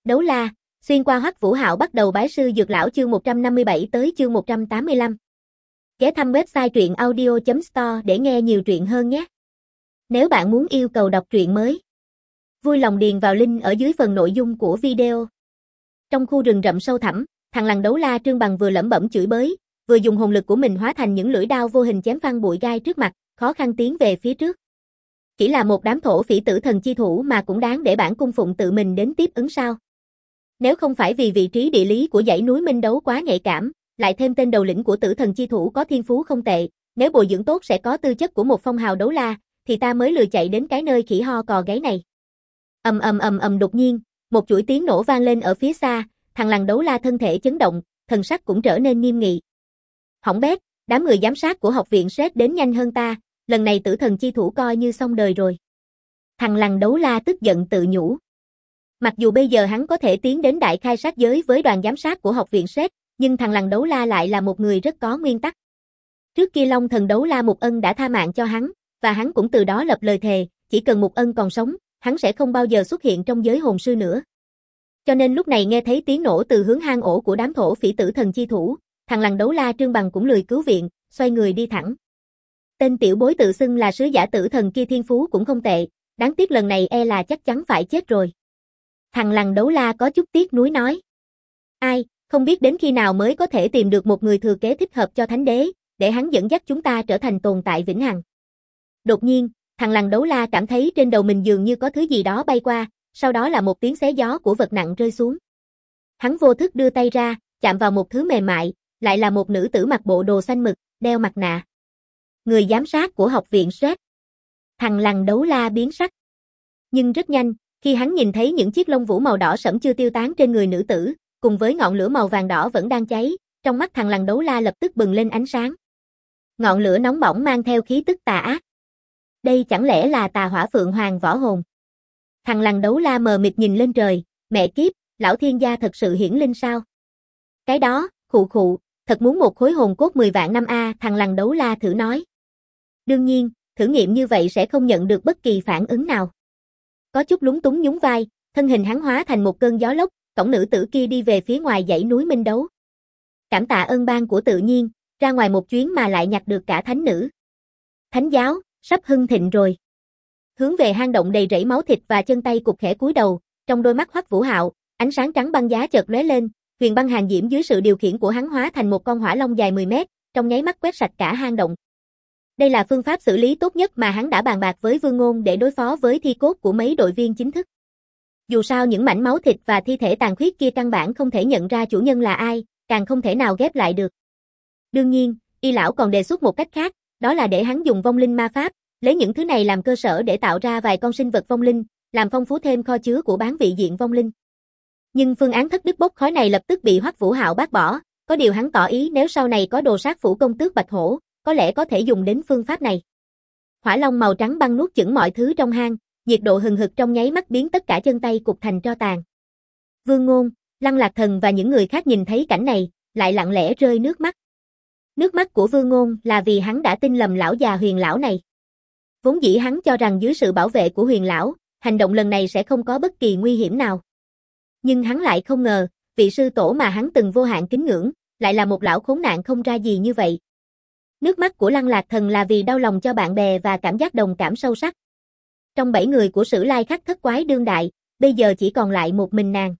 Đấu la, xuyên qua Hoắc Vũ Hạo bắt đầu bái sư dược lão chương 157 tới chương 185. Ghé thăm website truyện audio.store để nghe nhiều truyện hơn nhé. Nếu bạn muốn yêu cầu đọc truyện mới, vui lòng điền vào link ở dưới phần nội dung của video. Trong khu rừng rậm sâu thẳm, thằng lằn đấu la Trương Bằng vừa lẩm bẩm chửi bới, vừa dùng hồn lực của mình hóa thành những lưỡi đao vô hình chém phăng bụi gai trước mặt, khó khăn tiến về phía trước. Chỉ là một đám thổ phỉ tử thần chi thủ mà cũng đáng để bản cung phụng tự mình đến tiếp ứng sao? Nếu không phải vì vị trí địa lý của dãy núi Minh Đấu quá nhạy cảm, lại thêm tên đầu lĩnh của tử thần chi thủ có thiên phú không tệ, nếu bồi dưỡng tốt sẽ có tư chất của một phong hào đấu la, thì ta mới lười chạy đến cái nơi khỉ ho cò gáy này. Đột nhiên, một chuỗi tiếng nổ vang lên ở phía xa, thằng lằn đấu la thân thể chấn động, thần sắc cũng trở nên nghiêm nghị. Hỏng bét, đám người giám sát của học viện Sét đến nhanh hơn ta, lần này tử thần chi thủ coi như xong đời rồi. Thằng lằn đấu la tức giận tự nhủ. Mặc dù bây giờ hắn có thể tiến đến đại khai sát giới với đoàn giám sát của học viện Sét, nhưng thằng lằn đấu la lại là một người rất có nguyên tắc. Trước kia Long thần đấu la Mục Ân đã tha mạng cho hắn, và hắn cũng từ đó lập lời thề, chỉ cần Mục Ân còn sống, hắn sẽ không bao giờ xuất hiện trong giới hồn sư nữa. Cho nên lúc này nghe thấy tiếng nổ từ hướng hang ổ của đám thổ phỉ tử thần chi thủ, thằng lằn đấu la Trương Bằng cũng lười cứu viện, xoay người đi thẳng. Tên tiểu bối tự xưng là sứ giả tử thần kia thiên phú cũng không tệ, đáng tiếc lần này e là chắc chắn phải chết rồi. Thằng lằn đấu la có chút tiếc nuối nói. Ai, không biết đến khi nào mới có thể tìm được một người thừa kế thích hợp cho thánh đế, để hắn dẫn dắt chúng ta trở thành tồn tại vĩnh hằng. Đột nhiên, thằng lằn đấu la cảm thấy trên đầu mình dường như có thứ gì đó bay qua, sau đó là một tiếng xé gió của vật nặng rơi xuống. Hắn vô thức đưa tay ra, chạm vào một thứ mềm mại, lại là một nữ tử mặc bộ đồ xanh mực, đeo mặt nạ. Người giám sát của học viện Sét. Thằng lằn đấu la biến sắc. Nhưng rất nhanh, khi hắn nhìn thấy những chiếc lông vũ màu đỏ sẫm chưa tiêu tán trên người nữ tử, cùng với ngọn lửa màu vàng đỏ vẫn đang cháy, trong mắt thằng lằn đấu la lập tức bừng lên ánh sáng. Ngọn lửa nóng bỏng mang theo khí tức tà ác. Đây chẳng lẽ là Tà Hỏa Phượng Hoàng võ hồn? Thằng lằn đấu la mờ mịt nhìn lên trời, mẹ kiếp, lão thiên gia thật sự hiển linh sao? Cái đó, khụ, thật muốn một khối hồn cốt 10 vạn năm a, thằng lằn đấu la thử nói. Đương nhiên, thử nghiệm như vậy sẽ không nhận được bất kỳ phản ứng nào. Có chút lúng túng nhún vai, thân hình hắn hóa thành một cơn gió lốc, cõng nữ tử kia đi về phía ngoài dãy núi Minh Đấu. Cảm tạ ơn ban của tự nhiên, ra ngoài một chuyến mà lại nhặt được cả thánh nữ. Thánh giáo, sắp hưng thịnh rồi. Hướng về hang động đầy rẫy máu thịt và chân tay cụp khẽ cúi đầu, trong đôi mắt Hoắc Vũ Hạo, ánh sáng trắng băng giá chợt lóe lên, huyền băng hàng diễm dưới sự điều khiển của hắn hóa thành một con hỏa long dài 10 mét, trong nháy mắt quét sạch cả hang động. Đây là phương pháp xử lý tốt nhất mà hắn đã bàn bạc với Vương Ngôn để đối phó với thi cốt của mấy đội viên chính thức. Dù sao những mảnh máu thịt và thi thể tàn khuyết kia căn bản không thể nhận ra chủ nhân là ai, càng không thể nào ghép lại được. Đương nhiên, Y lão còn đề xuất một cách khác, đó là để hắn dùng vong linh ma pháp, lấy những thứ này làm cơ sở để tạo ra vài con sinh vật vong linh, làm phong phú thêm kho chứa của bán vị diện vong linh. Nhưng phương án thất đức bốc khói này lập tức bị Hoắc Vũ Hạo bác bỏ, có điều hắn tỏ ý nếu sau này có đồ sát phủ công tước Bạch Hổ, có lẽ có thể dùng đến phương pháp này. Hỏa long màu trắng băng nuốt chửng mọi thứ trong hang, nhiệt độ hừng hực trong nháy mắt biến tất cả chân tay cục thành tro tàn. Vương Ngôn, Lăng Lạc Thần và những người khác nhìn thấy cảnh này, lại lặng lẽ rơi nước mắt. Nước mắt của Vương Ngôn là vì hắn đã tin lầm lão già Huyền lão này. Vốn dĩ hắn cho rằng dưới sự bảo vệ của Huyền lão, hành động lần này sẽ không có bất kỳ nguy hiểm nào. Nhưng hắn lại không ngờ, vị sư tổ mà hắn từng vô hạn kính ngưỡng, lại là một lão khốn nạn không ra gì như vậy. Nước mắt của Lăng Lạc Thần là vì đau lòng cho bạn bè và cảm giác đồng cảm sâu sắc. Trong 7 người của Sử Lai Khắc thất quái đương đại, bây giờ chỉ còn lại một mình nàng.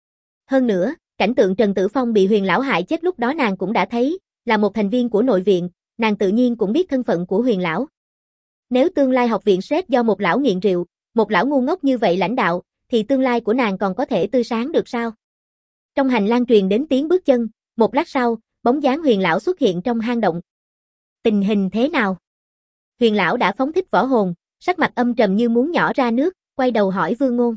Hơn nữa, cảnh tượng Trần Tử Phong bị Huyền lão hại chết lúc đó nàng cũng đã thấy, là một thành viên của nội viện, nàng tự nhiên cũng biết thân phận của Huyền lão. Nếu tương lai học viện Sét do một lão nghiện rượu, một lão ngu ngốc như vậy lãnh đạo, thì tương lai của nàng còn có thể tươi sáng được sao? Trong hành lang truyền đến tiếng bước chân, một lát sau, bóng dáng Huyền lão xuất hiện trong hang động. Tình hình thế nào? Huyền lão đã phóng thích võ hồn, sắc mặt âm trầm như muốn nhỏ ra nước, quay đầu hỏi Vương Ngôn.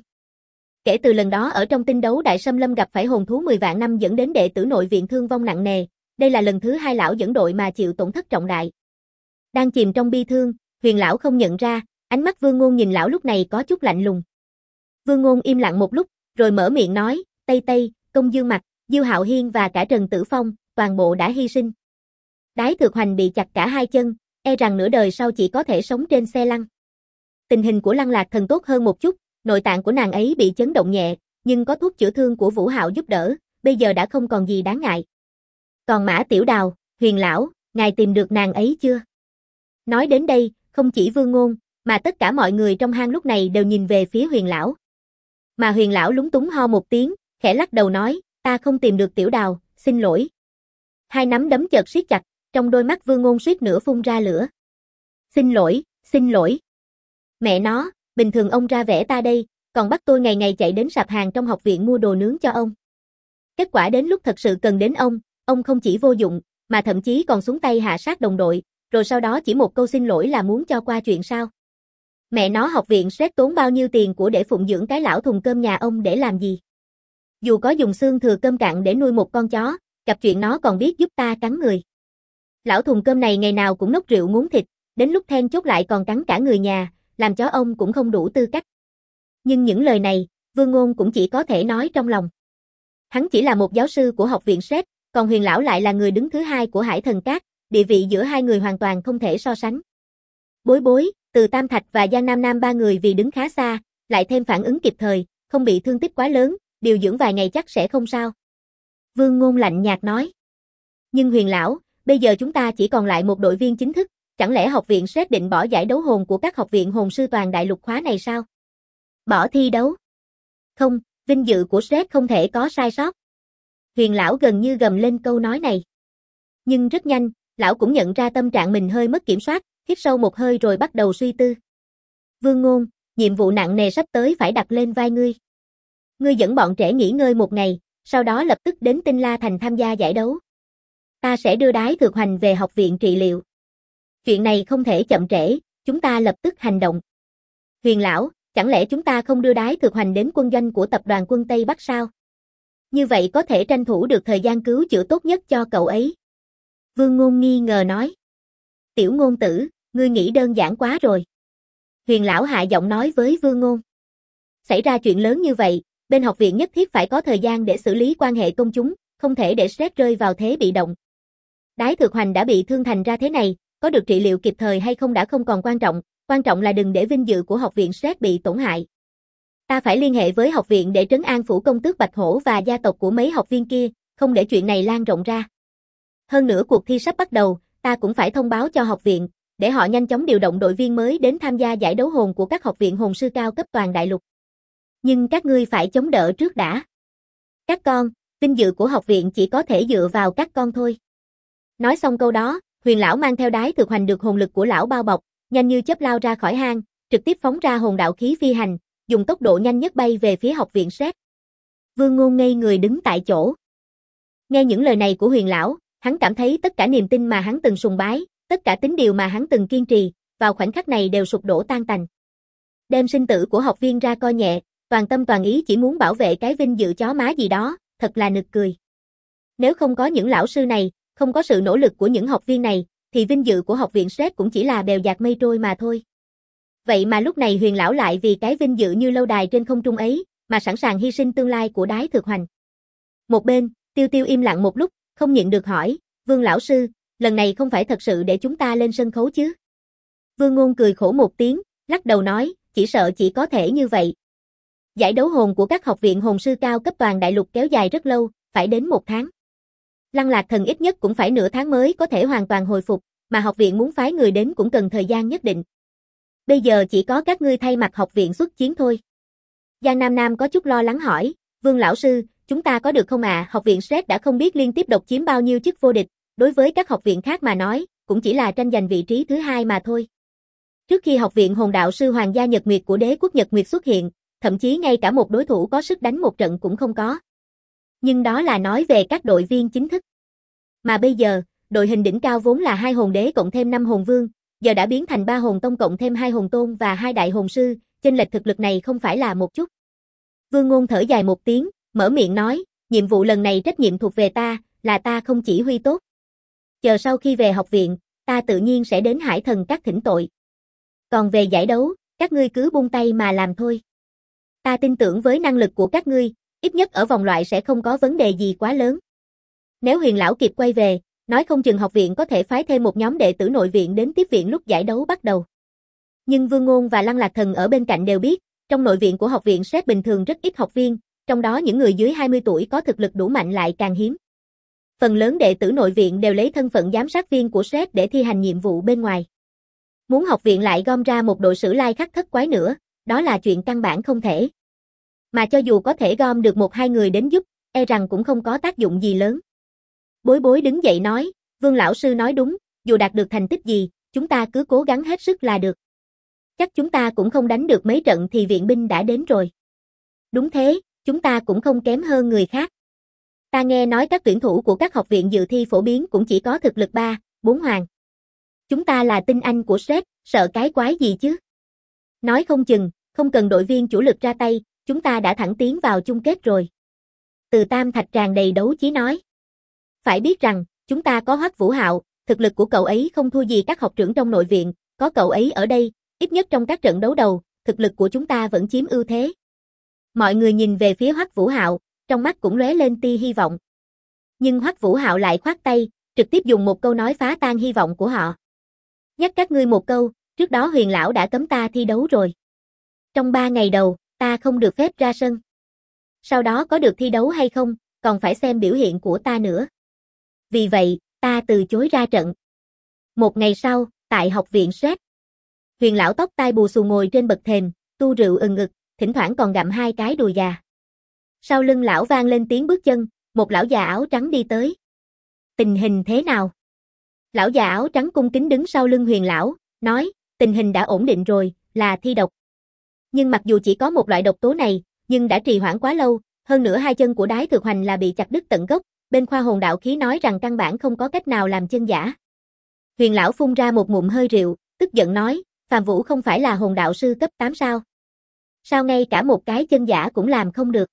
Kể từ lần đó ở trong tinh đấu đại xâm lâm gặp phải hồn thú 10 vạn năm dẫn đến đệ tử nội viện thương vong nặng nề, đây là lần thứ 2 lão dẫn đội mà chịu tổn thất trọng đại. Đang chìm trong bi thương, Huyền lão không nhận ra, ánh mắt Vương Ngôn nhìn lão lúc này có chút lạnh lùng. Vương Ngôn im lặng một lúc, rồi mở miệng nói, Tây, Công Dương Mặc, Diêu Hạo Hiên và cả Trần Tử Phong, toàn bộ đã hy sinh. Đái Thược Hoành bị chặt cả hai chân, e rằng nửa đời sau chỉ có thể sống trên xe lăn. Tình hình của Lăng Lạc Thần tốt hơn một chút, nội tạng của nàng ấy bị chấn động nhẹ, nhưng có thuốc chữa thương của Vũ Hạo giúp đỡ, bây giờ đã không còn gì đáng ngại. Còn Mã Tiểu Đào, Huyền lão, ngài tìm được nàng ấy chưa? Nói đến đây, không chỉ Vương Ngôn, mà tất cả mọi người trong hang lúc này đều nhìn về phía Huyền lão. Mà Huyền lão lúng túng ho một tiếng, khẽ lắc đầu nói, ta không tìm được Tiểu Đào, xin lỗi. Hai nắm đấm chợt siết chặt, trong đôi mắt Vương Ngôn suýt nữa phun ra lửa. Xin lỗi, xin lỗi. Mẹ nó, bình thường ông ra vẻ ta đây, còn bắt tôi ngày ngày chạy đến sạp hàng trong học viện mua đồ nướng cho ông. Kết quả đến lúc thật sự cần đến ông không chỉ vô dụng, mà thậm chí còn xuống tay hạ sát đồng đội, rồi sau đó chỉ một câu xin lỗi là muốn cho qua chuyện sao. Mẹ nó học viện Sret tốn bao nhiêu tiền của để phụng dưỡng cái lão thùng cơm nhà ông để làm gì? Dù có dùng xương thừa cơm cặn để nuôi một con chó, gặp chuyện nó còn biết giúp ta cắn người. Lão thùng cơm này ngày nào cũng nốc rượu muống thịt, đến lúc then chốt lại còn cắn cả người nhà, làm chó ông cũng không đủ tư cách. Nhưng những lời này, Vương Ngôn cũng chỉ có thể nói trong lòng. Hắn chỉ là một giáo sư của học viện Sret, còn Huyền lão lại là người đứng thứ hai của Hải Thần Các, địa vị giữa hai người hoàn toàn không thể so sánh. Bối Bối, Từ Tam Thạch và Giang Nam Nam ba người vì đứng khá xa, lại thêm phản ứng kịp thời, không bị thương tích quá lớn, điều dưỡng vài ngày chắc sẽ không sao. Vương Ngôn lạnh nhạt nói. Nhưng Huyền lão, bây giờ chúng ta chỉ còn lại một đội viên chính thức, chẳng lẽ học viện Sret định bỏ giải đấu hồn của các học viện hồn sư toàn đại lục khóa này sao? Bỏ thi đấu? Không, vinh dự của Sret không thể có sai sót. Huyền lão gần như gầm lên câu nói này. Nhưng rất nhanh, lão cũng nhận ra tâm trạng mình hơi mất kiểm soát, hít sâu một hơi rồi bắt đầu suy tư. Vương Ngôn, nhiệm vụ nặng nề sắp tới phải đặt lên vai ngươi. Ngươi dẫn bọn trẻ nghỉ ngơi một ngày, sau đó lập tức đến Tinh La Thành tham gia giải đấu. Ta sẽ đưa Đái Thược Hoành về học viện trị liệu. Chuyện này không thể chậm trễ, chúng ta lập tức hành động. Huyền lão, chẳng lẽ chúng ta không đưa Đái Thược Hoành đến quân doanh của tập đoàn quân Tây Bắc sao? Như vậy có thể tranh thủ được thời gian cứu chữa tốt nhất cho cậu ấy. Vương Ngôn nghi ngờ nói. Tiểu Ngôn tử, ngươi nghĩ đơn giản quá rồi. Huyền lão hạ giọng nói với Vương Ngôn. Xảy ra chuyện lớn như vậy, bên học viện nhất thiết phải có thời gian để xử lý quan hệ công chúng, không thể để Sret rơi vào thế bị động. Đái Thược Hoành đã bị thương thành ra thế này, có được trị liệu kịp thời hay không đã không còn quan trọng là đừng để vinh dự của học viện Sret bị tổn hại. Ta phải liên hệ với học viện để trấn an phủ công tước Bạch Hổ và gia tộc của mấy học viên kia, không để chuyện này lan rộng ra. Hơn nữa cuộc thi sắp bắt đầu, ta cũng phải thông báo cho học viện, để họ nhanh chóng điều động đội viên mới đến tham gia giải đấu hồn của các học viện hồn sư cao cấp toàn đại lục. Nhưng các ngươi phải chống đỡ trước đã. Các con, vinh dự của học viện chỉ có thể dựa vào các con thôi. Nói xong câu đó, Huyền lão mang theo Đái Thược Hoành được hồn lực của lão bao bọc, nhanh như chớp lao ra khỏi hang, trực tiếp phóng ra hồn đạo khí phi hành, dùng tốc độ nhanh nhất bay về phía học viện Sret. Vương Ngôn ngây người đứng tại chỗ. Nghe những lời này của Huyền lão, hắn cảm thấy tất cả niềm tin mà hắn từng sùng bái, tất cả tín điều mà hắn từng kiên trì, vào khoảnh khắc này đều sụp đổ tan tành. Đem sinh tử của học viên ra coi nhẹ, toàn tâm toàn ý chỉ muốn bảo vệ cái vinh dự chó má gì đó, thật là nực cười. Nếu không có những lão sư này, không có sự nỗ lực của những học viên này, thì vinh dự của học viện Sret cũng chỉ là bèo dạt mây trôi mà thôi. Vậy mà lúc này Huyền lão lại vì cái vinh dự như lâu đài trên không trung ấy, mà sẵn sàng hy sinh tương lai của Đái Thược Hoành. Một bên, Tiêu Tiêu im lặng một lúc, không nhịn được hỏi, Vương lão sư, lần này không phải thật sự để chúng ta lên sân khấu chứ? Vương Ngôn cười khổ một tiếng, lắc đầu nói, chỉ sợ chỉ có thể như vậy. Giải đấu hồn của các học viện hồn sư cao cấp toàn đại lục kéo dài rất lâu, phải đến 1 tháng. Lăng Lạc Thần ít nhất cũng phải nửa tháng mới có thể hoàn toàn hồi phục, mà học viện muốn phái người đến cũng cần thời gian nhất định. Bây giờ chỉ có các ngươi thay mặt học viện xuất chiến thôi. Giang Nam Nam có chút lo lắng hỏi, Vương lão sư, chúng ta có được không ạ? Học viện Sret đã không biết liên tiếp độc chiếm bao nhiêu chức vô địch, đối với các học viện khác mà nói, cũng chỉ là tranh giành vị trí thứ 2 mà thôi. Trước khi học viện hồn đạo sư Hoàng gia Nhật Nguyệt của đế quốc Nhật Nguyệt xuất hiện, thậm chí ngay cả một đối thủ có sức đánh một trận cũng không có. Nhưng đó là nói về các đội viên chính thức. Mà bây giờ, đội hình đỉnh cao vốn là 2 hồn đế cộng thêm 5 hồn vương, giờ đã biến thành 3 hồn tông cộng thêm 2 hồn tôn và 2 đại hồn sư, chênh lệch thực lực này không phải là một chút. Vương Ngôn thở dài một tiếng, mở miệng nói, nhiệm vụ lần này trách nhiệm thuộc về ta, là ta không chỉ huy tốt. Chờ sau khi về học viện, ta tự nhiên sẽ đến Hải Thần Các thỉnh tội. Còn về giải đấu, các ngươi cứ buông tay mà làm thôi. Ta tin tưởng với năng lực của các ngươi, ít nhất ở vòng loại sẽ không có vấn đề gì quá lớn. Nếu Huyền lão kịp quay về, nói không chừng học viện có thể phái thêm một nhóm đệ tử nội viện đến tiếp viện lúc giải đấu bắt đầu. Nhưng Vương Ngôn và Lăng Lạc Thần ở bên cạnh đều biết, trong nội viện của học viện Sret bình thường rất ít học viên, trong đó những người dưới 20 tuổi có thực lực đủ mạnh lại càng hiếm. Phần lớn đệ tử nội viện đều lấy thân phận giám sát viên của SRED để thi hành nhiệm vụ bên ngoài. Muốn học viện lại gom ra một đội sử lai khắc thất quái nữa, đó là chuyện căn bản không thể. Mà cho dù có thể gom được 1-2 người đến giúp, e rằng cũng không có tác dụng gì lớn. Bối bối đứng dậy nói, Vương lão sư nói đúng, dù đạt được thành tích gì, chúng ta cứ cố gắng hết sức là được. Chắc chúng ta cũng không đánh được mấy trận thì viện binh đã đến rồi. Đúng thế, chúng ta cũng không kém hơn người khác. Ta nghe nói các tuyển thủ của các học viện dự thi phổ biến cũng chỉ có thực lực 3-4 hoàng. Chúng ta là tinh anh của SRED, sợ cái quái gì chứ? Nói không chừng, không cần đội viên chủ lực ra tay, chúng ta đã thẳng tiến vào chung kết rồi. Từ Tam Thạch tràn đầy đấu chí nói. Phải biết rằng, chúng ta có Hoắc Vũ Hạo, thực lực của cậu ấy không thua gì các học trưởng trong nội viện, có cậu ấy ở đây, ít nhất trong các trận đấu đầu, thực lực của chúng ta vẫn chiếm ưu thế. Mọi người nhìn về phía Hoắc Vũ Hạo, trong mắt cũng lóe lên tia hy vọng. Nhưng Hoắc Vũ Hạo lại khoát tay, trực tiếp dùng một câu nói phá tan hy vọng của họ. Nhắc các ngươi một câu, trước đó Huyền lão đã cấm ta thi đấu rồi. Trong 3 ngày đầu, ta không được phép ra sân. Sau đó có được thi đấu hay không, còn phải xem biểu hiện của ta nữa. Vì vậy, ta từ chối ra trận. Một ngày sau, tại học viện SRED, Huyền lão tóc tai bù xù ngồi trên bậc thềm, tu rượu ừng ực, thỉnh thoảng còn gặm 2 cái đùi gà. Sau lưng lão vang lên tiếng bước chân, một lão già áo trắng đi tới. Tình hình thế nào? Lão già áo trắng cung kính đứng sau lưng Huyền lão, nói, tình hình đã ổn định rồi, là thi độc. Nhưng mặc dù chỉ có một loại độc tố này, nhưng đã trì hoãn quá lâu, hơn nữa 2 chân của Đái Thực Hoành là bị chặt đứt tận gốc, bên khoa hồn đạo khí nói rằng căn bản không có cách nào làm chân giả. Huyền lão phun ra một ngụm hơi rượu, tức giận nói, Phàm Vũ không phải là hồn đạo sư cấp 8 sao? Sao ngay cả một cái chân giả cũng làm không được?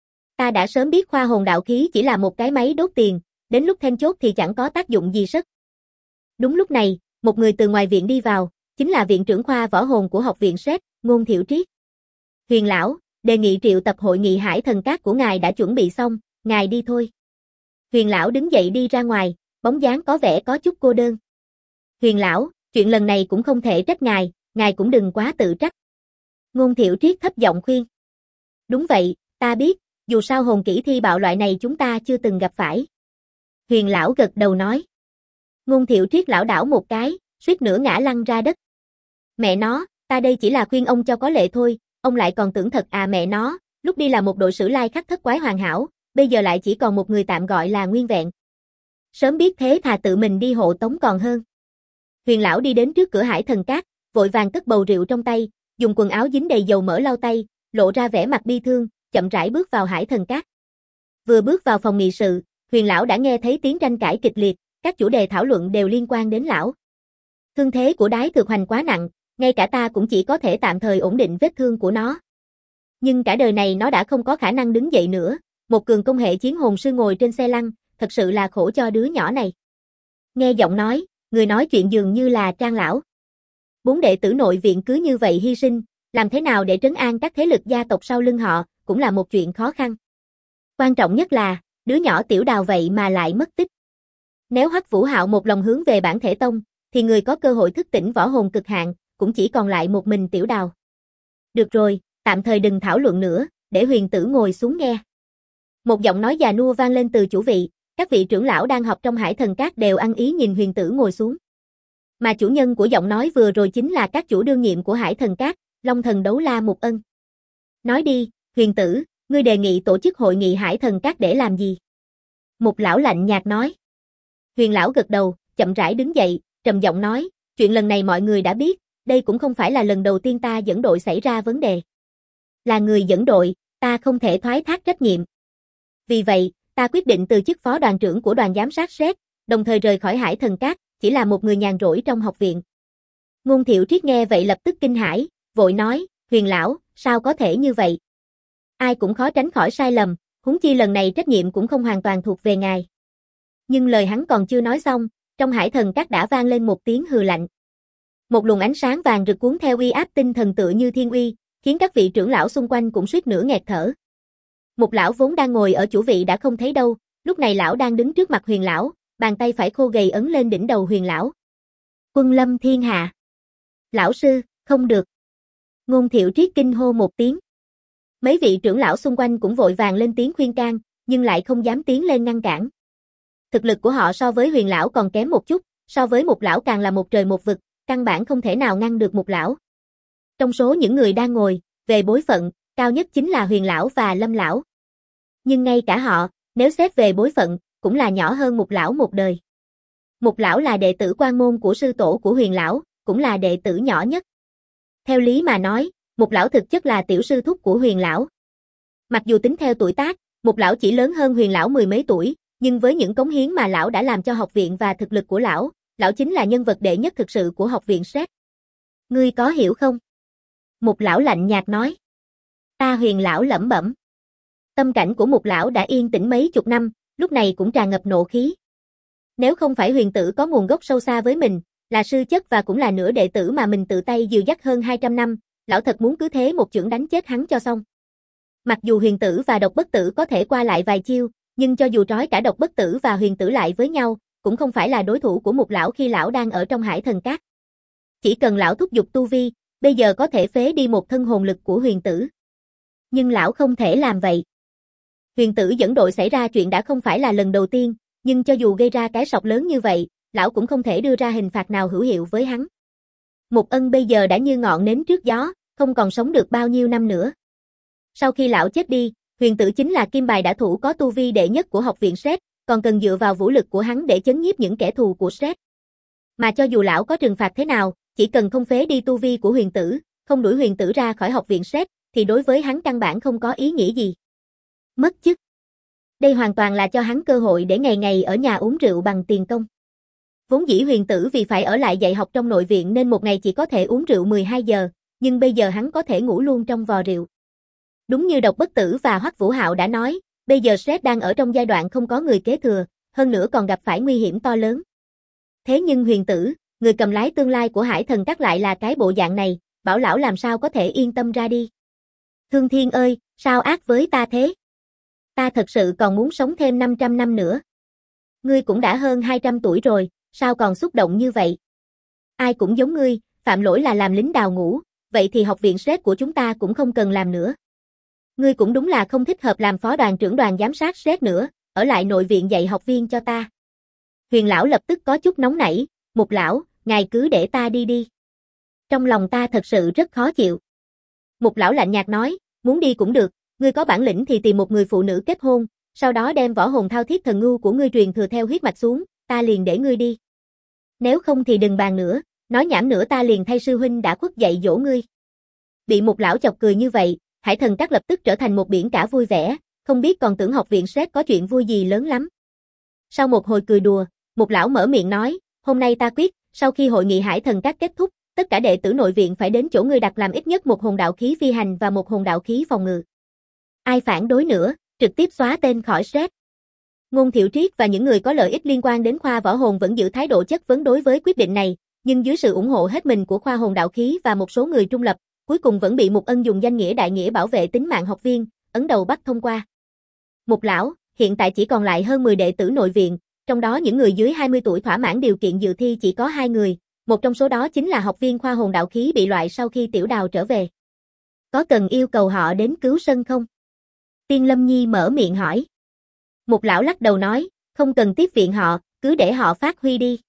Ta đã sớm biết khoa hồn đạo khí chỉ là một cái máy đốt tiền, đến lúc then chốt thì chẳng có tác dụng gì sất. Đúng lúc này, một người từ ngoài viện đi vào, chính là viện trưởng khoa võ hồn của học viện SRED, Ngôn Thiểu Triết. Huyền lão, đề nghị triệu tập hội nghị Hải Thần Các của ngài đã chuẩn bị xong, ngài đi thôi. Huyền lão đứng dậy đi ra ngoài, bóng dáng có vẻ có chút cô đơn. Huyền lão, chuyện lần này cũng không thể trách ngài cũng đừng quá tự trách. Ngôn Thiểu Triết thấp giọng khuyên. Đúng vậy, ta biết, dù sao hồn kỹ thi bạo loại này chúng ta chưa từng gặp phải. Huyền lão gật đầu nói. Ngôn Thiểu Triết lảo đảo một cái, suýt nữa ngã lăn ra đất. Mẹ nó, ta đây chỉ là khuyên ông cho có lệ thôi, ông lại còn tưởng thật à mẹ nó, lúc đi là một đội sử lai khắc thất quái hoàn hảo, bây giờ lại chỉ còn một người tạm gọi là nguyên vẹn. Sớm biết thế thà tự mình đi hộ tống còn hơn. Huyền lão đi đến trước cửa Hải Thần Các, vội vàng cất bầu rượu trong tay, dùng quần áo dính đầy dầu mỡ lau tay, lộ ra vẻ mặt bi thương, chậm rãi bước vào Hải Thần Các. Vừa bước vào phòng nghị sự, Huyền lão đã nghe thấy tiếng tranh cãi kịch liệt, các chủ đề thảo luận đều liên quan đến lão. Thương thế của Đái Thực Hoành quá nặng, ngay cả ta cũng chỉ có thể tạm thời ổn định vết thương của nó. Nhưng cả đời này nó đã không có khả năng đứng dậy nữa, một cường công hệ chiến hồn sư ngồi trên xe lăn, thật sự là khổ cho đứa nhỏ này. Nghe giọng nói, người nói chuyện dường như là Trang lão. 4 đệ tử nội viện cứ như vậy hy sinh, làm thế nào để trấn an các thế lực gia tộc sau lưng họ, cũng là một chuyện khó khăn. Quan trọng nhất là, đứa nhỏ Tiểu Đào vậy mà lại mất tích. Nếu Hoắc Vũ Hạo một lòng hướng về bản thể tông, thì người có cơ hội thức tỉnh võ hồn cực hạn, cũng chỉ còn lại một mình Tiểu Đào. Được rồi, tạm thời đừng thảo luận nữa, để Huyền tử ngồi xuống nghe. Một giọng nói già nua vang lên từ chủ vị, các vị trưởng lão đang họp trong Hải Thần Các đều ăn ý nhìn Huyền tử ngồi xuống. Mà chủ nhân của giọng nói vừa rồi chính là các chủ đương nhiệm của Hải Thần Các, Long Thần Đấu La Mục Ân. Nói đi, Huyền tử, ngươi đề nghị tổ chức hội nghị Hải Thần Các để làm gì? Mục lão lạnh nhạt nói. Huyền lão gật đầu, chậm rãi đứng dậy, trầm giọng nói, chuyện lần này mọi người đã biết, đây cũng không phải là lần đầu tiên ta dẫn đội xảy ra vấn đề. Là người dẫn đội, ta không thể thoái thác trách nhiệm. Vì vậy, ta quyết định từ chức phó đoàn trưởng của đoàn giám sát SRED, đồng thời rời khỏi Hải Thần Các, chỉ là một người nhàn rỗi trong học viện. Ngôn Thiệu Triết nghe vậy lập tức kinh hãi, vội nói, Huyền lão, sao có thể như vậy? Ai cũng khó tránh khỏi sai lầm, huống chi lần này trách nhiệm cũng không hoàn toàn thuộc về ngài. Nhưng lời hắn còn chưa nói xong, trong Hải Thần Các đã vang lên một tiếng hừ lạnh. Một luồng ánh sáng vàng rực cuốn theo uy áp tinh thần tựa như thiên uy, khiến các vị trưởng lão xung quanh cũng suýt nữa nghẹt thở. Một lão vốn đang ngồi ở chủ vị đã không thấy đâu, lúc này lão đang đứng trước mặt Huyền lão, bàn tay phải khô gầy ấn lên đỉnh đầu Huyền lão. Quân lâm thiên hạ. Lão sư, không được. Ngôn Thiệu Triết kinh hô một tiếng. Mấy vị trưởng lão xung quanh cũng vội vàng lên tiếng khuyên can, nhưng lại không dám tiến lên ngăn cản. Thực lực của họ so với Huyền lão còn kém một chút, so với Mục lão càng là một trời một vực, căn bản không thể nào ngăn được Mục lão. Trong số những người đang ngồi, về bối phận, cao nhất chính là Huyền lão và Lâm lão. Nhưng ngay cả họ, nếu xét về bối phận, cũng là nhỏ hơn Mục lão một đời. Mục lão là đệ tử quan môn của sư tổ của Huyền lão, cũng là đệ tử nhỏ nhất. Theo lý mà nói, Mục lão thực chất là tiểu sư thúc của Huyền lão. Mặc dù tính theo tuổi tác, Mục lão chỉ lớn hơn Huyền lão mười mấy tuổi, nhưng với những cống hiến mà lão đã làm cho học viện và thực lực của lão chính là nhân vật đệ nhất thực sự của học viện SET. Ngươi có hiểu không? Mục lão lạnh nhạt nói. Ta Huyền lão lẩm bẩm. Tâm cảnh của Mục lão đã yên tĩnh mấy chục năm, lúc này cũng tràn ngập nộ khí. Nếu không phải Huyền tử có nguồn gốc sâu xa với mình, là sư chất và cũng là nửa đệ tử mà mình tự tay dìu dắt hơn 200 năm, lão thật muốn cứ thế một chưởng đánh chết hắn cho xong. Mặc dù Huyền tử và Độc Bất Tử có thể qua lại vài chiêu, nhưng cho dù trói cả Độc Bất Tử và Huyền tử lại với nhau, cũng không phải là đối thủ của Mục lão khi lão đang ở trong Hải Thần Các. Chỉ cần lão thúc giục tu vi, bây giờ có thể phế đi một thân hồn lực của Huyền tử. Nhưng lão không thể làm vậy. Huyền tử dẫn đội xảy ra chuyện đã không phải là lần đầu tiên, nhưng cho dù gây ra cái sọc lớn như vậy, lão cũng không thể đưa ra hình phạt nào hữu hiệu với hắn. Mục Ân bây giờ đã như ngọn nến trước gió, không còn sống được bao nhiêu năm nữa. Sau khi lão chết đi, Huyền tử chính là kim bài đả thủ có tu vi đệ nhất của học viện SET, còn cần dựa vào vũ lực của hắn để chấn nhiếp những kẻ thù của SET. Mà cho dù lão có trừng phạt thế nào, chỉ cần không phế đi tu vi của Huyền tử, không đuổi Huyền tử ra khỏi học viện SET, thì đối với hắn căn bản không có ý nghĩa gì. Mất chức. Đây hoàn toàn là cho hắn cơ hội để ngày ngày ở nhà uống rượu bằng tiền công. Vốn dĩ Huyền tử vì phải ở lại dạy học trong nội viện nên một ngày chỉ có thể uống rượu 12 giờ, nhưng bây giờ hắn có thể ngủ luôn trong vò rượu. Đúng như Độc Bất Tử và Hoắc Vũ Hạo đã nói, bây giờ SET đang ở trong giai đoạn không có người kế thừa, hơn nữa còn gặp phải nguy hiểm to lớn. Thế nhưng Huyền tử, người cầm lái tương lai của Hải Thần Các lại là cái bộ dạng này, bảo lão làm sao có thể yên tâm ra đi. Thương Thiên ơi, sao ác với ta thế? Ta thật sự còn muốn sống thêm 500 năm nữa. Ngươi cũng đã hơn 200 tuổi rồi, sao còn xúc động như vậy? Ai cũng giống ngươi, phạm lỗi là làm lính đào ngũ, vậy thì học viện SET của chúng ta cũng không cần làm nữa. Ngươi cũng đúng là không thích hợp làm phó đoàn trưởng đoàn giám sát SET nữa, ở lại nội viện dạy học viên cho ta. Huyền lão lập tức có chút nóng nảy, Mục lão, ngài cứ để ta đi đi. Trong lòng ta thật sự rất khó chịu. Mục lão lạnh nhạt nói, muốn đi cũng được, ngươi có bản lĩnh thì tìm một người phụ nữ kết hôn, sau đó đem võ hồn thao thiết thần ngưu của ngươi truyền thừa theo huyết mạch xuống, ta liền để ngươi đi. Nếu không thì đừng bàn nữa, nói nhảm nữa ta liền thay sư huynh đã khuất dạy dỗ ngươi. Bị Mục lão chọc cười như vậy, Hải Thần Các lập tức trở thành một biển cả vui vẻ, không biết còn tưởng học viện SET có chuyện vui gì lớn lắm. Sau một hồi cười đùa, Mục lão mở miệng nói, hôm nay ta quyết, sau khi hội nghị Hải Thần Các kết thúc, tất cả đệ tử nội viện phải đến chỗ ngươi đặt làm ít nhất một hồn đạo khí phi hành và một hồn đạo khí phòng ngự. Ai phản đối nữa, trực tiếp xóa tên khỏi SET. Ngôn Thiệu Triết và những người có lợi ích liên quan đến khoa võ hồn vẫn giữ thái độ chất vấn đối với quyết định này, nhưng dưới sự ủng hộ hết mình của khoa hồn đạo khí và một số người trung lập, cuối cùng vẫn bị Mục Ân dùng danh nghĩa đại nghĩa bảo vệ tính mạng học viên, ấn đầu bắt thông qua. Mục lão, hiện tại chỉ còn lại hơn 10 đệ tử nội viện, trong đó những người dưới 20 tuổi thỏa mãn điều kiện dự thi chỉ có 2 người, một trong số đó chính là học viên khoa hồn đạo khí bị loại sau khi Tiểu Đào trở về. Có cần yêu cầu họ đến cứu sân không? Tiên Lâm Nhi mở miệng hỏi. Mục lão lắc đầu nói, không cần tiếp viện họ, cứ để họ phát huy đi.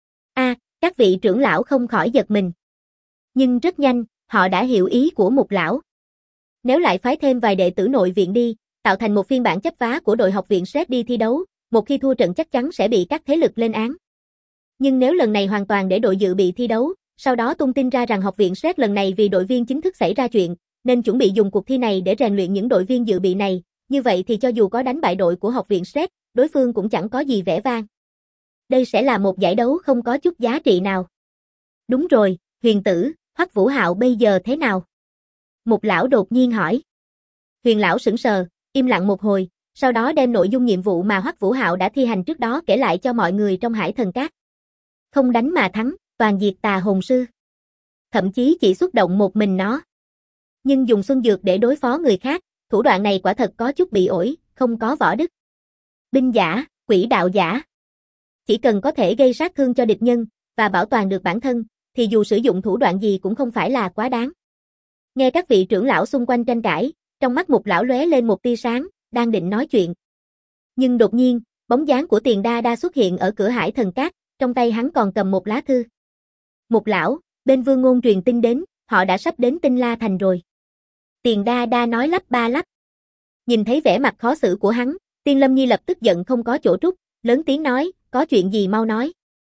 Các vị trưởng lão không khỏi giật mình. Nhưng rất nhanh, họ đã hiểu ý của Mục lão. Nếu lại phái thêm vài đệ tử nội viện đi, tạo thành một phiên bản chấp vá của đội học viện SET đi thi đấu, một khi thua trận chắc chắn sẽ bị các thế lực lên án. Nhưng nếu lần này hoàn toàn để đội dự bị thi đấu, sau đó tung tin ra rằng học viện SET lần này vì đội viên chính thức xảy ra chuyện, nên chuẩn bị dùng cuộc thi này để rèn luyện những đội viên dự bị này, như vậy thì cho dù có đánh bại đội của học viện SET, đối phương cũng chẳng có gì vẻ vang. Đây sẽ là một giải đấu không có chút giá trị nào. Đúng rồi, Huyền tử, Hoắc Vũ Hạo bây giờ thế nào? Mục lão đột nhiên hỏi. Huyền lão sững sờ, im lặng một hồi, sau đó đem nội dung nhiệm vụ mà Hoắc Vũ Hạo đã thi hành trước đó kể lại cho mọi người trong Hải Thần Các. Không đánh mà thắng, toàn diệt tà hồn sư. Thậm chí chỉ xuất động một mình nó. Nhưng dùng xuân dược để đối phó người khác, thủ đoạn này quả thật có chút bị ổi, không có võ đức. Binh giả, quỷ đạo giả. Chỉ cần có thể gây sát thương cho địch nhân, và bảo toàn được bản thân, thì dù sử dụng thủ đoạn gì cũng không phải là quá đáng. Nghe các vị trưởng lão xung quanh tranh cãi, Trong mắt Mục lão lóe lên một tia sáng, đang định nói chuyện. Nhưng đột nhiên, bóng dáng của Tiền Đa Đa xuất hiện ở cửa Hải Thần Cát, trong tay hắn còn cầm một lá thư. Mục lão, bên Vương Ngôn truyền tin đến, họ đã sắp đến Tinh La Thành rồi. Tiền Đa Đa nói lắp ba lắp. Nhìn thấy vẻ mặt khó xử của hắn, Tiên Lâm Nhi lập tức giận không có chỗ trút, lớn tiếng nói, có chuyện gì mau nói.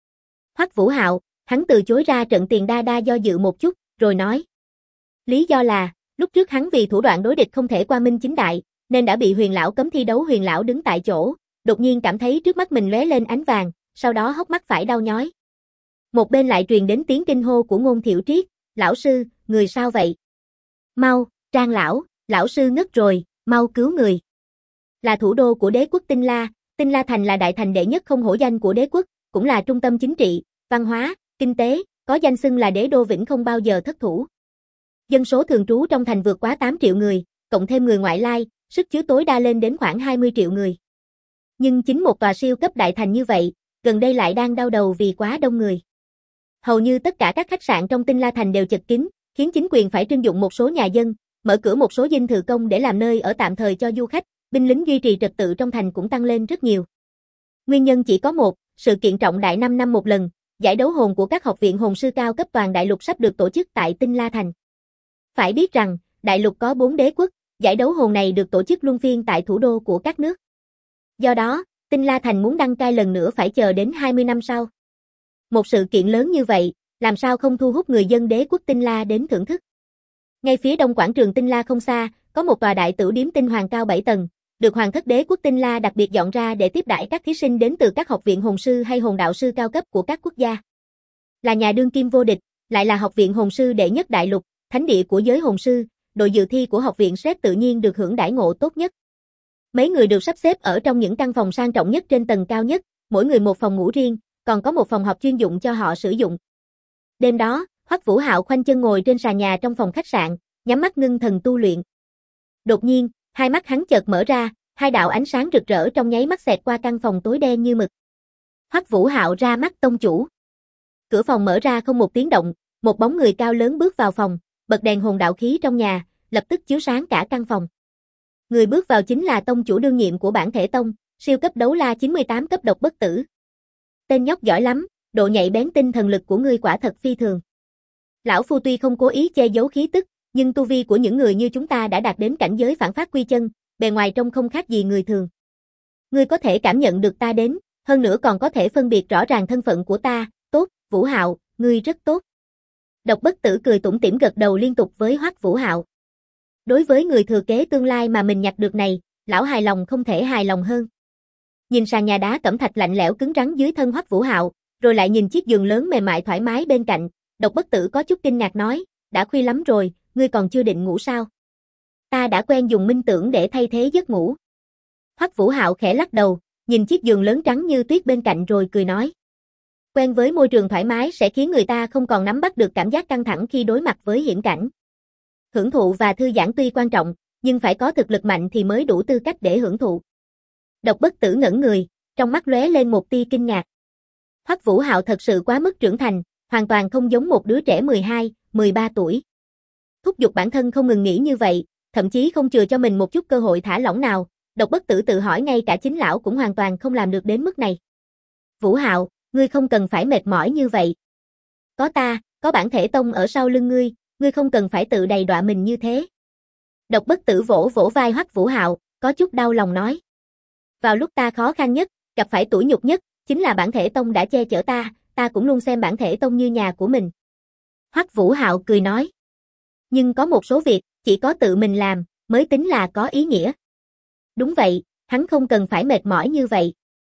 Hoắc Vũ Hạo, hắn từ chối ra trận. Tiền Đa Đa do dự một chút, rồi nói. Lý do là, lúc trước hắn vì thủ đoạn đối địch không thể qua minh chính đại, nên đã bị Huyền lão cấm thi đấu. Huyền lão đứng tại chỗ, đột nhiên cảm thấy trước mắt mình lóe lên ánh vàng, sau đó hốc mắt phải đau nhói. Một bên lại truyền đến tiếng kinh hô của Ngôn Thiệu Triết, lão sư, người sao vậy? Mau, Trang lão sư ngất rồi, mau cứu người. Là thủ đô của đế quốc Tinh La Thành là đại thành đệ nhất không hổ danh của đế quốc, cũng là trung tâm chính trị, văn hóa, kinh tế, có danh xưng là đế đô vĩnh không bao giờ thất thủ. Dân số thường trú trong thành vượt quá 8 triệu người, cộng thêm người ngoại lai, sức chứa tối đa lên đến khoảng 20 triệu người. Nhưng chính một tòa siêu cấp đại thành như vậy, gần đây lại đang đau đầu vì quá đông người. Hầu như tất cả các khách sạn trong Tinh La Thành đều chật kín, khiến chính quyền phải trưng dụng một số nhà dân, mở cửa một số dinh thự công để làm nơi ở tạm thời cho du khách, binh lính duy trì trật tự trong thành cũng tăng lên rất nhiều. Nguyên nhân chỉ có một, sự kiện trọng đại 5 năm một lần, giải đấu hồn của các học viện hồn sư cao cấp toàn đại lục sắp được tổ chức tại Tinh La Thành. Phải biết rằng, đại lục có 4 đế quốc, giải đấu hồn này được tổ chức luân phiên tại thủ đô của các nước. Do đó, Tinh La Thành muốn đăng cai lần nữa phải chờ đến 20 năm sau. Một sự kiện lớn như vậy, làm sao không thu hút người dân đế quốc Tinh La đến thưởng thức. Ngay phía đông quảng trường Tinh La không xa, có một tòa đại tửu điếm tinh hoàng cao 7 tầng, được Hoàng thất đế quốc Tinh La đặc biệt dọn ra để tiếp đãi các thí sinh đến từ các học viện hồn sư hay hồn đạo sư cao cấp của các quốc gia. Là nhà đương kim vô địch, lại là học viện hồn sư đệ nhất đại lục, thánh địa của giới hồn sư, đội dự thi của học viện SRED tự nhiên được hưởng đãi ngộ tốt nhất. Mấy người được sắp xếp ở trong những căn phòng sang trọng nhất trên tầng cao nhất, mỗi người một phòng ngủ riêng, còn có một phòng họp chuyên dụng cho họ sử dụng. Đêm đó, Hoắc Vũ Hạo khoanh chân ngồi trên sàn nhà trong phòng khách sạn, nhắm mắt ngưng thần tu luyện. Đột nhiên, hai mắt hắn chợt mở ra, hai đạo ánh sáng rực rỡ trong nháy mắt xẹt qua căn phòng tối đen như mực. Hoắc Vũ Hạo ra mắt tông chủ. Cửa phòng mở ra không một tiếng động, một bóng người cao lớn bước vào phòng, bật đèn hồn đạo khí trong nhà, lập tức chiếu sáng cả căn phòng. Người bước vào chính là tông chủ đương nhiệm của Bản Thể Tông, siêu cấp đấu la 98 cấp độc bất tử. Tên nhóc giỏi lắm, độ nhạy bén tinh thần lực của ngươi quả thật phi thường. Lão phu tuy không cố ý che giấu khí tức, nhưng tu vi của những người như chúng ta đã đạt đến cảnh giới phản phát quy chân, bề ngoài trông không khác gì người thường. Ngươi có thể cảm nhận được ta đến, hơn nữa còn có thể phân biệt rõ ràng thân phận của ta, tốt, Vũ Hạo, ngươi rất tốt. Độc bất tử cười tủm tỉm gật đầu liên tục với Hoắc Vũ Hạo. Đối với người thừa kế tương lai mà mình nhặt được này, lão hài lòng không thể hài lòng hơn. Nhìn sàn nhà đá cẩm thạch lạnh lẽo cứng rắn dưới thân Hoắc Vũ Hạo, rồi lại nhìn chiếc giường lớn mềm mại thoải mái bên cạnh, Độc bất tử có chút kinh ngạc nói, đã khuya lắm rồi, ngươi còn chưa định ngủ sao? Ta đã quen dùng minh tưởng để thay thế giấc ngủ. Hoắc Vũ Hạo khẽ lắc đầu, nhìn chiếc giường lớn trắng như tuyết bên cạnh rồi cười nói. Quen với môi trường thoải mái sẽ khiến người ta không còn nắm bắt được cảm giác căng thẳng khi đối mặt với hiểm cảnh. Hưởng thụ và thư giãn tuy quan trọng, nhưng phải có thực lực mạnh thì mới đủ tư cách để hưởng thụ. Độc bất tử ngẩn người, trong mắt lóe lên một tia kinh ngạc. Hoắc Vũ Hạo thật sự quá mức trưởng thành, hoàn toàn không giống một đứa trẻ 12, 13 tuổi. Thúc giục bản thân không ngừng nghỉ như vậy, thậm chí không chừa cho mình một chút cơ hội thả lỏng nào, Độc bất tử tự hỏi ngay cả chính lão cũng hoàn toàn không làm được đến mức này. Vũ Hạo, ngươi không cần phải mệt mỏi như vậy. Có ta, có Bản Thể Tông ở sau lưng ngươi không cần phải tự đầy đọa mình như thế. Độc bất tử vỗ vỗ vai Hoắc Vũ Hạo, có chút đau lòng nói. Vào lúc ta khó khăn nhất, gặp phải tủi nhục nhất, chính là Bản Thể Tông đã che chở ta cũng luôn xem Bản Thể Tông như nhà của mình. Hoắc Vũ Hạo cười nói. Nhưng có một số việc, chỉ có tự mình làm, mới tính là có ý nghĩa. Đúng vậy, hắn không cần phải mệt mỏi như vậy.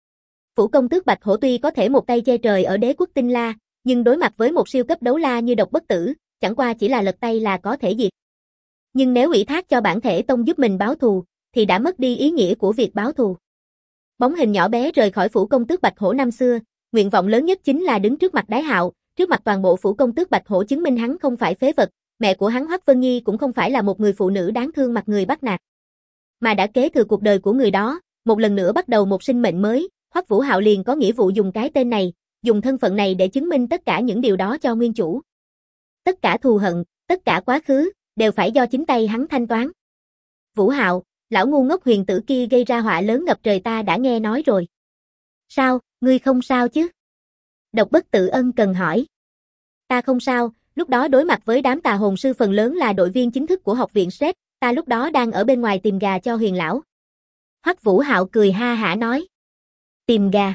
Phủ công tước Bạch Hổ tuy có thể một tay che trời ở đế quốc Tinh La, nhưng đối mặt với một siêu cấp đấu la như Độc bất tử, chẳng qua chỉ là lật tay là có thể diệt. Nhưng nếu ủy thác cho Bản Thể Tông giúp mình báo thù, thì đã mất đi ý nghĩa của việc báo thù. Bóng hình nhỏ bé rời khỏi phủ công tước Bạch Hổ năm xưa, nguyện vọng lớn nhất chính là đứng trước mặt Đái Hạo, trước mặt toàn bộ phủ công tước Bạch Hổ chứng minh hắn không phải phế vật, mẹ của hắn Hoắc Vân Nhi cũng không phải là một người phụ nữ đáng thương mặt người bắt nạt, mà đã kế thừa cuộc đời của người đó, một lần nữa bắt đầu một sinh mệnh mới. Hoắc Vũ Hạo liền có nghĩa vụ dùng cái tên này, dùng thân phận này để chứng minh tất cả những điều đó cho nguyên chủ. Tất cả thù hận, tất cả quá khứ, đều phải do chính tay hắn thanh toán. Vũ Hạo, lão ngu ngốc huyền tử kia gây ra họa lớn ngập trời ta đã nghe nói rồi. Sao, ngươi không sao chứ? Độc Bất Tử ân cần hỏi. Ta không sao, lúc đó đối mặt với đám tà hồn sư phần lớn là đội viên chính thức của học viện SET, ta lúc đó đang ở bên ngoài tìm gà cho huyền lão. Hoắc Vũ Hạo cười ha hả nói. Tìm gà?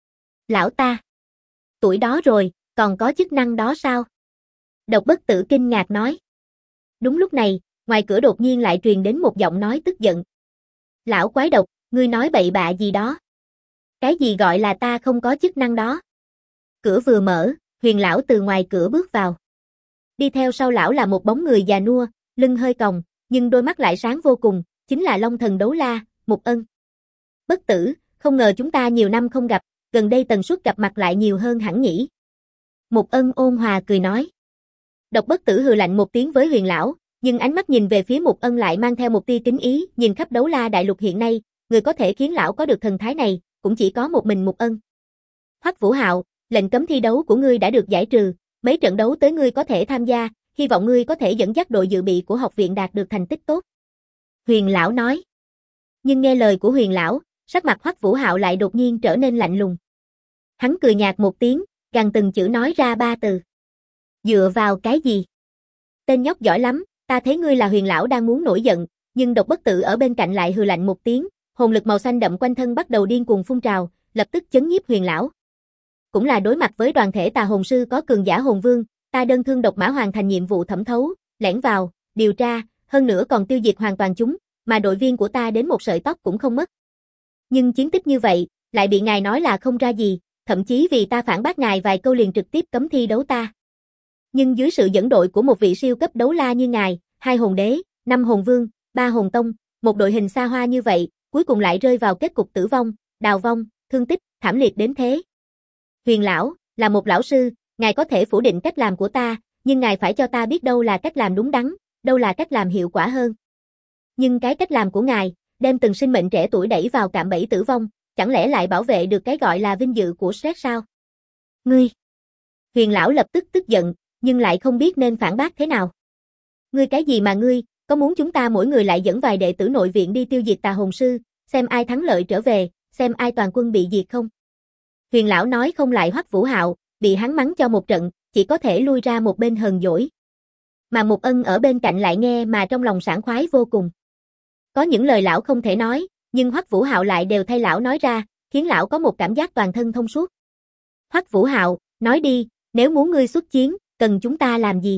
Lão ta? Tuổi đó rồi, còn có chức năng đó sao? Độc Bất Tử kinh ngạc nói. Đúng lúc này, ngoài cửa đột nhiên lại truyền đến một giọng nói tức giận. Lão quái độc, ngươi nói bậy bạ gì đó? Cái gì gọi là ta không có chức năng đó? Cửa vừa mở, huyền lão từ ngoài cửa bước vào. Đi theo sau lão là một bóng người già nua, lưng hơi còng, nhưng đôi mắt lại sáng vô cùng, chính là Long Thần Đấu La, Mục Ân. Bất Tử, không ngờ chúng ta nhiều năm không gặp, gần đây tần suất gặp mặt lại nhiều hơn hẳn nhỉ. Mục Ân ôn hòa cười nói. Độc Bất Tử hừ lạnh một tiếng với huyền lão, nhưng ánh mắt nhìn về phía Mục Ân lại mang theo một tia kính ý, nhìn khắp Đấu La đại lục hiện nay, người có thể khiến lão có được thần thái này, cũng chỉ có một mình Mục Ân. Hoắc Vũ Hạo, lệnh cấm thi đấu của ngươi đã được giải trừ, mấy trận đấu tới ngươi có thể tham gia, hy vọng ngươi có thể dẫn dắt đội dự bị của học viện đạt được thành tích tốt. Huyền lão nói. Nhưng nghe lời của huyền lão, sắc mặt Hoắc Vũ Hạo lại đột nhiên trở nên lạnh lùng. Hắn cười nhạt một tiếng, gằn từng chữ nói ra 3 từ. Dựa vào cái gì? Tên nhóc giỏi lắm, ta thấy ngươi là huyền lão đang muốn nổi giận, nhưng Độc Bất Tử ở bên cạnh lại hừ lạnh một tiếng, hồn lực màu xanh đậm quanh thân bắt đầu điên cuồng phun trào, lập tức chấn nhiếp huyền lão. Cũng là đối mặt với đoàn thể tà hồn sư có cường giả hồn vương, ta đơn thương độc mã hoàn thành nhiệm vụ thẩm thấu, lẻn vào, điều tra, hơn nữa còn tiêu diệt hoàn toàn chúng, mà đội viên của ta đến một sợi tóc cũng không mất. Nhưng chiến tích như vậy, lại bị ngài nói là không ra gì, thậm chí vì ta phản bác ngài vài câu liền trực tiếp cấm thi đấu ta. Nhưng dưới sự dẫn đội của một vị siêu cấp đấu la như ngài, 2 hồn đế, 5 hồn vương, 3 hồn tông, một đội hình xa hoa như vậy, cuối cùng lại rơi vào kết cục tử vong, đào vong, thương tích, thảm liệt đến thế. Huyền lão, là một lão sư, ngài có thể phủ định cách làm của ta, nhưng ngài phải cho ta biết đâu là cách làm đúng đắn, đâu là cách làm hiệu quả hơn. Nhưng cái cách làm của ngài, đem từng sinh mệnh trẻ tuổi đẩy vào cạm bẫy tử vong, chẳng lẽ lại bảo vệ được cái gọi là vinh dự của SET sao? Ngươi! Huyền lão lập tức tức giận, nhưng lại không biết nên phản bác thế nào. Ngươi cái gì mà ngươi, có muốn chúng ta mỗi người lại dẫn vài đệ tử nội viện đi tiêu diệt tà hồn sư, xem ai thắng lợi trở về, xem ai toàn quân bị diệt không? Huyền lão nói không lại Hoắc Vũ Hạo, bị hắn mắng cho một trận, chỉ có thể lui ra một bên hờn dỗi. Mà Mục Ân ở bên cạnh lại nghe mà trong lòng sảng khoái vô cùng. Có những lời lão không thể nói, nhưng Hoắc Vũ Hạo lại đều thay lão nói ra, khiến lão có một cảm giác toàn thân thông suốt. Hoắc Vũ Hạo, nói đi, nếu muốn ngươi xuất chiến, cần chúng ta làm gì?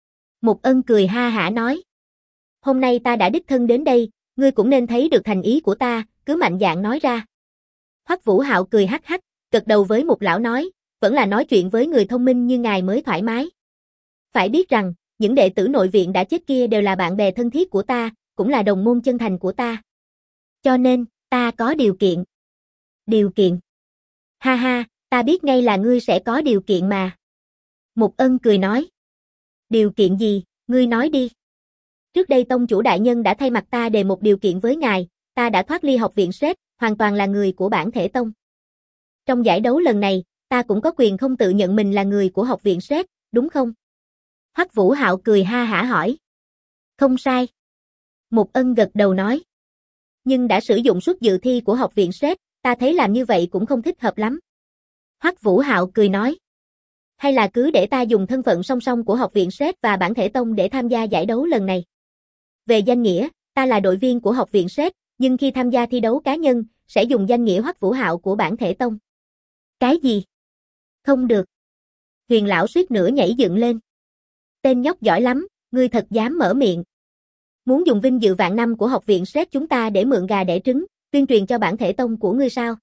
Mục Ân cười ha hả nói. Hôm nay ta đã đích thân đến đây, ngươi cũng nên thấy được thành ý của ta, cứ mạnh dạn nói ra. Hoắc Vũ Hạo cười hắc hắc, gật đầu với Mục lão nói, vẫn là nói chuyện với người thông minh như ngài mới thoải mái. Phải biết rằng, những đệ tử nội viện đã chết kia đều là bạn bè thân thiết của ta, cũng là đồng môn chân thành của ta. Cho nên, ta có điều kiện. Điều kiện? Ha ha, ta biết ngay là ngươi sẽ có điều kiện mà. Mục Ân cười nói. Điều kiện gì, ngươi nói đi. Trước đây tông chủ đại nhân đã thay mặt ta đề một điều kiện với ngài, ta đã thoát ly học viện SET, hoàn toàn là người của bản thể tông. Trong giải đấu lần này, ta cũng có quyền không tự nhận mình là người của học viện SET, đúng không? Hoắc Vũ Hạo cười ha hả hỏi. Không sai. Mục Ân gật đầu nói. Nhưng đã sử dụng suất dự thi của học viện SET, ta thấy làm như vậy cũng không thích hợp lắm. Hoắc Vũ Hạo cười nói. Hay là cứ để ta dùng thân phận song song của học viện SET và bản thể tông để tham gia giải đấu lần này. Về danh nghĩa, ta là đội viên của học viện SET, nhưng khi tham gia thi đấu cá nhân, sẽ dùng danh nghĩa Hoắc Vũ Hạo của bản thể tông. Cái gì? Không được. Huyền lão suýt nữa nhảy dựng lên. Tên nhóc giỏi lắm, ngươi thật dám mở miệng. Muốn dùng vinh dự vạn năm của học viện SET chúng ta để mượn gà đẻ trứng, tuyên truyền cho bản thể tông của ngươi sao?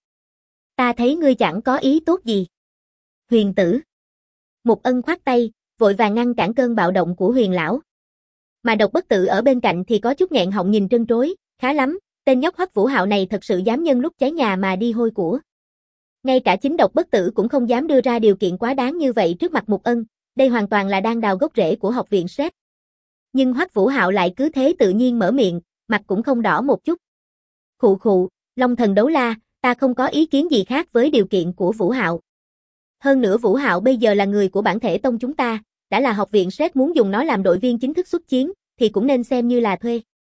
Ta thấy ngươi chẳng có ý tốt gì. Huyền tử. Mục Ân khoát tay, vội vàng ngăn cản cơn bạo động của huyền lão. Mà Độc Bất Tử ở bên cạnh thì có chút nghẹn họng nhìn trân trối, khá lắm, tên nhóc Hoắc Vũ Hạo này thật sự dám nhân lúc cháy nhà mà đi hôi của. Ngay cả chính Độc Bất Tử cũng không dám đưa ra điều kiện quá đáng như vậy trước mặt Mục Ân, đây hoàn toàn là đang đào gốc rễ của học viện SET. Nhưng Hoắc Vũ Hạo lại cứ thế tự nhiên mở miệng, mặt cũng không đỏ một chút. Khụ khụ, Long Thần Đấu La, ta không có ý kiến gì khác với điều kiện của Vũ Hạo. Hơn nữa Vũ Hạo bây giờ là người của bản thể tông chúng ta, đã là học viện SET muốn dùng nó làm đội viên chính thức xuất chiến, thì cũng nên xem như là thuê.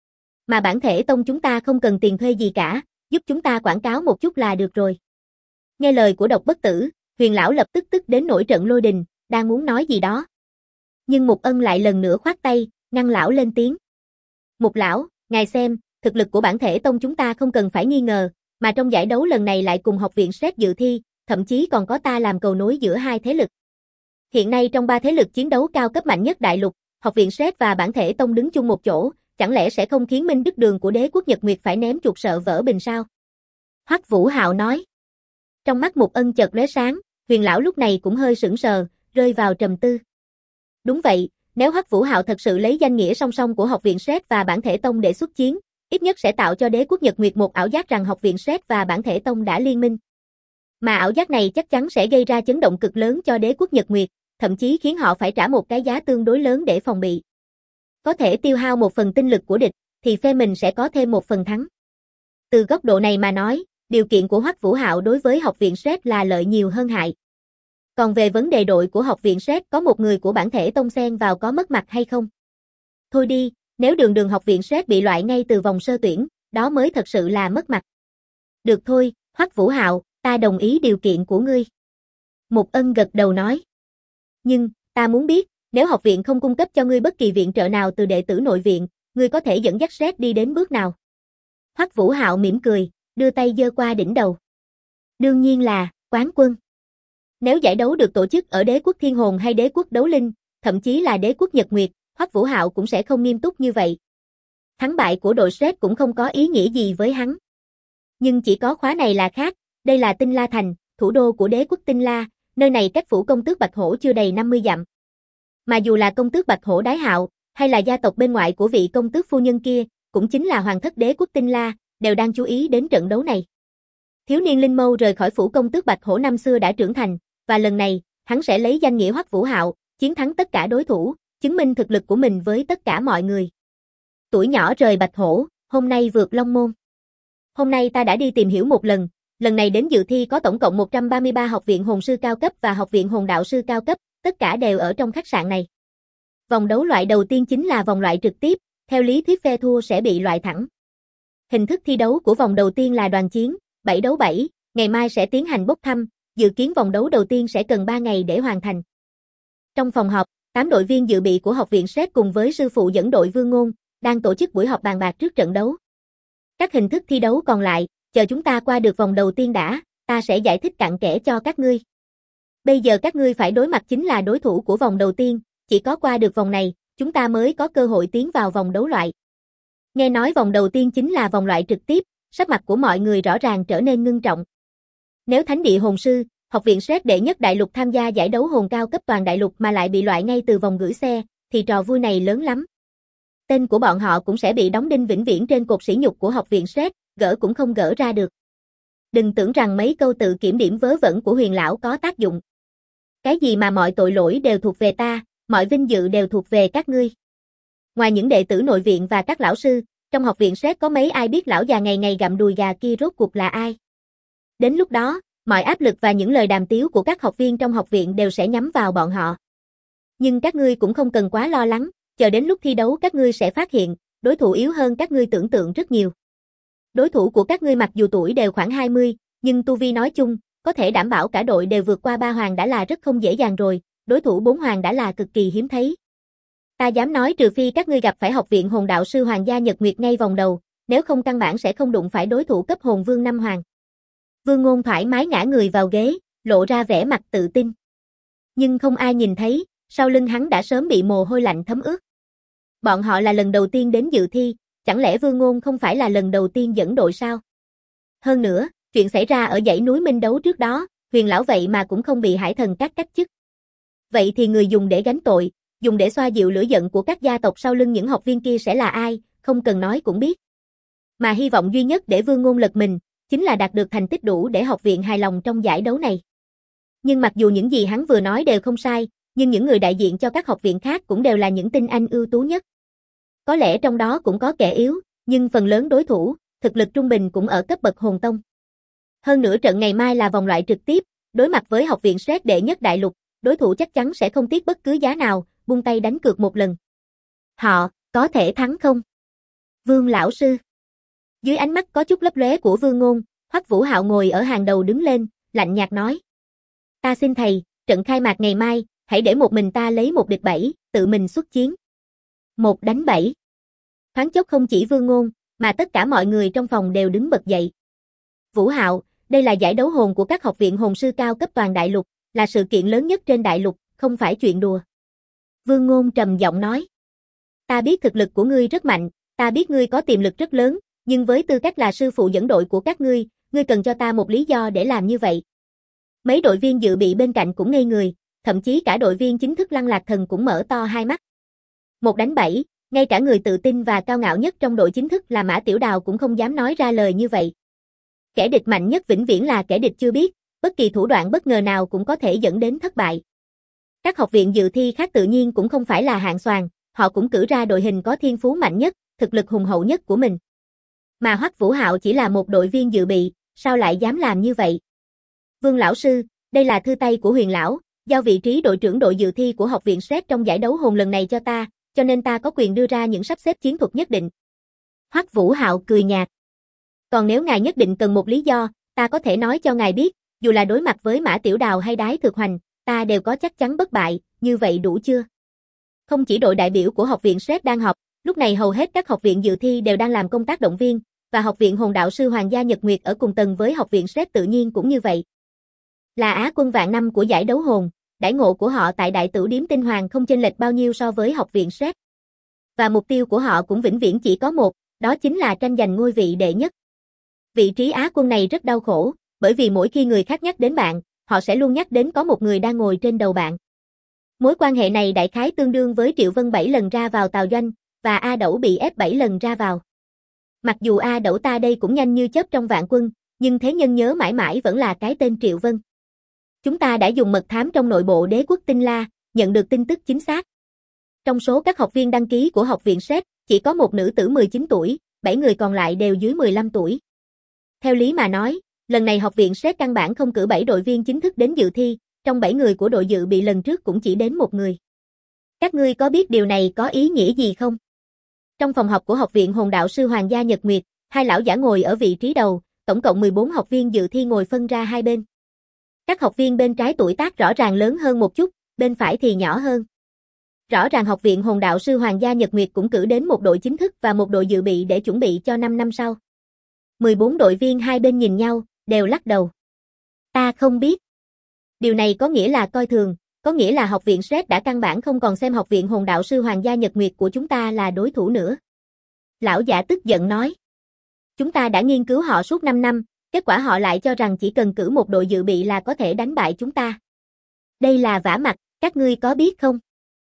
Mà bản thể tông chúng ta không cần tiền thuê gì cả, giúp chúng ta quảng cáo một chút là được rồi. Nghe lời của Độc Bất Tử, Huyền lão lập tức tức đến nổi trận lôi đình, đang muốn nói gì đó. Nhưng Mục Ân lại lần nữa khoát tay, ngăn lão lên tiếng. Mục lão, ngài xem, thực lực của bản thể tông chúng ta không cần phải nghi ngờ, mà trong giải đấu lần này lại cùng học viện SRED dự thi, thậm chí còn có ta làm cầu nối giữa hai thế lực. Hiện nay trong ba thế lực chiến đấu cao cấp mạnh nhất đại lục, học viện SRED và bản thể tông đứng chung một chỗ, chẳng lẽ sẽ không khiến Minh Đức Đường của đế quốc Nhật Nguyệt phải ném chuột sợ vỡ bình sao? Hoắc Vũ Hạo nói. Trong mắt Mục Ân chợt lóe sáng, Huyền lão lúc này cũng hơi sững sờ, rơi vào trầm tư. Đúng vậy, nếu Hoắc Vũ Hạo thật sự lấy danh nghĩa song song của học viện SRED và bản thể tông để xuất chiến, ít nhất sẽ tạo cho đế quốc Nhật Nguyệt một ảo giác rằng học viện SRED và bản thể tông đã liên minh. Mà ảo giác này chắc chắn sẽ gây ra chấn động cực lớn cho đế quốc Nhật Nguyệt, thậm chí khiến họ phải trả một cái giá tương đối lớn để phòng bị. Có thể tiêu hao một phần tinh lực của địch, thì phe mình sẽ có thêm một phần thắng. Từ góc độ này mà nói, điều kiện của Hoắc Vũ Hạo đối với học viện SRED là lợi nhiều hơn hại. Còn về vấn đề đội của học viện SRED có một người của bản thể tông xen vào có mất mặt hay không? Thôi đi, nếu đường học viện SRED bị loại ngay từ vòng sơ tuyển, đó mới thật sự là mất mặt. Được thôi, Hoắc Vũ Hạo, ta đồng ý điều kiện của ngươi. Mục Ân gật đầu nói. Nhưng, ta muốn biết, nếu học viện không cung cấp cho ngươi bất kỳ viện trợ nào từ đệ tử nội viện, ngươi có thể dẫn dắt SRED đi đến bước nào? Hoắc Vũ Hạo mỉm cười, đưa tay giơ qua đỉnh đầu. Đương nhiên là, quán quân. Nếu giải đấu được tổ chức ở đế quốc Thiên Hồn hay đế quốc Đấu Linh, thậm chí là đế quốc Nhật Nguyệt, Hoắc Vũ Hạo cũng sẽ không nghiêm túc như vậy. Thắng bại của đội SRED cũng không có ý nghĩa gì với hắn. Nhưng chỉ có khóa này là khác, đây là Tinh La Thành, thủ đô của đế quốc Tinh La, nơi này cách phủ công tước Bạch Hổ chưa đầy 50 dặm. Mà dù là công tước Bạch Hổ Đái Hạo, hay là gia tộc bên ngoại của vị công tước phu nhân kia, cũng chính là hoàng thất đế quốc Tinh La, đều đang chú ý đến trận đấu này. Thiếu niên Linh Mâu rời khỏi phủ công tước Bạch Hổ năm xưa đã trưởng thành, và lần này, hắn sẽ lấy danh nghĩa Hoắc Vũ Hạo, chiến thắng tất cả đối thủ, chứng minh thực lực của mình với tất cả mọi người. Tuổi nhỏ rời Bạch Hổ, hôm nay vượt Long Môn. Hôm nay ta đã đi tìm hiểu một lần này đến dự thi có tổng cộng 133 học viện hồn sư cao cấp và học viện hồn đạo sư cao cấp, tất cả đều ở trong khách sạn này. Vòng đấu loại đầu tiên chính là vòng loại trực tiếp, theo lý thuyết phe thua sẽ bị loại thẳng. Hình thức thi đấu của vòng đầu tiên là đoàn chiến, 7 đấu 7, ngày mai sẽ tiến hành bốc thăm, dự kiến vòng đấu đầu tiên sẽ cần 3 ngày để hoàn thành. Trong phòng họp, 8 đội viên dự bị của học viện SRED cùng với sư phụ dẫn đội Vương Ngôn, đang tổ chức buổi họp bàn bạc trước trận đấu. Các hình thức thi đấu còn lại, chờ chúng ta qua được vòng đầu tiên đã, ta sẽ giải thích cặn kẽ cho các ngươi. Bây giờ các ngươi phải đối mặt chính là đối thủ của vòng đầu tiên, chỉ có qua được vòng này, chúng ta mới có cơ hội tiến vào vòng đấu loại. Nghe nói vòng đầu tiên chính là vòng loại trực tiếp, sắc mặt của mọi người rõ ràng trở nên ngưng trọng. Nếu Thánh địa hồn sư, học viện SRED đệ nhất đại lục tham gia giải đấu hồn cao cấp toàn đại lục mà lại bị loại ngay từ vòng gửi xe, thì trò vui này lớn lắm. Tên của bọn họ cũng sẽ bị đóng đinh vĩnh viễn trên cột sỉ nhục của học viện SRED, gỡ cũng không gỡ ra được. Đừng tưởng rằng mấy câu tự kiểm điểm vớ vẩn của Huyền lão có tác dụng. Cái gì mà mọi tội lỗi đều thuộc về ta, mọi vinh dự đều thuộc về các ngươi. Ngoài những đệ tử nội viện và các lão sư, trong học viện SRED có mấy ai biết lão già ngày ngày gặm đùi gà kia rốt cuộc là ai? Đến lúc đó, mọi áp lực và những lời đàm tiếu của các học viên trong học viện đều sẽ nhắm vào bọn họ. Nhưng các ngươi cũng không cần quá lo lắng, chờ đến lúc thi đấu các ngươi sẽ phát hiện, đối thủ yếu hơn các ngươi tưởng tượng rất nhiều. Đối thủ của các ngươi mặc dù tuổi đều khoảng 20, nhưng tu vi nói chung, có thể đảm bảo cả đội đều vượt qua 3 hoàng đã là rất không dễ dàng rồi, đối thủ 4 hoàng đã là cực kỳ hiếm thấy. Ta dám nói trừ phi các ngươi gặp phải học viện hồn đạo sư hoàng gia Nhật Nguyệt ngay vòng đầu, nếu không căn bản sẽ không đụng phải đối thủ cấp hồn vương 5 hoàng. Vương Ngôn thoải mái ngã người vào ghế, lộ ra vẻ mặt tự tin. Nhưng không ai nhìn thấy, sau lưng hắn đã sớm bị mồ hôi lạnh thấm ướt. Bọn họ là lần đầu tiên đến dự thi, chẳng lẽ Vương Ngôn không phải là lần đầu tiên dẫn đội sao? Hơn nữa, chuyện xảy ra ở dãy núi Minh Đấu trước đó, Huyền lão vậy mà cũng không bị Hải Thần Các cách chức. Vậy thì người dùng để gánh tội, dùng để xoa dịu lửa giận của các gia tộc sau lưng những học viên kia sẽ là ai, không cần nói cũng biết. Mà hy vọng duy nhất để Vương Ngôn lật mình, chính là đạt được thành tích đủ để học viện hài lòng trong giải đấu này. Nhưng mặc dù những gì hắn vừa nói đều không sai, nhưng những người đại diện cho các học viện khác cũng đều là những tinh anh ưu tú nhất. Có lẽ trong đó cũng có kẻ yếu, nhưng phần lớn đối thủ, thực lực trung bình cũng ở cấp bậc hồn tông. Hơn nữa trận ngày mai là vòng loại trực tiếp, đối mặt với học viện SRED đệ nhất đại lục, đối thủ chắc chắn sẽ không tiếc bất cứ giá nào, buông tay đánh cược một lần. Họ, có thể thắng không? Vương lão sư. Dưới ánh mắt có chút lấp lóe của Vương Ngôn, Hoắc Vũ Hạo ngồi ở hàng đầu đứng lên, lạnh nhạt nói. Ta xin thầy, trận khai mạc ngày mai, hãy để một mình ta lấy một địch 7, tự mình xuất chiến. 1 đánh 7. Thoáng chốc không chỉ Vương Ngôn, mà tất cả mọi người trong phòng đều đứng bật dậy. Vũ Hạo, đây là giải đấu hồn của các học viện hồn sư cao cấp toàn đại lục, là sự kiện lớn nhất trên đại lục, không phải chuyện đùa. Vương Ngôn trầm giọng nói. Ta biết thực lực của ngươi rất mạnh, ta biết ngươi có tiềm lực rất lớn, nhưng với tư cách là sư phụ dẫn đội của các ngươi cần cho ta một lý do để làm như vậy. Mấy đội viên dự bị bên cạnh cũng ngây người, thậm chí cả đội viên chính thức Lăng Lạc Thần cũng mở to hai mắt. 1 đánh 7, ngay cả người tự tin và cao ngạo nhất trong đội chính thức là Mã Tiểu Đào cũng không dám nói ra lời như vậy. Kẻ địch mạnh nhất vĩnh viễn là kẻ địch chưa biết, bất kỳ thủ đoạn bất ngờ nào cũng có thể dẫn đến thất bại. Các học viện dự thi khác tự nhiên cũng không phải là hạng xoàn, họ cũng cử ra đội hình có thiên phú mạnh nhất, thực lực hùng hậu nhất của mình. Mà Hoắc Vũ Hạo chỉ là một đội viên dự bị, sao lại dám làm như vậy? Vương lão sư, đây là thư tay của Huyền lão, giao vị trí đội trưởng đội dự thi của học viện SRED trong giải đấu hồn lần này cho ta, cho nên ta có quyền đưa ra những sắp xếp chiến thuật nhất định. Hoắc Vũ Hạo cười nhạt. Còn nếu ngài nhất định cần một lý do, ta có thể nói cho ngài biết, dù là đối mặt với Mã Tiểu Đào hay Đái Thực Hoành, ta đều có chắc chắn bất bại, như vậy đủ chưa? Không chỉ đội đại biểu của học viện SRED đang họp, lúc này hầu hết các học viện dự thi đều đang làm công tác động viên, và học viện hồn đạo sư Hoàng gia Nhật Nguyệt ở cùng tầng với học viện SRED tự nhiên cũng như vậy. Là Á quân vạn năm của giải đấu hồn, đãi ngộ của họ tại Đại Tửu Điếm Tinh Hoàng không chênh lệch bao nhiêu so với học viện SRED. Và mục tiêu của họ cũng vĩnh viễn chỉ có một, đó chính là tranh giành ngôi vị đệ nhất. Vị trí Á quân này rất đau khổ, bởi vì mỗi khi người khác nhắc đến bạn, họ sẽ luôn nhắc đến có một người đang ngồi trên đầu bạn. Mối quan hệ này đại khái tương đương với Triệu Vân 7 lần ra vào Tào Doanh, và A Đẩu bị ép 7 lần ra vào. Mặc dù A Đẩu ta đây cũng nhanh như chớp trong vạn quân, nhưng thế nhân nhớ mãi mãi vẫn là cái tên Triệu Vân. Chúng ta đã dùng mật thám trong nội bộ đế quốc Tinh La, nhận được tin tức chính xác. Trong số các học viên đăng ký của học viện SRED, chỉ có một nữ tử 19 tuổi, 7 người còn lại đều dưới 15 tuổi. Theo lý mà nói, lần này học viện SRED căn bản không cử 7 đội viên chính thức đến dự thi, trong 7 người của đội dự bị lần trước cũng chỉ đến một người. Các ngươi có biết điều này có ý nghĩa gì không? Trong phòng họp của học viện hồn đạo sư Hoàng gia Nhật Nguyệt, hai lão giả ngồi ở vị trí đầu, tổng cộng 14 học viên dự thi ngồi phân ra hai bên. Các học viên bên trái tuổi tác rõ ràng lớn hơn một chút, bên phải thì nhỏ hơn. Rõ ràng học viện hồn đạo sư Hoàng gia Nhật Nguyệt cũng cử đến một đội chính thức và một đội dự bị để chuẩn bị cho 5 năm sau. 14 đội viên hai bên nhìn nhau, đều lắc đầu. Ta không biết. Điều này có nghĩa là coi thường, có nghĩa là học viện SRED đã căn bản không còn xem học viện hồn đạo sư Hoàng gia Nhật Nguyệt của chúng ta là đối thủ nữa. Lão giả tức giận nói. Chúng ta đã nghiên cứu họ suốt 5 năm, kết quả họ lại cho rằng chỉ cần cử một đội dự bị là có thể đánh bại chúng ta. Đây là vả mặt, các ngươi có biết không?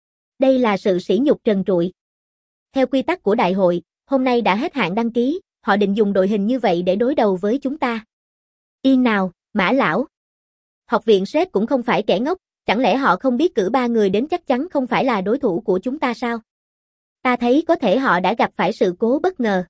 Đây là sự sỉ nhục trần trụi. Theo quy tắc của đại hội, hôm nay đã hết hạn đăng ký, họ định dùng đội hình như vậy để đối đầu với chúng ta. Yên nào, Mã lão. Học viện SRED cũng không phải kẻ ngốc, chẳng lẽ họ không biết cử 3 người đến chắc chắn không phải là đối thủ của chúng ta sao? Ta thấy có thể họ đã gặp phải sự cố bất ngờ.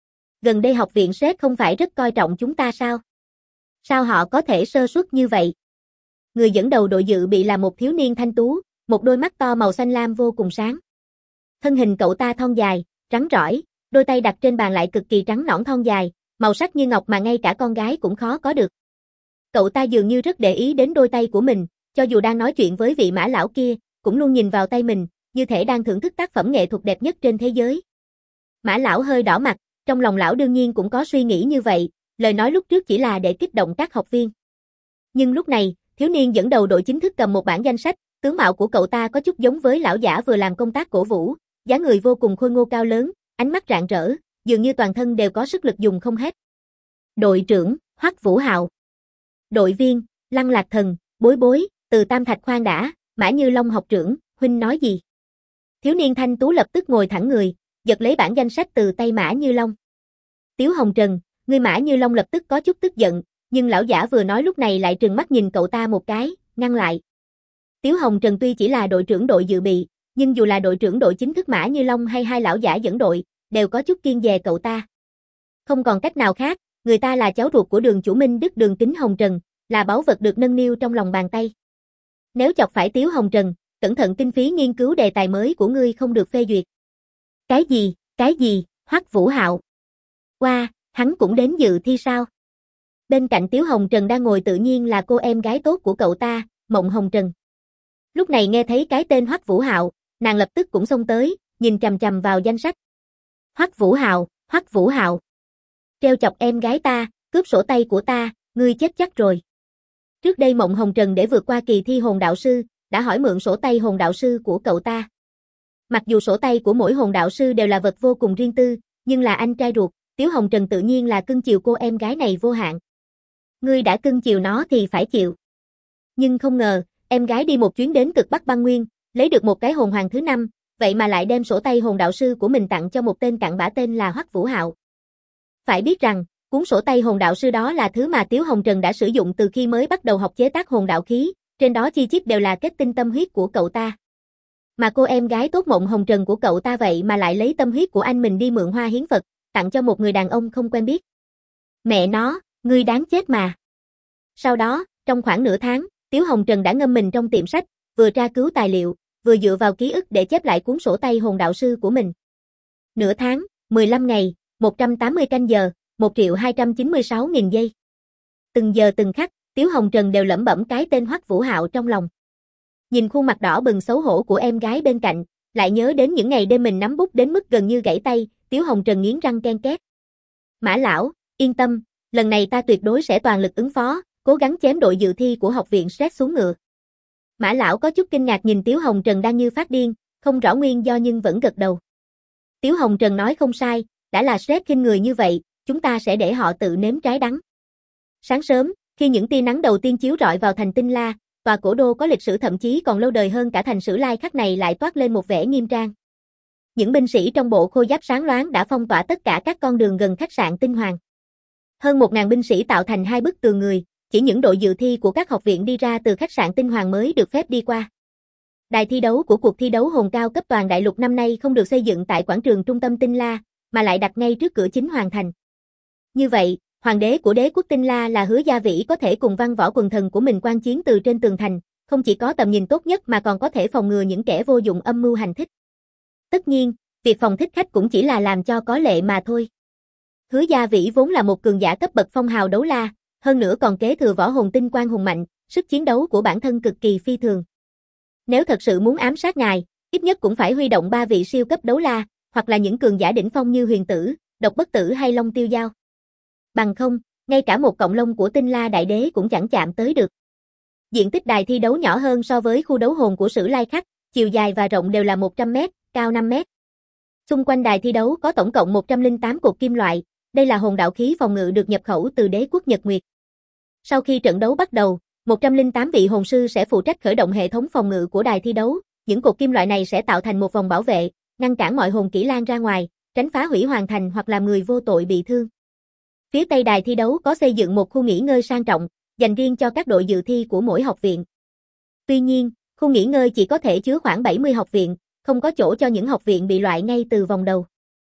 Gần đây học viện SRED không phải rất coi trọng chúng ta sao? Sao họ có thể sơ suất như vậy? Người dẫn đầu đội dự bị là một thiếu niên thanh tú, một đôi mắt to màu xanh lam vô cùng sáng. Thân hình cậu ta thon dài, trắng trỏi, đôi tay đặt trên bàn lại cực kỳ trắng nõn thon dài, màu sắc như ngọc mà ngay cả con gái cũng khó có được. Cậu ta dường như rất để ý đến đôi tay của mình, cho dù đang nói chuyện với vị Mã lão kia, cũng luôn nhìn vào tay mình, như thể đang thưởng thức tác phẩm nghệ thuật đẹp nhất trên thế giới. Mã lão hơi đỏ mặt, trong lòng lão đương nhiên cũng có suy nghĩ như vậy, lời nói lúc trước chỉ là để kích động các học viên. Nhưng lúc này, thiếu niên dẫn đầu đội chính thức cầm một bản danh sách, tướng mạo của cậu ta có chút giống với lão giả vừa làm công tác cổ vũ, dáng người vô cùng khôi ngô cao lớn, ánh mắt rạng rỡ, dường như toàn thân đều có sức lực dùng không hết. Đội trưởng, Hoắc Vũ Hạo. Đội viên, Lăng Lạc Thần, Bối Bối, Từ Tam Thạch khoan đã, Mã Như Long học trưởng, huynh nói gì? Thiếu niên thanh tú lập tức ngồi thẳng người, giật lấy bản danh sách từ tay Mã Như Long. Tiếu Hồng Trần, người Mã Như Long lập tức có chút tức giận, nhưng lão giả vừa nói lúc này lại trừng mắt nhìn cậu ta một cái, ngăn lại. Tiếu Hồng Trần tuy chỉ là đội trưởng đội dự bị, nhưng dù là đội trưởng đội chính thức Mã Như Long hay hai lão giả dẫn đội, đều có chút kiêng dè cậu ta. Không còn cách nào khác, người ta là cháu ruột của Đường chủ Minh Đức Đường Kính Hồng Trần, là báu vật được nâng niu trong lòng bàn tay. Nếu chọc phải Tiếu Hồng Trần, cẩn thận kinh phí nghiên cứu đề tài mới của ngươi không được phê duyệt. Cái gì? Hoắc Vũ Hạo. Wow, hắn cũng đến dự thi sao? Bên cạnh Tiếu Hồng Trần đang ngồi tự nhiên là cô em gái tốt của cậu ta, Mộng Hồng Trần. Lúc này nghe thấy cái tên Hoắc Vũ Hạo, nàng lập tức cũng xông tới, nhìn chằm chằm vào danh sách. Hoắc Vũ Hạo, Hoắc Vũ Hạo. Treo chọc em gái ta, cướp sổ tay của ta, ngươi chết chắc rồi. Trước đây Mộng Hồng Trần để vượt qua kỳ thi hồn đạo sư, đã hỏi mượn sổ tay hồn đạo sư của cậu ta. Mặc dù sổ tay của mỗi hồn đạo sư đều là vật vô cùng riêng tư, nhưng là anh trai ruột, Tiếu Hồng Trần tự nhiên là cưng chiều cô em gái này vô hạn. Ngươi đã cưng chiều nó thì phải chịu. Nhưng không ngờ, em gái đi một chuyến đến cực Bắc băng nguyên, lấy được một cái hồn hoàng thứ 5, vậy mà lại đem sổ tay hồn đạo sư của mình tặng cho một tên cặn bã tên là Hoắc Vũ Hạo. Phải biết rằng, cuốn sổ tay hồn đạo sư đó là thứ mà Tiếu Hồng Trần đã sử dụng từ khi mới bắt đầu học chế tác hồn đạo khí, trên đó chi chít đều là kết tinh tâm huyết của cậu ta. Mà cô em gái tốt Mộng Hồng Trần của cậu ta vậy mà lại lấy tâm huyết của anh mình đi mượn hoa hiến Phật, tặng cho một người đàn ông không quen biết. Mẹ nó, ngươi đáng chết mà. Sau đó, trong khoảng nửa tháng, Tiếu Hồng Trần đã ngâm mình trong tiệm sách, vừa tra cứu tài liệu, vừa dựa vào ký ức để chép lại cuốn sổ tay hồn đạo sư của mình. Nửa tháng, 15 ngày, 180 canh giờ, 1.296.000 giây. Từng giờ từng khắc, Tiếu Hồng Trần đều lẩm bẩm cái tên Hoắc Vũ Hạo trong lòng. Nhìn khuôn mặt đỏ bừng xấu hổ của em gái bên cạnh, lại nhớ đến những ngày đêm mình nắm bút đến mức gần như gãy tay, Tiếu Hồng Trần nghiến răng ken két. Mã lão, yên tâm, lần này ta tuyệt đối sẽ toàn lực ứng phó, cố gắng chém đội dự thi của học viện stress xuống ngựa. Mã lão có chút kinh ngạc nhìn Tiếu Hồng Trần đang như phát điên, không rõ nguyên do nhưng vẫn gật đầu. Tiếu Hồng Trần nói không sai, đã là stress khinh người như vậy, chúng ta sẽ để họ tự nếm trái đắng. Sáng sớm, khi những tia nắng đầu tiên chiếu rọi vào thành Tinh La, tòa cổ đô có lịch sử thậm chí còn lâu đời hơn cả thành Sử Lai Khắc này lại toát lên một vẻ nghiêm trang. Những binh sĩ trong bộ khôi giáp sáng loáng đã phong tỏa tất cả các con đường gần khách sạn Tinh Hoàng. Hơn 1.000 binh sĩ tạo thành 2 bức tường người, chỉ những đội dự thi của các học viện đi ra từ khách sạn Tinh Hoàng mới được phép đi qua. Đài thi đấu của cuộc thi đấu hồn cao cấp toàn đại lục năm nay không được xây dựng tại quảng trường trung tâm Tinh La, mà lại đặt ngay trước cửa chính hoàng thành. Như vậy, hoàng đế của đế quốc Tinh La là Hứa Gia Vĩ có thể cùng văn võ quần thần của mình quan chiến từ trên tường thành, không chỉ có tầm nhìn tốt nhất mà còn có thể phòng ngừa những kẻ vô dụng âm mưu hành thích. Tất nhiên, việc phòng thích khách cũng chỉ là làm cho có lệ mà thôi. Hứa Gia Vĩ vốn là một cường giả cấp bậc phong hào đấu la, hơn nữa còn kế thừa võ hồn tinh quang hùng mạnh, sức chiến đấu của bản thân cực kỳ phi thường. Nếu thật sự muốn ám sát ngài, ít nhất cũng phải huy động 3 vị siêu cấp đấu la, hoặc là những cường giả đỉnh phong như Huyền Tử, Độc Bất Tử hay Long Tiêu Dao. Bằng không, ngay cả một cọng lông của Tinh La Đại Đế cũng chẳng chạm tới được. Diện tích đài thi đấu nhỏ hơn so với khu đấu hồn của Sử Lai Khắc, chiều dài và rộng đều là 100 m, cao 5 m. Xung quanh đài thi đấu có tổng cộng 108 cột kim loại, đây là hồn đạo khí phòng ngự được nhập khẩu từ đế quốc Nhật Nguyệt. Sau khi trận đấu bắt đầu, 108 vị hồn sư sẽ phụ trách khởi động hệ thống phòng ngự của đài thi đấu, những cột kim loại này sẽ tạo thành một vòng bảo vệ, ngăn cản mọi hồn kỹ lan ra ngoài, tránh phá hủy hoàn thành hoặc làm người vô tội bị thương. Phía tây đài thi đấu có xây dựng một khu nghỉ ngơi sang trọng, dành riêng cho các đội dự thi của mỗi học viện. Tuy nhiên, khu nghỉ ngơi chỉ có thể chứa khoảng 70 học viện, không có chỗ cho những học viện bị loại ngay từ vòng đầu.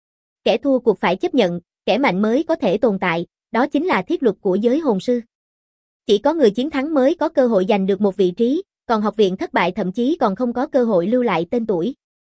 Kẻ thua cuộc phải chấp nhận, kẻ mạnh mới có thể tồn tại, đó chính là thiết luật của giới hồn sư. Chỉ có người chiến thắng mới có cơ hội giành được một vị trí, còn học viện thất bại thậm chí còn không có cơ hội lưu lại tên tuổi.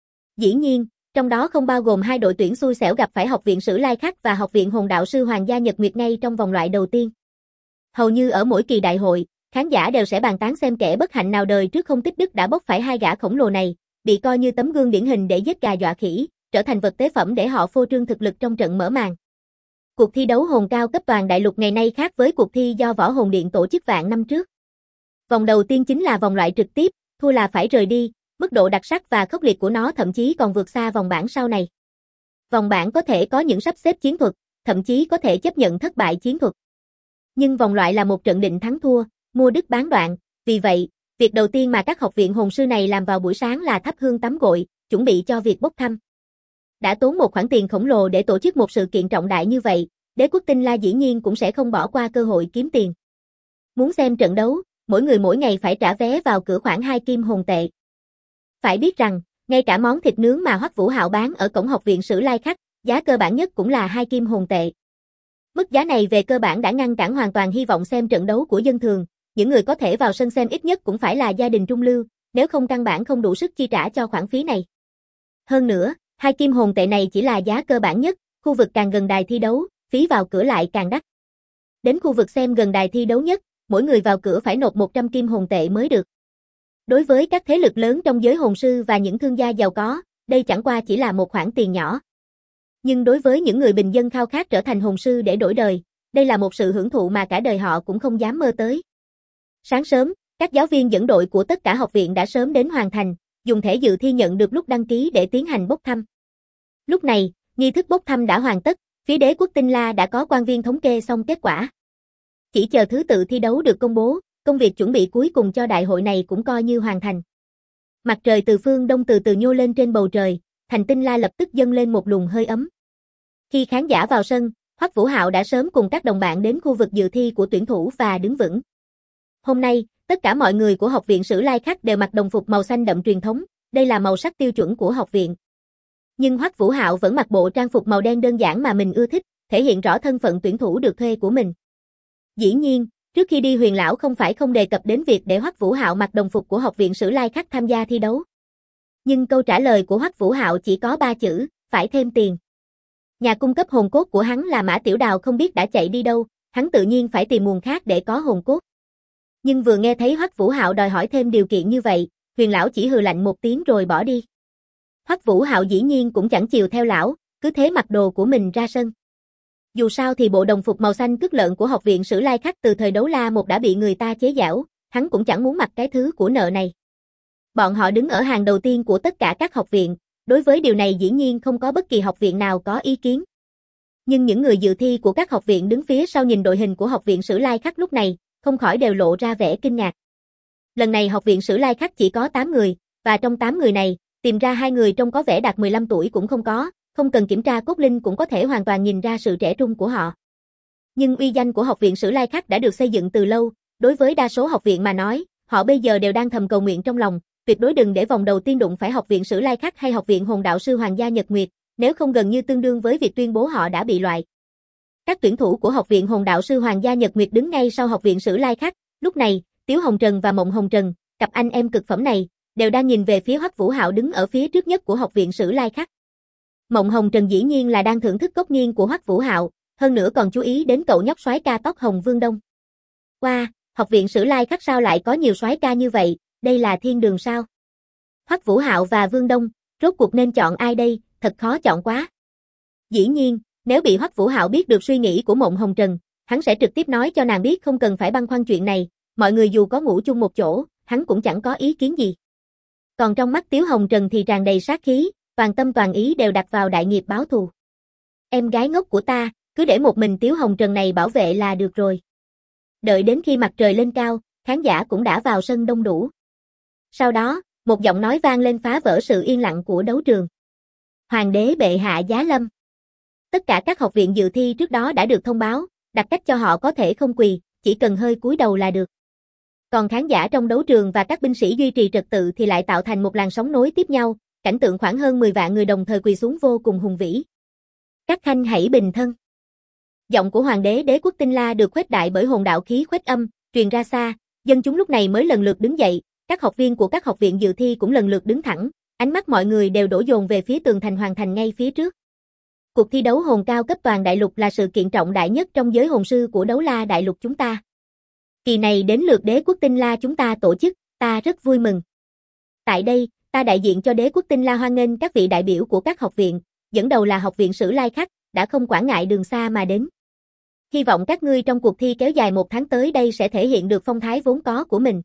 Dĩ nhiên, trong đó không bao gồm 2 đội tuyển xui xẻo gặp phải học viện Sử Lai Khắc và học viện hồn đạo sư Hoàng gia Nhật Nguyệt ngay trong vòng loại đầu tiên. Hầu như ở mỗi kỳ đại hội, khán giả đều sẽ bàn tán xem kẻ bất hạnh nào đời trước không tích đức đã bốc phải 2 gã khổng lồ này, bị coi như tấm gương điển hình để giết gà dọa khỉ, trở thành vật tế phẩm để họ phô trương thực lực trong trận mở màn. Cuộc thi đấu hồn cao cấp toàn đại lục ngày nay khác với cuộc thi do Võ Hồn Điện tổ chức vạn năm trước. Vòng đầu tiên chính là vòng loại trực tiếp, thua là phải rời đi, mức độ đặc sắc và khốc liệt của nó thậm chí còn vượt xa vòng bảng sau này. Vòng bảng có thể có những sắp xếp chiến thuật, thậm chí có thể chấp nhận thất bại chiến thuật. Nhưng vòng loại là một trận định thắng thua, mua đứt bán đoạn, vì vậy, việc đầu tiên mà các học viện hồn sư này làm vào buổi sáng là thắp hương tắm gội, chuẩn bị cho việc bốc thăm. Đã tốn một khoản tiền khổng lồ để tổ chức một sự kiện trọng đại như vậy, đế quốc Tinh La dĩ nhiên cũng sẽ không bỏ qua cơ hội kiếm tiền. Muốn xem trận đấu, mỗi người mỗi ngày phải trả vé vào cửa khoảng 2 kim hồn tệ. Phải biết rằng, ngay cả món thịt nướng mà Hoắc Vũ Hạo bán ở cổng học viện Sử Lai Khắc, giá cơ bản nhất cũng là 2 kim hồn tệ. Mức giá này về cơ bản đã ngăn cản hoàn toàn hy vọng xem trận đấu của dân thường, những người có thể vào sân xem ít nhất cũng phải là gia đình trung lưu, nếu không căn bản không đủ sức chi trả cho khoản phí này. Hơn nữa, 2 kim hồn tệ này chỉ là giá cơ bản nhất, khu vực càng gần đài thi đấu, phí vào cửa lại càng đắt. Đến khu vực xem gần đài thi đấu nhất, mỗi người vào cửa phải nộp 100 kim hồn tệ mới được. Đối với các thế lực lớn trong giới hồn sư và những thương gia giàu có, đây chẳng qua chỉ là một khoản tiền nhỏ. Nhưng đối với những người bình dân khao khát trở thành hồn sư để đổi đời, đây là một sự hưởng thụ mà cả đời họ cũng không dám mơ tới. Sáng sớm, các giáo viên dẫn đội của tất cả học viện đã sớm đến hoàn thành, dùng thẻ dự thi nhận được lúc đăng ký để tiến hành bốc thăm. Lúc này, nghi thức bốc thăm đã hoàn tất, phía đế quốc Tinh La đã có quan viên thống kê xong kết quả. Chỉ chờ thứ tự thi đấu được công bố, công việc chuẩn bị cuối cùng cho đại hội này cũng coi như hoàn thành. Mặt trời từ phương đông từ từ nhô lên trên bầu trời, thành Tinh La lập tức dâng lên một luồng hơi ấm. Khi khán giả vào sân, Hoắc Vũ Hạo đã sớm cùng các đồng bạn đến khu vực dự thi của tuyển thủ và đứng vững. Hôm nay, tất cả mọi người của học viện Sử Lai Khắc đều mặc đồng phục màu xanh đậm truyền thống, đây là màu sắc tiêu chuẩn của học viện. Nhưng Hoắc Vũ Hạo vẫn mặc bộ trang phục màu đen đơn giản mà mình ưa thích, thể hiện rõ thân phận tuyển thủ được thuê của mình. Dĩ nhiên, trước khi đi Huyền lão không phải không đề cập đến việc để Hoắc Vũ Hạo mặc đồng phục của học viện Sử Lai Khắc tham gia thi đấu. Nhưng câu trả lời của Hoắc Vũ Hạo chỉ có 3 chữ, phải thêm tiền. Nhà cung cấp hồn cốt của hắn là Mã Tiểu Đào không biết đã chạy đi đâu, hắn tự nhiên phải tìm nguồn khác để có hồn cốt. Nhưng vừa nghe thấy Hoắc Vũ Hạo đòi hỏi thêm điều kiện như vậy, Huyền lão chỉ hừ lạnh một tiếng rồi bỏ đi. Hoắc Vũ Hạo dĩ nhiên cũng chẳng chiều theo lão, cứ thế mặc đồ của mình ra sân. Dù sao thì bộ đồng phục màu xanh cứt lợn của học viện Sử Lai Khắc từ thời đấu la một đã bị người ta chế giễu, hắn cũng chẳng muốn mặc cái thứ của nợ này. Bọn họ đứng ở hàng đầu tiên của tất cả các học viện, đối với điều này dĩ nhiên không có bất kỳ học viện nào có ý kiến. Nhưng những người dự thi của các học viện đứng phía sau nhìn đội hình của học viện Sử Lai Khắc lúc này, không khỏi đều lộ ra vẻ kinh ngạc. Lần này học viện Sử Lai Khắc chỉ có 8 người, và trong 8 người này, tìm ra 2 người trông có vẻ đạt 15 tuổi cũng không có, không cần kiểm tra cốt linh cũng có thể hoàn toàn nhìn ra sự trẻ trung của họ. Nhưng uy danh của học viện Sử Lai Khắc đã được xây dựng từ lâu, đối với đa số học viện mà nói, họ bây giờ đều đang thầm cầu nguyện trong lòng, tuyệt đối đừng để vòng đầu tiên đụng phải học viện Sử Lai Khắc hay học viện Hồn Đạo Sư Hoàng gia Nhật Nguyệt, nếu không gần như tương đương với việc tuyên bố họ đã bị loại. Các tuyển thủ của học viện Hồn Đạo Sư Hoàng gia Nhật Nguyệt đứng ngay sau học viện Sử Lai Khắc, lúc này, Tiếu Hồng Trần và Mộng Hồng Trần, cặp anh em cực phẩm này, đều đang nhìn về phía Hoắc Vũ Hạo đứng ở phía trước nhất của học viện Sử Lai Khắc. Mộng Hồng Trần dĩ nhiên là đang thưởng thức cốc nghiêng của Hoắc Vũ Hạo, hơn nữa còn chú ý đến cậu nhóc soái ca tóc hồng Vương Đông. Wow, học viện Sử Lai Khắc sao lại có nhiều soái ca như vậy, đây là thiên đường sao? Hoắc Vũ Hạo và Vương Đông, rốt cuộc nên chọn ai đây, thật khó chọn quá. Dĩ nhiên, nếu bị Hoắc Vũ Hạo biết được suy nghĩ của Mộng Hồng Trần, hắn sẽ trực tiếp nói cho nàng biết không cần phải băn khoăn chuyện này, mọi người dù có ngủ chung một chỗ, hắn cũng chẳng có ý kiến gì. Còn trong mắt Tiếu Hồng Trần thì tràn đầy sát khí, toàn tâm toàn ý đều đặt vào đại nghiệp báo thù. Em gái ngốc của ta, cứ để một mình Tiếu Hồng Trần này bảo vệ là được rồi. Đợi đến khi mặt trời lên cao, khán giả cũng đã vào sân đông đủ. Sau đó, một giọng nói vang lên phá vỡ sự yên lặng của đấu trường. Hoàng đế bệ hạ giá lâm. Tất cả các học viện dự thi trước đó đã được thông báo, đặt cách cho họ có thể không quỳ, chỉ cần hơi cúi đầu là được. Còn khán giả trong đấu trường và các binh sĩ duy trì trật tự thì lại tạo thành một làn sóng nối tiếp nhau, cảnh tượng khoảng hơn 10 vạn người đồng thời quỳ xuống vô cùng hùng vĩ. Các khanh hãy bình thân. Giọng của hoàng đế đế quốc Tinh La được khuếch đại bởi hồn đạo khí khuếch âm, truyền ra xa, dân chúng lúc này mới lần lượt đứng dậy, các học viên của các học viện dự thi cũng lần lượt đứng thẳng, ánh mắt mọi người đều đổ dồn về phía tường thành hoàng thành ngay phía trước. Cuộc thi đấu hồn cao cấp toàn đại lục là sự kiện trọng đại nhất trong giới hồn sư của đấu la đại lục chúng ta. Kỳ này đến lượt đế quốc Tinh La chúng ta tổ chức, ta rất vui mừng. Tại đây, ta đại diện cho đế quốc Tinh La hoan nghênh các vị đại biểu của các học viện, dẫn đầu là học viện Sử Lai Khắc, đã không quản ngại đường xa mà đến. Hy vọng các ngươi trong cuộc thi kéo dài 1 tháng tới đây sẽ thể hiện được phong thái vốn có của mình.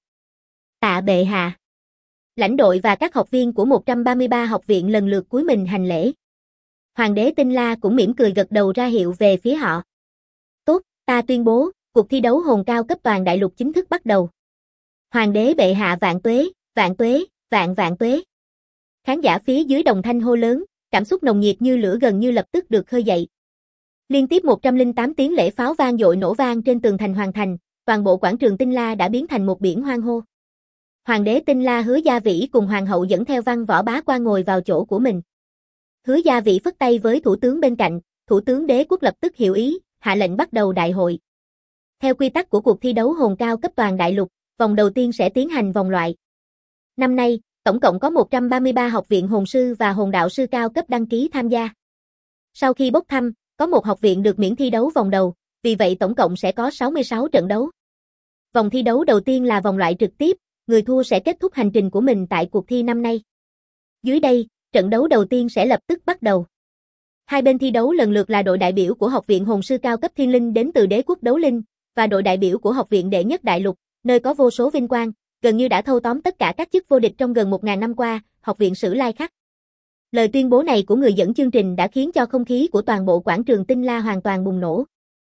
Tạ bệ hạ. Lãnh đội và các học viên của 133 học viện lần lượt cúi mình hành lễ. Hoàng đế Tinh La cũng mỉm cười gật đầu ra hiệu về phía họ. Tốt, ta tuyên bố, cuộc thi đấu hồn cao cấp toàn đại lục chính thức bắt đầu. Hoàng đế bệ hạ vạn tuế, vạn tuế, vạn vạn tuế. Khán giả phía dưới đồng thanh hô lớn, cảm xúc nồng nhiệt như lửa gần như lập tức được khơi dậy. Liên tiếp 108 tiếng lễ pháo vang dội nổ vang trên tường thành hoàng thành, toàn bộ quảng trường Tinh La đã biến thành một biển hoan hô. Hoàng đế Tinh La Hứa Gia Vĩ cùng hoàng hậu dẫn theo Văn Võ Bá Quan ngồi vào chỗ của mình. Hứa Gia Vĩ phất tay với thủ tướng bên cạnh, thủ tướng đế quốc lập tức hiểu ý, hạ lệnh bắt đầu đại hội. Theo quy tắc của cuộc thi đấu hồn cao cấp toàn đại lục, vòng đầu tiên sẽ tiến hành vòng loại. Năm nay, tổng cộng có 133 học viện hồn sư và hồn đạo sư cao cấp đăng ký tham gia. Sau khi bốc thăm, có một học viện được miễn thi đấu vòng đầu, vì vậy tổng cộng sẽ có 66 trận đấu. Vòng thi đấu đầu tiên là vòng loại trực tiếp, người thua sẽ kết thúc hành trình của mình tại cuộc thi năm nay. Dưới đây, trận đấu đầu tiên sẽ lập tức bắt đầu. Hai bên thi đấu lần lượt là đội đại biểu của Học viện Hồn sư cao cấp Thiên Linh đến từ Đế quốc Đấu Linh, và đội đại biểu của Học viện Đệ nhất Đại lục, nơi có vô số vinh quang, gần như đã thâu tóm tất cả các chức vô địch trong gần 1000 năm qua, Học viện Sử Lai Khắc. Lời tuyên bố này của người dẫn chương trình đã khiến cho không khí của toàn bộ quảng trường Tinh La hoàn toàn bùng nổ.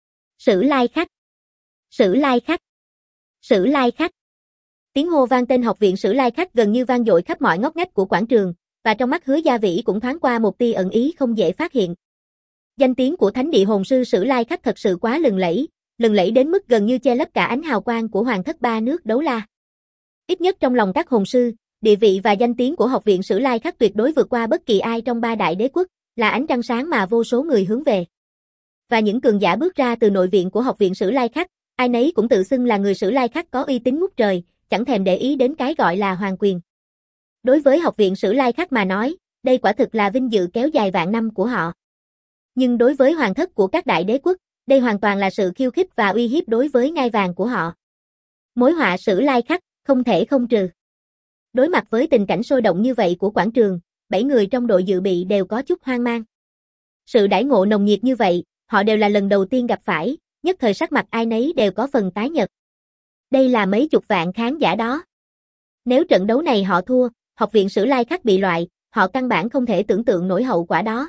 Sử Lai Khắc, Sử Lai Khắc, Sử Lai Khắc. Tiếng hô vang tên Học viện Sử Lai Khắc gần như vang dội khắp mọi ngóc ngách của quảng trường, và trong mắt Hứa Gia Vĩ cũng thoáng qua một tia ẩn ý không dễ phát hiện. Danh tiếng của Thánh địa Hồn sư Sử Lai Khắc thật sự quá lừng lẫy đến mức gần như che lấp cả ánh hào quang của hoàng thất ba nước Đấu La. Ít nhất trong lòng các hồn sư, địa vị và danh tiếng của Học viện Sử Lai Khắc tuyệt đối vượt qua bất kỳ ai trong ba đại đế quốc, là ánh trăng sáng mà vô số người hướng về. Và những cường giả bước ra từ nội viện của Học viện Sử Lai Khắc, ai nấy cũng tự xưng là người Sử Lai Khắc có uy tín ngút trời, chẳng thèm để ý đến cái gọi là hoàng quyền. Đối với Học viện Sử Lai Khắc mà nói, đây quả thực là vinh dự kéo dài vạn năm của họ. Nhưng đối với hoàng thất của các đại đế quốc, đây hoàn toàn là sự khiêu khích và uy hiếp đối với ngai vàng của họ. Mối họa Sử Lai Khắc, không thể không trừ. Đối mặt với tình cảnh sôi động như vậy của quảng trường, 7 người trong đội dự bị đều có chút hoang mang. Sự đãi ngộ nồng nhiệt như vậy, họ đều là lần đầu tiên gặp phải, nhất thời sắc mặt ai nấy đều có phần tái nhợt. Đây là mấy chục vạn khán giả đó. Nếu trận đấu này họ thua, Học viện Sử Lai Khắc bị loại, họ căn bản không thể tưởng tượng nổi hậu quả đó.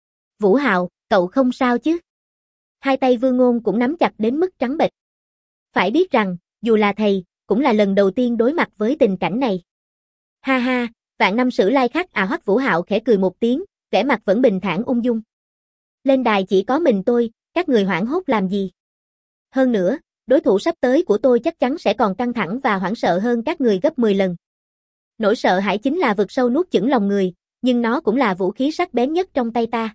Vũ Hạo, cậu không sao chứ? Hai tay Vương Ngôn cũng nắm chặt đến mức trắng bệch. Phải biết rằng, dù là thầy, cũng là lần đầu tiên đối mặt với tình cảnh này. Ha ha, vạn năm Sử Lai Khắc à, Hoắc Vũ Hạo khẽ cười một tiếng, vẻ mặt vẫn bình thản ung dung. Lên đài chỉ có mình tôi, các người hoảng hốt làm gì? Hơn nữa, đối thủ sắp tới của tôi chắc chắn sẽ còn căng thẳng và hoảng sợ hơn các người gấp 10 lần. Nỗi sợ hãi chính là vực sâu nuốt chửng lòng người, nhưng nó cũng là vũ khí sắc bén nhất trong tay ta.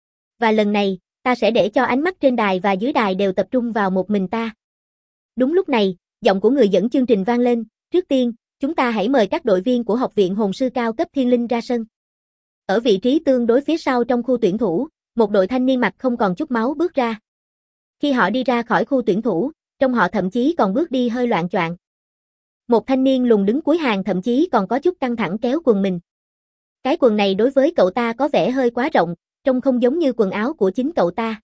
Và lần này, ta sẽ để cho ánh mắt trên đài và dưới đài đều tập trung vào một mình ta. Đúng lúc này, giọng của người dẫn chương trình vang lên, trước tiên, chúng ta hãy mời các đội viên của Học viện Hồn sư cao cấp Thiên Linh ra sân. Ở vị trí tương đối phía sau trong khu tuyển thủ, một đội thanh niên mặt không còn chút máu bước ra. Khi họ đi ra khỏi khu tuyển thủ, trông họ thậm chí còn bước đi hơi loạng choạng. Một thanh niên lùn đứng cuối hàng thậm chí còn có chút căng thẳng kéo quần mình. Cái quần này đối với cậu ta có vẻ hơi quá rộng, trông không giống như quần áo của chính cậu ta.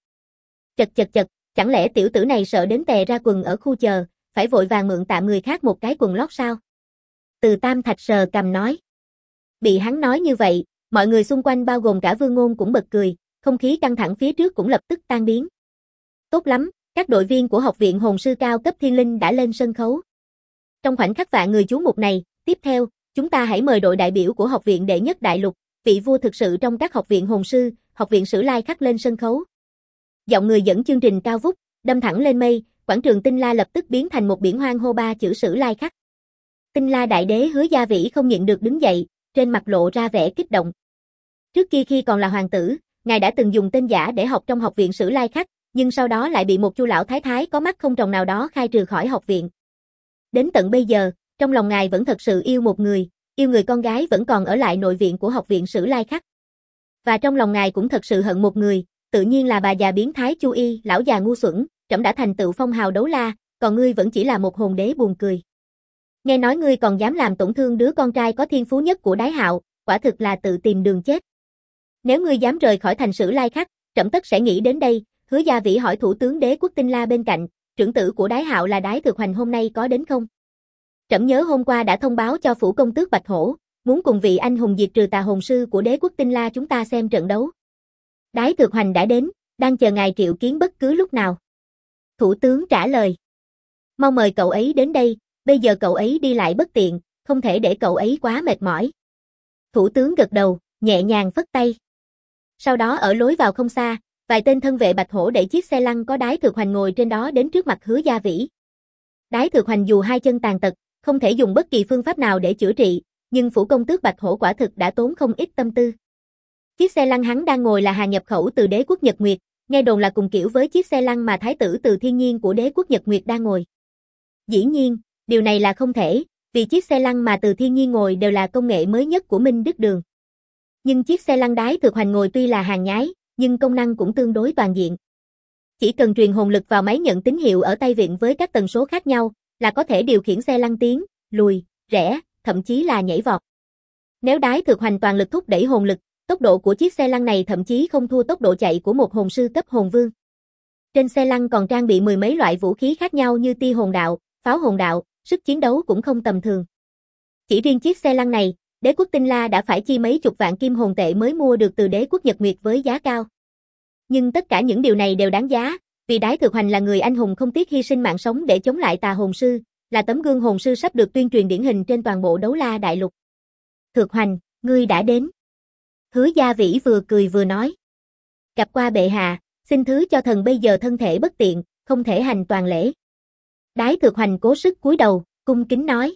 Chật, chẳng lẽ tiểu tử này sợ đến tè ra quần ở khu chờ, phải vội vàng mượn tạm người khác một cái quần lót sao? Từ Tam Thạch sờ cằm nói. Bị hắn nói như vậy, mọi người xung quanh bao gồm cả Vương Ngôn cũng bật cười, không khí căng thẳng phía trước cũng lập tức tan biến. Tốt lắm, các đội viên của Học viện Hồn sư cao cấp Thiên Linh đã lên sân khấu. Trong khoảnh khắc vạn người chú mục này, tiếp theo, chúng ta hãy mời đội đại biểu của Học viện Đệ nhất Đại lục, vị vua thực sự trong các học viện hồn sư, Học viện Sử Lai Khắc lên sân khấu. Giọng người dẫn chương trình cao vút, đâm thẳng lên mây, quảng trường Tinh La lập tức biến thành một biển hoang hô ba chữ Sử Lai Khắc. Tinh La đại đế Hứa Gia Vĩ không nhịn được đứng dậy, trên mặt lộ ra vẻ kích động. Trước kia khi còn là hoàng tử, ngài đã từng dùng tên giả để học trong Học viện Sử Lai Khắc, nhưng sau đó lại bị một Chu lão thái thái có mắt không tròng nào đó khai trừ khỏi học viện. Đến tận bây giờ, trong lòng ngài vẫn thật sự yêu một người, yêu người con gái vẫn còn ở lại nội viện của Học viện Sử Lai Khắc. Và trong lòng ngài cũng thật sự hận một người, tự nhiên là bà già biến thái Chu Y, lão già ngu xuẩn, trẫm đã thành tựu phong hào Đấu La, còn ngươi vẫn chỉ là một hồn đế buồn cười. Nghe nói ngươi còn dám làm tổn thương đứa con trai có thiên phú nhất của Đái Hạo, quả thực là tự tìm đường chết. Nếu ngươi dám rời khỏi thành Sử Lai Khắc, trẫm tất sẽ nghĩ đến đây. Hứa Gia Vĩ hỏi thủ tướng Đế quốc Tinh La bên cạnh, trưởng tử của Đái Hạo là Đái Thực Hoành hôm nay có đến không? Trẫm nhớ hôm qua đã thông báo cho phủ công tước Bạch Hổ, muốn cùng vị anh hùng diệt trừ tà hồn sư của Đế quốc Tinh La chúng ta xem trận đấu. Đái Thực Hoành đã đến, đang chờ ngài triệu kiến bất cứ lúc nào. Thủ tướng trả lời. Mau mời cậu ấy đến đây, bây giờ cậu ấy đi lại bất tiện, không thể để cậu ấy quá mệt mỏi. Thủ tướng gật đầu, nhẹ nhàng phất tay. Sau đó ở lối vào không xa, vài tên thân vệ Bạch Hổ đẩy chiếc xe lăn có Đái Thực Hoành ngồi trên đó đến trước mặt Hứa Gia Vĩ. Đái Thực Hoành dù hai chân tàn tật, không thể dùng bất kỳ phương pháp nào để chữa trị, nhưng phủ công tước Bạch Hổ quả thực đã tốn không ít tâm tư. Chiếc xe lăn hắn đang ngồi là hàng nhập khẩu từ Đế quốc Nhật Nguyệt, nghe đồn là cùng kiểu với chiếc xe lăn mà thái tử Từ Thiên Nhiên của Đế quốc Nhật Nguyệt đang ngồi. Dĩ nhiên, điều này là không thể, vì chiếc xe lăn mà Từ Thiên Nhiên ngồi đều là công nghệ mới nhất của Minh Đức Đường. Nhưng chiếc xe lăn Đái Thực Hoành ngồi tuy là hàng nhái, nhưng công năng cũng tương đối toàn diện. Chỉ cần truyền hồn lực vào máy nhận tín hiệu ở tay vịn với các tần số khác nhau, là có thể điều khiển xe lăn tiến, lùi, rẽ, thậm chí là nhảy vọt. Nếu đái thực hoành toàn lực thúc đẩy hồn lực, tốc độ của chiếc xe lăn này thậm chí không thua tốc độ chạy của một hồn sư cấp hồn vương. Trên xe lăn còn trang bị mười mấy loại vũ khí khác nhau như tia hồn đạo, pháo hồn đạo, sức chiến đấu cũng không tầm thường. Chỉ riêng chiếc xe lăn này, đế quốc Tinh La đã phải chi mấy chục vạn kim hồn tệ mới mua được từ đế quốc Nhật Nguyệt với giá cao. Nhưng tất cả những điều này đều đáng giá, vì đái thực hoành là người anh hùng không tiếc hy sinh mạng sống để chống lại tà hồn sư, là tấm gương hồn sư sắp được tuyên truyền điển hình trên toàn bộ Đấu La đại lục. Thực hoành, ngươi đã đến. Hứa Gia Vĩ vừa cười vừa nói. Gặp qua bệ hạ, xin thứ cho thần bây giờ thân thể bất tiện, không thể hành toàn lễ. Đái thực hoành cố sức cúi đầu, cung kính nói.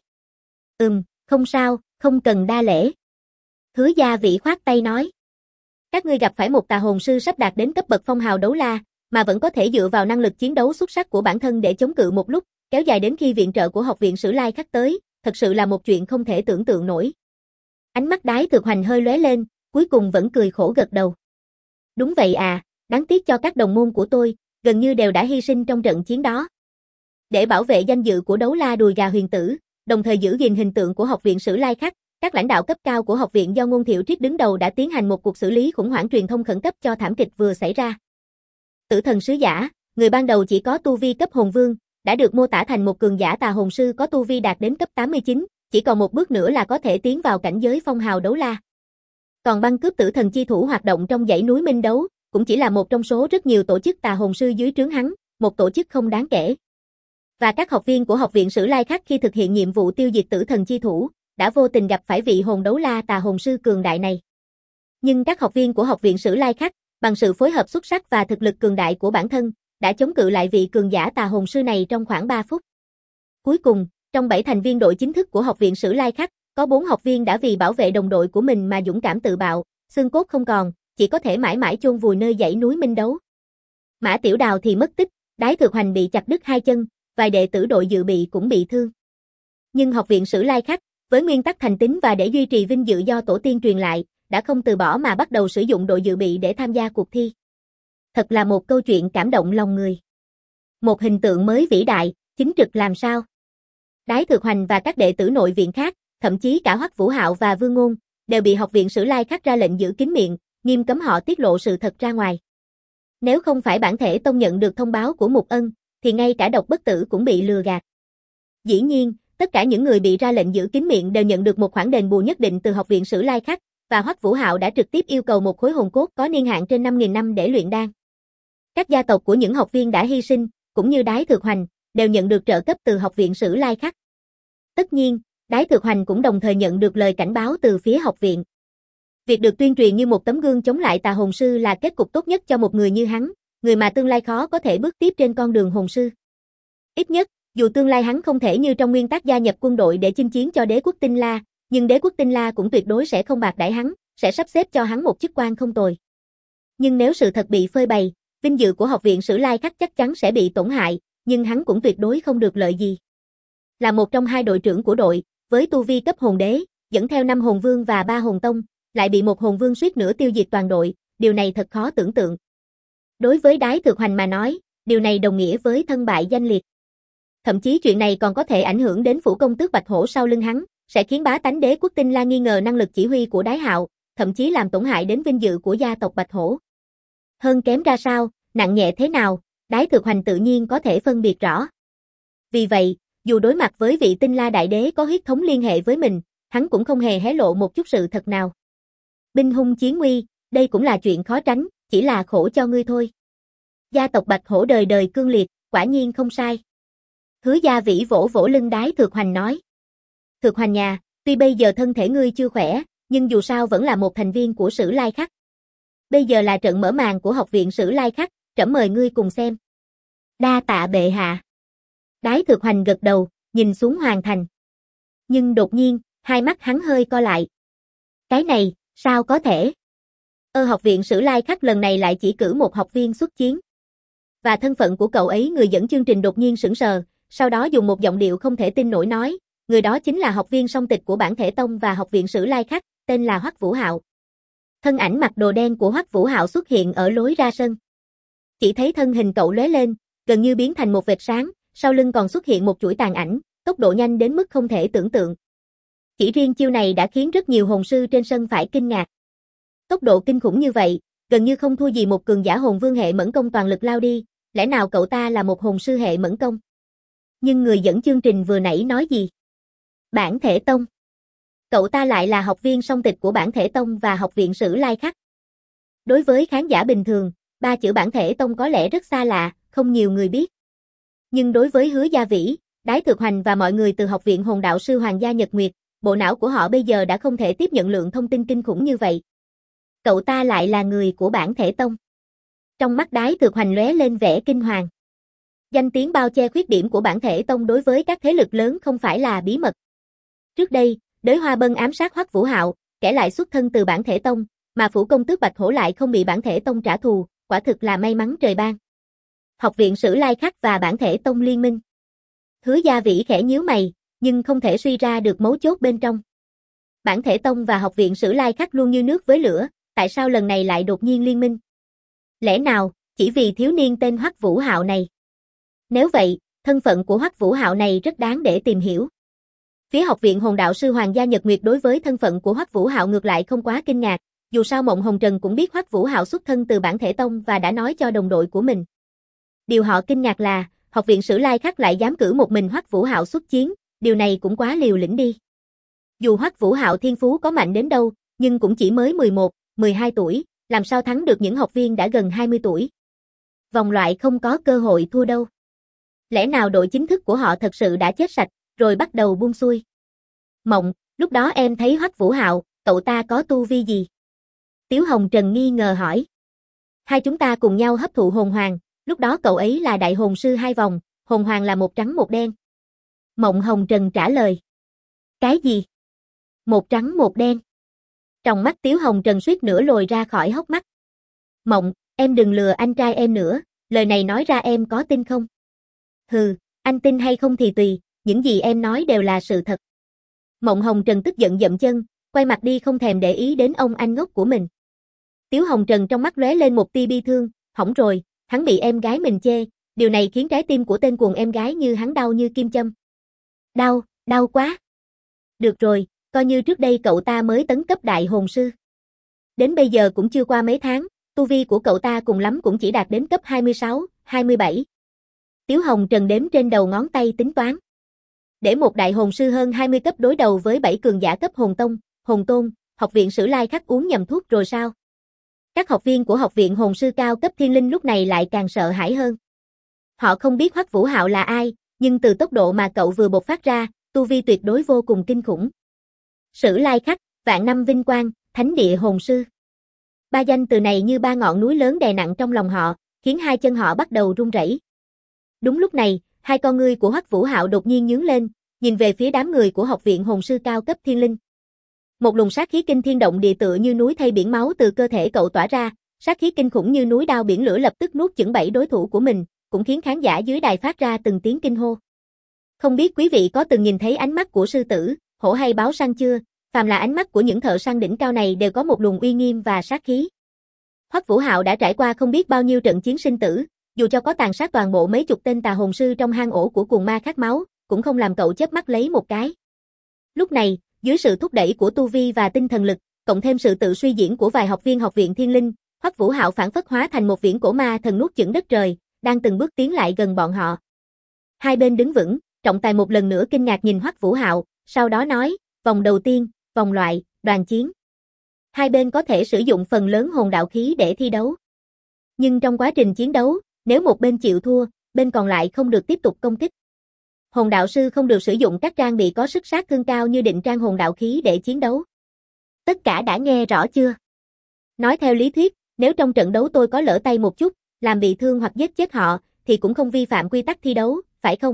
Không sao, không cần đa lễ. Hứa Gia Vĩ khoát tay nói. Các ngươi gặp phải một tà hồn sư sắp đạt đến cấp bậc phong hào Đấu La, mà vẫn có thể dựa vào năng lực chiến đấu xuất sắc của bản thân để chống cự một lúc, kéo dài đến khi viện trợ của học viện Sử Lai Khắc tới, thật sự là một chuyện không thể tưởng tượng nổi. Ánh mắt đái thực hoành hơi lóe lên, cuối cùng vẫn cười khổ gật đầu. Đúng vậy à, đáng tiếc cho các đồng môn của tôi, gần như đều đã hy sinh trong trận chiến đó. Để bảo vệ danh dự của Đấu La đùi gà huyền tử, đồng thời giữ gìn hình tượng của học viện Sử Lai Khắc, các lãnh đạo cấp cao của học viện do Ngôn Thiệu Triết đứng đầu đã tiến hành một cuộc xử lý khủng hoảng truyền thông khẩn cấp cho thảm kịch vừa xảy ra. Tử thần sứ giả, người ban đầu chỉ có tu vi cấp hồn vương, đã được mô tả thành một cường giả tà hồn sư có tu vi đạt đến cấp 89, chỉ còn một bước nữa là có thể tiến vào cảnh giới phong hào Đấu La. Còn băng cướp tử thần chi thủ hoạt động trong dãy núi Minh Đấu, cũng chỉ là một trong số rất nhiều tổ chức tà hồn sư dưới trướng hắn, một tổ chức không đáng kể. Và các học viên của học viện Sử Lai Khắc khi thực hiện nhiệm vụ tiêu diệt tử thần chi thủ, đã vô tình gặp phải vị hồn Đấu La tà hồn sư cường đại này. Nhưng các học viên của học viện Sử Lai Khắc, bằng sự phối hợp xuất sắc và thực lực cường đại của bản thân, đã chống cự lại vị cường giả tà hồn sư này trong khoảng 3 phút. Cuối cùng, trong 7 thành viên đội chính thức của học viện Sử Lai Khắc, có 4 học viên đã vì bảo vệ đồng đội của mình mà dũng cảm tự bạo, xương cốt không còn, chỉ có thể mãi mãi chôn vùi nơi dãy núi Minh Đấu. Mã Tiểu Đào thì mất tích, đái thực hoành bị chặt đứt 2 chân, vài đệ tử đội dự bị cũng bị thương. Nhưng học viện Sử Lai Khắc, với nguyên tắc thành tín và để duy trì vinh dự do tổ tiên truyền lại, đã không từ bỏ mà bắt đầu sử dụng đội dự bị để tham gia cuộc thi. Thật là một câu chuyện cảm động lòng người. Một hình tượng mới vĩ đại, chính trực làm sao. Đái thực hoành và các đệ tử nội viện khác, thậm chí cả Hoắc Vũ Hạo và Vương Ngôn, đều bị học viện Sử Lai Khắc ra lệnh giữ kín miệng, nghiêm cấm họ tiết lộ sự thật ra ngoài. Nếu không phải bản thể tông nhận được thông báo của Mục Ân, thì ngay cả Độc Bất Tử cũng bị lừa gạt. Dĩ nhiên, tất cả những người bị ra lệnh giữ kín miệng đều nhận được một khoản đền bù nhất định từ học viện Sử Lai Khắc, và Hoắc Vũ Hạo đã trực tiếp yêu cầu một khối hồn cốt có niên hạn trên 5.000 năm để luyện đan. Các gia tộc của những học viên đã hy sinh, cũng như đái thực hoành, đều nhận được trợ cấp từ học viện Sử Lai Khắc. Tất nhiên, đái thực hoành cũng đồng thời nhận được lời cảnh báo từ phía học viện. Việc được tuyên truyền như một tấm gương chống lại tà hồn sư là kết cục tốt nhất cho một người như hắn, người mà tương lai khó có thể bước tiếp trên con đường hồn sư. Ít nhất, dù tương lai hắn không thể như trong nguyên tắc gia nhập quân đội để chinh chiến cho đế quốc Tinh La, nhưng đế quốc Tinh La cũng tuyệt đối sẽ không bạc đãi hắn, sẽ sắp xếp cho hắn một chức quan không tồi. Nhưng nếu sự thật bị phơi bày, vinh dự của học viện Sử Lai Khắc chắc chắn sẽ bị tổn hại, nhưng hắn cũng tuyệt đối không được lợi gì. Là một trong 2 đội trưởng của đội, với tu vi cấp hồn đế, dẫn theo 5 hồn vương và 3 hồn tông, lại bị một hồn vương suýt nữa tiêu diệt toàn đội, điều này thật khó tưởng tượng. Đối với đái thực hoành mà nói, điều này đồng nghĩa với thân bại danh liệt. Thậm chí chuyện này còn có thể ảnh hưởng đến phủ công tước Bạch Hổ sau lưng hắn, sẽ khiến bá tánh đế quốc Tinh La nghi ngờ năng lực chỉ huy của đái hạo, thậm chí làm tổn hại đến vinh dự của gia tộc Bạch Hổ. Hơn kém ra sao, nặng nhẹ thế nào, đái thực hoành tự nhiên có thể phân biệt rõ. Vì vậy, dù đối mặt với vị Tinh La đại đế có huyết thống liên hệ với mình, hắn cũng không hề hé lộ một chút sự thật nào. Binh hung chiến nguy, đây cũng là chuyện khó tránh, chỉ là khổ cho ngươi thôi. Gia tộc Bạch Hổ đời đời cương liệt, quả nhiên không sai. Hứa Gia Vĩ vỗ vỗ lưng đái thực hoành nói. Thực hoành nhà, tuy bây giờ thân thể ngươi chưa khỏe, nhưng dù sao vẫn là một thành viên của Sử Lai Khắc. Bây giờ là trận mở màn của học viện Sử Lai Khắc, trẫm mời ngươi cùng xem. Đa tạ bệ hạ. Đái thực hoành gật đầu, nhìn xuống Hoàng Thành. Nhưng đột nhiên, hai mắt hắn hơi co lại. Cái này, sao có thể? Học viện Sử Lai Khắc lần này lại chỉ cử một học viên xuất chiến. Và thân phận của cậu ấy người dẫn chương trình đột nhiên sững sờ, sau đó dùng một giọng điệu không thể tin nổi nói, người đó chính là học viên song tịch của bản thể tông và học viện Sử Lai Khắc, tên là Hoắc Vũ Hạo. Thân ảnh mặc đồ đen của Hoắc Vũ Hạo xuất hiện ở lối ra sân. Chỉ thấy thân hình cậu lóe lên, gần như biến thành một vệt sáng, sau lưng còn xuất hiện một chuỗi tàn ảnh, tốc độ nhanh đến mức không thể tưởng tượng. Chỉ riêng chiêu này đã khiến rất nhiều hồn sư trên sân phải kinh ngạc. Tốc độ kinh khủng như vậy, gần như không thua gì một cường giả hồn vương hệ mẫn công toàn lực lao đi, lẽ nào cậu ta là một hồn sư hệ mẫn công? Nhưng người dẫn chương trình vừa nãy nói gì? Bản Thể Tông. Cậu ta lại là học viên song tịch của Bản Thể Tông và Học viện Sử Lai Khắc. Đối với khán giả bình thường, ba chữ Bản Thể Tông có lẽ rất xa lạ, không nhiều người biết. Nhưng đối với Hứa Gia Vĩ, Đái Thực Hoành và mọi người từ Học viện Hồn Đạo Sư Hoàng gia Nhật Nguyệt, bộ não của họ bây giờ đã không thể tiếp nhận lượng thông tin kinh khủng như vậy. Cậu ta lại là người của Bản Thể Tông. Trong mắt Đái Thực Hoành lóe lên vẻ kinh hoàng. Danh tiếng bao che khuyết điểm của Bản Thể Tông đối với các thế lực lớn không phải là bí mật. Trước đây, Đới Hoa Bân ám sát Hoắc Vũ Hạo, kẻ lại xuất thân từ Bản Thể Tông, mà Phủ Công Tước Bạch Hổ lại không bị Bản Thể Tông trả thù, quả thực là may mắn trời ban. Học viện Sử Lai Khắc và Bản Thể Tông liên minh. Hứa Gia Vĩ khẽ nhíu mày, nhưng không thể suy ra được mấu chốt bên trong. Bản Thể Tông và Học viện Sử Lai Khắc luôn như nước với lửa, tại sao lần này lại đột nhiên liên minh? Lẽ nào, chỉ vì thiếu niên tên Hoắc Vũ Hạo này? Nếu vậy, thân phận của Hoắc Vũ Hạo này rất đáng để tìm hiểu. Phía Học viện Hồn Đạo Sư Hoàng gia Nhật Nguyệt đối với thân phận của Hoắc Vũ Hạo ngược lại không quá kinh ngạc, dù sao Mộng Hồng Trần cũng biết Hoắc Vũ Hạo xuất thân từ Bản Thể Tông và đã nói cho đồng đội của mình. Điều họ kinh ngạc là, Học viện Sử Lai Khắc lại dám cử một mình Hoắc Vũ Hạo xuất chiến, điều này cũng quá liều lĩnh đi. Dù Hoắc Vũ Hạo thiên phú có mạnh đến đâu, nhưng cũng chỉ mới 11, 12 tuổi, làm sao thắng được những học viên đã gần 20 tuổi. Vòng loại không có cơ hội thua đâu. Lẽ nào đội chính thức của họ thật sự đã chết sạch, rồi bắt đầu buông xuôi? Mộng, lúc đó em thấy Hoắc Vũ Hạo, cậu ta có tu vi gì? Tiếu Hồng Trần nghi ngờ hỏi. Hai chúng ta cùng nhau hấp thụ hồn hoàng, lúc đó cậu ấy là đại hồn sư 2 vòng, hồn hoàng là một trắng một đen. Mộng Hồng Trần trả lời. Cái gì? Một trắng một đen. Trong mắt Tiếu Hồng Trần suýt nữa lồi ra khỏi hốc mắt. Mộng, em đừng lừa anh trai em nữa, lời này nói ra em có tin không? Hừ, anh tin hay không thì tùy, những gì em nói đều là sự thật. Mộng Hồng Trần tức giận dậm chân, quay mặt đi không thèm để ý đến ông anh ngốc của mình. Tiếu Hồng Trần trong mắt lóe lên một tia bi thương, hỏng rồi, hắn bị em gái mình chê, điều này khiến trái tim của tên cuồng em gái như hắn đau như kim châm. Đau, đau quá. Được rồi, coi như trước đây cậu ta mới tấn cấp đại hồn sư. Đến bây giờ cũng chưa qua mấy tháng, tu vi của cậu ta cùng lắm cũng chỉ đạt đến cấp 26, 27. Tiếu Hồng Trần đếm trên đầu ngón tay tính toán. Để một đại hồn sư hơn 20 cấp đối đầu với 7 cường giả cấp hồn tông, hồn tôn, Học viện Sử Lai Khắc uống nhầm thuốc rồi sao? Các học viên của Học viện Hồn sư cao cấp Thiên Linh lúc này lại càng sợ hãi hơn. Họ không biết Hoắc Vũ Hạo là ai, nhưng từ tốc độ mà cậu vừa bộc phát ra, tu vi tuyệt đối vô cùng kinh khủng. Sử Lai Khắc, vạn năm vinh quang, thánh địa hồn sư. Ba danh từ này như ba ngọn núi lớn đè nặng trong lòng họ, khiến hai chân họ bắt đầu run rẩy. Đúng lúc này, hai con ngươi của Hoắc Vũ Hạo đột nhiên nhướng lên, nhìn về phía đám người của Học viện Hồn sư cao cấp Thiên Linh. Một luồng sát khí kinh thiên động địa tựa như núi thay biển máu từ cơ thể cậu tỏa ra, sát khí kinh khủng như núi đao biển lửa lập tức nuốt chửng 7 đối thủ của mình, cũng khiến khán giả dưới đài phát ra từng tiếng kinh hô. Không biết quý vị có từng nhìn thấy ánh mắt của sư tử, hổ hay báo săn chưa? Phàm là ánh mắt của những thợ săn đỉnh cao này đều có một luồng uy nghiêm và sát khí. Hoắc Vũ Hạo đã trải qua không biết bao nhiêu trận chiến sinh tử, dù cho có tàn sát toàn bộ mấy chục tên tà hồn sư trong hang ổ của cuồng ma khát máu, cũng không làm cậu chớp mắt lấy một cái. Lúc này, dưới sự thúc đẩy của tu vi và tinh thần lực, cộng thêm sự tự suy diễn của vài học viên Học viện Thiên Linh, Hoắc Vũ Hạo phản phất hóa thành một viễn cổ ma thần nuốt chửng đất trời, đang từng bước tiến lại gần bọn họ. Hai bên đứng vững, trọng tài một lần nữa kinh ngạc nhìn Hoắc Vũ Hạo, sau đó nói, vòng đầu tiên, vòng loại, đoàn chiến. Hai bên có thể sử dụng phần lớn hồn đạo khí để thi đấu. Nhưng trong quá trình chiến đấu, nếu một bên chịu thua, bên còn lại không được tiếp tục công kích. Hồn đạo sư không được sử dụng các trang bị có sức sát thương cao như định trang hồn đạo khí để chiến đấu. Tất cả đã nghe rõ chưa? Nói theo lý thuyết, nếu trong trận đấu tôi có lỡ tay một chút, làm bị thương hoặc giết chết họ, thì cũng không vi phạm quy tắc thi đấu, phải không?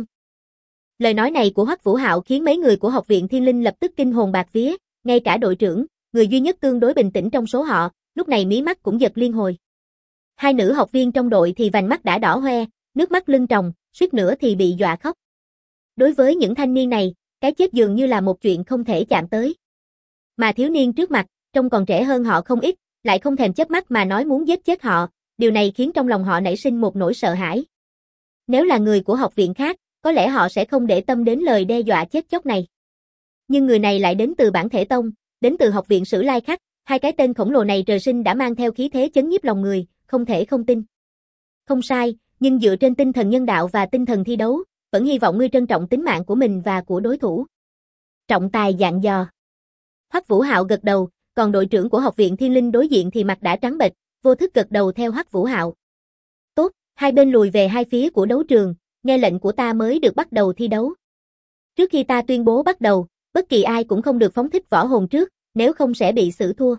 Lời nói này của Hoắc Vũ Hạo khiến mấy người của Học viện Thiên Linh lập tức kinh hồn bạt vía, ngay cả đội trưởng, người duy nhất tương đối bình tĩnh trong số họ, lúc này mí mắt cũng giật liên hồi. Hai nữ học viên trong đội thì vành mắt đã đỏ hoe, nước mắt lưng tròng, suýt nữa thì bị dọa khóc. Đối với những thanh niên này, cái chết dường như là một chuyện không thể chạm tới. Mà thiếu niên trước mặt, trông còn trẻ hơn họ không ít, lại không thèm chớp mắt mà nói muốn giết chết họ, điều này khiến trong lòng họ nảy sinh một nỗi sợ hãi. Nếu là người của học viện khác, có lẽ họ sẽ không để tâm đến lời đe dọa chết chóc này. Nhưng người này lại đến từ Bản Thể Tông, đến từ học viện Sử Lai Khắc, hai cái tên khổng lồ này trời sinh đã mang theo khí thế chấn nhiếp lòng người, không thể không tin. Không sai, nhưng dựa trên tinh thần nhân đạo và tinh thần thi đấu, vẫn hy vọng ngươi trân trọng tính mạng của mình và của đối thủ. Trọng tài dặn dò. Hoắc Vũ Hạo gật đầu, còn đội trưởng của học viện Thiên Linh đối diện thì mặt đã trắng bệch, vô thức gật đầu theo Hoắc Vũ Hạo. Tốt, hai bên lùi về hai phía của đấu trường, nghe lệnh của ta mới được bắt đầu thi đấu. Trước khi ta tuyên bố bắt đầu, bất kỳ ai cũng không được phóng thích võ hồn trước, nếu không sẽ bị xử thua.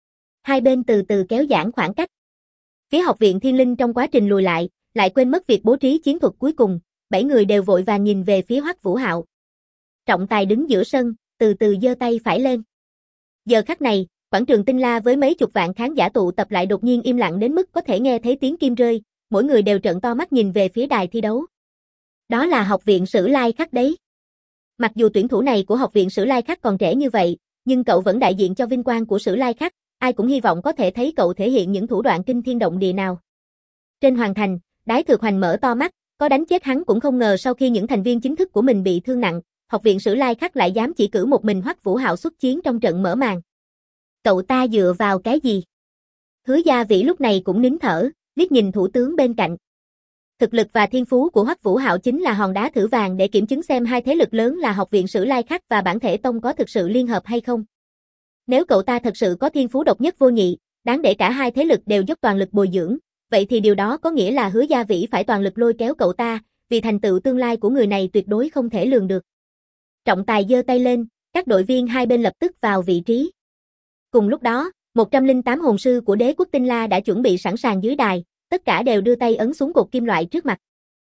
Hai bên từ từ kéo giãn khoảng cách. Phía học viện Thiên Linh trong quá trình lùi lại quên mất việc bố trí chiến thuật cuối cùng, 7 người đều vội vàng nhìn về phía Hoắc Vũ Hạo. Trọng tài đứng giữa sân, từ từ giơ tay phải lên. Giờ khắc này, quảng trường Tinh La với mấy chục vạn khán giả tụ tập lại đột nhiên im lặng đến mức có thể nghe thấy tiếng kim rơi, mỗi người đều trợn to mắt nhìn về phía đài thi đấu. Đó là học viện Sử Lai Khắc đấy. Mặc dù tuyển thủ này của học viện Sử Lai Khắc còn trẻ như vậy, nhưng cậu vẫn đại diện cho vinh quang của Sử Lai Khắc, ai cũng hy vọng có thể thấy cậu thể hiện những thủ đoạn kinh thiên động địa nào. Trên hoàng thành, Đái Thược Hoành mở to mắt, có đánh chết hắn cũng không ngờ sau khi những thành viên chính thức của mình bị thương nặng, học viện Sử Lai Khắc lại dám chỉ cử một mình Hoắc Vũ Hạo xuất chiến trong trận mở màn. Cậu ta dựa vào cái gì? Hứa Gia Vĩ lúc này cũng nín thở, liếc nhìn thủ tướng bên cạnh. Thực lực và thiên phú của Hoắc Vũ Hạo chính là hòn đá thử vàng để kiểm chứng xem hai thế lực lớn là học viện Sử Lai Khắc và Bản Thể Tông có thực sự liên hợp hay không. Nếu cậu ta thật sự có thiên phú độc nhất vô nhị, đáng để cả hai thế lực đều dốc toàn lực bồi dưỡng, vậy thì điều đó có nghĩa là Hứa Gia Vĩ phải toàn lực lôi kéo cậu ta, vì thành tựu tương lai của người này tuyệt đối không thể lường được. Trọng tài giơ tay lên, các đội viên hai bên lập tức vào vị trí. Cùng lúc đó, 108 hồn sư của đế quốc Tinh La đã chuẩn bị sẵn sàng dưới đài, tất cả đều đưa tay ấn xuống cột kim loại trước mặt.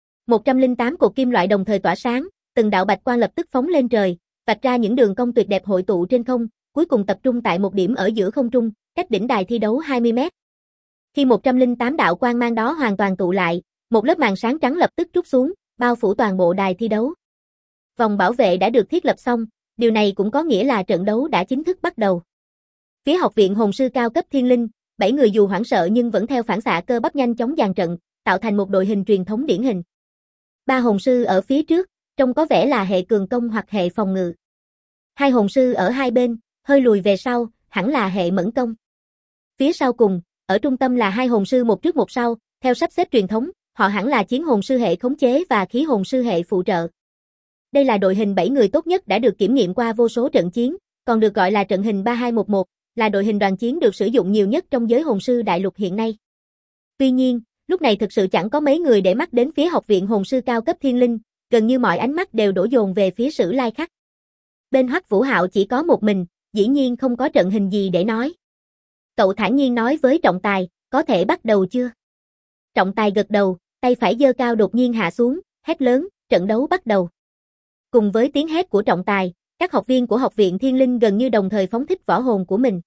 108 cột kim loại đồng thời tỏa sáng, từng đạo bạch quang lập tức phóng lên trời, vạch ra những đường cong tuyệt đẹp hội tụ trên không, cuối cùng tập trung tại một điểm ở giữa không trung, cách đỉnh đài thi đấu 20 mét. Khi 108 đạo quang mang đó hoàn toàn tụ lại, một lớp màn sáng trắng lập tức trút xuống, bao phủ toàn bộ đài thi đấu. Vòng bảo vệ đã được thiết lập xong, điều này cũng có nghĩa là trận đấu đã chính thức bắt đầu. Phía học viện hồn sư cao cấp Thiên Linh, 7 người dù hoảng sợ nhưng vẫn theo phản xạ cơ bắp nhanh chóng dàn trận, tạo thành một đội hình truyền thống điển hình. 3 hồn sư ở phía trước, trông có vẻ là hệ cường công hoặc hệ phòng ngự. 2 hồn sư ở hai bên, hơi lùi về sau, hẳn là hệ mẫn công. Phía sau cùng, ở trung tâm là 2 hồn sư một trước một sau, theo sắp xếp truyền thống, họ hẳn là chiến hồn sư hệ khống chế và khí hồn sư hệ phụ trợ. Đây là đội hình 7 người tốt nhất đã được kiểm nghiệm qua vô số trận chiến, còn được gọi là trận hình 3211, là đội hình đoàn chiến được sử dụng nhiều nhất trong giới hồn sư đại lục hiện nay. Tuy nhiên, lúc này thực sự chẳng có mấy người để mắt đến phía học viện hồn sư cao cấp Thiên Linh, gần như mọi ánh mắt đều đổ dồn về phía Sử Lai Khắc. Bên Hoắc Vũ Hạo chỉ có một mình, dĩ nhiên không có trận hình gì để nói. Cậu thản nhiên nói với trọng tài, có thể bắt đầu chưa? Trọng tài gật đầu, tay phải giơ cao đột nhiên hạ xuống, hét lớn, trận đấu bắt đầu. Cùng với tiếng hét của trọng tài, các học viên của học viện Thiên Linh gần như đồng thời phóng thích võ hồn của mình.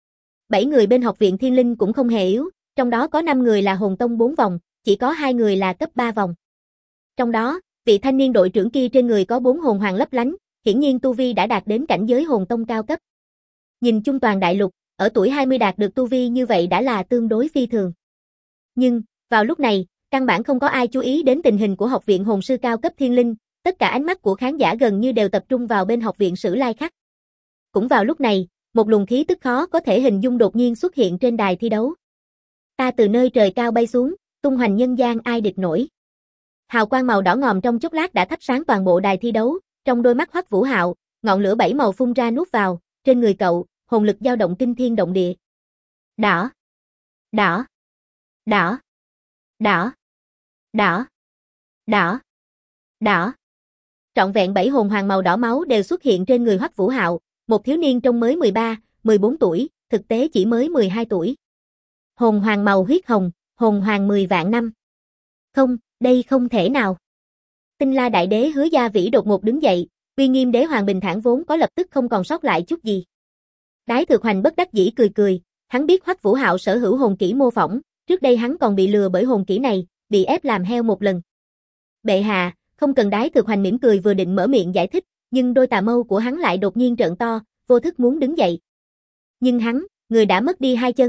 7 người bên học viện Thiên Linh cũng không hề yếu, trong đó có 5 người là hồn tông 4 vòng, chỉ có 2 người là cấp 3 vòng. Trong đó, vị thanh niên đội trưởng kia trên người có 4 hồn hoàng lấp lánh, hiển nhiên tu vi đã đạt đến cảnh giới hồn tông cao cấp. Nhìn chung toàn đại lục, ở tuổi 20 đạt được tu vi như vậy đã là tương đối phi thường. Nhưng, vào lúc này, căn bản không có ai chú ý đến tình hình của học viện hồn sư cao cấp Thiên Linh, tất cả ánh mắt của khán giả gần như đều tập trung vào bên học viện Sử Lai Khắc. Cũng vào lúc này, một luồng khí tức khó có thể hình dung đột nhiên xuất hiện trên đài thi đấu. Ta từ nơi trời cao bay xuống, tung hoành nhân gian ai địch nổi. Hào quang màu đỏ ngòm trong chốc lát đã thắp sáng toàn bộ đài thi đấu, trong đôi mắt Hoắc Vũ Hạo, ngọn lửa 7 màu phun ra nuốt vào, trên người cậu, hồn lực dao động kinh thiên động địa. Đỏ, đỏ, đỏ, đỏ, đỏ, đỏ, đỏ. Trọn vẹn 7 hồn hoàng màu đỏ máu đều xuất hiện trên người Hoắc Vũ Hạo, một thiếu niên trông mới 13, 14 tuổi, thực tế chỉ mới 12 tuổi. Hồn hoàng màu huyết hồng, hồn hoàng 10 vạn năm. Không, đây không thể nào. Tinh La đại đế Hứa Gia Vĩ đột ngột đứng dậy, uy nghiêm đế hoàng bình thản vốn có lập tức không còn sót lại chút gì. Đái Thược Hoành bất đắc dĩ cười, hắn biết Hoắc Vũ Hạo sở hữu hồn kỹ mô phỏng, trước đây hắn còn bị lừa bởi hồn kỹ này, bị ép làm heo một lần. Bệ hạ, không cần. Đái Thược Hoành mỉm cười vừa định mở miệng giải thích, nhưng đôi tà mâu của hắn lại đột nhiên trợn to, vô thức muốn đứng dậy. Nhưng hắn, người đã mất đi 2 chân,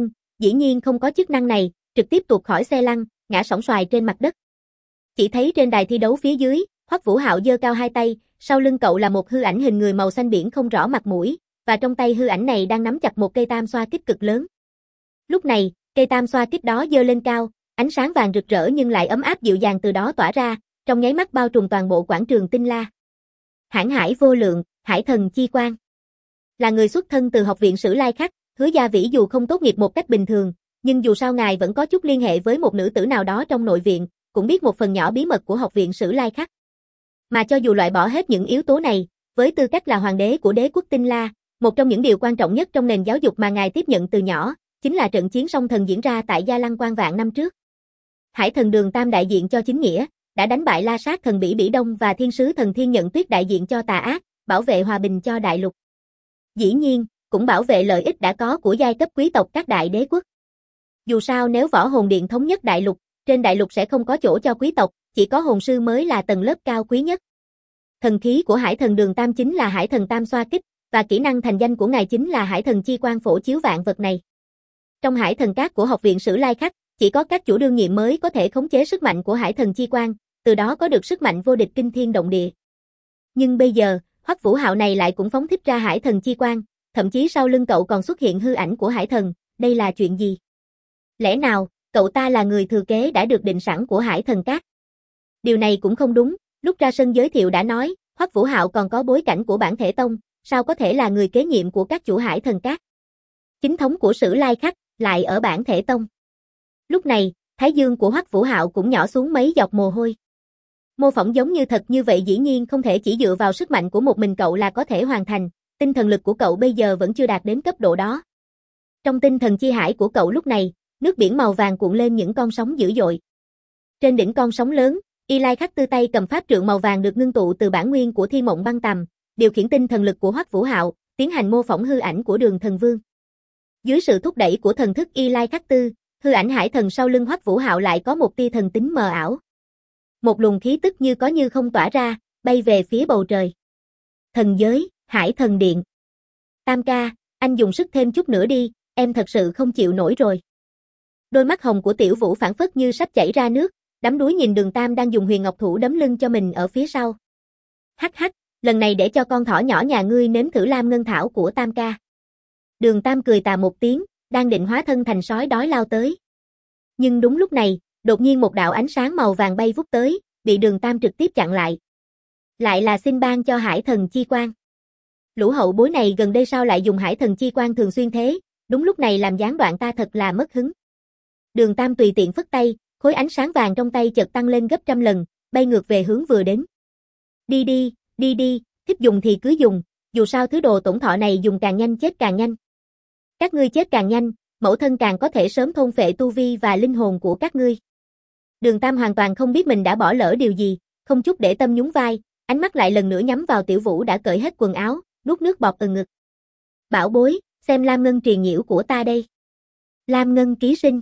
dĩ nhiên không có chức năng này, trực tiếp tuột khỏi xe lăn, ngã sóng xoài trên mặt đất. Chỉ thấy trên đài thi đấu phía dưới, Hoắc Vũ Hạo giơ cao hai tay, sau lưng cậu là một hư ảnh hình người màu xanh biển không rõ mặt mũi, và trong tay hư ảnh này đang nắm chặt một cây tam xoa kích cực lớn. Lúc này, cây tam xoa kích đó giơ lên cao, ánh sáng vàng rực rỡ nhưng lại ấm áp dịu dàng từ đó tỏa ra, trong nháy mắt bao trùm toàn bộ quảng trường Tinh La. Hãn hải vô lượng, Hải Thần Chi Quang. Là người xuất thân từ học viện Sử Lai Khắc, Hứa Gia Vĩ dù không tốt nghiệp một cách bình thường, nhưng dù sao ngài vẫn có chút liên hệ với một nữ tử nào đó trong nội viện, cũng biết một phần nhỏ bí mật của học viện Sử Lai Khắc. Mà cho dù loại bỏ hết những yếu tố này, với tư cách là hoàng đế của đế quốc Tinh La, một trong những điều quan trọng nhất trong nền giáo dục mà ngài tiếp nhận từ nhỏ, chính là trận chiến song thần diễn ra tại Gia Lăng Quan vạn năm trước. Hải thần Đường Tam đại diện cho chính nghĩa, đã đánh bại La Sát thần Bỉ Bỉ Đông và Thiên sứ thần Thiên Nhận Tuyết đại diện cho tà ác, bảo vệ hòa bình cho đại lục. Dĩ nhiên, cũng bảo vệ lợi ích đã có của giai cấp quý tộc các đại đế quốc. Dù sao nếu Võ Hồn Điện thống nhất đại lục, trên đại lục sẽ không có chỗ cho quý tộc, chỉ có hồn sư mới là tầng lớp cao quý nhất. Thần khí của Hải thần Đường Tam chính là Hải thần Tam xoa kích, và kỹ năng thành danh của ngài chính là Hải thần chi quang phổ chiếu vạn vật này. Trong Hải thần các của học viện Sử Lai Khắc, chỉ có các chủ đương nhiệm mới có thể khống chế sức mạnh của Hải thần chi quang, từ đó có được sức mạnh vô địch kinh thiên động địa. Nhưng bây giờ, Hoắc Vũ Hạo này lại cũng phóng thích ra Hải thần chi quang, thậm chí sau lưng cậu còn xuất hiện hư ảnh của Hải thần, đây là chuyện gì? Lẽ nào, cậu ta là người thừa kế đã được định sẵn của Hải thần các? Điều này cũng không đúng, lúc ra sân giới thiệu đã nói, Hoắc Vũ Hạo còn có bối cảnh của bản thể tông, sao có thể là người kế nhiệm của các chủ Hải thần các? Chính thống của Sử Lai Khắc lại ở bản thể tông. Lúc này, thái dương của Hoắc Vũ Hạo cũng nhỏ xuống mấy giọt mồ hôi. Mô phỏng giống như thật như vậy dĩ nhiên không thể chỉ dựa vào sức mạnh của một mình cậu là có thể hoàn thành, tinh thần lực của cậu bây giờ vẫn chưa đạt đến cấp độ đó. Trong tinh thần chi hải của cậu lúc này, nước biển màu vàng cuộn lên những con sóng dữ dội. Trên đỉnh con sóng lớn, Y Lai Khắc Tư tay cầm pháp trượng màu vàng được ngưng tụ từ bản nguyên của Thi Mộng Băng Tầm, điều khiển tinh thần lực của Hoắc Vũ Hạo, tiến hành mô phỏng hư ảnh của Đường Thần Vương. Dưới sự thúc đẩy của thần thức Y Lai Khắc Tư, hư ảnh hải thần sau lưng Hoắc Vũ Hạo lại có một tia thần tính mờ ảo. Một luồng khí tức như có như không tỏa ra, bay về phía bầu trời. Thần giới, Hải Thần Điện. Tam ca, anh dùng sức thêm chút nữa đi, em thật sự không chịu nổi rồi. Đôi mắt hồng của Tiểu Vũ phảng phất như sắp chảy ra nước, đắm đuối nhìn Đường Tam đang dùng huyền ngọc thủ đấm lưng cho mình ở phía sau. Hắc hắc, lần này để cho con thỏ nhỏ nhà ngươi nếm thử lam ngân thảo của Tam ca. Đường Tam cười tà một tiếng, đang định hóa thân thành sói đói lao tới. Nhưng đúng lúc này, đột nhiên một đạo ánh sáng màu vàng bay vút tới, bị Đường Tam trực tiếp chặn lại. Lại là xin ban cho Hải thần chi quang. Lũ hậu bối này gần đây sao lại dùng Hải thần chi quang thường xuyên thế, đúng lúc này làm gián đoạn ta thật là mất hứng. Đường Tam tùy tiện phất tay, khối ánh sáng vàng trong tay chợt tăng lên gấp trăm lần, bay ngược về hướng vừa đến. Đi đi, thích dùng thì cứ dùng, dù sao thứ đồ tổn thọ này dùng càng nhanh chết càng nhanh. Các ngươi chết càng nhanh, mẫu thân càng có thể sớm thôn phệ tu vi và linh hồn của các ngươi. Đường Tam hoàn toàn không biết mình đã bỏ lỡ điều gì, không chút để tâm nhún vai, ánh mắt lại lần nữa nhắm vào Tiểu Vũ đã cởi hết quần áo, nuốt nước bọt ngực. Bảo bối, xem Lam Ngân truyền nhiễu của ta đây. Lam Ngân ký sinh.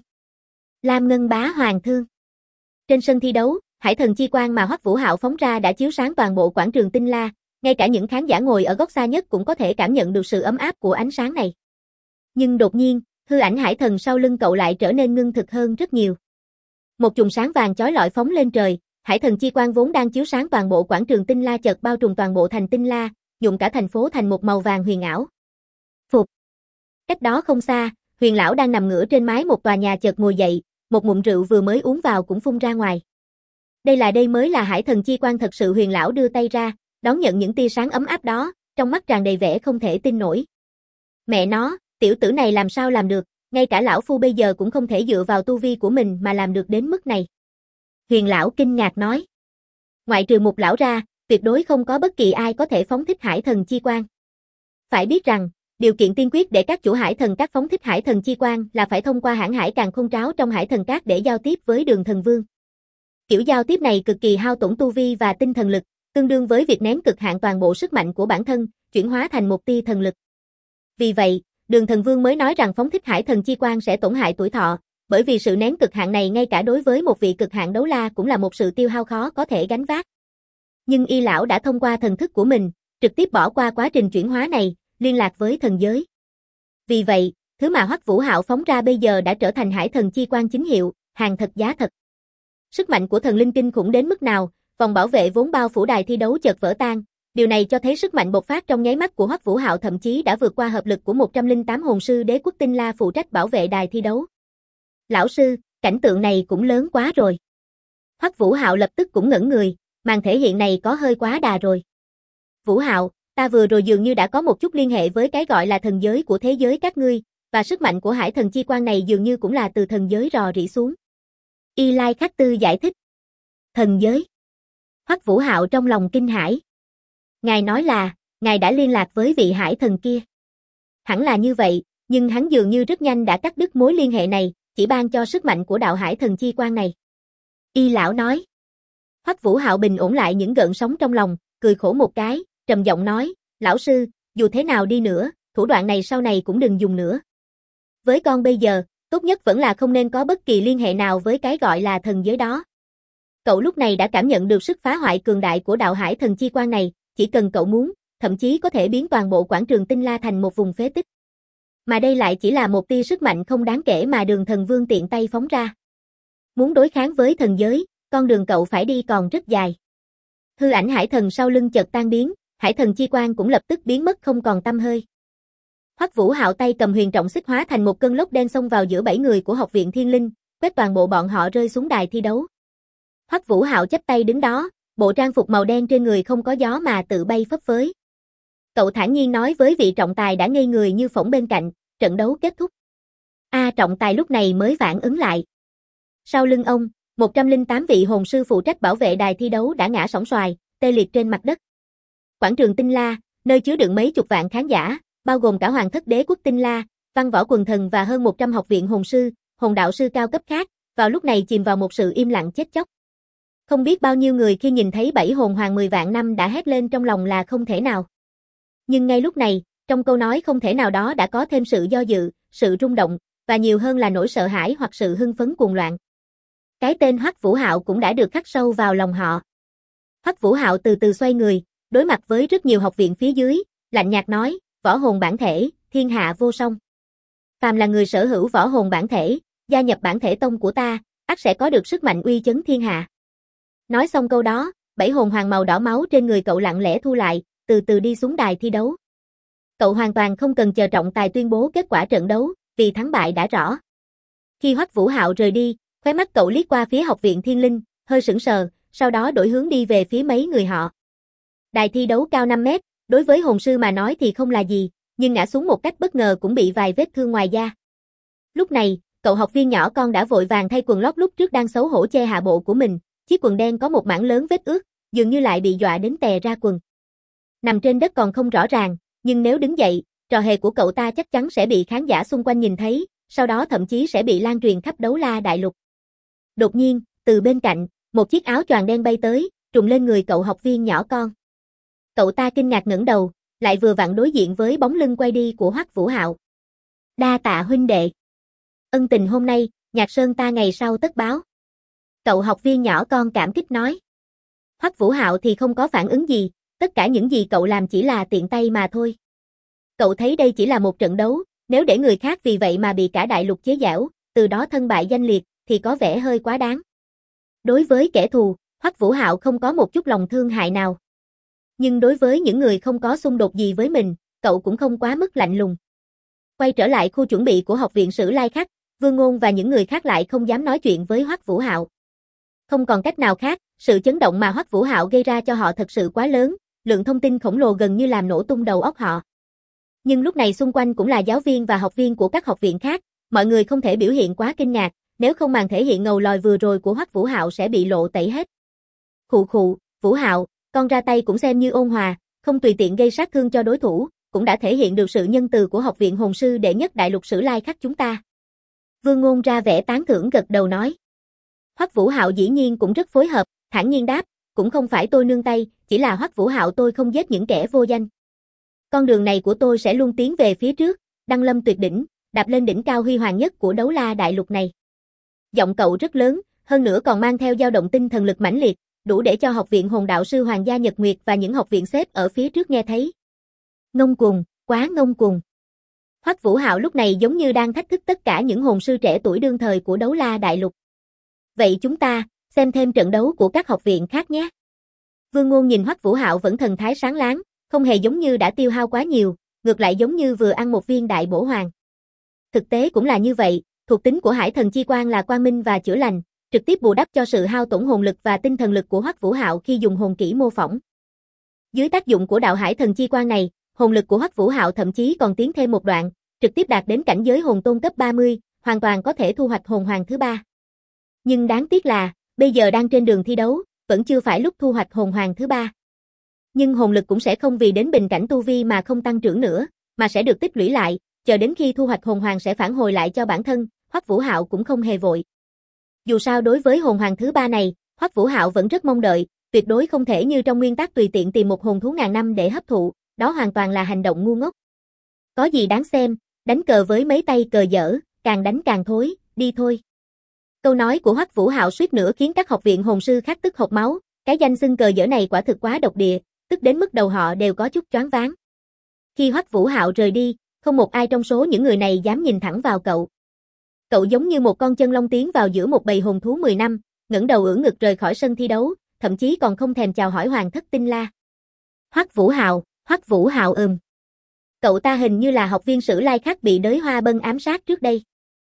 Lam Ngân bá hoàng thương. Trên sân thi đấu, Hải thần chi quang mà Hoắc Vũ Hạo phóng ra đã chiếu sáng toàn bộ quảng trường Tinh La, ngay cả những khán giả ngồi ở góc xa nhất cũng có thể cảm nhận được sự ấm áp của ánh sáng này. Nhưng đột nhiên, hư ảnh hải thần sau lưng cậu lại trở nên ngưng thực hơn rất nhiều. Một chùm sáng vàng chói lọi phóng lên trời, Hải thần chi quang vốn đang chiếu sáng toàn bộ quảng trường Tinh La chợt bao trùm toàn bộ thành Tinh La, nhuộm cả thành phố thành một màu vàng huyền ảo. Phục. Cách đó không xa, Huyền lão đang nằm ngửa trên mái một tòa nhà chợt ngồi dậy, một ngụm rượu vừa mới uống vào cũng phun ra ngoài. Đây mới là Hải thần chi quang thật sự. Huyền lão đưa tay ra, đón nhận những tia sáng ấm áp đó, trong mắt tràn đầy vẻ không thể tin nổi. Mẹ nó, tiểu tử này làm sao làm được, ngay cả lão phu bây giờ cũng không thể dựa vào tu vi của mình mà làm được đến mức này. Huyền lão kinh ngạc nói. Ngoại trừ Mục lão ra, tuyệt đối không có bất kỳ ai có thể phóng thích Hải thần chi quang. Phải biết rằng, điều kiện tiên quyết để các chủ Hải thần các phóng thích Hải thần chi quang là phải thông qua hãn hải càn khôn tráo trong Hải thần các để giao tiếp với Đường Thần Vương. Kiểu giao tiếp này cực kỳ hao tổn tu vi và tinh thần lực, tương đương với việc nén cực hạn toàn bộ sức mạnh của bản thân, chuyển hóa thành một tia thần lực. Vì vậy, Đường Thần Vương mới nói rằng phóng thích Hải thần chi quang sẽ tổn hại tuổi thọ, bởi vì sự nén cực hạn này ngay cả đối với một vị cực hạn đấu la cũng là một sự tiêu hao khó có thể gánh vác. Nhưng Y lão đã thông qua thần thức của mình, trực tiếp bỏ qua quá trình chuyển hóa này, liên lạc với thần giới. Vì vậy, Thứ mà Hoắc Vũ Hạo phóng ra bây giờ đã trở thành Hải Thần Chi Quang chính hiệu, hàng thật giá thật. Sức mạnh của thần linh kinh khủng đến mức nào, vòng bảo vệ vốn bao phủ đài thi đấu chợt vỡ tan. Điều này cho thấy sức mạnh bộc phát trong nháy mắt của Hoắc Vũ Hạo thậm chí đã vượt qua hợp lực của 108 hồn sư Đế quốc Tinh La phụ trách bảo vệ đài thi đấu. Lão sư, cảnh tượng này cũng lớn quá rồi. Hoắc Vũ Hạo lập tức cũng ngẩn người, màn thể hiện này có hơi quá đà rồi. Vũ Hạo, ta vừa rồi dường như đã có một chút liên hệ với cái gọi là thần giới của thế giới các ngươi, và sức mạnh của Hải Thần Chi Quang này dường như cũng là từ thần giới rò rỉ xuống. Y Lai Khắc Tư giải thích. Thần giới. Hoắc Vũ Hạo trong lòng kinh hãi. Ngài nói là, ngài đã liên lạc với vị hải thần kia. Hẳn là như vậy, nhưng hắn dường như rất nhanh đã cắt đứt mối liên hệ này, chỉ ban cho sức mạnh của đạo Hải Thần Chi Quang này. Y lão nói. Hoắc Vũ Hạo bình ổn lại những gợn sóng trong lòng, cười khổ một cái, trầm giọng nói, lão sư, dù thế nào đi nữa, thủ đoạn này sau này cũng đừng dùng nữa. Với con bây giờ, tốt nhất vẫn là không nên có bất kỳ liên hệ nào với cái gọi là thần giới đó. Cậu lúc này đã cảm nhận được sức phá hoại cường đại của đạo Hải Thần Chi Quang này, chỉ cần cậu muốn, thậm chí có thể biến toàn bộ quảng trường Tinh La thành một vùng phế tích. Mà đây lại chỉ là một tia sức mạnh không đáng kể mà Đường Thần Vương tiện tay phóng ra. Muốn đối kháng với thần giới, con đường cậu phải đi còn rất dài. Hư ảnh hải thần sau lưng chợt tan biến, Hải Thần Chi Quang cũng lập tức biến mất không còn tăm hơi. Hoắc Vũ Hạo tay cầm huyền trọng xích hóa thành một cơn lốc đen xông vào giữa 7 người của Học viện Thiên Linh, quét toàn bộ bọn họ rơi xuống đài thi đấu. Hoắc Vũ Hạo chắp tay đứng đó, bộ trang phục màu đen trên người không có gió mà tự bay phấp phới. Cậu thản nhiên nói với vị trọng tài đã ngây người như phỗng bên cạnh, trận đấu kết thúc. Trọng tài lúc này mới phản ứng lại. Sau lưng ông, 108 vị hồn sư phụ trách bảo vệ đài thi đấu đã ngã sóng xoài, tê liệt trên mặt đất. Quảng trường Tinh La, nơi chứa đựng mấy chục vạn khán giả, bao gồm cả Hoàng thất Đế quốc Tinh La, Văn võ quần thần và hơn 100 học viện hồn sư, hồn đạo sư cao cấp khác, vào lúc này chìm vào một sự im lặng chết chóc. Không biết bao nhiêu người khi nhìn thấy 7 hồn hoàng 10 vạn năm đã hét lên trong lòng là không thể nào. Nhưng ngay lúc này, trong câu nói không thể nào đó đã có thêm sự do dự, sự rung động, và nhiều hơn là nỗi sợ hãi hoặc sự hưng phấn cuồng loạn. Cái tên Hoắc Vũ Hạo cũng đã được khắc sâu vào lòng họ. Hoắc Vũ Hạo từ từ xoay người, đối mặt với rất nhiều học viện phía dưới, lạnh nhạt nói, võ hồn bản thể, thiên hạ vô song. Phàm là người sở hữu võ hồn bản thể, gia nhập bản thể tông của ta, ắt sẽ có được sức mạnh uy chấn thiên hạ. Nói xong câu đó, 7 hồn hoàng màu đỏ máu trên người cậu lặng lẽ thu lại, từ từ đi xuống đài thi đấu. Cậu hoàn toàn không cần chờ trọng tài tuyên bố kết quả trận đấu, vì thắng bại đã rõ. Khi Hoắc Vũ Hạo rời đi, khóe mắt cậu liếc qua phía Học viện Thiên Linh, hơi sững sờ, sau đó đổi hướng đi về phía mấy người họ. Đài thi đấu cao 5 mét, đối với hồn sư mà nói thì không là gì, nhưng ngã xuống một cách bất ngờ cũng bị vài vết thương ngoài da. Lúc này, cậu học viên nhỏ con đã vội vàng thay quần lót lúc trước đang xấu hổ che hạ bộ của mình, chiếc quần đen có một mảng lớn vết ướt, dường như lại bị dọa đến tè ra quần. Nằm trên đất còn không rõ ràng, nhưng nếu đứng dậy, trò hề của cậu ta chắc chắn sẽ bị khán giả xung quanh nhìn thấy, sau đó thậm chí sẽ bị lan truyền khắp Đấu La Đại Lục. Đột nhiên, từ bên cạnh, một chiếc áo choàng đen bay tới, trùm lên người cậu học viên nhỏ con. Cậu ta kinh ngạc ngẩng đầu, lại vừa vặn đối diện với bóng lưng quay đi của Hoắc Vũ Hạo. Đa tạ huynh đệ. Ân tình hôm nay, Nhạc Sơn ta ngày sau tất báo. Cậu học viên nhỏ con cảm kích nói. Hoắc Vũ Hạo thì không có phản ứng gì, tất cả những gì cậu làm chỉ là tiện tay mà thôi. Cậu thấy đây chỉ là một trận đấu, nếu để người khác vì vậy mà bị cả đại lục chế giễu, từ đó thân bại danh liệt, thì có vẻ hơi quá đáng. Đối với kẻ thù, Hoắc Vũ Hạo không có một chút lòng thương hại nào. Nhưng đối với những người không có xung đột gì với mình, cậu cũng không quá mức lạnh lùng. Quay trở lại khu chuẩn bị của Học viện Sử Lai Khắc, Vương Ngôn và những người khác lại không dám nói chuyện với Hoắc Vũ Hạo. Không còn cách nào khác, sự chấn động mà Hoắc Vũ Hạo gây ra cho họ thật sự quá lớn, lượng thông tin khổng lồ gần như làm nổ tung đầu óc họ. Nhưng lúc này xung quanh cũng là giáo viên và học viên của các học viện khác, mọi người không thể biểu hiện quá kinh ngạc, nếu không màn thể hiện ngầu lòi vừa rồi của Hoắc Vũ Hạo sẽ bị lộ tẩy hết. Khụ khụ, Vũ Hạo, con ra tay cũng xem như ôn hòa, không tùy tiện gây sát thương cho đối thủ, cũng đã thể hiện được sự nhân từ của Học viện Hồn sư đệ nhất đại lục Sử Lai Khắc chúng ta. Vương Ngôn ra vẻ tán thưởng gật đầu nói. Hoắc Vũ Hạo dĩ nhiên cũng rất phối hợp, thản nhiên đáp, cũng không phải tôi nương tay, chỉ là Hoắc Vũ Hạo tôi không giết những kẻ vô danh. Con đường này của tôi sẽ luôn tiến về phía trước, đăng lâm tuyệt đỉnh, đạp lên đỉnh cao huy hoàng nhất của Đấu La Đại Lục này. Giọng cậu rất lớn, hơn nữa còn mang theo dao động tinh thần lực mãnh liệt, đủ để cho Học viện Hồn đạo sư Hoàng gia Nhật Nguyệt và những học viện xếp ở phía trước nghe thấy. Ngông cuồng, quá ngông cuồng. Hoắc Vũ Hạo lúc này giống như đang thách thức tất cả những hồn sư trẻ tuổi đương thời của Đấu La Đại Lục. Vậy chúng ta, xem thêm trận đấu của các học viện khác nhé. Vương Ngôn nhìn Hoắc Vũ Hạo vẫn thần thái sáng láng, không hề giống như đã tiêu hao quá nhiều, ngược lại giống như vừa ăn một viên đại bổ hoàng. Thực tế cũng là như vậy, thuộc tính của Hải Thần Chi Quang là quang minh và chữa lành, trực tiếp bù đắp cho sự hao tổn hồn lực và tinh thần lực của Hoắc Vũ Hạo khi dùng hồn kỹ mô phỏng. Dưới tác dụng của đạo Hải Thần Chi Quang này, hồn lực của Hoắc Vũ Hạo thậm chí còn tiến thêm một đoạn, trực tiếp đạt đến cảnh giới hồn tôn cấp 30, hoàn toàn có thể thu hoạch hồn hoàng thứ 3. Nhưng đáng tiếc là, bây giờ đang trên đường thi đấu, vẫn chưa phải lúc thu hoạch hồn hoàng thứ 3. Nhưng hồn lực cũng sẽ không vì đến bình cảnh tu vi mà không tăng trưởng nữa, mà sẽ được tích lũy lại, chờ đến khi thu hoạch hồn hoàng sẽ phản hồi lại cho bản thân, Hoắc Vũ Hạo cũng không hề vội. Dù sao đối với hồn hoàng thứ 3 này, Hoắc Vũ Hạo vẫn rất mong đợi, tuyệt đối không thể như trong nguyên tắc tùy tiện tìm một hồn thú ngàn năm để hấp thụ, đó hoàn toàn là hành động ngu ngốc. Có gì đáng xem, đánh cờ với mấy tay cờ dở, càng đánh càng thối, đi thôi. Câu nói của Hoắc Vũ Hạo suýt nữa khiến các học viện hồn sư khác tức hộc máu, cái danh xưng cờ dở này quả thực quá độc địa, tức đến mức đầu họ đều có chút choáng váng. Khi Hoắc Vũ Hạo rời đi, không một ai trong số những người này dám nhìn thẳng vào cậu. Cậu giống như một con chân long tiến vào giữa một bầy hồn thú 10 năm, ngẩng đầu ưỡn ngực rời khỏi sân thi đấu, thậm chí còn không thèm chào hỏi Hoàng Thất Tinh La. Hoắc Vũ Hạo Cậu ta hình như là học viên Sử Lai Khắc bị Đới Hoa Bân ám sát trước đây.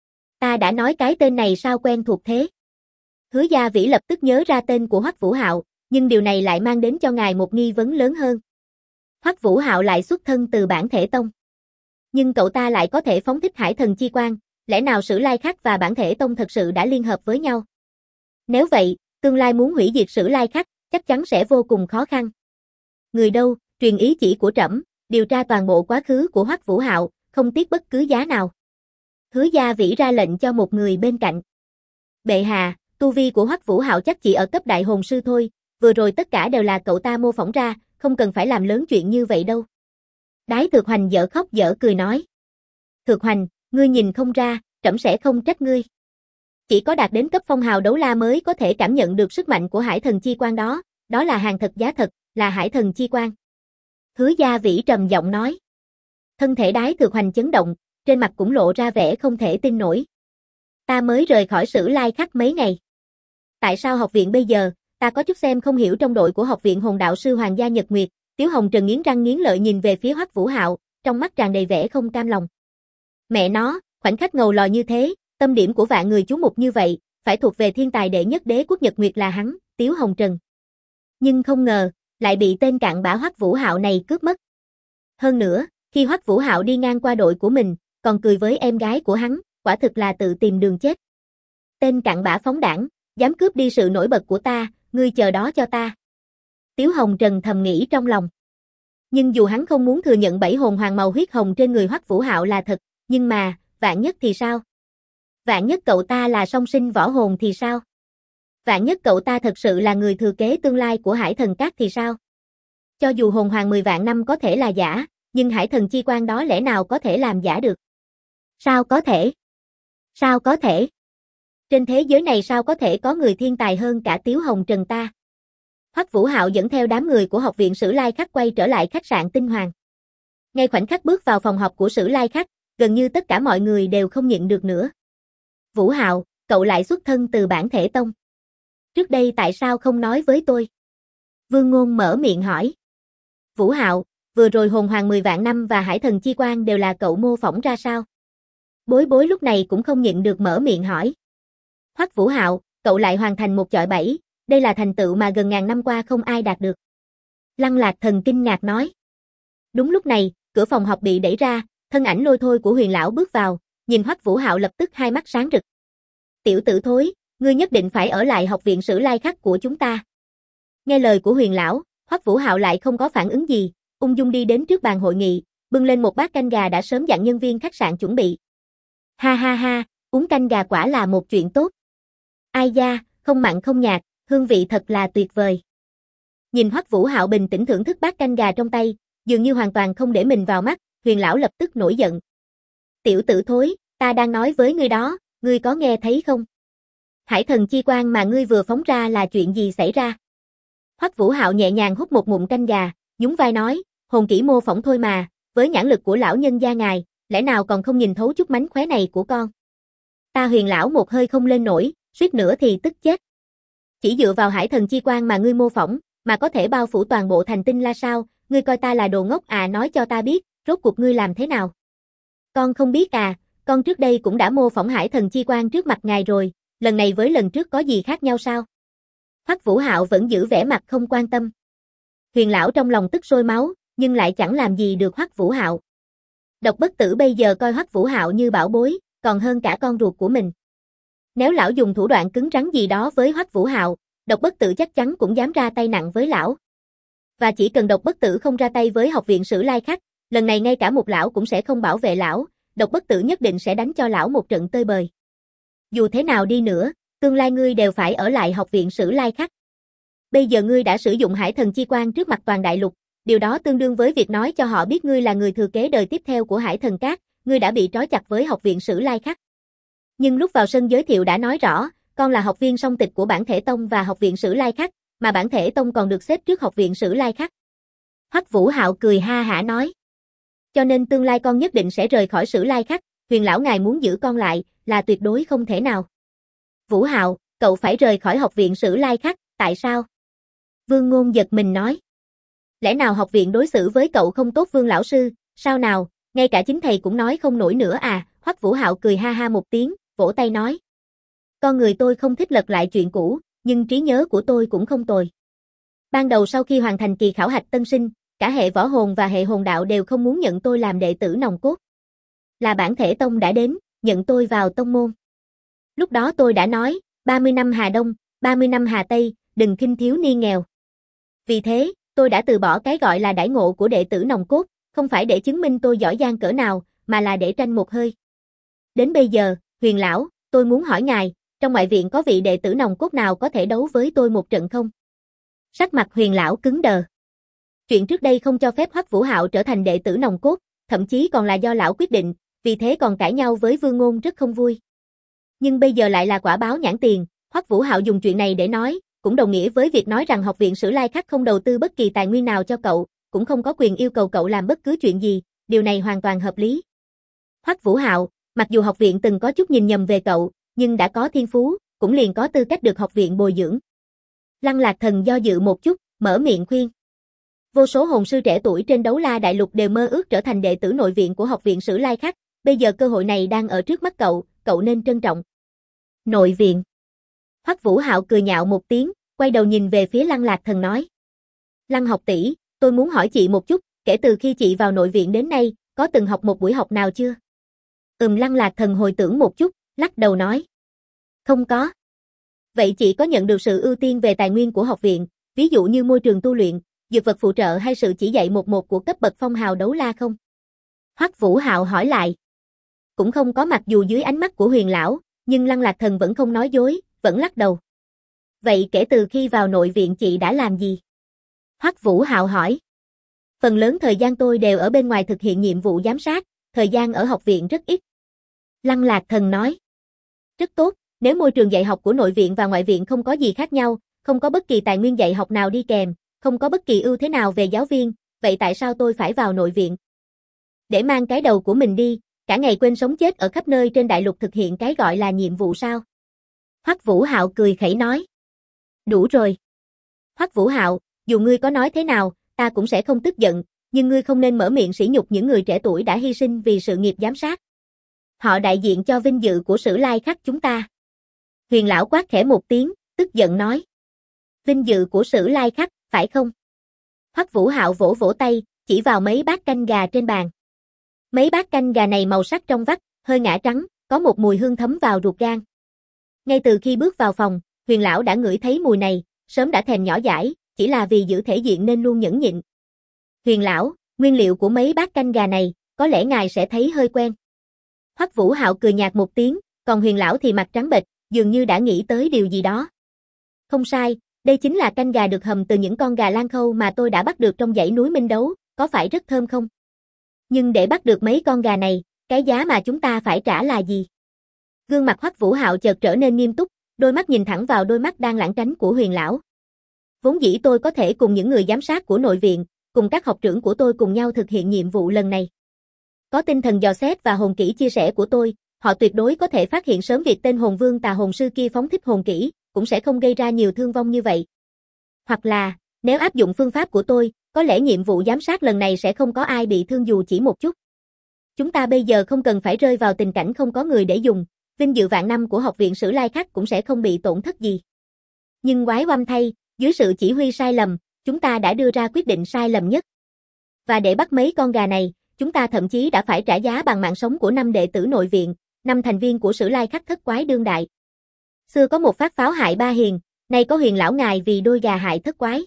Ta đã nói cái tên này sao quen thuộc thế? Hứa Gia Vĩ lập tức nhớ ra tên của Hoắc Vũ Hạo, nhưng điều này lại mang đến cho ngài một nghi vấn lớn hơn. Hoắc Vũ Hạo lại xuất thân từ Bản Thể Tông. Nhưng cậu ta lại có thể phóng thích Hải Thần Chi Quang, lẽ nào Sử Lai Khắc và Bản Thể Tông thật sự đã liên hợp với nhau? Nếu vậy, tương lai muốn hủy diệt Sử Lai Khắc, chắc chắn sẽ vô cùng khó khăn. Người đâu, truyền ý chỉ của trẫm, điều tra toàn bộ quá khứ của Hoắc Vũ Hạo, không tiếc bất cứ giá nào. Hứa Gia Vĩ ra lệnh cho một người bên cạnh. Bệ hạ, tu vi của Hoắc Vũ Hạo chắc chỉ ở cấp đại hồn sư thôi, vừa rồi tất cả đều là cậu ta mô phỏng ra, không cần phải làm lớn chuyện như vậy đâu. Đái Thược Hoành dở khóc dở cười nói. Thược Hoành, ngươi nhìn không ra, trẫm sẽ không trách ngươi. Chỉ có đạt đến cấp phong hào đấu la mới có thể cảm nhận được sức mạnh của Hải Thần Chi Quang đó, đó là hàng thật giá thật, là Hải Thần Chi Quang. Hứa Gia Vĩ trầm giọng nói. Thân thể Đái Thược Hoành chấn động, trên mặt cũng lộ ra vẻ không thể tin nổi. Ta mới rời khỏi Sử Lai Khắc mấy ngày. Tại sao học viện bây giờ, ta có chút xem không hiểu trong đội của học viện hồn đạo sư Hoàng gia Nhật Nguyệt, Tiếu Hồng Trần nghiến răng nghiến lợi nhìn về phía Hoắc Vũ Hạo, trong mắt tràn đầy vẻ không cam lòng. Mẹ nó, khoảnh khắc ngầu lò như thế, tâm điểm của vạn người chú mục như vậy, phải thuộc về thiên tài đệ nhất đế quốc Nhật Nguyệt là hắn, Tiếu Hồng Trần. Nhưng không ngờ, lại bị tên cặn bã Hoắc Vũ Hạo này cướp mất. Hơn nữa, khi Hoắc Vũ Hạo đi ngang qua đội của mình, còn cười với em gái của hắn, quả thực là tự tìm đường chết. Tên cặn bã phóng đảng, dám cướp đi sự nổi bật của ta, ngươi chờ đó cho ta. Tiếu Hồng Trần thầm nghĩ trong lòng. Nhưng dù hắn không muốn thừa nhận 7 hồn hoàng màu huyết hồng trên người Hoắc Vũ Hạo là thật, nhưng mà, vạn nhất thì sao? Vạn nhất cậu ta là song sinh võ hồn thì sao? Vạn nhất cậu ta thật sự là người thừa kế tương lai của Hải Thần Các thì sao? Cho dù hồn hoàng 10 vạn năm có thể là giả, nhưng Hải Thần Chi Quang đó lẽ nào có thể làm giả được? Sao có thể? Sao có thể? Trên thế giới này sao có thể có người thiên tài hơn cả Tiếu Hồng Trần ta? Hoắc Vũ Hạo dẫn theo đám người của học viện Sử Lai Khắc quay trở lại khách sạn Tinh Hoàng. Ngay khoảnh khắc bước vào phòng họp của Sử Lai Khắc, gần như tất cả mọi người đều không nhịn được nữa. Vũ Hạo, cậu lại xuất thân từ Bản Thể Tông. Trước đây tại sao không nói với tôi? Vương Ngôn mở miệng hỏi. Vũ Hạo, vừa rồi hồn hoàng 10 vạn năm và Hải Thần Chi Quang đều là cậu mô phỏng ra sao? Bối Bối lúc này cũng không nhịn được mở miệng hỏi. Hoắc Vũ Hạo, cậu lại hoàn thành một chọi 7, đây là thành tựu mà gần ngàn năm qua không ai đạt được. Lăng Lạc Thần kinh ngạc nói. Đúng lúc này, cửa phòng họp bị đẩy ra, thân ảnh lôi thôi của Huyền lão bước vào, nhìn Hoắc Vũ Hạo lập tức hai mắt sáng rực. Tiểu tử thối, ngươi nhất định phải ở lại học viện Sử Lai Khắc của chúng ta. Nghe lời của Huyền lão, Hoắc Vũ Hạo lại không có phản ứng gì, ung dung đi đến trước bàn hội nghị, bưng lên một bát canh gà đã sớm dặn nhân viên khách sạn chuẩn bị. Ha ha ha, uống canh gà quả là một chuyện tốt. Ai da, không mặn không nhạt, hương vị thật là tuyệt vời. Nhìn Hoắc Vũ Hạo bình tĩnh thưởng thức bát canh gà trong tay, dường như hoàn toàn không để mình vào mắt, Huyền lão lập tức nổi giận. Tiểu tử thối, ta đang nói với ngươi đó, ngươi có nghe thấy không? Hải Thần Chi Quang mà ngươi vừa phóng ra là chuyện gì xảy ra? Hoắc Vũ Hạo nhẹ nhàng hút một ngụm canh gà, nhún vai nói, hồn kỹ mô phỏng thôi mà, với nhãn lực của lão nhân gia ngài, lẽ nào còn không nhìn thấu chút mánh khóe này của con? Ta Huyền lão một hơi không lên nổi, suýt nữa thì tức chết. Chỉ dựa vào hải thần chi quan mà ngươi mô phỏng, mà có thể bao phủ toàn bộ thành Tinh La sao? Ngươi coi ta là đồ ngốc à? Nói cho ta biết, rốt cuộc ngươi làm thế nào? Con không biết à, con trước đây cũng đã mô phỏng hải thần chi quan trước mặt ngài rồi, lần này với lần trước có gì khác nhau sao? Hoắc Vũ Hạo vẫn giữ vẻ mặt không quan tâm. Huyền lão trong lòng tức sôi máu, nhưng lại chẳng làm gì được Hoắc Vũ Hạo. Độc Bất Tử bây giờ coi Hoắc Vũ Hạo như bảo bối, còn hơn cả con ruột của mình. Nếu lão dùng thủ đoạn cứng rắn gì đó với Hoắc Vũ Hạo, Độc Bất Tử chắc chắn cũng dám ra tay nặng với lão. Và chỉ cần Độc Bất Tử không ra tay với học viện Sử Lai Khắc, lần này ngay cả một lão cũng sẽ không bảo vệ lão, Độc Bất Tử nhất định sẽ đánh cho lão một trận tơi bời. Dù thế nào đi nữa, tương lai ngươi đều phải ở lại học viện Sử Lai Khắc. Bây giờ ngươi đã sử dụng hải thần chi quan trước mặt toàn đại lục, điều đó tương đương với việc nói cho họ biết ngươi là người thừa kế đời tiếp theo của Hải Thần Các, ngươi đã bị trói chặt với học viện Sử Lai Khắc. Nhưng lúc vào sân giới thiệu đã nói rõ, con là học viên song tịch của Bản Thể Tông và học viện Sử Lai Khắc, mà Bản Thể Tông còn được xếp trước học viện Sử Lai Khắc. Hoắc Vũ Hạo cười ha hả nói. Cho nên tương lai con nhất định sẽ rời khỏi Sử Lai Khắc, Huyền lão ngài muốn giữ con lại, là tuyệt đối không thể nào. Vũ Hạo, cậu phải rời khỏi học viện Sử Lai Khắc, tại sao? Vương Ngôn giật mình nói. Lẽ nào học viện đối xử với cậu không tốt Vương lão sư, sao nào, ngay cả chính thầy cũng nói không nổi nữa à? Hoắc Vũ Hạo cười ha ha một tiếng, vỗ tay nói. Con người tôi không thích lật lại chuyện cũ, nhưng trí nhớ của tôi cũng không tồi. Ban đầu sau khi hoàn thành kỳ khảo hạch tân sinh, cả hệ võ hồn và hệ hồn đạo đều không muốn nhận tôi làm đệ tử nòng cốt. Là Bản Thể Tông đã đến, nhận tôi vào tông môn. Lúc đó tôi đã nói, 30 năm Hà Đông, 30 năm Hà Tây, đừng khinh thiếu niên nghèo. Vì thế, tôi đã từ bỏ cái gọi là đãi ngộ của đệ tử nòng cốt, không phải để chứng minh tôi giỏi giang cỡ nào, mà là để tranh một hơi. Đến bây giờ, Huyền lão, tôi muốn hỏi ngài, trong ngoại viện có vị đệ tử nòng cốt nào có thể đấu với tôi một trận không? Sắc mặt Huyền lão cứng đờ. Chuyện trước đây không cho phép Hoắc Vũ Hạo trở thành đệ tử nòng cốt, thậm chí còn là do lão quyết định, vì thế còn cãi nhau với Vương Ngôn rất không vui. Nhưng bây giờ lại là quả báo nhãn tiền, Hoắc Vũ Hạo dùng chuyện này để nói, cũng đồng nghĩa với việc nói rằng học viện Sử Lai Khắc không đầu tư bất kỳ tài nguyên nào cho cậu, cũng không có quyền yêu cầu cậu làm bất cứ chuyện gì, điều này hoàn toàn hợp lý. Hoắc Vũ Hạo, mặc dù học viện từng có chút nhìn nhầm về cậu, nhưng đã có thiên phú, cũng liền có tư cách được học viện bồi dưỡng. Lăng Lạc Thần do dự một chút, mở miệng khuyên. Vô số hồn sư trẻ tuổi trên Đấu La Đại Lục đều mơ ước trở thành đệ tử nội viện của học viện Sử Lai Khắc, bây giờ cơ hội này đang ở trước mắt cậu nên trân trọng. Nội viện. Hoắc Vũ Hạo cười nhạo một tiếng, quay đầu nhìn về phía Lăng Lạc Thần nói. Lăng học tỷ, tôi muốn hỏi chị một chút, kể từ khi chị vào nội viện đến nay, có từng học một buổi học nào chưa? Lăng Lạc Thần hồi tưởng một chút, lắc đầu nói. Không có. Vậy chị có nhận được sự ưu tiên về tài nguyên của học viện, ví dụ như môi trường tu luyện, dược vật phụ trợ hay sự chỉ dạy một của cấp bậc phong hào đấu la không? Hoắc Vũ Hạo hỏi lại. Cũng không có, mặc dù dưới ánh mắt của Huyền lão, nhưng Lăng Lạc Thần vẫn không nói dối, vẫn lắc đầu. Vậy kể từ khi vào nội viện chị đã làm gì? Hoắc Vũ Hạo hỏi. Phần lớn thời gian tôi đều ở bên ngoài thực hiện nhiệm vụ giám sát, thời gian ở học viện rất ít. Lăng Lạc Thần nói. Rất tốt, nếu môi trường dạy học của nội viện và ngoại viện không có gì khác nhau, không có bất kỳ tài nguyên dạy học nào đi kèm, không có bất kỳ ưu thế nào về giáo viên, vậy tại sao tôi phải vào nội viện? Để mang cái đầu của mình đi, cả ngày quên sống chết ở khắp nơi trên đại lục thực hiện cái gọi là nhiệm vụ sao? Hoắc Vũ Hạo cười khẩy nói. Đủ rồi. Hoắc Vũ Hạo, dù ngươi có nói thế nào, ta cũng sẽ không tức giận, nhưng ngươi không nên mở miệng sỉ nhục những người trẻ tuổi đã hy sinh vì sự nghiệp giám sát. Họ đại diện cho vinh dự của Sử Lai Khắc chúng ta. Huyền lão quát khẽ một tiếng, tức giận nói. Vinh dự của Sử Lai Khắc, phải không? Hoắc Vũ Hạo vỗ vỗ tay, chỉ vào mấy bát canh gà trên bàn. Mấy bát canh gà này màu sắc trong vắt, hơi ngã trắng, có một mùi hương thấm vào ruột gan. Ngay từ khi bước vào phòng, Huyền lão đã ngửi thấy mùi này, sớm đã thèm nhỏ dãi, chỉ là vì giữ thể diện nên luôn nhẫn nhịn. Huyền lão, nguyên liệu của mấy bát canh gà này, có lẽ ngài sẽ thấy hơi quen. Hoắc Vũ Hạo cười nhạt một tiếng, còn Huyền lão thì mặt trắng bệch, dường như đã nghĩ tới điều gì đó. Không sai, đây chính là canh gà được hầm từ những con gà lang khâu mà tôi đã bắt được trong dãy núi Minh Đấu, có phải rất thơm không? Nhưng để bắt được mấy con gà này, cái giá mà chúng ta phải trả là gì? Gương mặt Hoắc Vũ Hạo chợt trở nên nghiêm túc, đôi mắt nhìn thẳng vào đôi mắt đang lảng tránh của Huyền lão. Vốn dĩ tôi có thể cùng những người giám sát của nội viện, cùng các học trưởng của tôi cùng nhau thực hiện nhiệm vụ lần này. Có tinh thần dò xét và hồn kỹ chia sẻ của tôi, họ tuyệt đối có thể phát hiện sớm việc tên hồn vương tà hồn sư kia phóng thích hồn kỹ, cũng sẽ không gây ra nhiều thương vong như vậy. Hoặc là, nếu áp dụng phương pháp của tôi, có lẽ nhiệm vụ giám sát lần này sẽ không có ai bị thương dù chỉ một chút. Chúng ta bây giờ không cần phải rơi vào tình cảnh không có người để dùng, vinh dự vạn năm của học viện Sử Lai Khắc cũng sẽ không bị tổn thất gì. Nhưng quái oăm thay, dưới sự chỉ huy sai lầm, chúng ta đã đưa ra quyết định sai lầm nhất. Và để bắt mấy con gà này, chúng ta thậm chí đã phải trả giá bằng mạng sống của 5 đệ tử nội viện, 5 thành viên của Sử Lai Khắc thất quái đương đại. Xưa có một phát pháo hại ba hiền, nay có Huyền lão ngài vì đôi gà hại thất quái.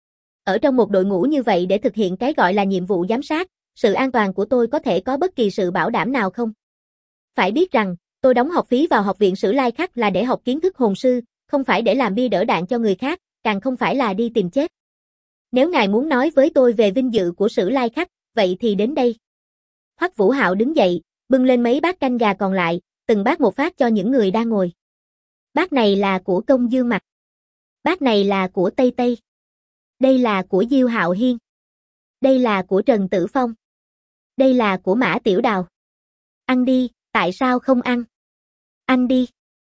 Ở trong một đội ngũ như vậy để thực hiện cái gọi là nhiệm vụ giám sát, sự an toàn của tôi có thể có bất kỳ sự bảo đảm nào không? Phải biết rằng, tôi đóng học phí vào học viện Sử Lai Khắc là để học kiến thức hồn sư, không phải để làm bia đỡ đạn cho người khác, càng không phải là đi tìm chết. Nếu ngài muốn nói với tôi về vinh dự của Sử Lai Khắc, vậy thì đến đây. Hoắc Vũ Hạo đứng dậy, bưng lên mấy bát canh gà còn lại, từng bát một phát cho những người đang ngồi. Bát này là của Công Dương Mặc. Bát này là của Tây Tây. Đây là của Diêu Hạo Hiên. Đây là của Trần Tử Phong. Đây là của Mã Tiểu Đào. Ăn đi, tại sao không ăn? Ăn đi.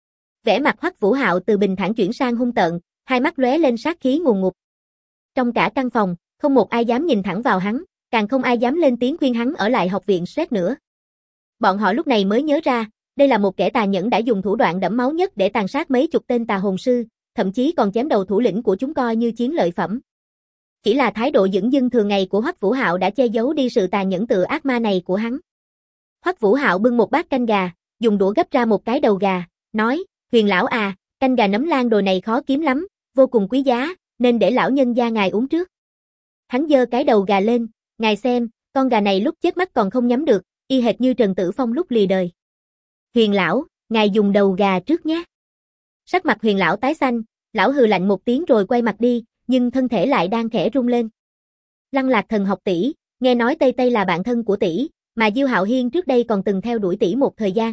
Vẻ mặt Hoắc Vũ Hạo từ bình thản chuyển sang hung tợn, hai mắt lóe lên sát khí ngùn ngụt. Trong cả căn phòng, không một ai dám nhìn thẳng vào hắn, càng không ai dám lên tiếng khuyên hắn ở lại học viện Sret nữa. Bọn họ lúc này mới nhớ ra, đây là một kẻ tàn nhẫn đã dùng thủ đoạn đẫm máu nhất để tàn sát mấy chục tên tà hồn sư, thậm chí còn chém đầu thủ lĩnh của chúng coi như chiến lợi phẩm. Chỉ là thái độ dửng dưng thường ngày của Hoắc Vũ Hạo đã che giấu đi sự tàn nhẫn tự ác ma này của hắn. Hoắc Vũ Hạo bưng một bát canh gà, dùng đũa gấp ra một cái đầu gà, nói, Huyền lão à, canh gà nấm lan đồ này khó kiếm lắm, vô cùng quý giá, nên để lão nhân gia ngài uống trước. Hắn giơ cái đầu gà lên, ngài xem, con gà này lúc chết mắt còn không nhắm được, y hệt như Trần Tử Phong lúc lìa đời. Huyền lão, ngài dùng đầu gà trước nhé. Sắc mặt Huyền lão tái xanh, lão hừ lạnh một tiếng rồi quay mặt đi, nhưng thân thể lại đang khẽ rung lên. Lăng Lạc Thần học tỷ, nghe nói Tây Tây là bạn thân của tỷ, mà Diêu Hạo Hiên trước đây còn từng theo đuổi tỷ một thời gian.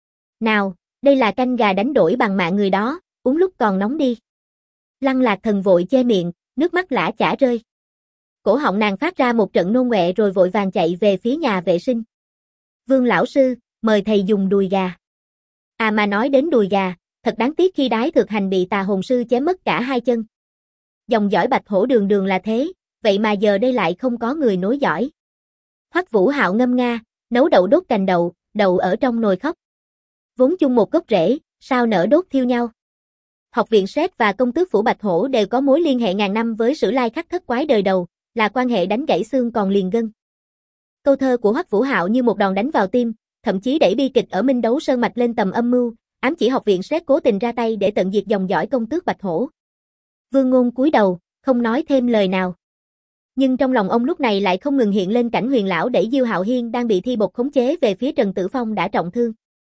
Nào, đây là canh gà đánh đổi bằng mạng người đó, uống lúc còn nóng đi. Lăng Lạc Thần vội che miệng, nước mắt lã chả rơi. Cổ họng nàng phát ra một trận nôn ọe rồi vội vàng chạy về phía nhà vệ sinh. Vương lão sư, mời thầy dùng đùi gà. À mà nói đến đùi gà, thật đáng tiếc khi Đái Thực Hành bị tà hồn sư chém mất cả hai chân. Dòng dõi Bạch Hổ đường đường là thế, vậy mà giờ đây lại không có người nối dõi. Hoắc Vũ Hạo ngâm nga, nấu đậu đốt cành đậu, đậu ở trong nồi khóc. Vốn chung một gốc rễ, sao nở đốt thiêu nhau. Học viện Sret và công tước phủ Bạch Hổ đều có mối liên hệ ngàn năm với Sử Lai Khắc thất quái đời đầu, là quan hệ đánh gãy xương còn liền gân. Câu thơ của Hoắc Vũ Hạo như một đòn đánh vào tim, thậm chí đẩy bi kịch ở Minh Đấu Sơn Mạch lên tầm âm mưu, ám chỉ học viện Sret cố tình ra tay để tận diệt dòng dõi công tước Bạch Hổ. Vương Ngôn cúi đầu, không nói thêm lời nào. Nhưng trong lòng ông lúc này lại không ngừng hiện lên cảnh Huyền lão đẩy Diêu Hạo Hiên đang bị thi bột khống chế về phía Trần Tử Phong đã trọng thương.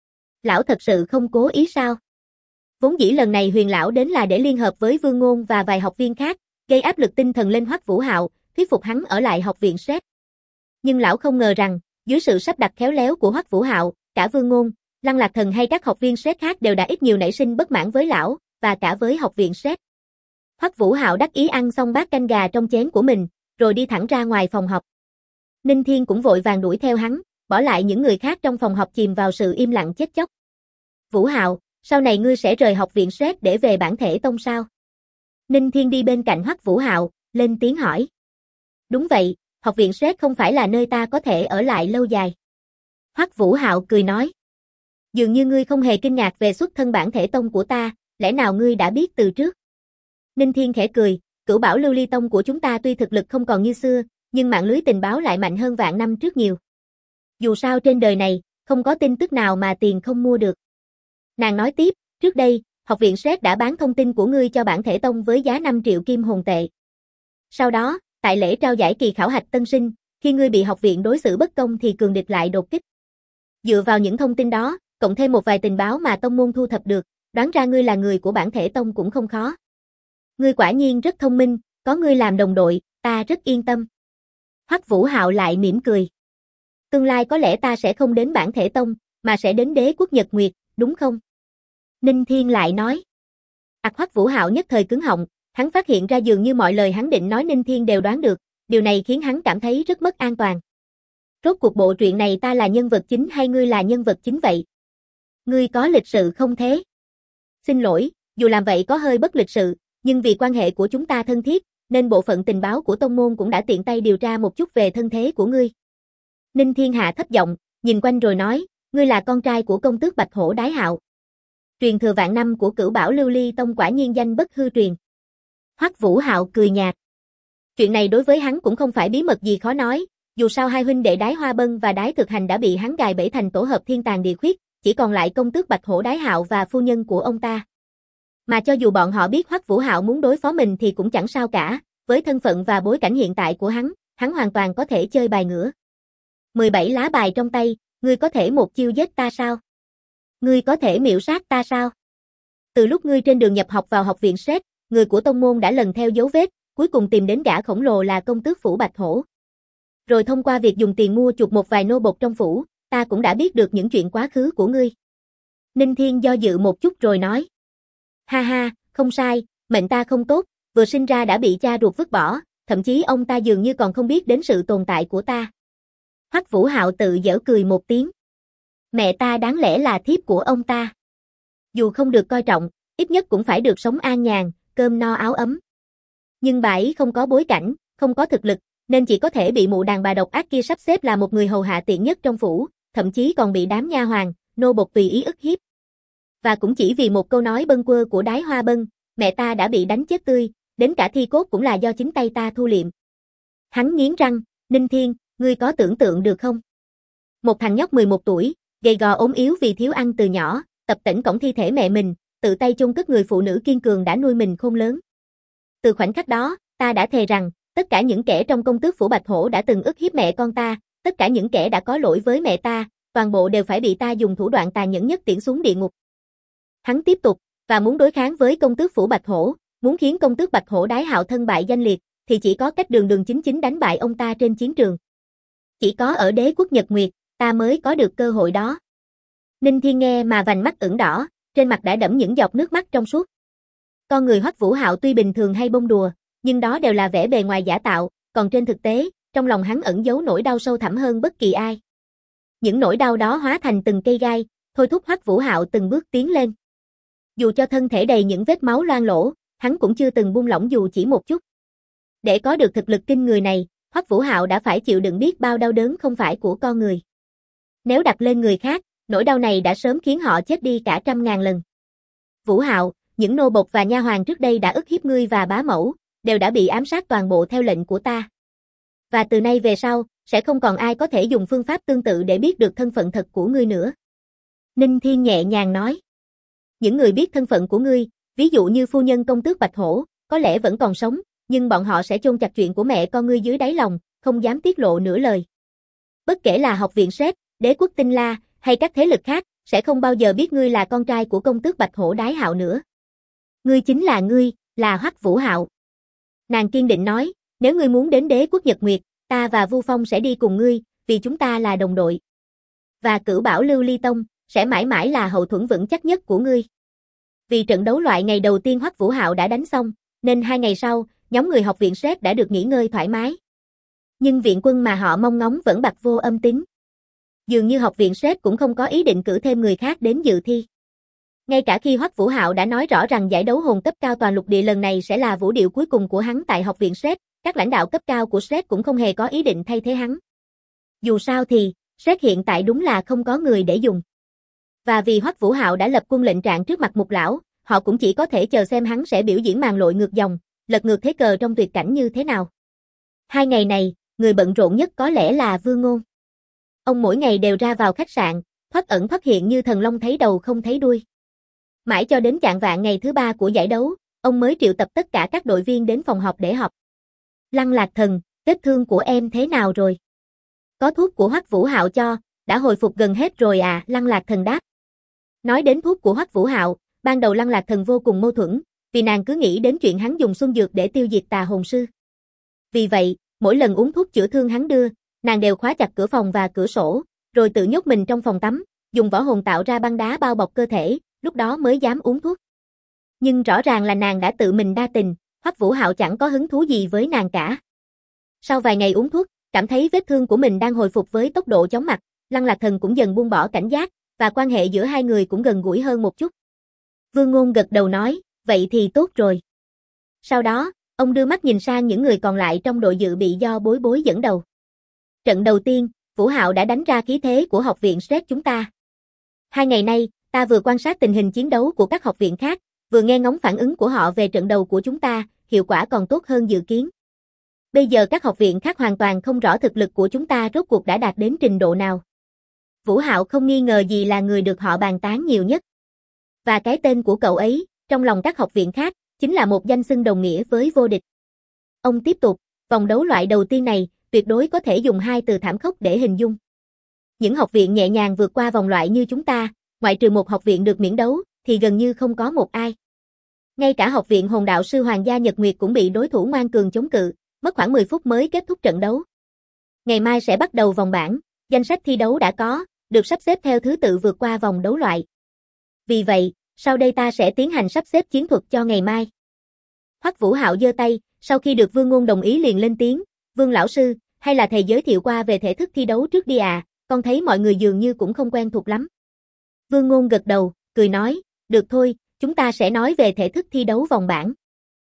Lão thật sự không cố ý sao? Vốn dĩ lần này Huyền lão đến là để liên hợp với Vương Ngôn và vài học viên khác, gây áp lực tinh thần lên Hoắc Vũ Hạo, thuyết phục hắn ở lại học viện Sret. Nhưng lão không ngờ rằng, dưới sự sắp đặt khéo léo của Hoắc Vũ Hạo, cả Vương Ngôn, Lăng Lạc Thần hay các học viên Sret khác đều đã ít nhiều nảy sinh bất mãn với lão, và cả với học viện Sret. Hoắc Vũ Hạo đắc ý ăn xong bát canh gà trong chén của mình, rồi đi thẳng ra ngoài phòng họp. Ninh Thiên cũng vội vàng đuổi theo hắn, bỏ lại những người khác trong phòng họp chìm vào sự im lặng chết chóc. Vũ Hạo, sau này ngươi sẽ rời học viện Sret để về bản thể tông sao? Ninh Thiên đi bên cạnh Hoắc Vũ Hạo, lên tiếng hỏi. Đúng vậy, học viện Sret không phải là nơi ta có thể ở lại lâu dài. Hoắc Vũ Hạo cười nói. Dường như ngươi không hề kinh ngạc về xuất thân bản thể tông của ta, lẽ nào ngươi đã biết từ trước? Ninh Thiên khẽ cười, Cửu Bảo Lưu Ly Tông của chúng ta tuy thực lực không còn như xưa, nhưng mạng lưới tình báo lại mạnh hơn vạn năm trước nhiều. Dù sao trên đời này, không có tin tức nào mà tiền không mua được. Nàng nói tiếp, trước đây, học viện Sret đã bán thông tin của ngươi cho bản thể tông với giá 5 triệu kim hồn tệ. Sau đó, tại lễ trao giải kỳ khảo hạch tân sinh, khi ngươi bị học viện đối xử bất công thì cường địch lại đột kích. Dựa vào những thông tin đó, cộng thêm một vài tình báo mà tông môn thu thập được, đoán ra ngươi là người của bản thể tông cũng không khó. Ngươi quả nhiên rất thông minh, có ngươi làm đồng đội, ta rất yên tâm. Hoắc Vũ Hạo lại mỉm cười. Tương lai có lẽ ta sẽ không đến bản thể tông, mà sẽ đến đế quốc Nhật Nguyệt, đúng không? Ninh Thiên lại nói. Hoắc Vũ Hạo nhất thời cứng họng, hắn phát hiện ra dường như mọi lời hắn định nói Ninh Thiên đều đoán được, điều này khiến hắn cảm thấy rất mất an toàn. Rốt cuộc bộ truyện này ta là nhân vật chính hay ngươi là nhân vật chính vậy? Ngươi có lịch sự không thế? Xin lỗi, dù làm vậy có hơi bất lịch sự, nhưng vì quan hệ của chúng ta thân thiết, nên bộ phận tình báo của tông môn cũng đã tiện tay điều tra một chút về thân thế của ngươi. Ninh Thiên hạ thấp giọng, nhìn quanh rồi nói, ngươi là con trai của công tước Bạch Hổ Đái Hạo. Truyền thừa vạn năm của Cửu Bảo Lưu Ly Tông quả nhiên danh bất hư truyền. Hoắc Vũ Hạo cười nhạt. Chuyện này đối với hắn cũng không phải bí mật gì khó nói, dù sao hai huynh đệ Đái Hoa Bân và Đái Thực Hành đã bị hắn gài bẫy thành tổ hợp thiên tàn địa khuyết, chỉ còn lại công tước Bạch Hổ Đái Hạo và phu nhân của ông ta. Mà cho dù bọn họ biết Hoắc Vũ Hạo muốn đối phó mình thì cũng chẳng sao cả, với thân phận và bối cảnh hiện tại của hắn hoàn toàn có thể chơi bài ngửa. 17 lá bài trong tay, ngươi có thể một chiêu giết ta sao? Ngươi có thể miểu sát ta sao? Từ lúc ngươi trên đường nhập học vào học viện Sét, người của tông môn đã lần theo dấu vết, cuối cùng tìm đến gã khổng lồ là công tước phủ Bạch Hổ. Rồi thông qua việc dùng tiền mua chuộc một vài nô bộc trong phủ, ta cũng đã biết được những chuyện quá khứ của ngươi. Ninh Thiên do dự một chút rồi nói. Ha ha, không sai, mệnh ta không tốt, vừa sinh ra đã bị cha ruột vứt bỏ, thậm chí ông ta dường như còn không biết đến sự tồn tại của ta. Hoắc Vũ Hạo tự giễu cười một tiếng. Mẹ ta đáng lẽ là thiếp của ông ta. Dù không được coi trọng, ít nhất cũng phải được sống an nhàn, cơm no áo ấm. Nhưng bà ấy không có bối cảnh, không có thực lực, nên chỉ có thể bị mụ đàn bà độc ác kia sắp xếp là một người hầu hạ tiện nhất trong phủ, thậm chí còn bị đám nha hoàn, nô bộc tùy ý ức hiếp. Và cũng chỉ vì một câu nói bâng quơ của Đái Hoa Bân, mẹ ta đã bị đánh chết tươi, đến cả thi cốt cũng là do chính tay ta thu liệm. Hắn nghiến răng, Ninh Thiên, ngươi có tưởng tượng được không? Một thằng nhóc 11 tuổi, gầy gò ốm yếu vì thiếu ăn từ nhỏ, tập tễnh cõng thi thể mẹ mình, tự tay chôn cất người phụ nữ kiên cường đã nuôi mình khôn lớn. Từ khoảnh khắc đó, ta đã thề rằng, tất cả những kẻ trong công tước phủ Bạch Hổ đã từng ức hiếp mẹ con ta, tất cả những kẻ đã có lỗi với mẹ ta, toàn bộ đều phải bị ta dùng thủ đoạn tàn nhẫn nhất tiễn xuống địa ngục. Hắn tiếp tục, và muốn đối kháng với công tước phủ Bạch Hổ, muốn khiến công tước Bạch Hổ Đái Hạo thân bại danh liệt, thì chỉ có cách đường chính chính đánh bại ông ta trên chiến trường. Chỉ có ở đế quốc Nhật Nguyệt, ta mới có được cơ hội đó. Ninh Thiên nghe mà vành mắt ửng đỏ, trên mặt đã đẫm những giọt nước mắt trong suốt. Con người Hoắc Vũ Hạo tuy bình thường hay bông đùa, nhưng đó đều là vẻ bề ngoài giả tạo, còn trên thực tế, trong lòng hắn ẩn giấu nỗi đau sâu thẳm hơn bất kỳ ai. Những nỗi đau đó hóa thành từng cây gai, thôi thúc Hoắc Vũ Hạo từng bước tiến lên. Dù cho thân thể đầy những vết máu loang lổ, hắn cũng chưa từng buông lỏng dù chỉ một chút. Để có được thực lực kinh người này, Hoắc Vũ Hạo đã phải chịu đựng biết bao đau đớn không phải của con người. Nếu đặt lên người khác, nỗi đau này đã sớm khiến họ chết đi cả 100.000 lần. Vũ Hạo, những nô bộc và nha hoàn trước đây đã ức hiếp ngươi và bá mẫu, đều đã bị ám sát toàn bộ theo lệnh của ta. Và từ nay về sau, sẽ không còn ai có thể dùng phương pháp tương tự để biết được thân phận thật của ngươi nữa. Ninh Thiên nhẹ nhàng nói. Những người biết thân phận của ngươi, ví dụ như phu nhân công tước Bạch Hổ, có lẽ vẫn còn sống, nhưng bọn họ sẽ chôn chặt chuyện của mẹ con ngươi dưới đáy lòng, không dám tiết lộ nửa lời. Bất kể là học viện Sét, đế quốc Tinh La, hay các thế lực khác, sẽ không bao giờ biết ngươi là con trai của công tước Bạch Hổ Đái Hạo nữa. Ngươi chính là ngươi, là Hoắc Vũ Hạo. Nàng kiên định nói, nếu ngươi muốn đến đế quốc Nhật Nguyệt, ta và Vu Phong sẽ đi cùng ngươi, vì chúng ta là đồng đội. Và Cửu Bảo Lưu Ly Tông sẽ mãi mãi là hậu thuẫn vững chắc nhất của ngươi. Vì trận đấu loại ngày đầu tiên Hoắc Vũ Hạo đã đánh xong, nên 2 ngày sau, nhóm người học viện Sét đã được nghỉ ngơi thoải mái. Nhưng viện quân mà họ mong ngóng vẫn bặt vô âm tín. Dường như học viện Sét cũng không có ý định cử thêm người khác đến dự thi. Ngay cả khi Hoắc Vũ Hạo đã nói rõ rằng giải đấu hồn cấp cao toàn lục địa lần này sẽ là vũ điệu cuối cùng của hắn tại học viện Sét, các lãnh đạo cấp cao của Sét cũng không hề có ý định thay thế hắn. Dù sao thì, Sét hiện tại đúng là không có người để dùng. Và vì Hoắc Vũ Hạo đã lập quân lệnh trạng trước mặt Mục lão, họ cũng chỉ có thể chờ xem hắn sẽ biểu diễn màn lội ngược dòng, lật ngược thế cờ trong tuyệt cảnh như thế nào. 2 ngày này, người bận rộn nhất có lẽ là Vương Ngôn. Ông mỗi ngày đều ra vào khách sạn, thoát ẩn thoát hiện như thần long thấy đầu không thấy đuôi. Mãi cho đến chạng vạng ngày thứ 3 của giải đấu, ông mới triệu tập tất cả các đội viên đến phòng họp để họp. Lăng Lạc Thần, vết thương của em thế nào rồi? Có thuốc của Hoắc Vũ Hạo cho, đã hồi phục gần hết rồi à, Lăng Lạc Thần đáp. Nói đến thuốc của Hoắc Vũ Hạo, ban đầu Lăng Lạc Thần vô cùng mâu thuẫn, vì nàng cứ nghĩ đến chuyện hắn dùng xuân dược để tiêu diệt tà hồn sư. Vì vậy, mỗi lần uống thuốc chữa thương hắn đưa, nàng đều khóa chặt cửa phòng và cửa sổ, rồi tự nhốt mình trong phòng tắm, dùng võ hồn tạo ra băng đá bao bọc cơ thể, lúc đó mới dám uống thuốc. Nhưng rõ ràng là nàng đã tự mình đa tình, Hoắc Vũ Hạo chẳng có hứng thú gì với nàng cả. Sau vài ngày uống thuốc, Cảm thấy vết thương của mình đang hồi phục với tốc độ chóng mặt, Lăng Lạc Thần cũng dần buông bỏ cảnh giác, và quan hệ giữa hai người cũng gần gũi hơn một chút. Vương Ngôn gật đầu nói, vậy thì tốt rồi. Sau đó, ông đưa mắt nhìn sang những người còn lại trong đội dự bị do Bối Bối dẫn đầu. Trận đầu tiên, Vũ Hạo đã đánh ra khí thế của học viện Sret chúng ta. 2 ngày nay, ta vừa quan sát tình hình chiến đấu của các học viện khác, vừa nghe ngóng phản ứng của họ về trận đầu của chúng ta, hiệu quả còn tốt hơn dự kiến. Bây giờ các học viện khác hoàn toàn không rõ thực lực của chúng ta rốt cuộc đã đạt đến trình độ nào. Vũ Hạo không nghi ngờ gì là người được họ bàn tán nhiều nhất. Và cái tên của cậu ấy, trong lòng các học viện khác, chính là một danh xưng đồng nghĩa với vô địch. Ông tiếp tục, vòng đấu loại đầu tiên này, tuyệt đối có thể dùng 2 từ thảm khốc để hình dung. Những học viện nhẹ nhàng vượt qua vòng loại như chúng ta, ngoại trừ một học viện được miễn đấu, thì gần như không có một ai. Ngay cả học viện Hồn Đạo Sư Hoàng gia Nhật Nguyệt cũng bị đối thủ ngoan cường chống cự, mất khoảng 10 phút mới kết thúc trận đấu. Ngày mai sẽ bắt đầu vòng bảng, danh sách thi đấu đã có, được sắp xếp theo thứ tự vượt qua vòng đấu loại. Vì vậy, sau đây ta sẽ tiến hành sắp xếp chiến thuật cho ngày mai. Hoắc Vũ Hạo giơ tay, sau khi được Vương Ngôn đồng ý liền lên tiếng, Vương lão sư, hay là thầy giới thiệu qua về thể thức thi đấu trước đi à, con thấy mọi người dường như cũng không quen thuộc lắm. Vương Ngôn gật đầu, cười nói, được thôi, chúng ta sẽ nói về thể thức thi đấu vòng bảng.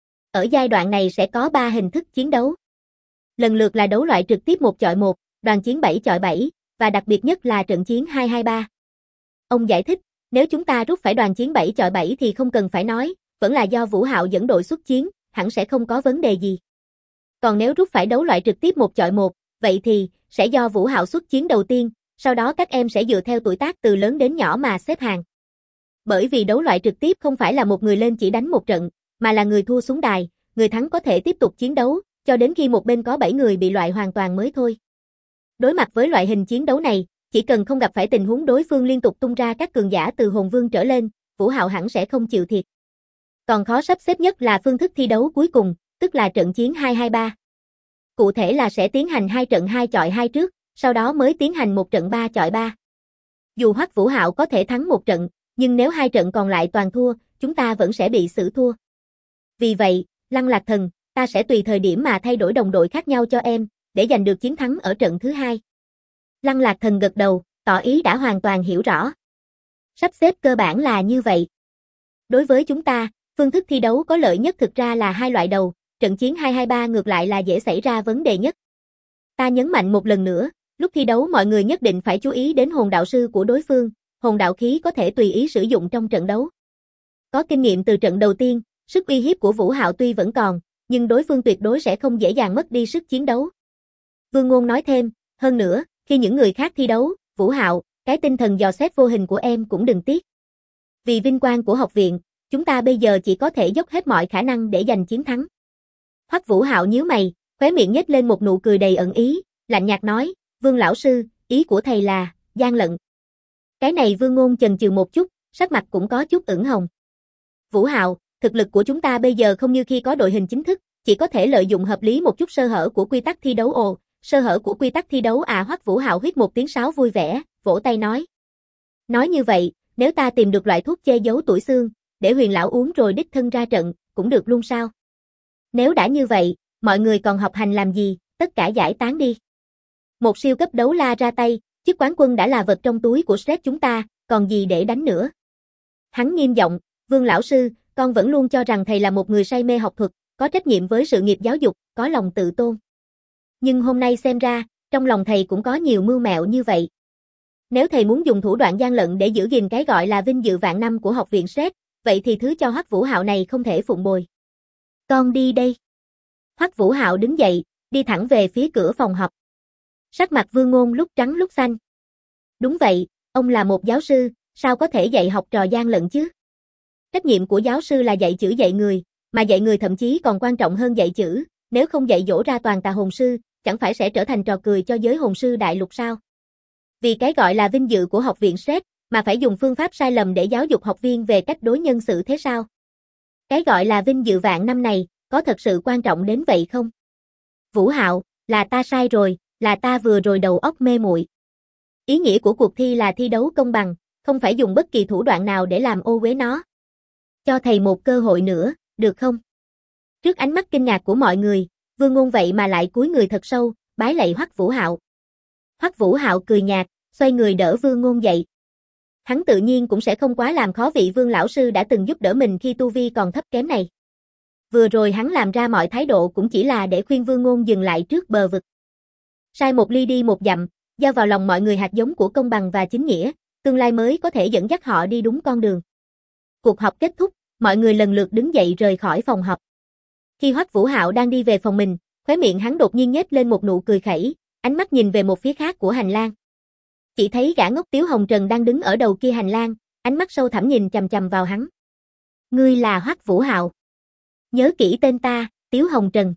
Ở giai đoạn này sẽ có 3 hình thức chiến đấu. Lần lượt là đấu loại trực tiếp 1 chọi 1, đoàn chiến 7 chọi 7, và đặc biệt nhất là trận chiến 2-2-3. Ông giải thích, nếu chúng ta rút phải đoàn chiến 7 chọi 7 thì không cần phải nói, vẫn là do Vũ Hạo dẫn đội xuất chiến, hẳn sẽ không có vấn đề gì. Còn nếu rút phải đấu loại trực tiếp 1 chọi 1, vậy thì sẽ do Vũ Hạo xuất chiến đầu tiên, sau đó các em sẽ dựa theo tuổi tác từ lớn đến nhỏ mà xếp hàng. Bởi vì đấu loại trực tiếp không phải là một người lên chỉ đánh một trận, mà là người thua xuống đài, người thắng có thể tiếp tục chiến đấu, cho đến khi một bên có 7 người bị loại hoàn toàn mới thôi. Đối mặt với loại hình chiến đấu này, chỉ cần không gặp phải tình huống đối phương liên tục tung ra các cường giả từ hồn vương trở lên, Vũ Hạo hẳn sẽ không chịu thiệt. Còn khó sắp xếp nhất là phương thức thi đấu cuối cùng, tức là trận chiến 2-2-3. Cụ thể là sẽ tiến hành 2 trận 2 chọi 2 trước, sau đó mới tiến hành một trận 3 chọi 3. Dù Hoắc Vũ Hạo có thể thắng một trận, nhưng nếu 2 trận còn lại toàn thua, chúng ta vẫn sẽ bị xử thua. Vì vậy, Lăng Lạc Thần, ta sẽ tùy thời điểm mà thay đổi đồng đội khác nhau cho em, để giành được chiến thắng ở trận thứ 2. Lăng Lạc Thần gật đầu, tỏ ý đã hoàn toàn hiểu rõ. Sắp xếp cơ bản là như vậy. Đối với chúng ta, phương thức thi đấu có lợi nhất thực ra là 2 loại đầu, trận chiến 2-2-3 ngược lại là dễ xảy ra vấn đề nhất. Ta nhấn mạnh một lần nữa, lúc thi đấu mọi người nhất định phải chú ý đến hồn đạo sư của đối phương, hồn đạo khí có thể tùy ý sử dụng trong trận đấu. Có kinh nghiệm từ trận đầu tiên, sức uy hiếp của Vũ Hạo tuy vẫn còn, nhưng đối phương tuyệt đối sẽ không dễ dàng mất đi sức chiến đấu. Vương Ngôn nói thêm, hơn nữa, khi những người khác thi đấu, Vũ Hạo, cái tinh thần dò xét vô hình của em cũng đừng tiếc. Vì vinh quang của học viện, chúng ta bây giờ chỉ có thể dốc hết mọi khả năng để giành chiến thắng. Hoắc Vũ Hạo nhíu mày, khóe miệng nhếch lên một nụ cười đầy ẩn ý, lạnh nhạt nói, Vương lão sư, ý của thầy là, gian lận. Cái này Vương Ngôn chần chừ một chút, sắc mặt cũng có chút ửng hồng. Vũ Hạo, thực lực của chúng ta bây giờ không như khi có đội hình chính thức, chỉ có thể lợi dụng hợp lý một chút sơ hở của quy tắc thi đấu. Ồ, sơ hở của quy tắc thi đấu à? Hoắc Vũ Hạo huýt một tiếng sáo vui vẻ, vỗ tay nói. Nói như vậy, nếu ta tìm được loại thuốc che giấu tuổi xương, để Huyền lão uống rồi đích thân ra trận, cũng được luôn sao? Nếu đã như vậy, mọi người còn học hành làm gì, tất cả giải tán đi. Một siêu cấp đấu la ra tay, chức quán quân đã là vật trong túi của Sret chúng ta, còn gì để đánh nữa. Hắn nghiêm giọng, Vương lão sư, con vẫn luôn cho rằng thầy là một người say mê học thuật, có trách nhiệm với sự nghiệp giáo dục, có lòng tự tôn. Nhưng hôm nay xem ra, trong lòng thầy cũng có nhiều mưu mẹo như vậy. Nếu thầy muốn dùng thủ đoạn gian lận để giữ gìn cái gọi là vinh dự vạn năm của học viện Sret, vậy thì thứ cho Hoắc Vũ Hạo này không thể phụng bồi. Con đi đây. Hoắc Vũ Hạo đứng dậy, đi thẳng về phía cửa phòng họp. Sắc mặt Vương Ngôn lúc trắng lúc xanh. Đúng vậy, ông là một giáo sư, sao có thể dạy học trò gian lận chứ? Trách nhiệm của giáo sư là dạy chữ dạy người, mà dạy người thậm chí còn quan trọng hơn dạy chữ, nếu không dạy dỗ ra toàn tà hồn sư, chẳng phải sẽ trở thành trò cười cho giới hồn sư đại lục sao? Vì cái gọi là vinh dự của học viện Sret, mà phải dùng phương pháp sai lầm để giáo dục học viên về cách đối nhân xử thế sao? Cái gọi là vinh dự vạn năm này, có thật sự quan trọng đến vậy không? Vũ Hạo, là ta sai rồi, là ta vừa rồi đầu óc mê muội. Ý nghĩa của cuộc thi là thi đấu công bằng, không phải dùng bất kỳ thủ đoạn nào để làm ô uế nó. Cho thầy một cơ hội nữa, được không? Trước ánh mắt kinh ngạc của mọi người, Vương Ngôn vậy mà lại cúi người thật sâu, bái lạy Hoắc Vũ Hạo. Hoắc Vũ Hạo cười nhạt, xoay người đỡ Vương Ngôn dậy. Hắn tự nhiên cũng sẽ không quá làm khó vị Vương lão sư đã từng giúp đỡ mình khi tu vi còn thấp kém này. Vừa rồi hắn làm ra mọi thái độ cũng chỉ là để khuyên Vương Ngôn dừng lại trước bờ vực. Sai một ly đi một dặm, gieo vào lòng mọi người hạt giống của công bằng và chính nghĩa, tương lai mới có thể dẫn dắt họ đi đúng con đường. Cuộc họp kết thúc, mọi người lần lượt đứng dậy rời khỏi phòng họp. Khi Hoắc Vũ Hạo đang đi về phòng mình, khóe miệng hắn đột nhiên nhếch lên một nụ cười khẩy, ánh mắt nhìn về một phía khác của hành lang. Chỉ thấy gã ngốc Tiếu Hồng Trần đang đứng ở đầu kia hành lang, ánh mắt sâu thẳm nhìn chằm chằm vào hắn. Ngươi là Hoắc Vũ Hạo. Nhớ kỹ tên ta, Tiếu Hồng Trần.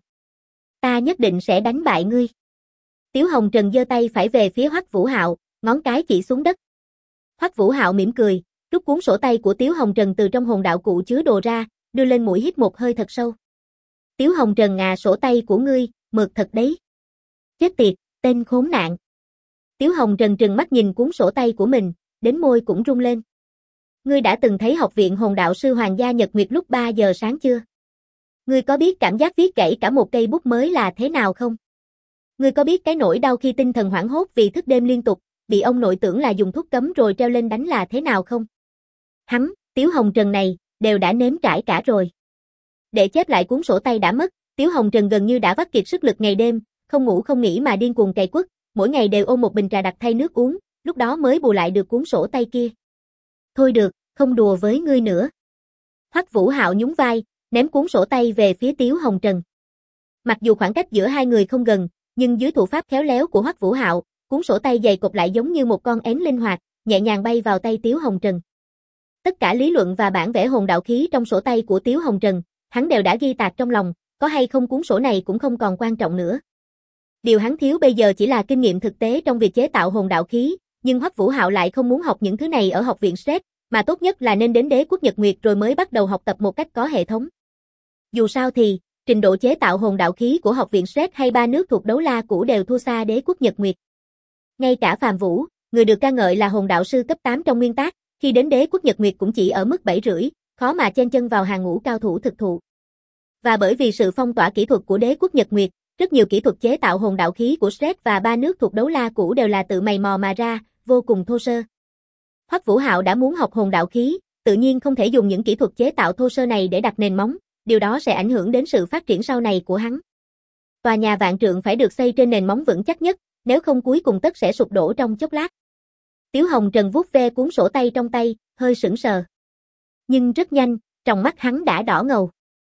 Ta nhất định sẽ đánh bại ngươi. Tiếu Hồng Trần giơ tay phải về phía Hoắc Vũ Hạo, ngón cái chỉ xuống đất. Hoắc Vũ Hạo mỉm cười, rút cuốn sổ tay của Tiếu Hồng Trần từ trong hồn đạo cụ chứa đồ ra, đưa lên mũi hít một hơi thật sâu. Tiếu Hồng Trần à, sổ tay của ngươi, mượt thật đấy. Chết tiệt, tên khốn nạn. Tiếu Hồng Trần trừng mắt nhìn cuốn sổ tay của mình, đến môi cũng rung lên. Ngươi đã từng thấy học viện hồn đạo sư Hoàng gia Nhật Nguyệt lúc 3 giờ sáng chưa? Ngươi có biết cảm giác viết gãy cả một cây bút mới là thế nào không? Ngươi có biết cái nỗi đau khi tinh thần hoảng hốt vì thức đêm liên tục, bị ông nội tưởng là dùng thuốc cấm rồi treo lên đánh là thế nào không? Hắn, Tiếu Hồng Trần này, đều đã nếm trải cả rồi. Để chép lại cuốn sổ tay đã mất, Tiếu Hồng Trần gần như đã vắt kiệt sức lực ngày đêm, không ngủ không nghỉ mà điên cuồng cày quất, mỗi ngày đều ôm một bình trà đặc thay nước uống, lúc đó mới bù lại được cuốn sổ tay kia. Thôi được, không đùa với ngươi nữa. Hoắc Vũ Hạo nhún vai, ném cuốn sổ tay về phía Tiếu Hồng Trần. Mặc dù khoảng cách giữa hai người không gần, nhưng dưới thủ pháp khéo léo của Hoắc Vũ Hạo, cuốn sổ tay dày cộp lại giống như một con én linh hoạt, nhẹ nhàng bay vào tay Tiếu Hồng Trần. Tất cả lý luận và bản vẽ hồn đạo khí trong sổ tay của Tiếu Hồng Trần, hắn đều đã ghi tạc trong lòng, có hay không cuốn sổ này cũng không còn quan trọng nữa. Điều hắn thiếu bây giờ chỉ là kinh nghiệm thực tế trong việc chế tạo hồn đạo khí, nhưng Hoắc Vũ Hạo lại không muốn học những thứ này ở học viện Sret, mà tốt nhất là nên đến Đế quốc Nhật Nguyệt rồi mới bắt đầu học tập một cách có hệ thống. Dù sao thì, trình độ chế tạo hồn đạo khí của học viện Sret hay ba nước thuộc Đấu La cũ đều thua xa Đế quốc Nhật Nguyệt. Ngay cả Phàm Vũ, người được ca ngợi là hồn đạo sư cấp 8 trong nguyên tác, khi đến Đế quốc Nhật Nguyệt cũng chỉ ở mức 7,5, khó mà chen chân vào hàng ngũ cao thủ thực thụ. Và bởi vì sự phong tỏa kỹ thuật của Đế quốc Nhật Nguyệt, rất nhiều kỹ thuật chế tạo hồn đạo khí của Sret và ba nước thuộc Đấu La cũ đều là tự mày mò mà ra, vô cùng thô sơ. Hoắc Vũ Hạo đã muốn học hồn đạo khí, tự nhiên không thể dùng những kỹ thuật chế tạo thô sơ này để đặt nền móng, điều đó sẽ ảnh hưởng đến sự phát triển sau này của hắn. Tòa nhà vạn trượng phải được xây trên nền móng vững chắc nhất, nếu không cuối cùng tất sẽ sụp đổ trong chốc lát. Tiếu Hồng Trần vuốt ve cuốn sổ tay trong tay, hơi sững sờ. Nhưng rất nhanh, trong mắt hắn đã đỏ ngầu.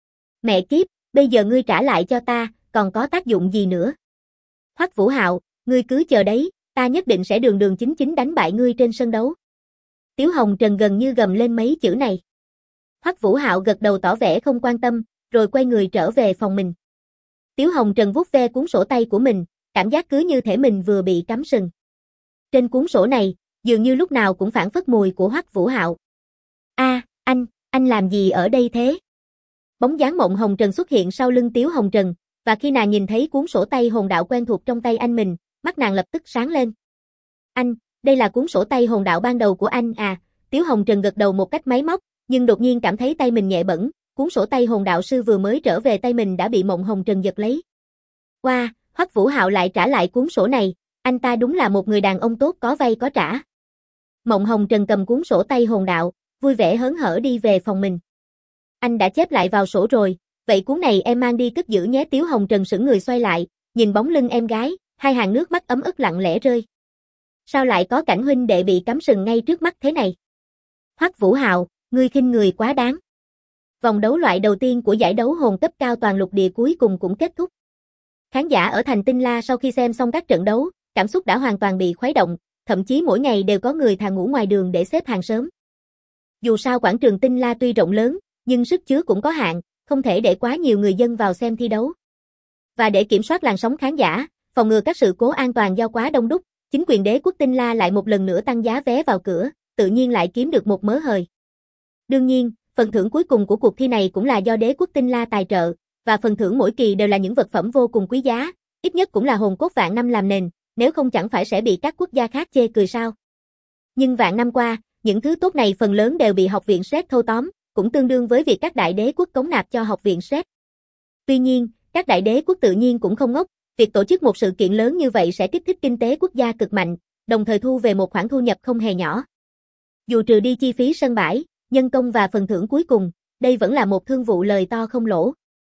Mẹ kiếp, bây giờ ngươi trả lại cho ta, còn có tác dụng gì nữa? Hoắc Vũ Hạo, ngươi cứ chờ đấy, ta nhất định sẽ đường đường chính chính đánh bại ngươi trên sân đấu. Tiếu Hồng Trần gần như gầm lên mấy chữ này. Hoắc Vũ Hạo gật đầu tỏ vẻ không quan tâm, rồi quay người trở về phòng mình. Tiếu Hồng Trần vuốt ve cuốn sổ tay của mình, cảm giác cứ như thể mình vừa bị cắm sừng. Trên cuốn sổ này, dường như lúc nào cũng phảng phất mùi của Hoắc Vũ Hạo. Anh làm gì ở đây thế? Bóng dáng Mộng Hồng Trần xuất hiện sau lưng Tiếu Hồng Trần, và khi nàng nhìn thấy cuốn sổ tay hồn đạo quen thuộc trong tay anh mình, mắt nàng lập tức sáng lên. Anh, đây là cuốn sổ tay hồn đạo ban đầu của anh à? Tiếu Hồng Trần gật đầu một cách máy móc, nhưng đột nhiên cảm thấy tay mình nhẹ bẫng, cuốn sổ tay hồn đạo sư vừa mới trở về tay mình đã bị Mộng Hồng Trần giật lấy. Wow, Hoắc Vũ Hạo lại trả lại cuốn sổ này, anh ta đúng là một người đàn ông tốt có vay có trả. Mộng Hồng Trần cầm cuốn sổ tay hồn đạo, vui vẻ hớn hở đi về phòng mình. Anh đã chép lại vào sổ rồi, vậy cuốn này em mang đi cất giữ nhé. Tiếu Hồng Trần sững người xoay lại, nhìn bóng lưng em gái, hai hàng nước mắt ấm ức lặng lẽ rơi. Sao lại có cảnh huynh đệ bị cắm sừng ngay trước mắt thế này? Hoắc Vũ Hạo, ngươi khinh người quá đáng. Vòng đấu loại đầu tiên của giải đấu hồn cấp cao toàn lục địa cuối cùng cũng kết thúc. Khán giả ở thành Tinh La sau khi xem xong các trận đấu, cảm xúc đã hoàn toàn bị khuấy động, thậm chí mỗi ngày đều có người thà ngủ ngoài đường để xếp hàng sớm. Dù sao quảng trường Tinh La tuy rộng lớn, nhưng sức chứa cũng có hạn, không thể để quá nhiều người dân vào xem thi đấu. Và để kiểm soát làn sóng khán giả, phòng ngừa các sự cố an toàn do quá đông đúc, chính quyền đế quốc Tinh La lại một lần nữa tăng giá vé vào cửa, tự nhiên lại kiếm được một mớ hời. Đương nhiên, phần thưởng cuối cùng của cuộc thi này cũng là do đế quốc Tinh La tài trợ, và phần thưởng mỗi kỳ đều là những vật phẩm vô cùng quý giá, ít nhất cũng là hồn cốt vạn năm làm nền, nếu không chẳng phải sẽ bị các quốc gia khác chê cười sao. Nhưng vạn năm qua, những thứ tốt này phần lớn đều bị học viện Sret thâu tóm, cũng tương đương với việc các đại đế quốc cống nạp cho học viện Sret. Tuy nhiên, các đại đế quốc tự nhiên cũng không ngốc, Việc tổ chức một sự kiện lớn như vậy sẽ kích thích kinh tế quốc gia cực mạnh, đồng thời thu về một khoản thu nhập không hề nhỏ. Dù trừ đi chi phí sân bãi, nhân công và phần thưởng cuối cùng, đây vẫn là một thương vụ lời to không lỗ.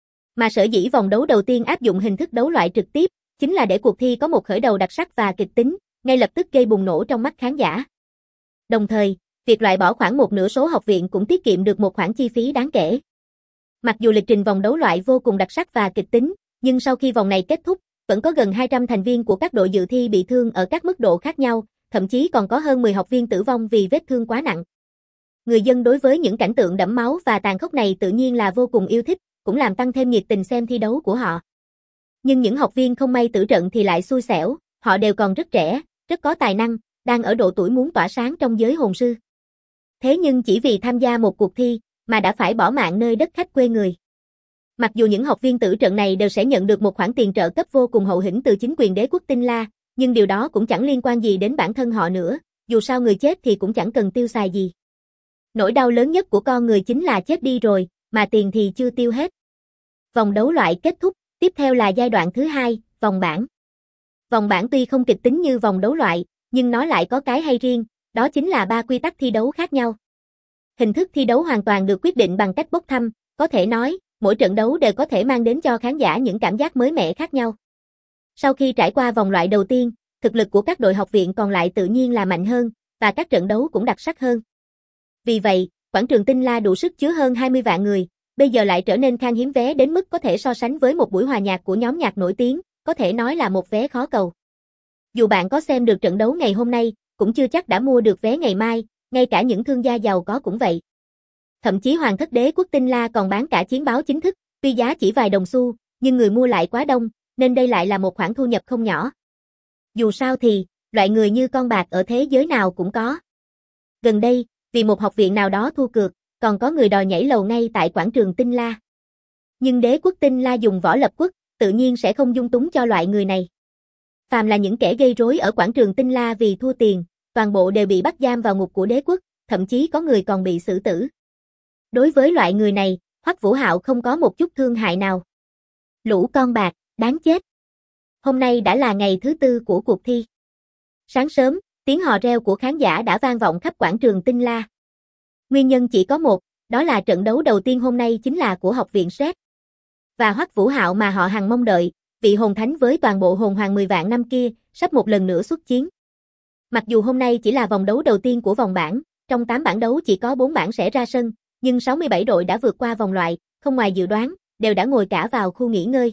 Mà sở dĩ vòng đấu đầu tiên áp dụng hình thức đấu loại trực tiếp, chính là để cuộc thi có một khởi đầu đặc sắc và kịch tính, ngay lập tức gây bùng nổ trong mắt khán giả. Đồng thời, việc loại bỏ khoảng một nửa số học viện cũng tiết kiệm được một khoản chi phí đáng kể. Mặc dù lịch trình vòng đấu loại vô cùng đặc sắc và kịch tính, nhưng sau khi vòng này kết thúc, vẫn có gần 200 thành viên của các đội dự thi bị thương ở các mức độ khác nhau, thậm chí còn có hơn 10 học viên tử vong vì vết thương quá nặng. Người dân đối với những cảnh tượng đẫm máu và tàn khốc này tự nhiên là vô cùng yêu thích, cũng làm tăng thêm nhiệt tình xem thi đấu của họ. Nhưng những học viên không may tử trận thì lại xui xẻo, họ đều còn rất trẻ, rất có tài năng, đang ở độ tuổi muốn tỏa sáng trong giới hồn sư. Thế nhưng chỉ vì tham gia một cuộc thi, mà đã phải bỏ mạng nơi đất khách quê người. Mặc dù những học viên tử trận này đều sẽ nhận được một khoản tiền trợ cấp vô cùng hậu hĩnh từ chính quyền đế quốc Tinh La, nhưng điều đó cũng chẳng liên quan gì đến bản thân họ nữa, dù sao người chết thì cũng chẳng cần tiêu xài gì. Nỗi đau lớn nhất của con người chính là chết đi rồi, mà tiền thì chưa tiêu hết. Vòng đấu loại kết thúc, tiếp theo là giai đoạn thứ hai, vòng bảng. Vòng bảng tuy không kịch tính như vòng đấu loại, nhưng nó lại có cái hay riêng, đó chính là 3 quy tắc thi đấu khác nhau. Hình thức thi đấu hoàn toàn được quyết định bằng cách bốc thăm, có thể nói, mỗi trận đấu đều có thể mang đến cho khán giả những cảm giác mới mẻ khác nhau. Sau khi trải qua vòng loại đầu tiên, thực lực của các đội học viện còn lại tự nhiên là mạnh hơn, và các trận đấu cũng đặc sắc hơn. Vì vậy, quảng trường Tinh La đủ sức chứa hơn 20 vạn người, bây giờ lại trở nên khan hiếm vé đến mức có thể so sánh với một buổi hòa nhạc của nhóm nhạc nổi tiếng, có thể nói là một vé khó cầu. Dù bạn có xem được trận đấu ngày hôm nay, cũng chưa chắc đã mua được vé ngày mai, ngay cả những thương gia giàu có cũng vậy. Thậm chí Hoàng thất đế quốc Tinh La còn bán cả chiến báo chính thức, tuy giá chỉ vài đồng xu, nhưng người mua lại quá đông, nên đây lại là một khoản thu nhập không nhỏ. Dù sao thì, loại người như con bạc ở thế giới nào cũng có. Gần đây, vì một học viện nào đó thua cược, còn có người đòi nhảy lầu ngay tại quảng trường Tinh La. Nhưng đế quốc Tinh La dùng võ lập quốc, tự nhiên sẽ không dung túng cho loại người này. Phàm là những kẻ gây rối ở quảng trường Tinh La vì thua tiền, toàn bộ đều bị bắt giam vào ngục của đế quốc, thậm chí có người còn bị xử tử. Đối với loại người này, Hoắc Vũ Hạo không có một chút thương hại nào. Lũ con bạc, đáng chết. Hôm nay đã là ngày thứ 4 của cuộc thi. Sáng sớm, tiếng hò reo của khán giả đã vang vọng khắp quảng trường Tinh La. Nguyên nhân chỉ có một, đó là trận đấu đầu tiên hôm nay chính là của học viện Sét. Và Hoắc Vũ Hạo mà họ hằng mong đợi, vị hồn thánh với toàn bộ hồn hoàng 10 vạn năm kia, sắp một lần nữa xuất chiến. Mặc dù hôm nay chỉ là vòng đấu đầu tiên của vòng bảng, trong 8 bảng đấu chỉ có 4 bảng sẽ ra sân, nhưng 67 đội đã vượt qua vòng loại, không ngoài dự đoán, đều đã ngồi cả vào khu nghỉ ngơi.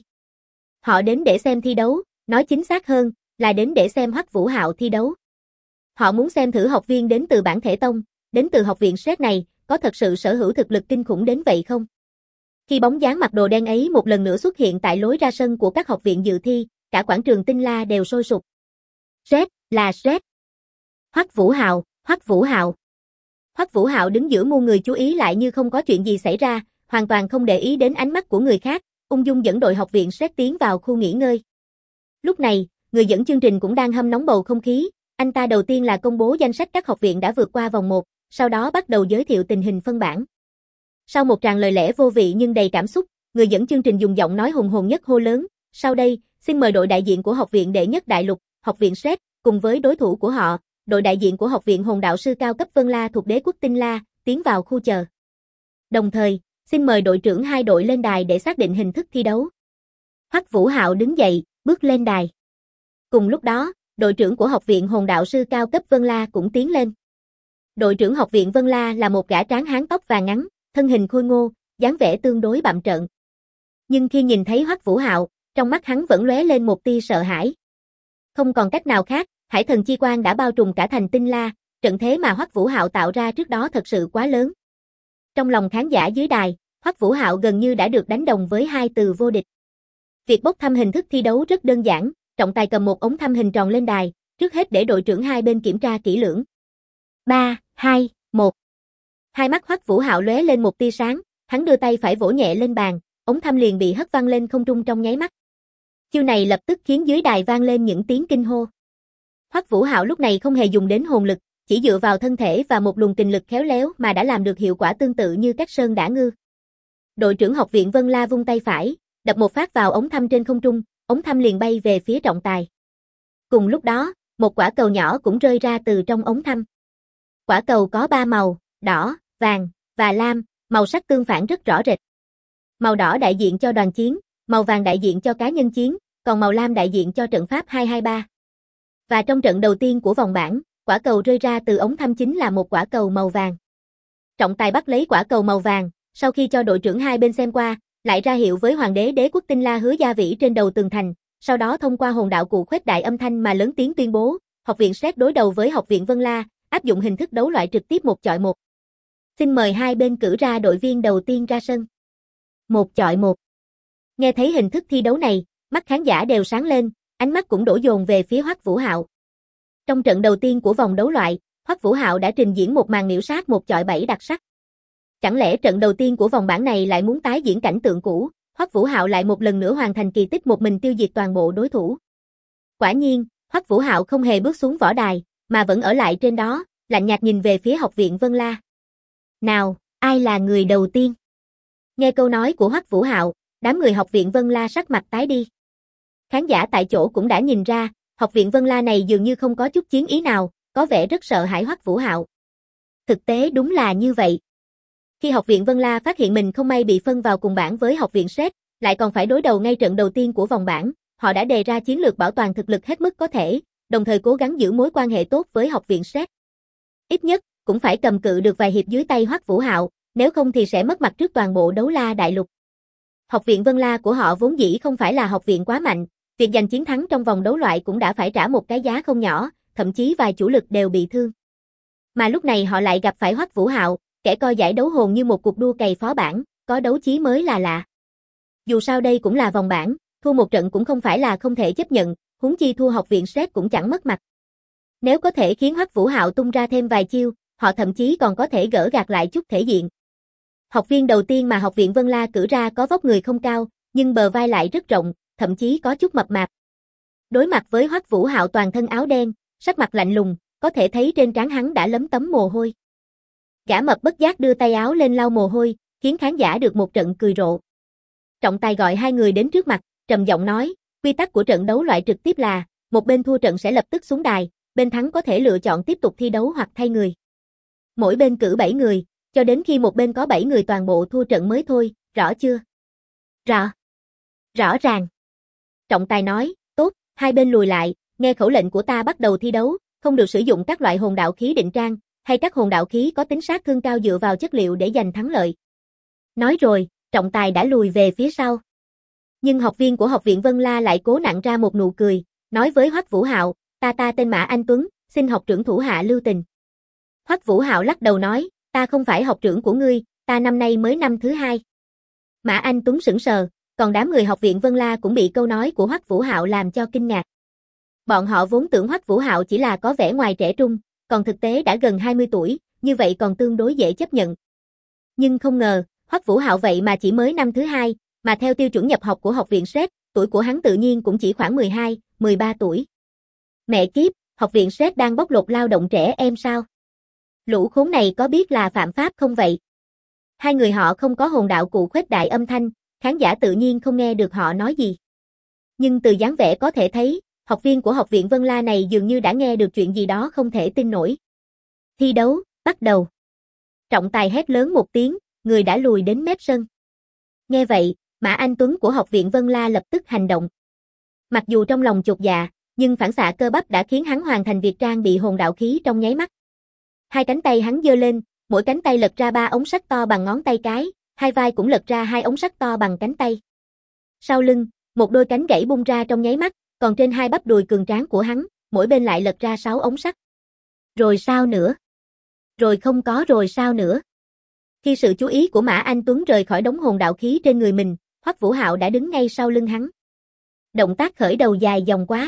Họ đến để xem thi đấu, nói chính xác hơn, là đến để xem Hoắc Vũ Hạo thi đấu. Họ muốn xem thử học viên đến từ bản thể tông, đến từ học viện Sét này, có thật sự sở hữu thực lực kinh khủng đến vậy không? Khi bóng dáng mặc đồ đen ấy một lần nữa xuất hiện tại lối ra sân của các học viện dự thi, cả quảng trường Tinh La đều sôi sục. Sét, là Sét. Hoắc Vũ Hạo, Hoắc Vũ Hạo. Hoắc Vũ Hạo đứng giữa muôn người chú ý lại như không có chuyện gì xảy ra, hoàn toàn không để ý đến ánh mắt của người khác, ung dung dẫn đội học viện Sét tiến vào khu nghỉ ngơi. Lúc này, người dẫn chương trình cũng đang hâm nóng bầu không khí, anh ta đầu tiên là công bố danh sách các học viện đã vượt qua vòng 1, sau đó bắt đầu giới thiệu tình hình phân bảng. Sau một tràng lời lẽ vô vị nhưng đầy cảm xúc, người dẫn chương trình dùng giọng nói hùng hồn nhất hô lớn, sau đây, xin mời đội đại diện của học viện đệ nhất đại lục, học viện Sét, cùng với đối thủ của họ, đội đại diện của học viện hồn đạo sư cao cấp Vân La thuộc đế quốc Tinh La, tiến vào khu chờ. Đồng thời, xin mời đội trưởng hai đội lên đài để xác định hình thức thi đấu. Hoắc Vũ Hạo đứng dậy, bước lên đài. Cùng lúc đó, đội trưởng của học viện hồn đạo sư cao cấp Vân La cũng tiến lên. Đội trưởng học viện Vân La là một gã tráng hán tóc vàng ngắn, thân hình khôi ngô, dáng vẻ tương đối bặm trợn. Nhưng khi nhìn thấy Hoắc Vũ Hạo, trong mắt hắn vẫn lóe lên một tia sợ hãi. Không còn cách nào khác, Hải thần chi quang đã bao trùm cả thành Tinh La, trận thế mà Hoắc Vũ Hạo tạo ra trước đó thật sự quá lớn. Trong lòng khán giả dưới đài, Hoắc Vũ Hạo gần như đã được đánh đồng với hai từ vô địch. Việc bốc thăm hình thức thi đấu rất đơn giản, trọng tài cầm một ống thăm hình tròn lên đài, trước hết để đội trưởng hai bên kiểm tra kỹ lưỡng. 3, 2, 1. Hai mắt Hoắc Vũ Hạo lóe lên một tia sáng, hắn đưa tay phải vỗ nhẹ lên bàn, ống thăm liền bị hất văng lên không trung trong nháy mắt. Chiêu này lập tức khiến dưới đài vang lên những tiếng kinh hô. Hoắc Vũ Hạo lúc này không hề dùng đến hồn lực, chỉ dựa vào thân thể và một luồng kình lực khéo léo mà đã làm được hiệu quả tương tự như Cách Sơn Đả Ngư. Đội trưởng học viện Vân La vung tay phải, đập một phát vào ống thăm trên không trung, ống thăm liền bay về phía trọng tài. Cùng lúc đó, một quả cầu nhỏ cũng rơi ra từ trong ống thăm. Quả cầu có 3 màu, đỏ, vàng và lam, màu sắc tương phản rất rõ rệt. Màu đỏ đại diện cho đoàn chiến, màu vàng đại diện cho cá nhân chiến, còn màu lam đại diện cho trận pháp 223. Và trong trận đầu tiên của vòng bảng, quả cầu rơi ra từ ống thăm chính là một quả cầu màu vàng. Trọng tài bắt lấy quả cầu màu vàng, sau khi cho đội trưởng hai bên xem qua, lại ra hiệu với Hoàng đế Đế quốc Tinh La Hứa Gia Vĩ trên đầu tường thành, sau đó thông qua hồn đạo cụ khuếch đại âm thanh mà lớn tiếng tuyên bố, Học viện Sét đối đầu với Học viện Vân La, áp dụng hình thức đấu loại trực tiếp 1 chọi 1. Xin mời hai bên cử ra đội viên đầu tiên ra sân. 1 chọi 1. Nghe thấy hình thức thi đấu này, mắt khán giả đều sáng lên, ánh mắt cũng đổ dồn về phía Hoắc Vũ Hạo. Trong trận đầu tiên của vòng đấu loại, Hoắc Vũ Hạo đã trình diễn một màn miểu sát 1 chọi 7 đặc sắc. Chẳng lẽ trận đầu tiên của vòng bảng này lại muốn tái diễn cảnh tượng cũ, Hoắc Vũ Hạo lại một lần nữa hoàn thành kỳ tích một mình tiêu diệt toàn bộ đối thủ. Quả nhiên, Hoắc Vũ Hạo không hề bước xuống võ đài, mà vẫn ở lại trên đó, lạnh nhạt nhìn về phía Học viện Vân La. Nào, ai là người đầu tiên? Nghe câu nói của Hoắc Vũ Hạo, đám người Học viện Vân La sắc mặt tái đi. Khán giả tại chỗ cũng đã nhìn ra, Học viện Vân La này dường như không có chút chiến ý nào, có vẻ rất sợ hãi Hoắc Vũ Hạo. Thực tế đúng là như vậy. Khi Học viện Vân La phát hiện mình không may bị phân vào cùng bảng với Học viện Sét, lại còn phải đối đầu ngay trận đầu tiên của vòng bảng, họ đã đề ra chiến lược bảo toàn thực lực hết mức có thể, đồng thời cố gắng giữ mối quan hệ tốt với Học viện Sét. Ít nhất, cũng phải cầm cự được vài hiệp dưới tay Hoắc Vũ Hạo, nếu không thì sẽ mất mặt trước toàn bộ Đấu La đại lục. Học viện Vân La của họ vốn dĩ không phải là học viện quá mạnh, việc giành chiến thắng trong vòng đấu loại cũng đã phải trả một cái giá không nhỏ, thậm chí vài chủ lực đều bị thương. Mà lúc này họ lại gặp phải Hoắc Vũ Hạo, kẻ coi giải đấu hồn như một cuộc đua cày phó bản, có đấu chí mới là lạ. Dù sao đây cũng là vòng bảng, thua một trận cũng không phải là không thể chấp nhận, huống chi thua Học viện Sét cũng chẳng mất mặt. Nếu có thể khiến Hoắc Vũ Hạo tung ra thêm vài chiêu, họ thậm chí còn có thể gỡ gạc lại chút thể diện. Học viên đầu tiên mà Học viện Vân La cử ra có vóc người không cao, nhưng bờ vai lại rất rộng, thậm chí có chút mập mạp. Đối mặt với Hoắc Vũ Hạo toàn thân áo đen, sắc mặt lạnh lùng, có thể thấy trên trán hắn đã lấm tấm mồ hôi. Gã mập bất giác đưa tay áo lên lau mồ hôi, khiến khán giả được một trận cười rộ. Trọng tài gọi hai người đến trước mặt, trầm giọng nói, quy tắc của trận đấu loại trực tiếp là, một bên thua trận sẽ lập tức xuống đài, bên thắng có thể lựa chọn tiếp tục thi đấu hoặc thay người. Mỗi bên cử 7 người, cho đến khi một bên có 7 người toàn bộ thua trận mới thôi, rõ chưa? Rõ ràng. Trọng tài nói, tốt, hai bên lùi lại, nghe khẩu lệnh của ta bắt đầu thi đấu, không được sử dụng các loại hồn đạo khí định trang, hay các hồn đạo khí có tính sát thương cao dựa vào chất liệu để giành thắng lợi. Nói rồi, trọng tài đã lùi về phía sau. Nhưng học viên của Học viện Vân La lại cố nặn ra một nụ cười, nói với Hoắc Vũ Hạo, ta tên Mã Anh Tuấn, xin học trưởng thủ hạ lưu tình. Hoắc Vũ Hạo lắc đầu nói, ta không phải học trưởng của ngươi, ta năm nay mới năm thứ 2. Mã Anh Tuấn sững sờ, còn đám người Học viện Vân La cũng bị câu nói của Hoắc Vũ Hạo làm cho kinh ngạc. Bọn họ vốn tưởng Hoắc Vũ Hạo chỉ là có vẻ ngoài trẻ trung, còn thực tế đã gần 20 tuổi, như vậy còn tương đối dễ chấp nhận. Nhưng không ngờ, Hoắc Vũ Hạo vậy mà chỉ mới năm thứ 2, mà theo tiêu chuẩn nhập học của Học viện Sét, tuổi của hắn tự nhiên cũng chỉ khoảng 12, 13 tuổi. Mẹ kiếp, Học viện Sét đang bóc lột lao động trẻ em sao? Lũ khốn này có biết là phạm pháp không vậy? Hai người họ không có hồn đạo cụ khuếch đại âm thanh, khán giả tự nhiên không nghe được họ nói gì. Nhưng từ dáng vẻ có thể thấy, học viên của Học viện Vân La này dường như đã nghe được chuyện gì đó không thể tin nổi. Thi đấu, bắt đầu. Trọng tài hét lớn một tiếng, người đã lùi đến mép sân. Nghe vậy, Mã Anh Tuấn của Học viện Vân La lập tức hành động. Mặc dù trong lòng chột dạ, nhưng phản xạ cơ bắp đã khiến hắn hoàn thành việc trang bị hồn đạo khí trong nháy mắt. Hai cánh tay hắn giơ lên, mỗi cánh tay lật ra 3 ống sắt to bằng ngón tay cái, hai vai cũng lật ra 2 ống sắt to bằng cánh tay. Sau lưng, một đôi cánh gãy bung ra trong nháy mắt, còn trên hai bắp đùi cường tráng của hắn, mỗi bên lại lật ra 6 ống sắt. Rồi sao nữa? Rồi không có rồi sao nữa? Khi sự chú ý của Mã Anh Tuấn rời khỏi đống hồn đạo khí trên người mình, Hoắc Vũ Hạo đã đứng ngay sau lưng hắn. Động tác khởi đầu dài dòng quá.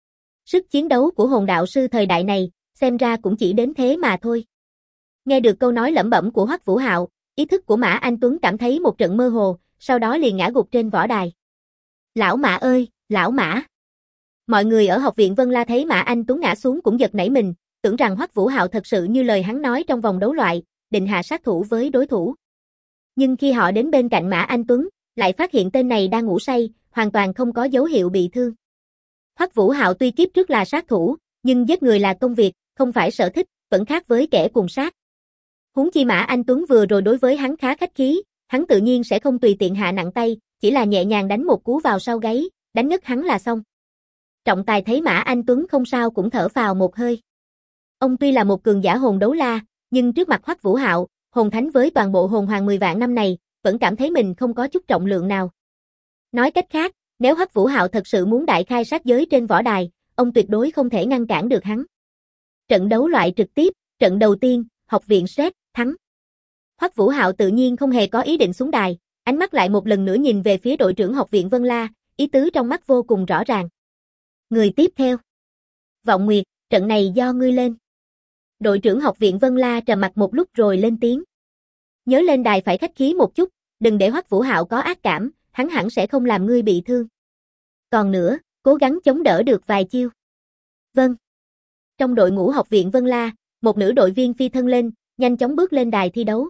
Sức chiến đấu của hồn đạo sư thời đại này, xem ra cũng chỉ đến thế mà thôi. Nghe được câu nói lẩm bẩm của Hoắc Vũ Hạo, ý thức của Mã Anh Tuấn cảm thấy một trận mơ hồ, sau đó liền ngã gục trên võ đài. Lão Mã ơi, lão Mã! Mọi người ở Học viện Vân La thấy Mã Anh Tuấn ngã xuống cũng giật nảy mình, tưởng rằng Hoắc Vũ Hạo thật sự như lời hắn nói trong vòng đấu loại, định hạ sát thủ với đối thủ. Nhưng khi họ đến bên cạnh Mã Anh Tuấn, lại phát hiện tên này đang ngủ say, hoàn toàn không có dấu hiệu bị thương. Hoắc Vũ Hạo tuy kiếp trước là sát thủ, nhưng giết người là công việc, không phải sở thích, vẫn khác với kẻ cùng sát. Huống chi Mã Anh Tuấn vừa rồi đối với hắn khá khách khí, hắn tự nhiên sẽ không tùy tiện hạ nặng tay, chỉ là nhẹ nhàng đánh một cú vào sau gáy, đánh ngất hắn là xong. Trọng tài thấy Mã Anh Tuấn không sao cũng thở phào một hơi. Ông tuy là một cường giả hồn đấu la, nhưng trước mặt Hoắc Vũ Hạo, hồn thánh với toàn bộ hồn hoàng 10 vạn năm này, vẫn cảm thấy mình không có chút trọng lượng nào. Nói cách khác, nếu Hoắc Vũ Hạo thật sự muốn đại khai sát giới trên võ đài, ông tuyệt đối không thể ngăn cản được hắn. Trận đấu loại trực tiếp, trận đầu tiên, học viện Sét, thắng. Hoắc Vũ Hạo tự nhiên không hề có ý định xuống đài, ánh mắt lại một lần nữa nhìn về phía đội trưởng học viện Vân La, ý tứ trong mắt vô cùng rõ ràng. Người tiếp theo. Vọng Nguyệt, trận này do ngươi lên. Đội trưởng học viện Vân La trầm mặc một lúc rồi lên tiếng. Nhớ lên đài phải khách khí một chút, đừng để Hoắc Vũ Hạo có ác cảm, hắn hẳn sẽ không làm ngươi bị thương. Còn nữa, cố gắng chống đỡ được vài chiêu. Vâng. Trong đội ngũ học viện Vân La, một nữ đội viên phi thân lên, nhanh chóng bước lên đài thi đấu.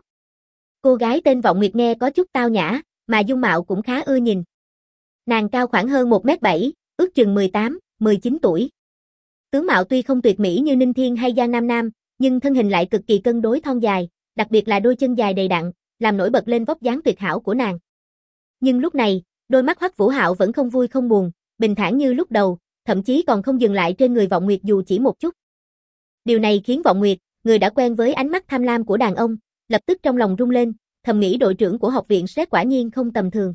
Cô gái tên Vọng Nguyệt nghe có chút tao nhã, mà dung mạo cũng khá ưa nhìn. Nàng cao khoảng hơn 1m7, ước chừng 18, 19 tuổi. Tướng mạo tuy không tuyệt mỹ như Ninh Thiên hay Giang Nam Nam, nhưng thân hình lại cực kỳ cân đối thon dài, đặc biệt là đôi chân dài đầy đặn, làm nổi bật lên vóc dáng tuyệt hảo của nàng. Nhưng lúc này, đôi mắt Hoắc Vũ Hạo vẫn không vui không buồn, bình thản như lúc đầu, thậm chí còn không dừng lại trên người Vọng Nguyệt dù chỉ một chút. Điều này khiến Vọng Nguyệt, người đã quen với ánh mắt tham lam của đàn ông, lập tức trong lòng rung lên, thầm nghĩ đội trưởng của học viện Sét quả nhiên không tầm thường.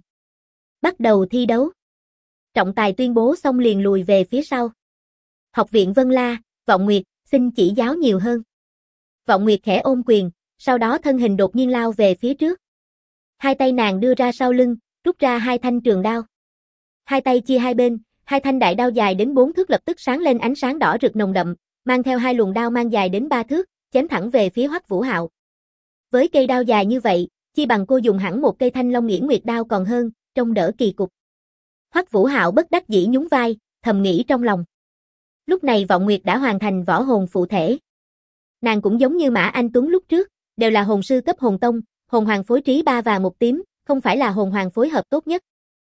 Bắt đầu thi đấu. Trọng tài tuyên bố xong liền lùi về phía sau. Học viện Vân La, Vọng Nguyệt, xin chỉ giáo nhiều hơn. Vọng Nguyệt khẽ ôm quyền, sau đó thân hình đột nhiên lao về phía trước. Hai tay nàng đưa ra sau lưng, rút ra hai thanh trường đao. Hai tay chia hai bên, hai thanh đại đao dài đến 4 thước lập tức sáng lên ánh sáng đỏ rực nồng đậm, mang theo hai luồng đao mang dài đến 3 thước, chém thẳng về phía Hoắc Vũ Hạo. Với cây đao dài như vậy, chi bằng cô dùng hẳn một cây Thanh Long Nghiễn Nguyệt đao còn hơn, trông đỡ kỳ cục. Hoắc Vũ Hạo bất đắc dĩ nhún vai, thầm nghĩ trong lòng. Lúc này Vọng Nguyệt đã hoàn thành võ hồn phụ thể. Nàng cũng giống như Mã Anh Tuấn lúc trước, đều là hồn sư cấp hồn tông, hồn hoàng phối trí 3 và 1 tím, không phải là hồn hoàng phối hợp tốt nhất.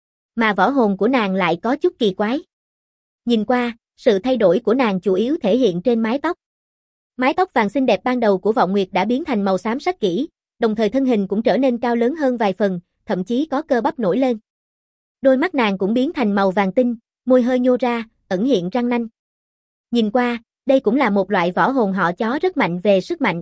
Mà võ hồn của nàng lại có chút kỳ quái. Nhìn qua, sự thay đổi của nàng chủ yếu thể hiện trên mái tóc. Mái tóc vàng xinh đẹp ban đầu của Vọng Nguyệt đã biến thành màu xám sắc kỹ, đồng thời thân hình cũng trở nên cao lớn hơn vài phần, thậm chí có cơ bắp nổi lên. Đôi mắt nàng cũng biến thành màu vàng tinh, môi hơi nhô ra, ẩn hiện răng nanh. Nhìn qua, đây cũng là một loại võ hồn họ chó rất mạnh về sức mạnh.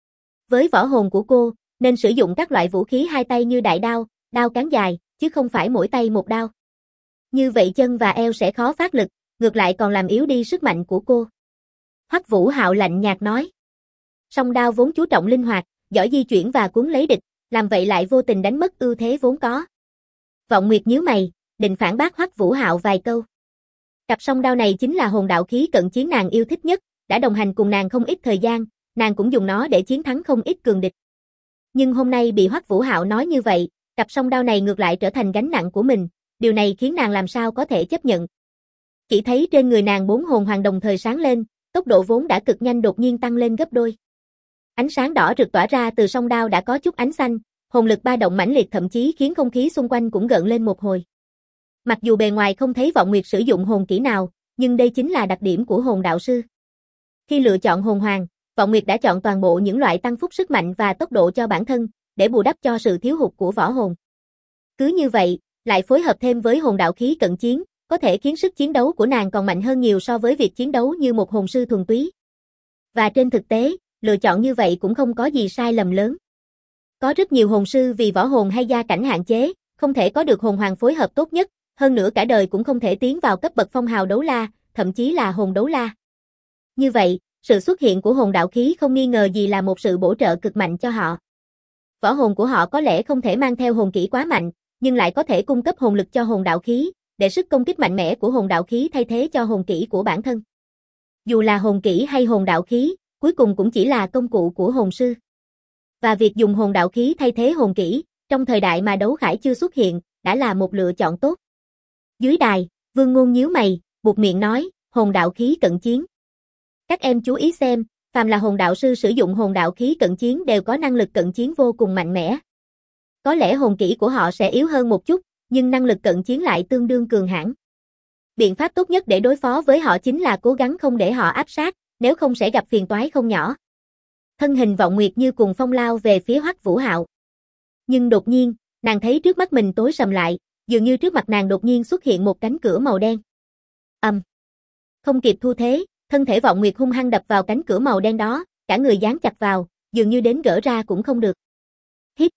Với võ hồn của cô, nên sử dụng các loại vũ khí hai tay như đại đao, đao cán dài, chứ không phải mỗi tay một đao. Như vậy chân và eo sẽ khó phát lực, ngược lại còn làm yếu đi sức mạnh của cô. Hoắc Vũ Hạo lạnh nhạt nói. Song đao vốn chú trọng linh hoạt, giỏi di chuyển và cuốn lấy địch, làm vậy lại vô tình đánh mất ưu thế vốn có. Vọng Nguyệt nhíu mày, định phản bác Hoắc Vũ Hạo vài câu. Cặp song đao này chính là hồn đạo khí cận chiến nàng yêu thích nhất, đã đồng hành cùng nàng không ít thời gian, nàng cũng dùng nó để chiến thắng không ít cường địch. Nhưng hôm nay bị Hoắc Vũ Hạo nói như vậy, cặp song đao này ngược lại trở thành gánh nặng của mình, điều này khiến nàng làm sao có thể chấp nhận. Chỉ thấy trên người nàng 4 hồn hoàng đồng thời sáng lên, tốc độ vốn đã cực nhanh đột nhiên tăng lên gấp đôi. Ánh sáng đỏ rực tỏa ra từ song đao đã có chút ánh xanh, hồn lực ba động mãnh liệt thậm chí khiến không khí xung quanh cũng gợn lên một hồi. Mặc dù bề ngoài không thấy Vọng Nguyệt sử dụng hồn kỹ nào, nhưng đây chính là đặc điểm của hồn đạo sư. Khi lựa chọn hồn hoàng, Vọng Nguyệt đã chọn toàn bộ những loại tăng phúc sức mạnh và tốc độ cho bản thân, để bù đắp cho sự thiếu hụt của võ hồn. Cứ như vậy, lại phối hợp thêm với hồn đạo khí cận chiến, có thể khiến sức chiến đấu của nàng còn mạnh hơn nhiều so với việc chiến đấu như một hồn sư thuần túy. Và trên thực tế, lựa chọn như vậy cũng không có gì sai lầm lớn. Có rất nhiều hồn sư vì võ hồn hay gia cảnh hạn chế, không thể có được hồn hoàng phối hợp tốt nhất, hơn nữa cả đời cũng không thể tiến vào cấp bậc phong hào đấu la, thậm chí là hồn đấu la. Như vậy, sự xuất hiện của hồn đạo khí không nghi ngờ gì là một sự bổ trợ cực mạnh cho họ. Võ hồn của họ có lẽ không thể mang theo hồn kỹ quá mạnh, nhưng lại có thể cung cấp hồn lực cho hồn đạo khí, để sức công kích mạnh mẽ của hồn đạo khí thay thế cho hồn kỹ của bản thân. Dù là hồn kỹ hay hồn đạo khí, cuối cùng cũng chỉ là công cụ của hồn sư. Và việc dùng hồn đạo khí thay thế hồn kỹ, trong thời đại mà đấu khải chưa xuất hiện, đã là một lựa chọn tốt. Dưới đài, Vương Ngôn nhíu mày, buột miệng nói, hồn đạo khí cận chiến. Các em chú ý xem, phàm là hồn đạo sư sử dụng hồn đạo khí cận chiến đều có năng lực cận chiến vô cùng mạnh mẽ. Có lẽ hồn kỹ của họ sẽ yếu hơn một chút, nhưng năng lực cận chiến lại tương đương cường hãn. Biện pháp tốt nhất để đối phó với họ chính là cố gắng không để họ áp sát, nếu không sẽ gặp phiền toái không nhỏ. Thân hình Vọng Nguyệt như cùng phong lao về phía Hoắc Vũ Hạo. Nhưng đột nhiên, nàng thấy trước mắt mình tối sầm lại, dường như trước mặt nàng đột nhiên xuất hiện một cánh cửa màu đen. Không kịp thu thế, thân thể Vọng Nguyệt hung hăng đập vào cánh cửa màu đen đó, cả người dán chặt vào, dường như đến gỡ ra cũng không được. Hít.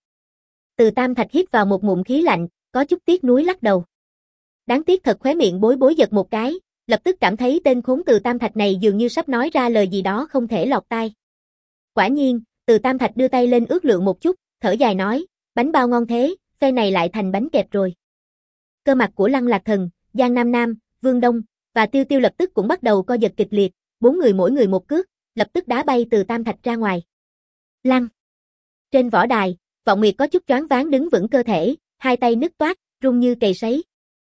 Từ Tam Thạch hít vào một ngụm khí lạnh, có chút tiếc nuối lắc đầu. Đáng tiếc thật, khóe miệng bối bối giật một cái, lập tức cảm thấy tên khốn Từ Tam Thạch này dường như sắp nói ra lời gì đó không thể lọt tai. Quả nhiên, Từ Tam Thạch đưa tay lên ước lượng một chút, thở dài nói, bánh bao ngon thế, phe này lại thành bánh kẹp rồi. Cơ mặt của Lăng Lạc Thần, Giang Nam Nam, Vương Đông và Tiêu Tiêu lập tức cũng bắt đầu co giật kịch liệt, 4 người mỗi người một cước, lập tức đá bay Từ Tam Thạch ra ngoài. Lăng. Trên võ đài, Vọng Nguyệt có chút choáng váng đứng vững cơ thể, hai tay nứt toát, run như cầy sấy.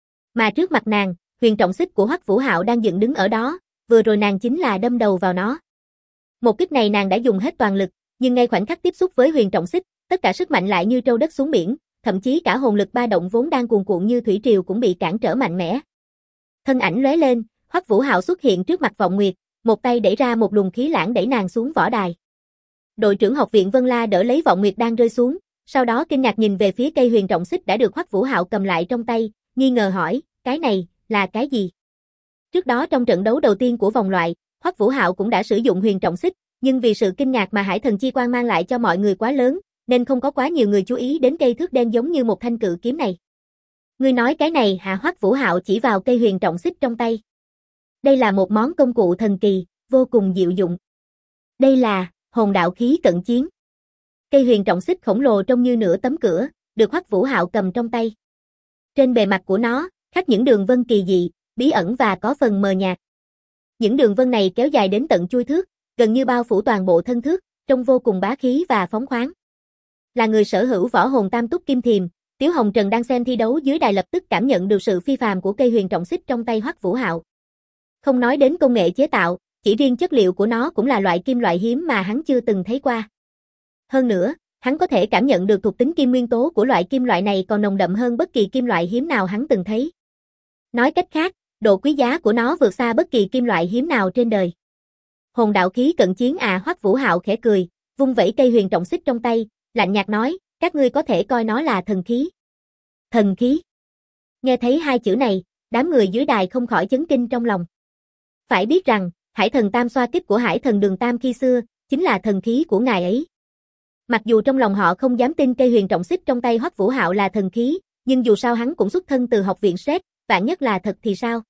Mà trước mặt nàng, huyền trọng xích của Hoắc Vũ Hạo đang dựng đứng ở đó, vừa rồi nàng chính là đâm đầu vào nó. Một kích này nàng đã dùng hết toàn lực, nhưng ngay khoảnh khắc tiếp xúc với huyền trọng xích, tất cả sức mạnh lại như trâu đất xuống biển, thậm chí cả hồn lực ba động vốn đang cuồn cuộn như thủy triều cũng bị cản trở mạnh mẽ. Thân ảnh lóe lên, Hoắc Vũ Hạo xuất hiện trước mặt Vọng Nguyệt, một tay đẩy ra một luồng khí lãng đẩy nàng xuống võ đài. Đội trưởng học viện Vân La đỡ lấy Vọng Nguyệt đang rơi xuống, sau đó kinh ngạc nhìn về phía cây huyền trọng xích đã được Hoắc Vũ Hạo cầm lại trong tay, nghi ngờ hỏi, cái này là cái gì? Trước đó trong trận đấu đầu tiên của vòng loại, Hoắc Vũ Hạo cũng đã sử dụng huyền trọng xích, nhưng vì sự kinh ngạc mà Hải Thần Chi Quang mang lại cho mọi người quá lớn, nên không có quá nhiều người chú ý đến cây thước đen giống như một thanh cự kiếm này. Ngươi nói cái này hả? Hoắc Vũ Hạo chỉ vào cây huyền trọng xích trong tay. Đây là một món công cụ thần kỳ, vô cùng diệu dụng. Đây là hồn đạo khí cận chiến. Cây huyền trọng xích khổng lồ trông như nửa tấm cửa, được Hoắc Vũ Hạo cầm trong tay. Trên bề mặt của nó, khắc những đường vân kỳ dị, bí ẩn và có phần mờ nhạt. Những đường vân này kéo dài đến tận chuôi thước, gần như bao phủ toàn bộ thân thước, trông vô cùng bá khí và phóng khoáng. Là người sở hữu võ hồn tam túc kim thiềm, Tiếu Hồng Trần đang xem thi đấu dưới đài lập tức cảm nhận được sự phi phàm của cây huyền trọng xích trong tay Hoắc Vũ Hạo. Không nói đến công nghệ chế tạo, chỉ riêng chất liệu của nó cũng là loại kim loại hiếm mà hắn chưa từng thấy qua. Hơn nữa, hắn có thể cảm nhận được thuộc tính kim nguyên tố của loại kim loại này còn nồng đậm hơn bất kỳ kim loại hiếm nào hắn từng thấy. Nói cách khác, độ quý giá của nó vượt xa bất kỳ kim loại hiếm nào trên đời. Hồn đạo khí cận chiến à? Hoắc Vũ Hạo khẽ cười, vung vẩy cây huyền trọng xích trong tay, lạnh nhạt nói, các ngươi có thể coi nó là thần khí. Thần khí. Nghe thấy hai chữ này, đám người dưới đài không khỏi chấn kinh trong lòng. Phải biết rằng, Hải Thần Tam xoa kích của Hải Thần Đường Tam khi xưa, chính là thần khí của ngài ấy. Mặc dù trong lòng họ không dám tin cây huyền trọng xích trong tay Hoắc Vũ Hạo là thần khí, nhưng dù sao hắn cũng xuất thân từ học viện Sret, vạn nhất là thật thì sao?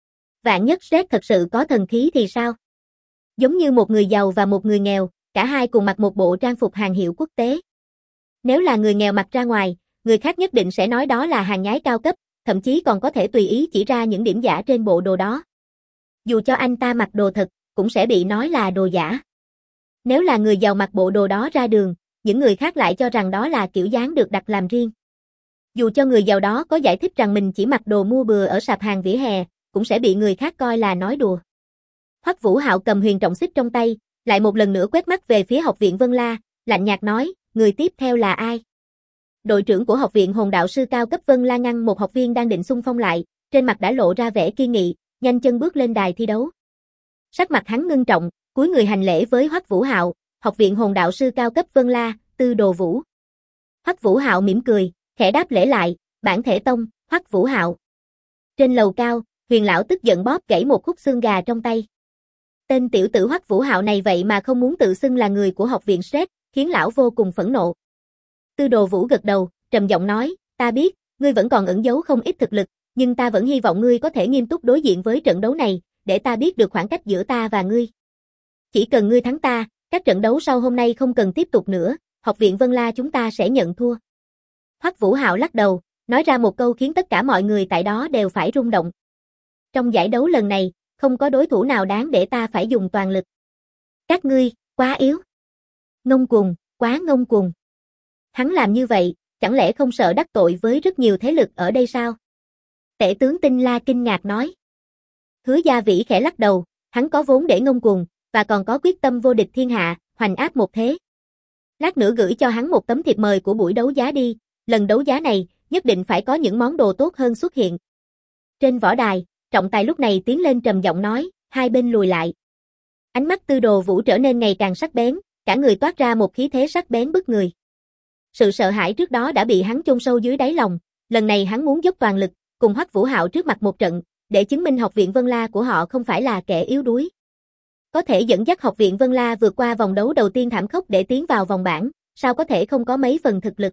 Vạn nhất Sret thật sự có thần khí thì sao? Giống như một người giàu và một người nghèo, cả hai cùng mặc một bộ trang phục hàng hiệu quốc tế. Nếu là người nghèo mặc ra ngoài, người khác nhất định sẽ nói đó là hàng nhái cao cấp, thậm chí còn có thể tùy ý chỉ ra những điểm giả trên bộ đồ đó. Dù cho anh ta mặc đồ thật, cũng sẽ bị nói là đồ giả. Nếu là người giàu mặc bộ đồ đó ra đường, những người khác lại cho rằng đó là kiểu dáng được đặt làm riêng. Dù cho người giàu đó có giải thích rằng mình chỉ mặc đồ mua bừa ở sạp hàng vỉa hè, cũng sẽ bị người khác coi là nói đùa. Hoắc Vũ Hạo cầm huyền trọng xích trong tay, lại một lần nữa quét mắt về phía học viện Vân La, lạnh nhạt nói, người tiếp theo là ai? Đội trưởng của học viện hồn đạo sư cao cấp Vân La ngăn một học viên đang định xung phong lại, trên mặt đã lộ ra vẻ kiên nghị, nhanh chân bước lên đài thi đấu. Sắc mặt hắn ngưng trọng, cúi người hành lễ với Hoắc Vũ Hạo, học viện hồn đạo sư cao cấp Vân La, Tư Đồ Vũ. Hoắc Vũ Hạo mỉm cười, khẽ đáp lễ lại, bản thể tông, Hoắc Vũ Hạo. Trên lầu cao, Huyền lão tức giận bóp gãy một khúc xương gà trong tay. Tên tiểu tử Hoắc Vũ Hạo này vậy mà không muốn tự xưng là người của học viện Sret, khiến lão vô cùng phẫn nộ. Tư Đồ Vũ gật đầu, trầm giọng nói, ta biết, ngươi vẫn còn ẩn giấu không ít thực lực, nhưng ta vẫn hy vọng ngươi có thể nghiêm túc đối diện với trận đấu này, để ta biết được khoảng cách giữa ta và ngươi. Chỉ cần ngươi thắng ta, các trận đấu sau hôm nay không cần tiếp tục nữa, học viện Vân La chúng ta sẽ nhận thua. Hoắc Vũ Hạo lắc đầu, nói ra một câu khiến tất cả mọi người tại đó đều phải rung động. Trong giải đấu lần này, không có đối thủ nào đáng để ta phải dùng toàn lực. Các ngươi, quá yếu. Ngông cuồng, quá ngông cuồng. Hắn làm như vậy, chẳng lẽ không sợ đắc tội với rất nhiều thế lực ở đây sao? Tể tướng Tinh La kinh ngạc nói. Hứa Gia Vĩ khẽ lắc đầu, hắn có vốn để ngông cuồng, và còn có quyết tâm vô địch thiên hạ, hoành áp một thế. Lát nữa gửi cho hắn một tấm thiệp mời của buổi đấu giá đi, lần đấu giá này, nhất định phải có những món đồ tốt hơn xuất hiện. Trên võ đài, trọng tài lúc này tiến lên trầm giọng nói, hai bên lùi lại. Ánh mắt Tư Đồ Vũ trở nên ngày càng sắc bén, cả người toát ra một khí thế sắc bén bức người. Sự sợ hãi trước đó đã bị hắn chôn sâu dưới đáy lòng, lần này hắn muốn dốc toàn lực, cùng Hoắc Vũ Hạo trước mặt một trận, để chứng minh học viện Vân La của họ không phải là kẻ yếu đuối. Có thể dẫn dắt học viện Vân La vượt qua vòng đấu đầu tiên thảm khốc để tiến vào vòng bảng, sao có thể không có mấy phần thực lực.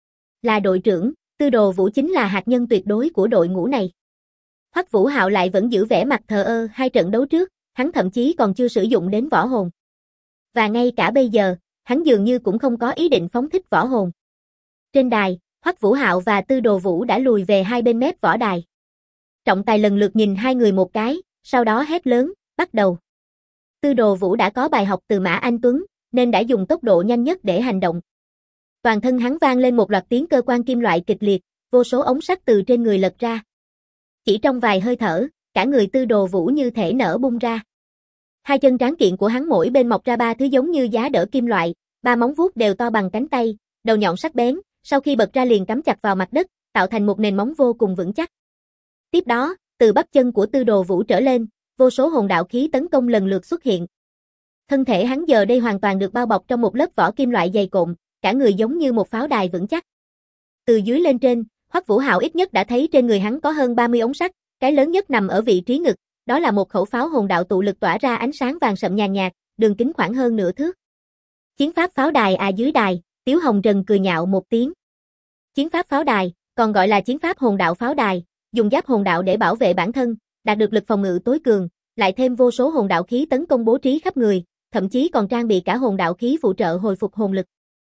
Là đội trưởng, Tư Đồ Vũ chính là hạt nhân tuyệt đối của đội ngũ này. Hoắc Vũ Hạo lại vẫn giữ vẻ mặt thờ ơ, hai trận đấu trước, hắn thậm chí còn chưa sử dụng đến võ hồn. Và ngay cả bây giờ, hắn dường như cũng không có ý định phóng thích võ hồn. Trên đài, Hoắc Vũ Hạo và Tư Đồ Vũ đã lùi về hai bên mép võ đài. Trọng tài lần lượt nhìn hai người một cái, sau đó hét lớn, bắt đầu. Tư Đồ Vũ đã có bài học từ Mã Anh Tuấn, nên đã dùng tốc độ nhanh nhất để hành động. Toàn thân hắn vang lên một loạt tiếng cơ quan kim loại kịch liệt, vô số ống sắt từ trên người lật ra. Chỉ trong vài hơi thở, cả người Tư Đồ Vũ như thể nở bung ra. Hai chân tráng kiện của hắn mỗi bên mọc ra ba thứ giống như giá đỡ kim loại, ba móng vuốt đều to bằng cánh tay, đầu nhọn sắc bén, sau khi bật ra liền cắm chặt vào mặt đất, tạo thành một nền móng vô cùng vững chắc. Tiếp đó, từ bắp chân của Tư Đồ Vũ trở lên, vô số hồn đạo khí tấn công lần lượt xuất hiện. Thân thể hắn giờ đây hoàn toàn được bao bọc trong một lớp vỏ kim loại dày cộm, cả người giống như một pháo đài vững chắc. Từ dưới lên trên, Hoắc Vũ Hạo ít nhất đã thấy trên người hắn có hơn 30 ống sắt, cái lớn nhất nằm ở vị trí ngực, đó là một khẩu pháo hồn đạo tụ lực tỏa ra ánh sáng vàng sậm nhàn nhạt, đường kính khoảng hơn nửa thước. Chiến pháp pháo đài à, dưới đài, Tiếu Hồng Trần cười nhạo một tiếng. Chiến pháp pháo đài, còn gọi là chiến pháp hồn đạo pháo đài, dùng giáp hồn đạo để bảo vệ bản thân, đạt được lực phòng ngự tối cường, lại thêm vô số hồn đạo khí tấn công bố trí khắp người, thậm chí còn trang bị cả hồn đạo khí phụ trợ hồi phục hồn lực.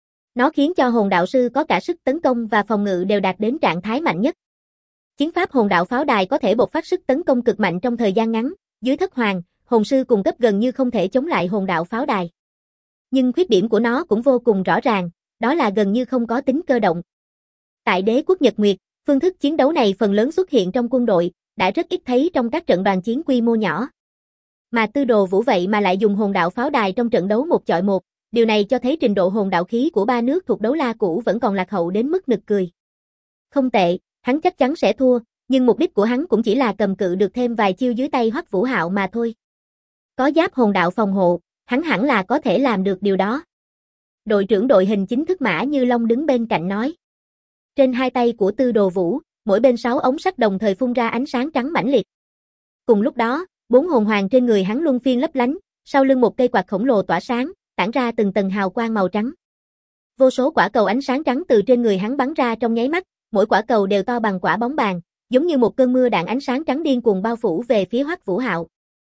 Nó khiến cho hồn đạo sư có cả sức tấn công và phòng ngự đều đạt đến trạng thái mạnh nhất. Chiến pháp hồn đạo pháo đài có thể bộc phát sức tấn công cực mạnh trong thời gian ngắn, dưới thất hoàng, hồn sư cùng cấp gần như không thể chống lại hồn đạo pháo đài. Nhưng khuyết điểm của nó cũng vô cùng rõ ràng, đó là gần như không có tính cơ động. Tại Đế quốc Nhật Nguyệt, phương thức chiến đấu này phần lớn xuất hiện trong quân đội, đã rất ít thấy trong các trận đoàn chiến quy mô nhỏ. Mà Tư Đồ Vũ vậy mà lại dùng hồn đạo pháo đài trong trận đấu một chọi một, điều này cho thấy trình độ hồn đạo khí của ba nước thuộc đấu la cũ vẫn còn lạc hậu đến mức nực cười. Không tệ, hắn chắc chắn sẽ thua, nhưng mục đích của hắn cũng chỉ là cầm cự được thêm vài chiêu dưới tay Hoắc Vũ Hạo mà thôi. Có giáp hồn đạo phòng hộ, hắn hẳn là có thể làm được điều đó. Đội trưởng đội hình chính thức Mã Như Long đứng bên cạnh nói. Trên hai tay của Tư Đồ Vũ, mỗi bên 6 ống sắt đồng thời phun ra ánh sáng trắng mãnh liệt. Cùng lúc đó, 4 hồn hoàng trên người hắn luân phiên lấp lánh, sau lưng một cây quạt khổng lồ tỏa sáng, tản ra từng tầng hào quang màu trắng. Vô số quả cầu ánh sáng trắng từ trên người hắn bắn ra trong nháy mắt, mỗi quả cầu đều to bằng quả bóng bàn, giống như một cơn mưa đạn ánh sáng trắng điên cuồng bao phủ về phía Hoắc Vũ Hạo.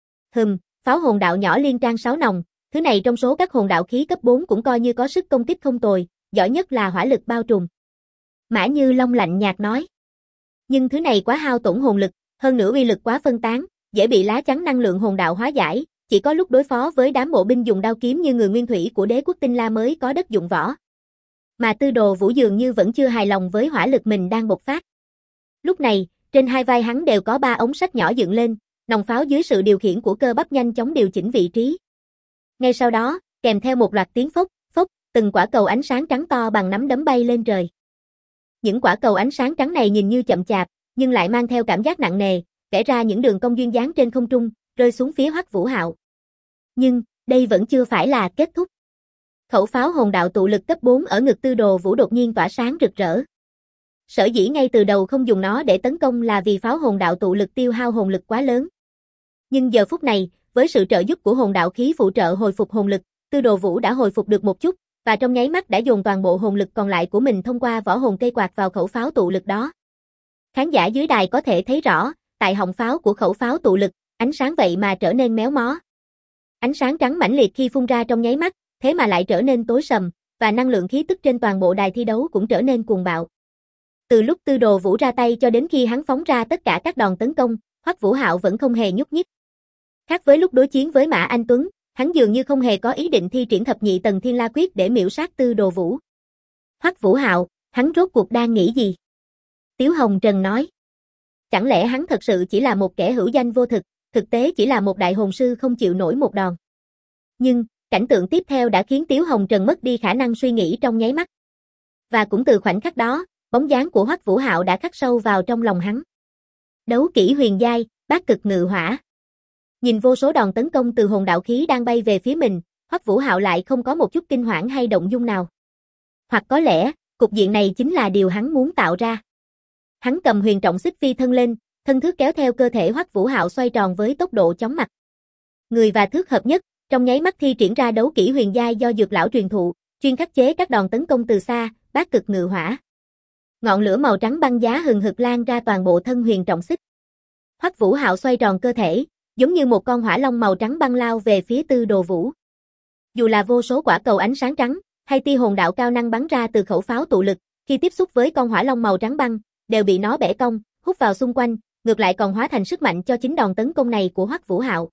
Pháo hồn đạo nhỏ liên trang 6 nòng, thứ này trong số các hồn đạo khí cấp 4 cũng coi như có sức công kích không tồi, giỏi nhất là hỏa lực bao trùm. Mã Như Long lạnh nhạt nói. Nhưng thứ này quá hao tổn hồn lực, hơn nữa uy lực quá phân tán, dễ bị lá chắn năng lượng hồn đạo hóa giải, chỉ có lúc đối phó với đám bộ binh dùng đao kiếm như người nguyên thủy của Đế quốc Tinh La mới có đất dụng võ. Mà Tư Đồ Vũ dường như vẫn chưa hài lòng với hỏa lực mình đang bộc phát. Lúc này, trên hai vai hắn đều có 3 ống sắt nhỏ dựng lên, nòng pháo dưới sự điều khiển của cơ bắp nhanh chóng điều chỉnh vị trí. Ngay sau đó, kèm theo một loạt tiếng phốc, phốc, từng quả cầu ánh sáng trắng to bằng nắm đấm bay lên trời. Những quả cầu ánh sáng trắng này nhìn như chậm chạp, nhưng lại mang theo cảm giác nặng nề, vẽ ra những đường cong duyên dáng trên không trung, rơi xuống phía Hoắc Vũ Hạo. Nhưng, đây vẫn chưa phải là kết thúc. Khẩu pháo hồn đạo tụ lực cấp 4 ở ngực Tư Đồ Vũ đột nhiên tỏa sáng rực rỡ. Sở dĩ ngay từ đầu không dùng nó để tấn công là vì pháo hồn đạo tụ lực tiêu hao hồn lực quá lớn. Nhưng giờ phút này, với sự trợ giúp của hồn đạo khí phụ trợ hồi phục hồn lực, Tư Đồ Vũ đã hồi phục được một chút, và trong nháy mắt đã dồn toàn bộ hồn lực còn lại của mình thông qua võ hồn cây quạt vào khẩu pháo tụ lực đó. Khán giả dưới đài có thể thấy rõ, tại họng pháo của khẩu pháo tụ lực, ánh sáng vậy mà trở nên méo mó. Ánh sáng trắng mãnh liệt khi phun ra trong nháy mắt, thế mà lại trở nên tối sầm, và năng lượng khí tức trên toàn bộ đài thi đấu cũng trở nên cuồng bạo. Từ lúc Tư Đồ Vũ ra tay cho đến khi hắn phóng ra tất cả các đòn tấn công, Hoắc Vũ Hạo vẫn không hề nhúc nhích. Khác với lúc đối chiến với Mã Anh Tuấn, hắn dường như không hề có ý định thi triển thập nhị tầng Thiên La Quyết để miểu sát Tư Đồ Vũ. Hoắc Vũ Hạo, hắn rốt cuộc đang nghĩ gì? Tiếu Hồng Trần nói. Chẳng lẽ hắn thật sự chỉ là một kẻ hữu danh vô thực, thực tế chỉ là một đại hồn sư không chịu nổi một đòn. Nhưng, cảnh tượng tiếp theo đã khiến Tiếu Hồng Trần mất đi khả năng suy nghĩ trong nháy mắt. Và cũng từ khoảnh khắc đó, bóng dáng của Hoắc Vũ Hạo đã khắc sâu vào trong lòng hắn. Đấu kỹ huyền giai, bát cực ngự hỏa. Nhìn vô số đòn tấn công từ hồn đạo khí đang bay về phía mình, Hoắc Vũ Hạo lại không có một chút kinh hoảng hay động dung nào. Hoặc có lẽ, cục diện này chính là điều hắn muốn tạo ra. Hắn cầm huyền trọng xích phi thân lên, thân thước kéo theo cơ thể Hoắc Vũ Hạo xoay tròn với tốc độ chóng mặt. Người và thước hợp nhất, trong nháy mắt thi triển ra đấu kỹ huyền giai do dược lão truyền thụ, chuyên khắc chế các đòn tấn công từ xa, bát cực ngự hỏa. Ngọn lửa màu trắng băng giá hừng hực lan ra toàn bộ thân huyền trọng xích. Hoắc Vũ Hạo xoay tròn cơ thể, giống như một con hỏa long màu trắng băng lao về phía Tư Đồ Vũ. Dù là vô số quả cầu ánh sáng trắng, hay tia hồn đạo cao năng bắn ra từ khẩu pháo tụ lực, khi tiếp xúc với con hỏa long màu trắng băng, đều bị nó bẻ cong, hút vào xung quanh, ngược lại còn hóa thành sức mạnh cho chính đòn tấn công này của Hoắc Vũ Hạo.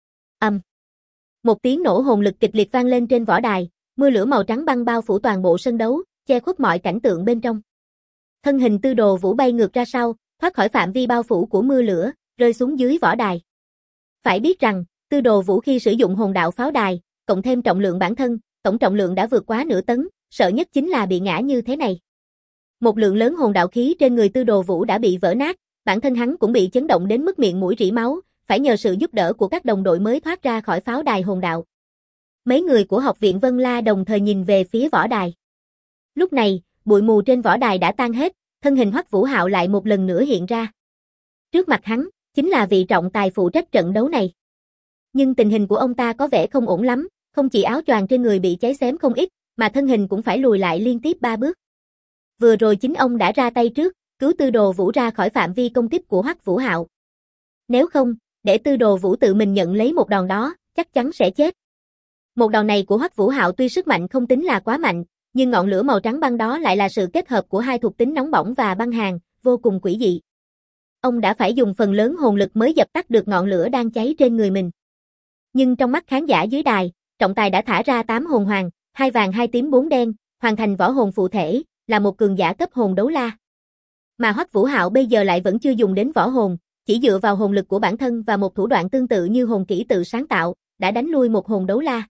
Một tiếng nổ hồn lực kịch liệt vang lên trên võ đài, mưa lửa màu trắng băng bao phủ toàn bộ sân đấu, che khuất mọi cảnh tượng bên trong. Thân hình Tư Đồ Vũ bay ngược ra sau, thoát khỏi phạm vi bao phủ của mưa lửa, rơi xuống dưới võ đài. Phải biết rằng, Tư Đồ Vũ khi sử dụng hồn đạo pháo đài, cộng thêm trọng lượng bản thân, tổng trọng lượng đã vượt quá nửa tấn, sợ nhất chính là bị ngã như thế này. Một lượng lớn hồn đạo khí trên người Tư Đồ Vũ đã bị vỡ nát, bản thân hắn cũng bị chấn động đến mức miệng mũi rỉ máu, phải nhờ sự giúp đỡ của các đồng đội mới thoát ra khỏi pháo đài hồn đạo. Mấy người của học viện Vân La đồng thời nhìn về phía võ đài. Lúc này, bụi mù trên võ đài đã tan hết, thân hình Hoắc Vũ Hạo lại một lần nữa hiện ra. Trước mặt hắn, chính là vị trọng tài phụ trách trận đấu này. Nhưng tình hình của ông ta có vẻ không ổn lắm, không chỉ áo choàng trên người bị cháy xém không ít, mà thân hình cũng phải lùi lại liên tiếp 3 bước. Vừa rồi chính ông đã ra tay trước, cứu Tư Đồ Vũ ra khỏi phạm vi công kích của Hoắc Vũ Hạo. Nếu không, để Tư Đồ Vũ tự mình nhận lấy một đòn đó, chắc chắn sẽ chết. Một đòn này của Hoắc Vũ Hạo tuy sức mạnh không tính là quá mạnh, nhưng ngọn lửa màu trắng băng đó lại là sự kết hợp của hai thuộc tính nóng bỏng và băng hàn, vô cùng quỷ dị. Ông đã phải dùng phần lớn hồn lực mới dập tắt được ngọn lửa đang cháy trên người mình. Nhưng trong mắt khán giả dưới đài, trọng tài đã thả ra 8 hồn hoàng, 2 vàng 2 tím 4 đen, hoàn thành võ hồn phụ thể, là một cường giả cấp hồn đấu la. Mà Hoắc Vũ Hạo bây giờ lại vẫn chưa dùng đến võ hồn, chỉ dựa vào hồn lực của bản thân và một thủ đoạn tương tự như hồn kỹ tự sáng tạo, đã đánh lui một hồn đấu la.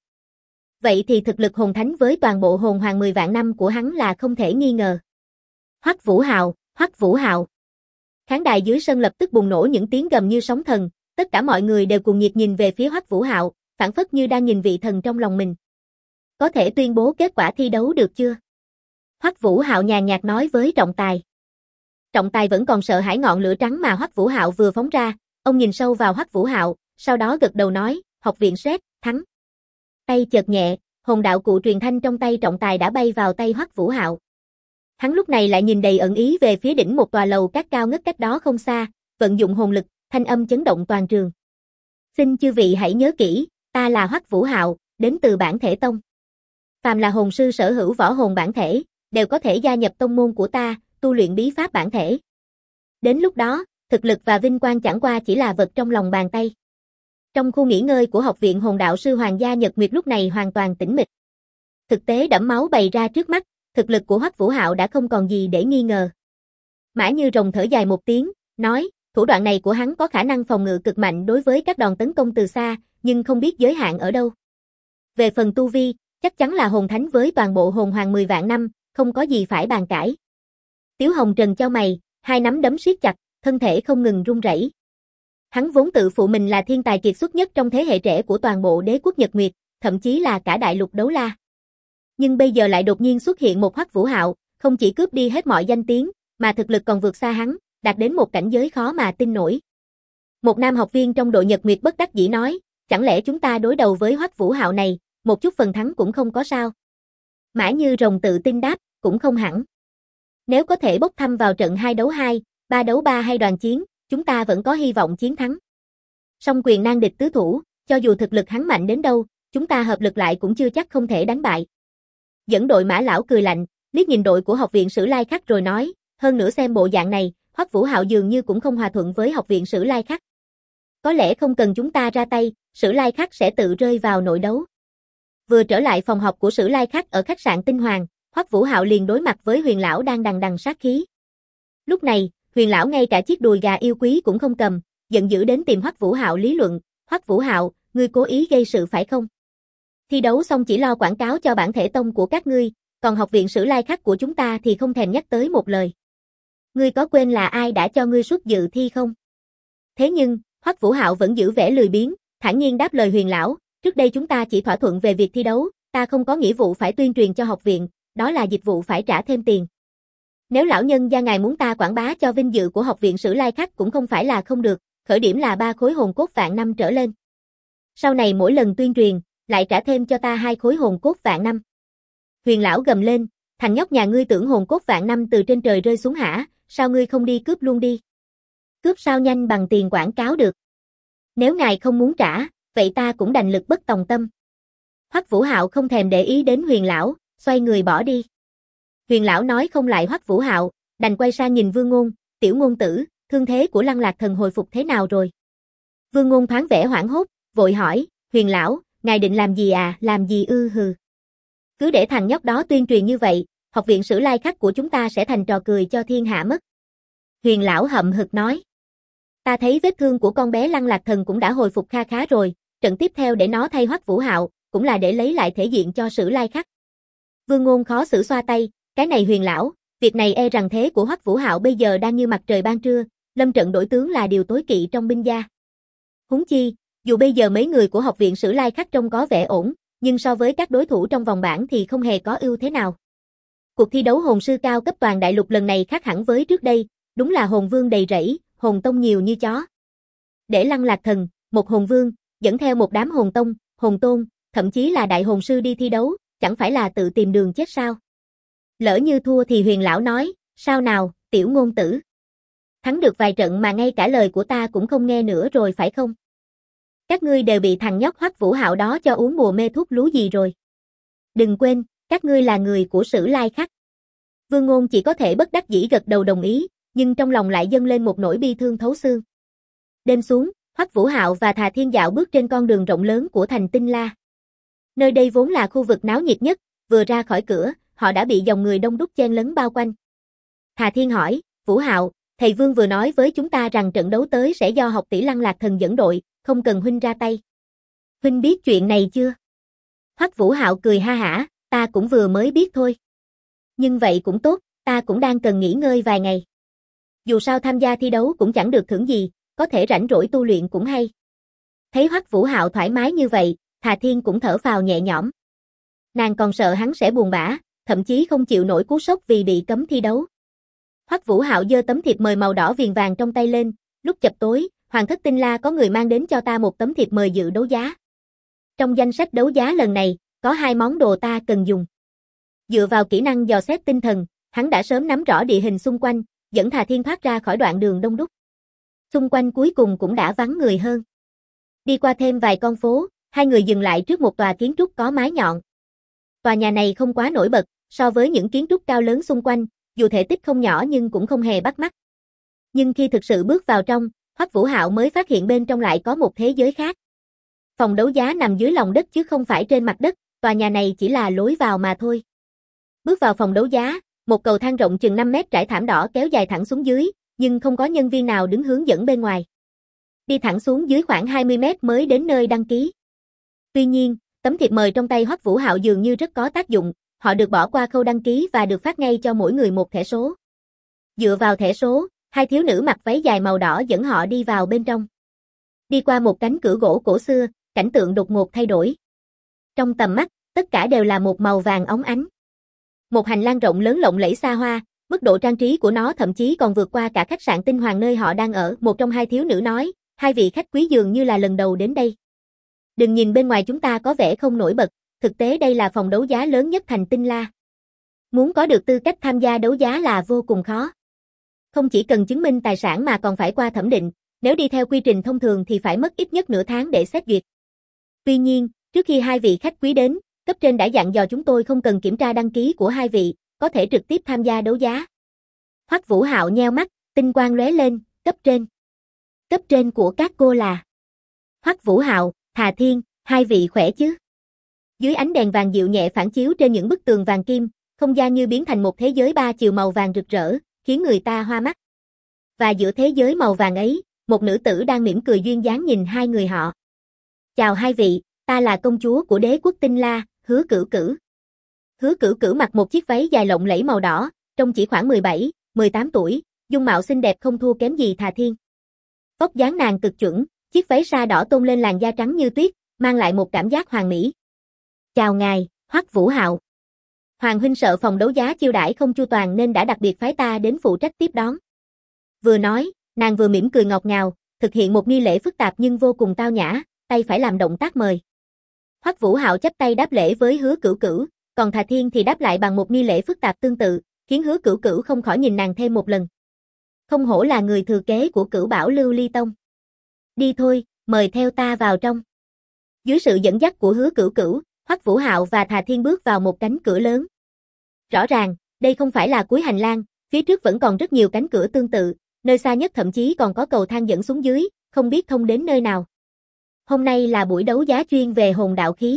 Vậy thì thực lực hồn thánh với toàn bộ hồn hoàng 10 vạn năm của hắn là không thể nghi ngờ. Hoắc Vũ Hạo, Hoắc Vũ Hạo. Khán đài dưới sân lập tức bùng nổ những tiếng gầm như sóng thần, tất cả mọi người đều cuồng nhiệt nhìn về phía Hoắc Vũ Hạo, phảng phất như đang nhìn vị thần trong lòng mình. Có thể tuyên bố kết quả thi đấu được chưa? Hoắc Vũ Hạo nhàn nhạt nói với trọng tài. Trọng tài vẫn còn sợ hãi ngọn lửa trắng mà Hoắc Vũ Hạo vừa phóng ra, ông nhìn sâu vào Hoắc Vũ Hạo, sau đó gật đầu nói, học viện Sét, thắng. Tay chợt nhẹ, hồn đạo cụ truyền thanh trong tay trọng tài đã bay vào tay Hoắc Vũ Hạo. Hắn lúc này lại nhìn đầy ẩn ý về phía đỉnh một tòa lầu các cao ngất cách đó không xa, vận dụng hồn lực, thanh âm chấn động toàn trường. Xin chư vị hãy nhớ kỹ, ta là Hoắc Vũ Hạo, đến từ Bản Thể Tông. Phàm là hồn sư sở hữu võ hồn bản thể, đều có thể gia nhập tông môn của ta, tu luyện bí pháp bản thể. Đến lúc đó, thực lực và vinh quang chẳng qua chỉ là vật trong lòng bàn tay. Trong khu nghỉ ngơi của học viện hồn đạo sư Hoàng gia Nhật Nguyệt lúc này hoàn toàn tĩnh mịch. Thực tế đẫm máu bày ra trước mắt, thực lực của Hoắc Vũ Hạo đã không còn gì để nghi ngờ. Mã Như Rồng thở dài một tiếng, nói, thủ đoạn này của hắn có khả năng phòng ngự cực mạnh đối với các đòn tấn công từ xa, nhưng không biết giới hạn ở đâu. Về phần tu vi, chắc chắn là hồn thánh với toàn bộ hồn hoàng 10 vạn năm, không có gì phải bàn cãi. Tiếu Hồng Trần chau mày, hai nắm đấm siết chặt, thân thể không ngừng run rẩy. Hắn vốn tự phụ mình là thiên tài kiệt xuất nhất trong thế hệ trẻ của toàn bộ đế quốc Nhật Nguyệt, thậm chí là cả đại lục đấu la. Nhưng bây giờ lại đột nhiên xuất hiện một Hoắc Vũ Hạo, không chỉ cướp đi hết mọi danh tiếng, mà thực lực còn vượt xa hắn, đạt đến một cảnh giới khó mà tin nổi. Một nam học viên trong đội Nhật Nguyệt bất đắc dĩ nói, chẳng lẽ chúng ta đối đầu với Hoắc Vũ Hạo này, một chút phần thắng cũng không có sao? Mã Như Rồng tự tin đáp, cũng không hẳn. Nếu có thể bốc thăm vào trận 2 đấu 2, 3 đấu 3 hay đoàn chiến, chúng ta vẫn có hy vọng chiến thắng. Song quyền nan địch tứ thủ, cho dù thực lực hắn mạnh đến đâu, chúng ta hợp lực lại cũng chưa chắc không thể đánh bại. Dẫn đội Mã lão cười lạnh, liếc nhìn đội của học viện Sử Lai Khắc rồi nói, hơn nữa xem bộ dạng này, Hoắc Vũ Hạo dường như cũng không hòa thuận với học viện Sử Lai Khắc. Có lẽ không cần chúng ta ra tay, Sử Lai Khắc sẽ tự rơi vào nội đấu. Vừa trở lại phòng họp của Sử Lai Khắc ở khách sạn Tinh Hoàng, Hoắc Vũ Hạo liền đối mặt với Huyền lão đang đằng đằng sát khí. Lúc này, Huyền lão ngay cả chiếc đùi gà yêu quý cũng không cầm, giận dữ đến tìm Hoắc Vũ Hạo lý luận, "Hoắc Vũ Hạo, ngươi cố ý gây sự phải không? Thi đấu xong chỉ lo quảng cáo cho Bản Thể Tông của các ngươi, còn học viện Sử Lai Khắc của chúng ta thì không thèm nhắc tới một lời." Ngươi có quên là ai đã cho ngươi xuất dự thi không? Thế nhưng, Hoắc Vũ Hạo vẫn giữ vẻ lười biếng, thản nhiên đáp lời Huyền lão, trước đây chúng ta chỉ thỏa thuận về việc thi đấu, ta không có nghĩa vụ phải tuyên truyền cho học viện, đó là dịch vụ phải trả thêm tiền. Nếu lão nhân gia ngài muốn ta quảng bá cho vinh dự của học viện Sử Lai Khắc cũng không phải là không được, khởi điểm là 3 khối hồn cốt vạn năm trở lên. Sau này mỗi lần tuyên truyền, lại trả thêm cho ta 2 khối hồn cốt vạn năm. Huyền lão gầm lên, thằng nhóc nhà ngươi tưởng hồn cốt vạn năm từ trên trời rơi xuống hả, sao ngươi không đi cướp luôn đi? Cướp sao nhanh bằng tiền quảng cáo được. Nếu ngài không muốn trả, vậy ta cũng đành lực bất tòng tâm. Hoắc Vũ Hạo không thèm để ý đến Huyền lão, xoay người bỏ đi. Huyền lão nói không lại Hoắc Vũ Hạo, đành quay sang nhìn Vương Ngôn, tiểu ngôn tử, thương thế của Lăng Lạc Thần hồi phục thế nào rồi? Vương Ngôn thoáng vẻ hoảng hốt, vội hỏi, Huyền lão, ngài định làm gì à, làm gì ư hừ. Cứ để thằng nhóc đó tuyên truyền như vậy, học viện Sử Lai Khắc của chúng ta sẽ thành trò cười cho thiên hạ mất. Huyền lão hậm hực nói. Ta thấy vết thương của con bé Lăng Lạc Thần cũng đã hồi phục kha khá rồi, trận tiếp theo để nó thay Hoắc Vũ Hạo, cũng là để lấy lại thể diện cho Sử Lai Khắc. Vương Ngôn khó xử xoa tay, cái này Huyền lão, việc này e rằng thế của Hoắc Vũ Hạo bây giờ đang như mặt trời ban trưa, lâm trận đổi tướng là điều tối kỵ trong binh gia. Huống chi, dù bây giờ mấy người của học viện Sử Lai Khắc trông có vẻ ổn, nhưng so với các đối thủ trong vòng bảng thì không hề có ưu thế nào. Cuộc thi đấu hồn sư cao cấp toàn đại lục lần này khác hẳn với trước đây, đúng là hồn vương đầy rẫy, hồn tông nhiều như chó. Để Lăng Lạc Thần, một hồn vương, dẫn theo một đám hồn tông, hồn tôn, thậm chí là đại hồn sư đi thi đấu, chẳng phải là tự tìm đường chết sao? Lỡ như thua thì Huyền lão nói, sao nào, tiểu ngôn tử. Thắng được vài trận mà ngay cả lời của ta cũng không nghe nữa rồi phải không? Các ngươi đều bị thằng nhóc Hoắc Vũ Hạo đó cho uống bùa mê thuốc lú gì rồi. Đừng quên, các ngươi là người của Sử Lai Khắc. Vương Ngôn chỉ có thể bất đắc dĩ gật đầu đồng ý, nhưng trong lòng lại dâng lên một nỗi bi thương thấu xương. Đêm xuống, Hoắc Vũ Hạo và Thà Thiên dạo bước trên con đường rộng lớn của thành Tinh La. Nơi đây vốn là khu vực náo nhiệt nhất, vừa ra khỏi cửa, họ đã bị dòng người đông đúc chen lấn bao quanh. Thà Thiên hỏi, Vũ Hạo, thầy Vương vừa nói với chúng ta rằng trận đấu tới sẽ do học tỷ Lăng Lạc Thần dẫn đội, không cần huynh ra tay. Huynh biết chuyện này chưa? Hoắc Vũ Hạo cười ha hả, ta cũng vừa mới biết thôi. Nhưng vậy cũng tốt, ta cũng đang cần nghỉ ngơi vài ngày. Dù sao tham gia thi đấu cũng chẳng được thưởng gì, có thể rảnh rỗi tu luyện cũng hay. Thấy Hoắc Vũ Hạo thoải mái như vậy, Thà Thiên cũng thở phào nhẹ nhõm. Nàng còn sợ hắn sẽ buồn bã, thậm chí không chịu nổi cú sốc vì bị cấm thi đấu. Hoắc Vũ Hạo giơ tấm thiệp mời màu đỏ viền vàng trong tay lên, lúc chập tối, Hoàng thất Tinh La có người mang đến cho ta một tấm thiệp mời dự đấu giá. Trong danh sách đấu giá lần này, có 2 món đồ ta cần dùng. Dựa vào kỹ năng dò xét tinh thần, hắn đã sớm nắm rõ địa hình xung quanh, dẫn Thà Thiên thoát ra khỏi đoạn đường đông đúc. Xung quanh cuối cùng cũng đã vắng người hơn. Đi qua thêm vài con phố, hai người dừng lại trước một tòa kiến trúc có mái nhọn. Tòa nhà này không quá nổi bật, so với những kiến trúc cao lớn xung quanh, dù thể tích không nhỏ nhưng cũng không hề bắt mắt. Nhưng khi thực sự bước vào trong, Hoắc Vũ Hạo mới phát hiện bên trong lại có một thế giới khác. Phòng đấu giá nằm dưới lòng đất chứ không phải trên mặt đất, tòa nhà này chỉ là lối vào mà thôi. Bước vào phòng đấu giá, một cầu thang rộng chừng 5 mét trải thảm đỏ kéo dài thẳng xuống dưới, nhưng không có nhân viên nào đứng hướng dẫn bên ngoài. Đi thẳng xuống dưới khoảng 20 mét mới đến nơi đăng ký. Tuy nhiên, tấm thiệp mời trong tay Hoắc Vũ Hạo dường như rất có tác dụng, họ được bỏ qua khâu đăng ký và được phát ngay cho mỗi người một thẻ số. Dựa vào thẻ số, 2 thiếu nữ mặc váy dài màu đỏ dẫn họ đi vào bên trong. Đi qua một cánh cửa gỗ cổ xưa, cảnh tượng đột ngột thay đổi. Trong tầm mắt, tất cả đều là một màu vàng óng ánh. Một hành lang rộng lớn lộng lẫy xa hoa, mức độ trang trí của nó thậm chí còn vượt qua cả khách sạn Tinh Hoàng nơi họ đang ở. Một trong 2 thiếu nữ nói, 2 vị khách quý dường như là lần đầu đến đây. Đừng nhìn bên ngoài chúng ta có vẻ không nổi bật, thực tế đây là phòng đấu giá lớn nhất thành Tinh La. Muốn có được tư cách tham gia đấu giá là vô cùng khó. Không chỉ cần chứng minh tài sản mà còn phải qua thẩm định, nếu đi theo quy trình thông thường thì phải mất ít nhất nửa tháng để xét duyệt. Tuy nhiên, trước khi 2 vị khách quý đến, cấp trên đã dặn dò chúng tôi không cần kiểm tra đăng ký của 2 vị, có thể trực tiếp tham gia đấu giá. Hoắc Vũ Hạo nheo mắt, tinh quang lóe lên, cấp trên. Cấp trên của các cô là Hoắc Vũ Hạo, Thà Thiên, 2 vị khỏe chứ? Dưới ánh đèn vàng dịu nhẹ phản chiếu trên những bức tường vàng kim, không gian như biến thành một thế giới 3 chiều màu vàng rực rỡ, khiến người ta hoa mắt. Và giữa thế giới màu vàng ấy, một nữ tử đang mỉm cười duyên dáng nhìn 2 người họ. Chào 2 vị, ta là công chúa của đế quốc Tinh La, Hứa Cửu Cửu. Hứa Cửu Cửu mặc một chiếc váy dài lộng lẫy màu đỏ, trông chỉ khoảng 17, 18 tuổi, dung mạo xinh đẹp không thua kém gì Thà Thiên. Vóc dáng nàng cực chuẩn, chiếc váy sa đỏ tôn lên làn da trắng như tuyết, mang lại một cảm giác hoàn mỹ. Chào ngài, Hoắc Vũ Hạo. Hoàng huynh sợ phòng đấu giá chiêu đãi không chu toàn nên đã đặc biệt phái ta đến phụ trách tiếp đón. Vừa nói, nàng vừa mỉm cười ngọt ngào, thực hiện một nghi lễ phức tạp nhưng vô cùng tao nhã, tay phải làm động tác mời. Hoắc Vũ Hạo chắp tay đáp lễ với Hứa Cửu Cửu, còn Thà Thiên thì đáp lại bằng một nghi lễ phức tạp tương tự, khiến Hứa Cửu Cửu không khỏi nhìn nàng thêm một lần. Không hổ là người thừa kế của Cửu Bảo Lưu Ly Tông. Đi thôi, mời theo ta vào trong. Dưới sự dẫn dắt của Hứa Cửu Cửu, Hoắc Vũ Hạo và Thà Thiên bước vào một cánh cửa lớn. Rõ ràng, đây không phải là cuối hành lang, phía trước vẫn còn rất nhiều cánh cửa tương tự, nơi xa nhất thậm chí còn có cầu thang dẫn xuống dưới, không biết thông đến nơi nào. Hôm nay là buổi đấu giá chuyên về hồn đạo khí.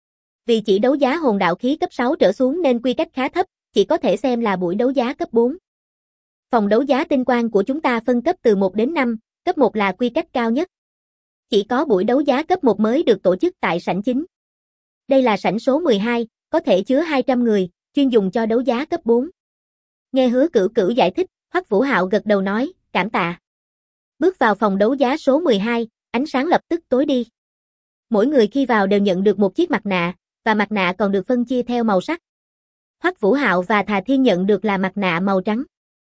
Vì chỉ đấu giá hồn đạo khí cấp 6 trở xuống nên quy cách khá thấp, chỉ có thể xem là buổi đấu giá cấp 4. Phòng đấu giá tinh quang của chúng ta phân cấp từ 1 đến 5, cấp 1 là quy cách cao nhất. Chỉ có buổi đấu giá cấp 1 mới được tổ chức tại sảnh chính. Đây là sảnh số 12, có thể chứa 200 người, chuyên dùng cho đấu giá cấp 4. Nghe Hứa Cửu Cửu giải thích, Hoắc Vũ Hạo gật đầu nói, cảm tạ. Bước vào phòng đấu giá số 12, ánh sáng lập tức tối đi. Mỗi người khi vào đều nhận được một chiếc mặt nạ, và mặt nạ còn được phân chia theo màu sắc. Hoắc Vũ Hạo và Thà Thiên nhận được là mặt nạ màu trắng.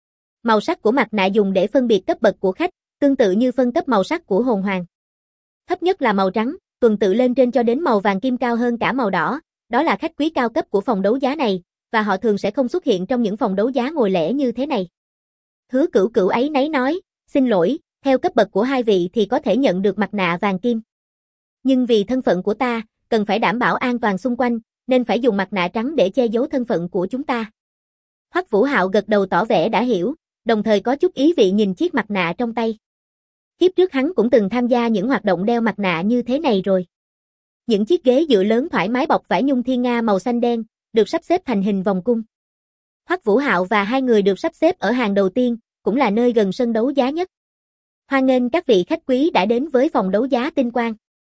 Màu sắc của mặt nạ dùng để phân biệt cấp bậc của khách, tương tự như phân cấp màu sắc của hồn hoàng. Thấp nhất là màu trắng, tuần tự lên trên cho đến màu vàng kim cao hơn cả màu đỏ, đó là khách quý cao cấp của phòng đấu giá này, và họ thường sẽ không xuất hiện trong những phòng đấu giá ngồi lẻ như thế này. Hứa Cửu Cửu ấy nấy nói, xin lỗi, theo cấp bậc của hai vị thì có thể nhận được mặt nạ vàng kim. Nhưng vì thân phận của ta, cần phải đảm bảo an toàn xung quanh, nên phải dùng mặt nạ trắng để che giấu thân phận của chúng ta. Hoắc Vũ Hạo gật đầu tỏ vẻ đã hiểu, đồng thời có chút ý vị nhìn chiếc mặt nạ trong tay. Kiếp trước hắn cũng từng tham gia những hoạt động đeo mặt nạ như thế này rồi. Những chiếc ghế dựa lớn thoải mái bọc vải nhung thiên nga màu xanh đen, được sắp xếp thành hình vòng cung. Hoắc Vũ Hạo và hai người được sắp xếp ở hàng đầu tiên, cũng là nơi gần sân đấu giá nhất. Hoan nghênh các vị khách quý đã đến với phòng đấu giá Tinh Quang.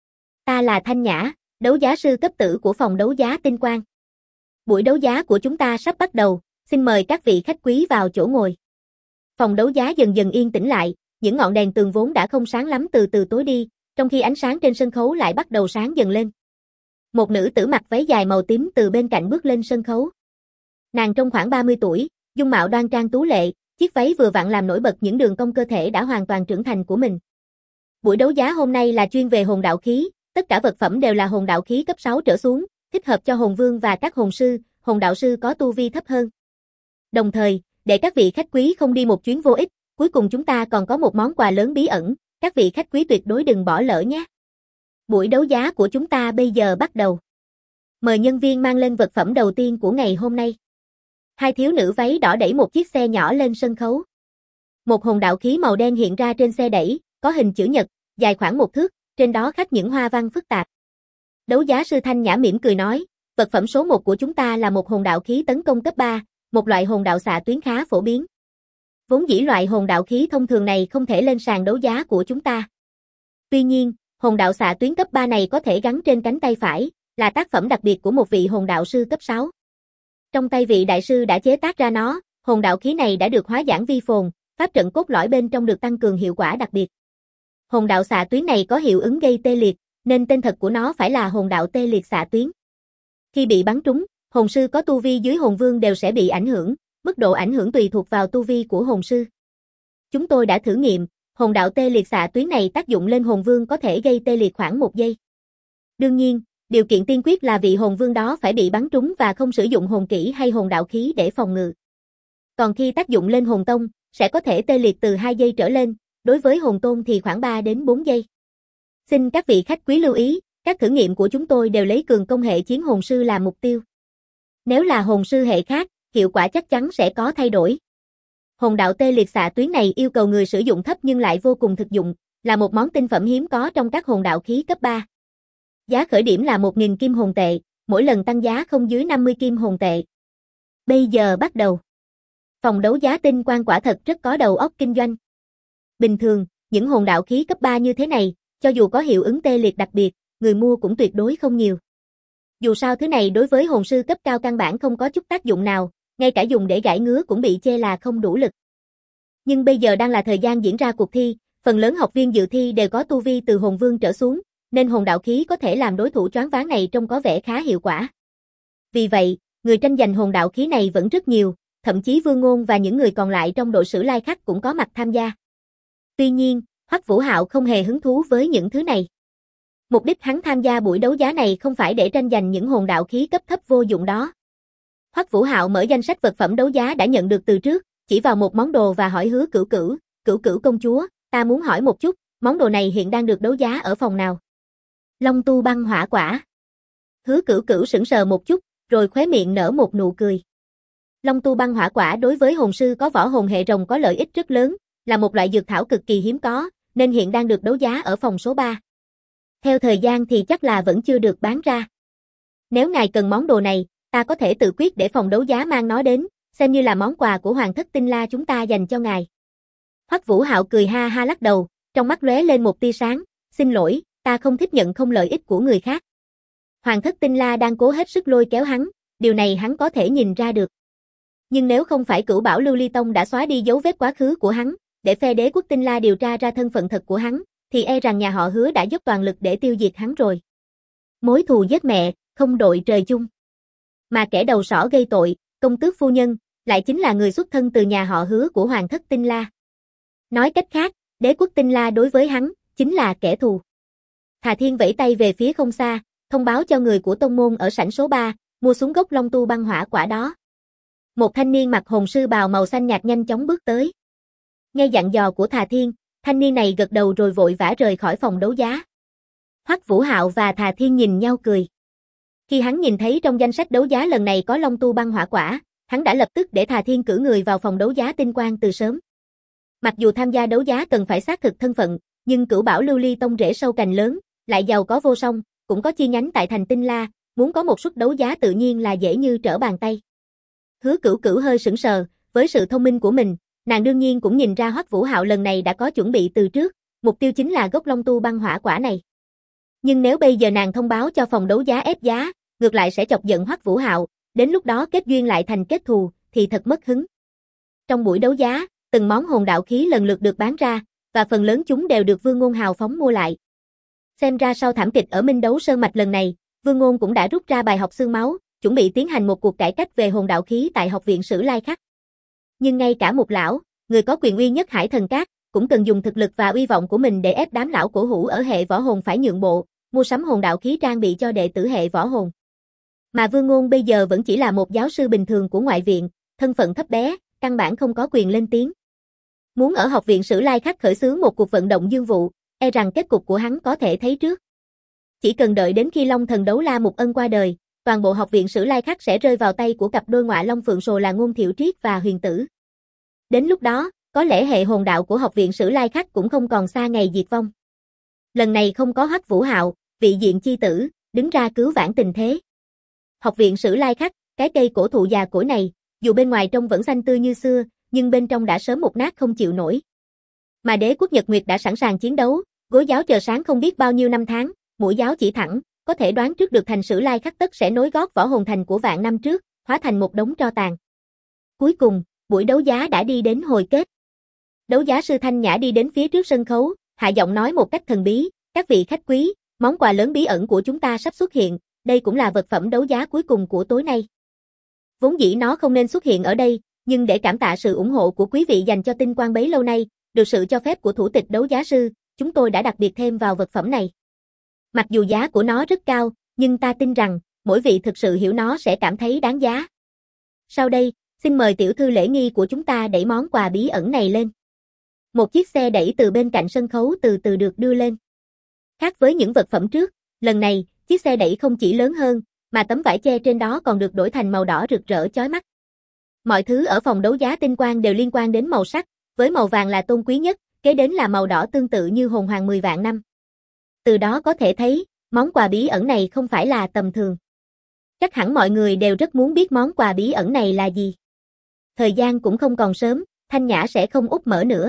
Ta là Thanh Nhã, đấu giá sư cấp tử của phòng đấu giá Tinh Quang. Buổi đấu giá của chúng ta sắp bắt đầu, xin mời các vị khách quý vào chỗ ngồi. Phòng đấu giá dần dần yên tĩnh lại, những ngọn đèn tường vốn đã không sáng lắm từ từ tối đi, trong khi ánh sáng trên sân khấu lại bắt đầu sáng dần lên. Một nữ tử mặc váy dài màu tím từ bên cạnh bước lên sân khấu. Nàng trông khoảng 30 tuổi, dung mạo đoan trang tú lệ, chiếc váy vừa vặn làm nổi bật những đường cong cơ thể đã hoàn toàn trưởng thành của mình. Buổi đấu giá hôm nay là chuyên về hồn đạo khí, tất cả vật phẩm đều là hồn đạo khí cấp 6 trở xuống, thích hợp cho hồn vương và các hồn sư, hồn đạo sư có tu vi thấp hơn. Đồng thời, để các vị khách quý không đi một chuyến vô ích, cuối cùng chúng ta còn có một món quà lớn bí ẩn, các vị khách quý tuyệt đối đừng bỏ lỡ nhé. Buổi đấu giá của chúng ta bây giờ bắt đầu. Mời nhân viên mang lên vật phẩm đầu tiên của ngày hôm nay. Hai thiếu nữ váy đỏ đẩy một chiếc xe nhỏ lên sân khấu. Một hồn đạo khí màu đen hiện ra trên xe đẩy, có hình chữ nhật, dài khoảng 1 thước, trên đó khắc những hoa văn phức tạp. Đấu giá sư Thanh Nhã mỉm cười nói, vật phẩm số 1 của chúng ta là một hồn đạo khí tấn công cấp 3, một loại hồn đạo xạ tuyến khá phổ biến. Vốn dĩ loại hồn đạo khí thông thường này không thể lên sàn đấu giá của chúng ta. Tuy nhiên, hồn đạo xạ tuyến cấp 3 này có thể gắn trên cánh tay phải, là tác phẩm đặc biệt của một vị hồn đạo sư cấp 6. Trong tay vị đại sư đã chế tác ra nó, hồn đạo khí này đã được hóa giản vi phồn, pháp trận cốt lõi bên trong được tăng cường hiệu quả đặc biệt. Hồn đạo xạ tuyến này có hiệu ứng gây tê liệt, nên tên thật của nó phải là hồn đạo tê liệt xạ tuyến. Khi bị bắn trúng, hồn sư có tu vi dưới hồn vương đều sẽ bị ảnh hưởng, mức độ ảnh hưởng tùy thuộc vào tu vi của hồn sư. Chúng tôi đã thử nghiệm, hồn đạo tê liệt xạ tuyến này tác dụng lên hồn vương có thể gây tê liệt khoảng 1 giây. Đương nhiên, điều kiện tiên quyết là vị hồn vương đó phải bị bắn trúng và không sử dụng hồn kỹ hay hồn đạo khí để phòng ngự. Còn khi tác dụng lên hồn tông, sẽ có thể tê liệt từ 2 giây trở lên, đối với hồn tôn thì khoảng 3 đến 4 giây. Xin các vị khách quý lưu ý, các thử nghiệm của chúng tôi đều lấy cường công hệ chiến hồn sư làm mục tiêu. Nếu là hồn sư hệ khác, hiệu quả chắc chắn sẽ có thay đổi. Hồn đạo tê liệt xạ tuyến này yêu cầu người sử dụng thấp nhưng lại vô cùng thực dụng, là một món tinh phẩm hiếm có trong các hồn đạo khí cấp 3. Giá khởi điểm là 1.000 kim hồn tệ, mỗi lần tăng giá không dưới 50 kim hồn tệ. Bây giờ bắt đầu. Phòng đấu giá Tinh Quang quả thật rất có đầu óc kinh doanh. Bình thường, những hồn đạo khí cấp 3 như thế này, cho dù có hiệu ứng tê liệt đặc biệt, người mua cũng tuyệt đối không nhiều. Dù sao thứ này đối với hồn sư cấp cao căn bản không có chút tác dụng nào, ngay cả dùng để gãi ngứa cũng bị chê là không đủ lực. Nhưng bây giờ đang là thời gian diễn ra cuộc thi, phần lớn học viên dự thi đều có tu vi từ hồn vương trở xuống, nên hồn đạo khí có thể làm đối thủ choáng váng này trông có vẻ khá hiệu quả. Vì vậy, người tranh giành hồn đạo khí này vẫn rất nhiều, thậm chí Vương Ngôn và những người còn lại trong đội Sử Lai Khắc cũng có mặt tham gia. Tuy nhiên, Hoắc Vũ Hạo không hề hứng thú với những thứ này. Mục đích hắn tham gia buổi đấu giá này không phải để tranh giành những hồn đạo khí cấp thấp vô dụng đó. Hoắc Vũ Hạo mở danh sách vật phẩm đấu giá đã nhận được từ trước, chỉ vào một món đồ và hỏi Hứa Cửu Cửu công chúa, ta muốn hỏi một chút, món đồ này hiện đang được đấu giá ở phòng nào? Long tu băng hỏa quả. Hứa Cửu sững sờ một chút, rồi khóe miệng nở một nụ cười. Long tu băng hỏa quả đối với hồn sư có võ hồn hệ rồng có lợi ích rất lớn, là một loại dược thảo cực kỳ hiếm có, nên hiện đang được đấu giá ở phòng số 3. Theo thời gian thì chắc là vẫn chưa được bán ra. Nếu ngài cần món đồ này, ta có thể tự quyết để phòng đấu giá mang nó đến, xem như là món quà của Hoàng thất Tinh La chúng ta dành cho ngài. Hoắc Vũ Hạo cười ha ha lắc đầu, trong mắt lóe lên một tia sáng, xin lỗi, ta không thích nhận không lợi ích của người khác. Hoàng thất Tinh La đang cố hết sức lôi kéo hắn, điều này hắn có thể nhìn ra được. Nhưng nếu không phải Cửu Bảo Lưu Ly Tông đã xóa đi dấu vết quá khứ của hắn, để phe Đế quốc Tinh La điều tra ra thân phận thật của hắn, thì e rằng nhà họ Hứa đã dốc toàn lực để tiêu diệt hắn rồi. Mối thù giết mẹ, không đội trời chung. Mà kẻ đầu sỏ gây tội, công tước phu nhân, lại chính là người xuất thân từ nhà họ Hứa của Hoàng thất Tinh La. Nói cách khác, Đế quốc Tinh La đối với hắn, chính là kẻ thù. Thà Thiên vẫy tay về phía không xa, thông báo cho người của tông môn ở sảnh số 3, mua xuống gốc long tu băng hỏa quả đó. Một thanh niên mặc hồn sư bào màu xanh nhạt nhanh chóng bước tới. Nghe dặn dò của Thà Thiên, thanh niên này gật đầu rồi vội vã rời khỏi phòng đấu giá. Hoắc Vũ Hạo và Thà Thiên nhìn nhau cười. Khi hắn nhìn thấy trong danh sách đấu giá lần này có long tu băng hỏa quả, hắn đã lập tức để Thà Thiên cử người vào phòng đấu giá Tinh Quang từ sớm. Mặc dù tham gia đấu giá cần phải xác thực thân phận, nhưng Cửu Bảo Lưu Ly Tông rễ sâu cành lớn, lại giàu có vô song, cũng có chi nhánh tại thành Tinh La, muốn có một suất đấu giá tự nhiên là dễ như trở bàn tay. Hứa Cửu hơi sững sờ, với sự thông minh của mình, nàng đương nhiên cũng nhìn ra Hoắc Vũ Hạo lần này đã có chuẩn bị từ trước, mục tiêu chính là gốc long tu băng hỏa quả này. Nhưng nếu bây giờ nàng thông báo cho phòng đấu giá ép giá, ngược lại sẽ chọc giận Hoắc Vũ Hạo, đến lúc đó kết duyên lại thành kết thù, thì thật mất hứng. Trong buổi đấu giá, từng món hồn đạo khí lần lượt được bán ra, và phần lớn chúng đều được Vương Ngôn hào phóng mua lại. Xem ra sau thảm kịch ở Minh Đấu Sơn Mạch lần này, Vương Ngôn cũng đã rút ra bài học xương máu, chuẩn bị tiến hành một cuộc cải cách về hồn đạo khí tại Học viện Sử Lai Khắc. Nhưng ngay cả một lão, người có quyền uy nhất Hải Thần Các, cũng cần dùng thực lực và uy vọng của mình để ép đám lão cổ hủ ở hệ võ hồn phải nhượng bộ, mua sắm hồn đạo khí trang bị cho đệ tử hệ võ hồn. Mà Vương Ngôn bây giờ vẫn chỉ là một giáo sư bình thường của ngoại viện, thân phận thấp bé, căn bản không có quyền lên tiếng. Muốn ở Học viện Sử Lai Khắc khởi xướng một cuộc vận động dương vụ, e rằng kết cục của hắn có thể thấy trước. Chỉ cần đợi đến khi Long Thần Đấu La Mục Ân qua đời, toàn bộ Học viện Sử Lai Khắc sẽ rơi vào tay của cặp đôi ngọa long phượng sồ là Ngôn Thiệu Triết và Huyền Tử. Đến lúc đó, có lẽ hệ hồn đạo của Học viện Sử Lai Khắc cũng không còn xa ngày diệt vong. Lần này không có Hoắc Vũ Hạo, vị diện chi tử, đứng ra cứu vãn tình thế. Học viện Sử Lai Khắc, cái cây cổ thụ già cỗi này, dù bên ngoài trông vẫn xanh tươi như xưa, nhưng bên trong đã sớm mục nát không chịu nổi. Mà Đế quốc Nhật Nguyệt đã sẵn sàng chiến đấu, gối giáo chờ sáng không biết bao nhiêu năm tháng, mũi giáo chỉ thẳng, có thể đoán trước được thành Sử Lai Khắc tất sẽ nối gót võ hồn thành của vạn năm trước, hóa thành một đống tro tàn. Cuối cùng, buổi đấu giá đã đi đến hồi kết. Đấu giá sư Thanh Nhã đi đến phía trước sân khấu, hạ giọng nói một cách thần bí, các vị khách quý, món quà lớn bí ẩn của chúng ta sắp xuất hiện, đây cũng là vật phẩm đấu giá cuối cùng của tối nay. Vốn dĩ nó không nên xuất hiện ở đây, nhưng để cảm tạ sự ủng hộ của quý vị dành cho Tinh Quang bấy lâu nay, được sự cho phép của thủ tịch đấu giá sư, chúng tôi đã đặc biệt thêm vào vật phẩm này. Mặc dù giá của nó rất cao, nhưng ta tin rằng, mỗi vị thực sự hiểu nó sẽ cảm thấy đáng giá. Sau đây, xin mời tiểu thư lễ nghi của chúng ta đẩy món quà bí ẩn này lên. Một chiếc xe đẩy từ bên cạnh sân khấu từ từ được đưa lên. Khác với những vật phẩm trước, lần này, chiếc xe đẩy không chỉ lớn hơn, mà tấm vải che trên đó còn được đổi thành màu đỏ rực rỡ chói mắt. Mọi thứ ở phòng đấu giá Tinh Quang đều liên quan đến màu sắc, với màu vàng là tôn quý nhất, kế đến là màu đỏ tương tự như hồn hoàng 10 vạn năm. Từ đó có thể thấy, món quà bí ẩn này không phải là tầm thường. Chắc hẳn mọi người đều rất muốn biết món quà bí ẩn này là gì. Thời gian cũng không còn sớm, Thanh Nhã sẽ không úp mở nữa.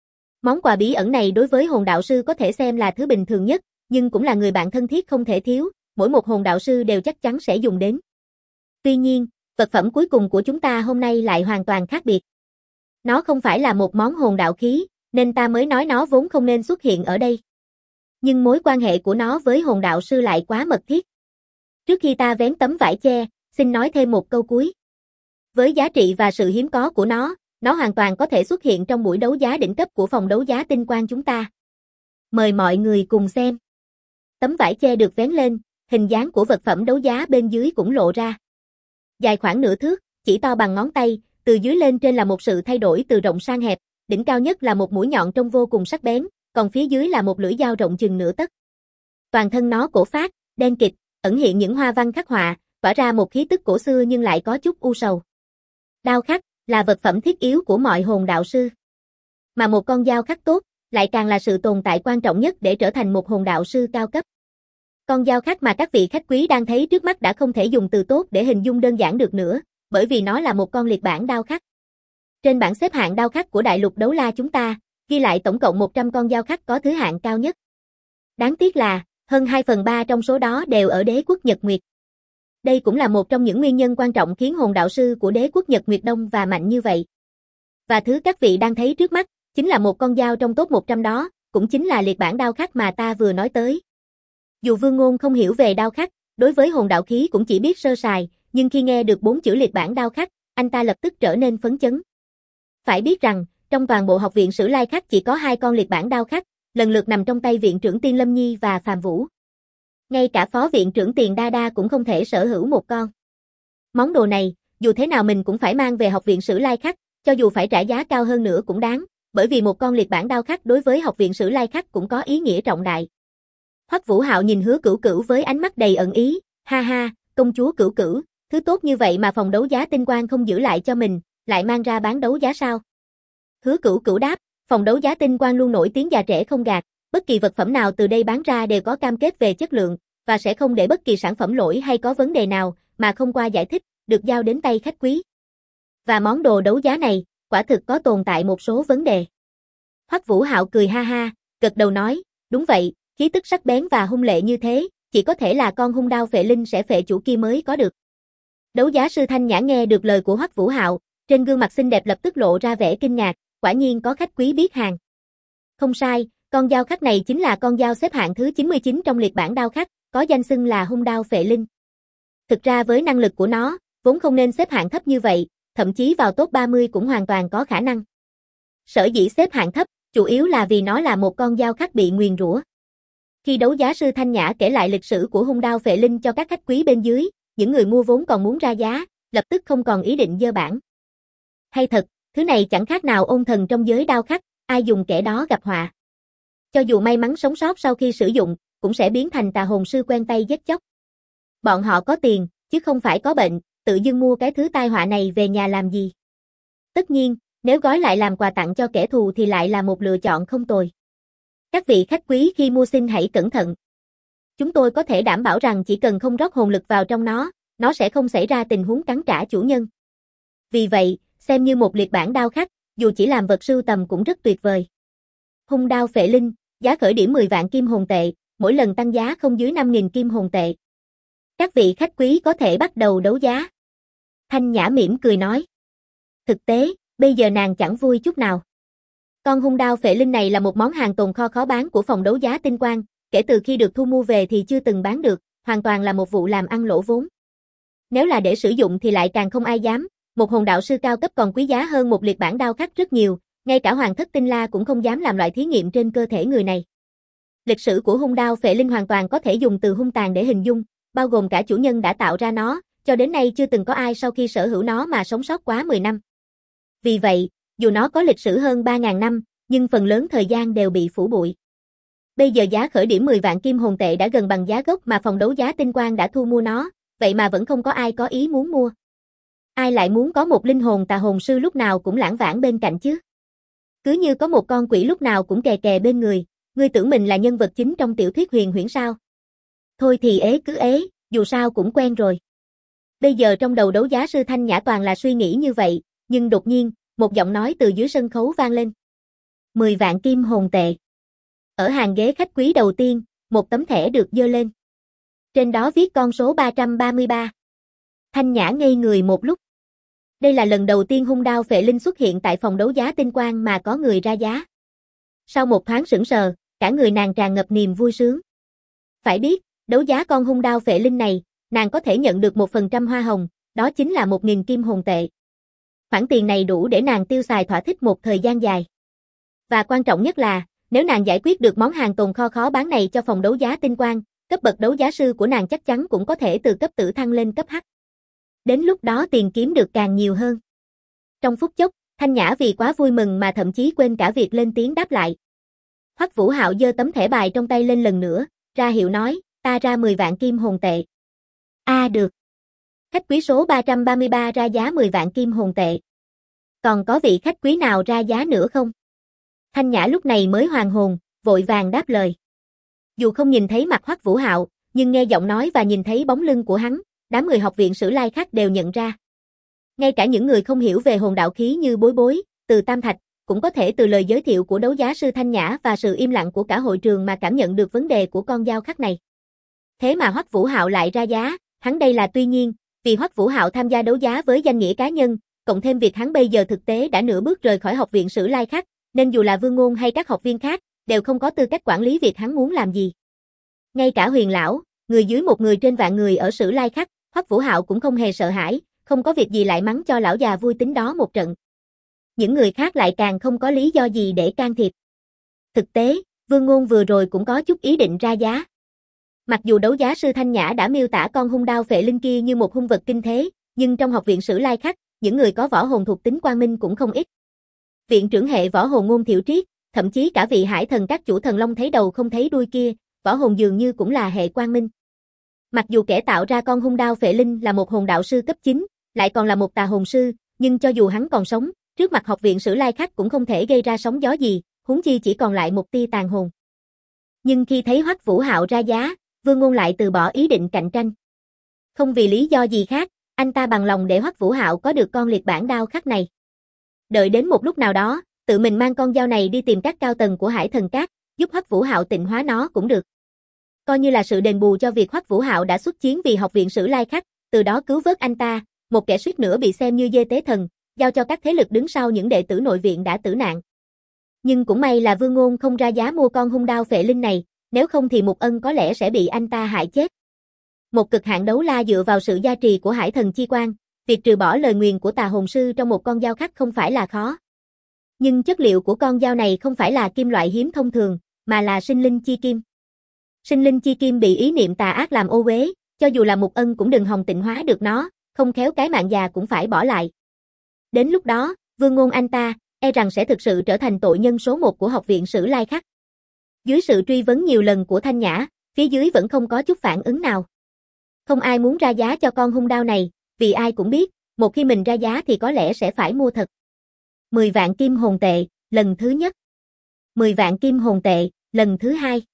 Món quà bí ẩn này đối với hồn đạo sư có thể xem là thứ bình thường nhất, nhưng cũng là người bạn thân thiết không thể thiếu, mỗi một hồn đạo sư đều chắc chắn sẽ dùng đến. Tuy nhiên, vật phẩm cuối cùng của chúng ta hôm nay lại hoàn toàn khác biệt. Nó không phải là một món hồn đạo khí, nên ta mới nói nó vốn không nên xuất hiện ở đây. Nhưng mối quan hệ của nó với hồn đạo sư lại quá mật thiết. Trước khi ta vén tấm vải che, xin nói thêm một câu cuối. Với giá trị và sự hiếm có của nó hoàn toàn có thể xuất hiện trong buổi đấu giá đỉnh cấp của phòng đấu giá Tinh Quang chúng ta. Mời mọi người cùng xem. Tấm vải che được vén lên, hình dáng của vật phẩm đấu giá bên dưới cũng lộ ra. Dài khoảng nửa thước, chỉ to bằng ngón tay, từ dưới lên trên là một sự thay đổi từ rộng sang hẹp, đỉnh cao nhất là một mũi nhọn trông vô cùng sắc bén, còn phía dưới là một lưỡi dao rộng chừng nửa tấc. Toàn thân nó cổ phác, đen kịt, ẩn hiện những hoa văn khắc họa, tỏa ra một khí tức cổ xưa nhưng lại có chút u sầu. Đao khắc là vật phẩm thiết yếu của mọi hồn đạo sư. Mà một con dao khắc tốt lại càng là sự tồn tại quan trọng nhất để trở thành một hồn đạo sư cao cấp. Con dao khắc mà các vị khách quý đang thấy trước mắt đã không thể dùng từ tốt để hình dung đơn giản được nữa, bởi vì nó là một con liệt bản đao khắc. Trên bảng xếp hạng đao khắc của đại lục đấu la chúng ta, ghi lại tổng cộng 100 con dao khắc có thứ hạng cao nhất. Đáng tiếc là, hơn 2/3 trong số đó đều ở đế quốc Nhật Nguyệt. Đây cũng là một trong những nguyên nhân quan trọng khiến hồn đạo sư của đế quốc Nhật Nguyệt đông và mạnh như vậy. Và thứ các vị đang thấy trước mắt, chính là một con dao trong top 100 đó, cũng chính là liệt bản đao khắc mà ta vừa nói tới. Dù Vương Ngôn không hiểu về đao khắc, đối với hồn đạo khí cũng chỉ biết sơ sài, nhưng khi nghe được 4 chữ liệt bản đao khắc, anh ta lập tức trở nên phấn chấn. Phải biết rằng, trong toàn bộ học viện Sử Lai Khắc chỉ có 2 con liệt bản đao khắc, lần lượt nằm trong tay viện trưởng Tiên Lâm Nhi và Phàm Vũ. Ngay cả phó viện trưởng Tiền Đa Đa cũng không thể sở hữu một con. Món đồ này, dù thế nào mình cũng phải mang về học viện Sử Lai Khắc, cho dù phải trả giá cao hơn nữa cũng đáng, bởi vì một con liệt bản đao khắc đối với học viện Sử Lai Khắc cũng có ý nghĩa trọng đại. Hoắc Vũ Hạo nhìn Hứa Cửu Cửu với ánh mắt đầy ẩn ý, ha ha, công chúa Cửu Cửu, thứ tốt như vậy mà phòng đấu giá Tinh Quang không giữ lại cho mình, lại mang ra bán đấu giá sao? Hứa Cửu Cửu đáp, phòng đấu giá Tinh Quang luôn nổi tiếng già trẻ không gạt, bất kỳ vật phẩm nào từ đây bán ra đều có cam kết về chất lượng, và sẽ không để bất kỳ sản phẩm lỗi hay có vấn đề nào mà không qua giải thích, được giao đến tay khách quý. Và món đồ đấu giá này, quả thực có tồn tại một số vấn đề. Hoắc Vũ Hạo cười ha ha, gật đầu nói, đúng vậy, khí tức sắc bén và hung lệ như thế, chỉ có thể là con hung đao phệ linh sẽ phệ chủ kia mới có được. Đấu giá sư Thanh Nhã nghe được lời của Hoắc Vũ Hạo, trên gương mặt xinh đẹp lập tức lộ ra vẻ kinh ngạc, quả nhiên có khách quý biết hàng. Không sai, con dao khắc này chính là con dao xếp hạng thứ 99 trong liệt bản đao khắc, có danh xưng là hung đao phệ linh. Thực ra với năng lực của nó, vốn không nên xếp hạng thấp như vậy, thậm chí vào top 30 cũng hoàn toàn có khả năng. Sở dĩ xếp hạng thấp, chủ yếu là vì nó là một con dao khắc bị nguyền rủa. Khi đấu giá sư Thanh Nhã kể lại lịch sử của hung đao phệ linh cho các khách quý bên dưới, những người mua vốn còn muốn ra giá, lập tức không còn ý định dơ bảng. Hay thật, thứ này chẳng khác nào ôn thần trong giới đao khắc, ai dùng kẻ đó gặp họa. Cho dù may mắn sống sót sau khi sử dụng, cũng sẽ biến thành tà hồn sư quen tay giết chóc. Bọn họ có tiền, chứ không phải có bệnh, tự dưng mua cái thứ tai họa này về nhà làm gì. Tất nhiên, nếu gói lại làm quà tặng cho kẻ thù thì lại là một lựa chọn không tồi. Các vị khách quý khi mua xin hãy cẩn thận. Chúng tôi có thể đảm bảo rằng chỉ cần không rót hồn lực vào trong nó sẽ không xảy ra tình huống cắn trả chủ nhân. Vì vậy, xem như một liệt bản đao khắc, dù chỉ làm vật sưu tầm cũng rất tuyệt vời. Hung đao phệ linh, giá khởi điểm 10 vạn kim hồn tệ, mỗi lần tăng giá không dưới 5.000 kim hồn tệ. Các vị khách quý có thể bắt đầu đấu giá. Thanh Nhã mỉm cười nói. Thực tế, bây giờ nàng chẳng vui chút nào. Con hung đao phệ linh này là một món hàng tồn kho khó bán của phòng đấu giá Tinh Quang, kể từ khi được thu mua về thì chưa từng bán được, hoàn toàn là một vụ làm ăn lỗ vốn. Nếu là để sử dụng thì lại càng không ai dám, một hồn đạo sư cao cấp còn quý giá hơn một liệt bản đao khắc rất nhiều, ngay cả Hoàng thất Tinh La cũng không dám làm loại thí nghiệm trên cơ thể người này. Lịch sử của hung đao phệ linh hoàn toàn có thể dùng từ hung tàn để hình dung, bao gồm cả chủ nhân đã tạo ra nó, cho đến nay chưa từng có ai sau khi sở hữu nó mà sống sót quá 10 năm. Vì vậy, dù nó có lịch sử hơn 3.000 năm, nhưng phần lớn thời gian đều bị phủ bụi. Bây giờ giá khởi điểm 10 vạn kim hồn tệ đã gần bằng giá gốc mà phòng đấu giá Tinh Quang đã thu mua nó, vậy mà vẫn không có ai có ý muốn mua. Ai lại muốn có một linh hồn tà hồn sư lúc nào cũng lãng vãng bên cạnh chứ? Cứ như có một con quỷ lúc nào cũng kè kè bên người, ngươi tưởng mình là nhân vật chính trong tiểu thuyết huyền huyễn sao? Thôi thì ế cứ ế, dù sao cũng quen rồi. Bây giờ trong đầu đấu giá sư Thanh Nhã toàn là suy nghĩ như vậy, nhưng đột nhiên, một giọng nói từ dưới sân khấu vang lên. 10 vạn kim hồn tệ. Ở hàng ghế khách quý đầu tiên, một tấm thẻ được dơ lên. Trên đó viết con số 333. Thanh Nhã ngây người một lúc. Đây là lần đầu tiên hung đao phệ linh xuất hiện tại phòng đấu giá tinh quang mà có người ra giá. Sau một thoáng sững sờ, cả người nàng tràn ngập niềm vui sướng. Phải biết, đấu giá con hung đao phệ linh này, nàng có thể nhận được 1% hoa hồng, đó chính là 1.000 kim hồn tệ. Khoản tiền này đủ để nàng tiêu xài thỏa thích một thời gian dài. Và quan trọng nhất là, nếu nàng giải quyết được món hàng tồn kho khó bán này cho phòng đấu giá tinh quang, cấp bậc đấu giá sư của nàng chắc chắn cũng có thể từ cấp tử thăng lên cấp H. Đến lúc đó tiền kiếm được càng nhiều hơn. Trong phút chốc, Thanh Nhã vì quá vui mừng mà thậm chí quên cả việc lên tiếng đáp lại. Hoắc Vũ Hạo giơ tấm thẻ bài trong tay lên lần nữa, ra hiệu nói, ta ra 10 vạn kim hồn tệ. Được. Khách quý số 333 ra giá 10 vạn kim hồn tệ. Còn có vị khách quý nào ra giá nữa không? Thanh Nhã lúc này mới hoàn hồn, vội vàng đáp lời. Dù không nhìn thấy mặt Hoắc Vũ Hạo, nhưng nghe giọng nói và nhìn thấy bóng lưng của hắn, đám người học viện Sử Lai khác đều nhận ra. Ngay cả những người không hiểu về hồn đạo khí như Bối Bối, Từ Tam Thạch, cũng có thể từ lời giới thiệu của đấu giá sư Thanh Nhã và sự im lặng của cả hội trường mà cảm nhận được vấn đề của con dao khắc này. Thế mà Hoắc Vũ Hạo lại ra giá, hắn đây là tuy nhiên, vì Hoắc Vũ Hạo tham gia đấu giá với danh nghĩa cá nhân, cộng thêm việc hắn bây giờ thực tế đã nửa bước rời khỏi học viện Sử Lai khác, nên dù là Vương Ngôn hay các học viên khác, đều không có tư cách quản lý việc hắn muốn làm gì. Ngay cả Huyền lão, người dưới một người trên vạn người ở Sử Lai khác, Hoắc Vũ Hạo cũng không hề sợ hãi, không có việc gì lại mắng cho lão già vui tính đó một trận. Những người khác lại càng không có lý do gì để can thiệp. Thực tế, Vương Ngôn vừa rồi cũng có chút ý định ra giá. Mặc dù đấu giá sư Thanh Nhã đã miêu tả con hung đao phệ linh kia như một hung vật kinh thế, nhưng trong học viện Sử Lai khác, những người có võ hồn thuộc tính quang minh cũng không ít. Viện trưởng hệ võ hồn Ngôn Thiệu Triết, thậm chí cả vị Hải Thần các chủ thần long thấy đầu không thấy đuôi kia, võ hồn dường như cũng là hệ quang minh. Mặc dù kẻ tạo ra con hung đao phệ linh là một hồn đạo sư cấp 9, lại còn là một tà hồn sư, nhưng cho dù hắn còn sống, trước mặt học viện Sử Lai khác cũng không thể gây ra sóng gió gì, huống chi chỉ còn lại một tia tàn hồn. Nhưng khi thấy Hoắc Vũ Hạo ra giá, Vương Ngôn lại từ bỏ ý định cạnh tranh. Không vì lý do gì khác, anh ta bằng lòng để Hoắc Vũ Hạo có được con liệt bản đao khắc này. Đợi đến một lúc nào đó, tự mình mang con dao này đi tìm các cao tầng của Hải Thần Các, giúp Hoắc Vũ Hạo tịnh hóa nó cũng được. Coi như là sự đền bù cho việc Hoắc Vũ Hạo đã xuất chiến vì học viện Sử Lai khác, từ đó cứu vớt anh ta, một kẻ suýt nữa bị xem như dê tế thần, giao cho các thế lực đứng sau những đệ tử nội viện đã tử nạn. Nhưng cũng may là Vương Ngôn không ra giá mua con hung đao phệ linh này, nếu không thì Mục Ân có lẽ sẽ bị anh ta hại chết. Một cực hạn đấu la dựa vào sự gia trì của Hải Thần Chi Quang, việc trừ bỏ lời nguyền của tà hồn sư trong một con dao khắc không phải là khó. Nhưng chất liệu của con dao này không phải là kim loại hiếm thông thường, mà là sinh linh chi kim. Sinh linh chi kim bị ý niệm tà ác làm ô uế, cho dù là Mục Ân cũng đừng hòng tịnh hóa được nó, không khéo cái mạng già cũng phải bỏ lại. Đến lúc đó, Vương Ngôn anh ta, e rằng sẽ thực sự trở thành tội nhân số 1 của học viện Sử Lai khác. Dưới sự truy vấn nhiều lần của Thanh Nhã, phía dưới vẫn không có chút phản ứng nào. Không ai muốn ra giá cho con hung đao này, vì ai cũng biết, một khi mình ra giá thì có lẽ sẽ phải mua thật. 10 vạn kim hồn tệ, lần thứ nhất. 10 vạn kim hồn tệ, lần thứ hai.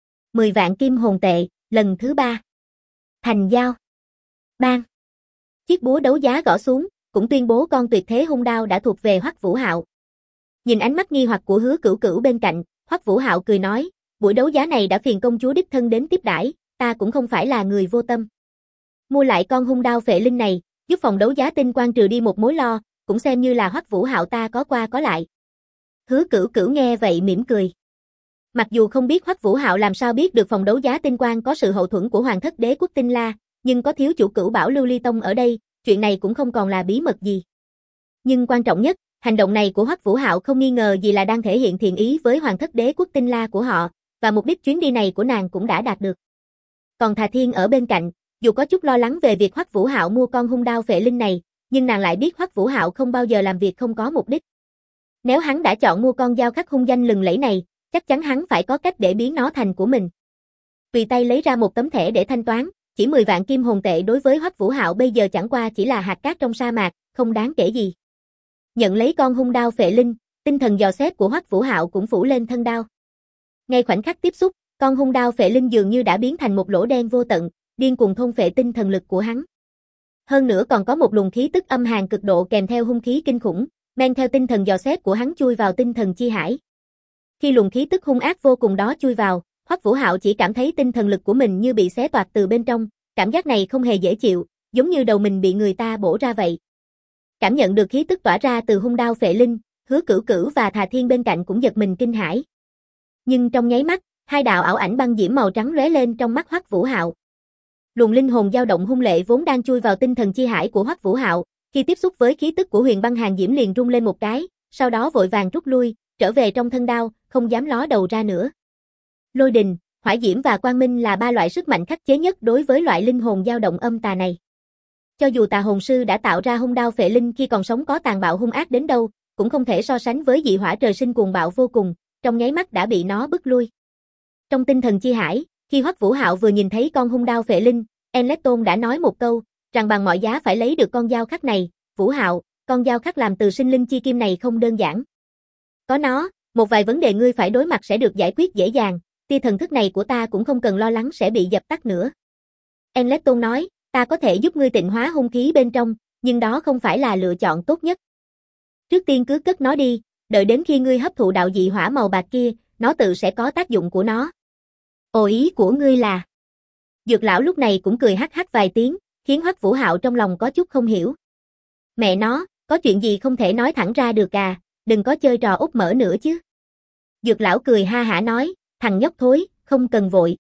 10 vạn kim hồn tệ, lần thứ ba. Thành giao. Bang. Chiếc búa đấu giá gõ xuống, cũng tuyên bố con tuyệt thế hung đao đã thuộc về Hoắc Vũ Hạo. Nhìn ánh mắt nghi hoặc của Hứa Cửu Cửu bên cạnh, Hoắc Vũ Hạo cười nói, buổi đấu giá này đã phiền công chúa đích thân đến tiếp đãi, ta cũng không phải là người vô tâm. Mua lại con hung đao phệ linh này, giúp phòng đấu giá tinh quang trừ đi một mối lo, cũng xem như là Hoắc Vũ Hạo ta có qua có lại. Hứa Cửu Cửu nghe vậy mỉm cười. Mặc dù không biết Hoắc Vũ Hạo làm sao biết được phòng đấu giá tinh quang có sự hậu thuẫn của Hoàng thất đế quốc Tinh La, nhưng có thiếu chủ Cửu Bảo Lưu Ly Tông ở đây, chuyện này cũng không còn là bí mật gì. Nhưng quan trọng nhất, hành động này của Hoắc Vũ Hạo không nghi ngờ gì là đang thể hiện thiện ý với Hoàng thất đế quốc Tinh La của họ, và mục đích chuyến đi này của nàng cũng đã đạt được. Còn Thà Thiên ở bên cạnh, dù có chút lo lắng về việc Hoắc Vũ Hạo mua con hung đao phệ linh này, nhưng nàng lại biết Hoắc Vũ Hạo không bao giờ làm việc không có mục đích. Nếu hắn đã chọn mua con dao khắc hung danh lừng lẫy này, chắc chắn hắn phải có cách để biến nó thành của mình. Tùy tay lấy ra một tấm thẻ để thanh toán, chỉ 10 vạn kim hồn tệ đối với Hoắc Vũ Hạo bây giờ chẳng qua chỉ là hạt cát trong sa mạc, không đáng kể gì. Nhận lấy con hung đao phệ linh, tinh thần dò xét của Hoắc Vũ Hạo cũng phủ lên thân đao. Ngay khoảnh khắc tiếp xúc, con hung đao phệ linh dường như đã biến thành một lỗ đen vô tận, điên cuồng thôn phệ tinh thần lực của hắn. Hơn nữa còn có một luồng khí tức âm hàn cực độ kèm theo hung khí kinh khủng, men theo tinh thần dò xét của hắn chui vào tinh thần chi hải. Khi luồng khí tức hung ác vô cùng đó chui vào, Hoắc Vũ Hạo chỉ cảm thấy tinh thần lực của mình như bị xé toạc từ bên trong, cảm giác này không hề dễ chịu, giống như đầu mình bị người ta bổ ra vậy. Cảm nhận được khí tức tỏa ra từ hung đao phệ linh, Hứa Cửu Cửu và Thà Thiên bên cạnh cũng giật mình kinh hãi. Nhưng trong nháy mắt, hai đạo ảo ảnh băng diễm màu trắng lóe lên trong mắt Hoắc Vũ Hạo. Luồng linh hồn dao động hung lệ vốn đang chui vào tinh thần chi hải của Hoắc Vũ Hạo, khi tiếp xúc với khí tức của Huyền Băng Hàn Diễm liền rung lên một cái, sau đó vội vàng rút lui, trở về trong thân đao, không dám ló đầu ra nữa. Lôi đình, hỏa diễm và quang minh là ba loại sức mạnh khắc chế nhất đối với loại linh hồn dao động âm tà này. Cho dù tà hồn sư đã tạo ra hung đao phệ linh khi còn sống có tàn bạo hung ác đến đâu, cũng không thể so sánh với dị hỏa trời sinh cuồng bạo vô cùng, trong nháy mắt đã bị nó bức lui. Trong tinh thần chi hải, khi Hoắc Vũ Hạo vừa nhìn thấy con hung đao phệ linh, Enletton đã nói một câu, rằng bằng mọi giá phải lấy được con dao khắc này. Vũ Hạo, con dao khắc làm từ sinh linh chi kim này không đơn giản. Có nó, một vài vấn đề ngươi phải đối mặt sẽ được giải quyết dễ dàng, tia thần thức này của ta cũng không cần lo lắng sẽ bị dập tắt nữa. Enletton nói, ta có thể giúp ngươi tịnh hóa hung khí bên trong, nhưng đó không phải là lựa chọn tốt nhất. Trước tiên cứ cất nó đi, đợi đến khi ngươi hấp thụ đạo dị hỏa màu bạc kia, nó tự sẽ có tác dụng của nó. Ồ, ý của ngươi là... Dược lão lúc này cũng cười hắc hắc vài tiếng, khiến Hoắc Vũ Hạo trong lòng có chút không hiểu. Mẹ nó, có chuyện gì không thể nói thẳng ra được à, đừng có chơi trò úp mở nữa chứ. Dược lão cười ha hả nói, thằng nhóc thối, không cần vội.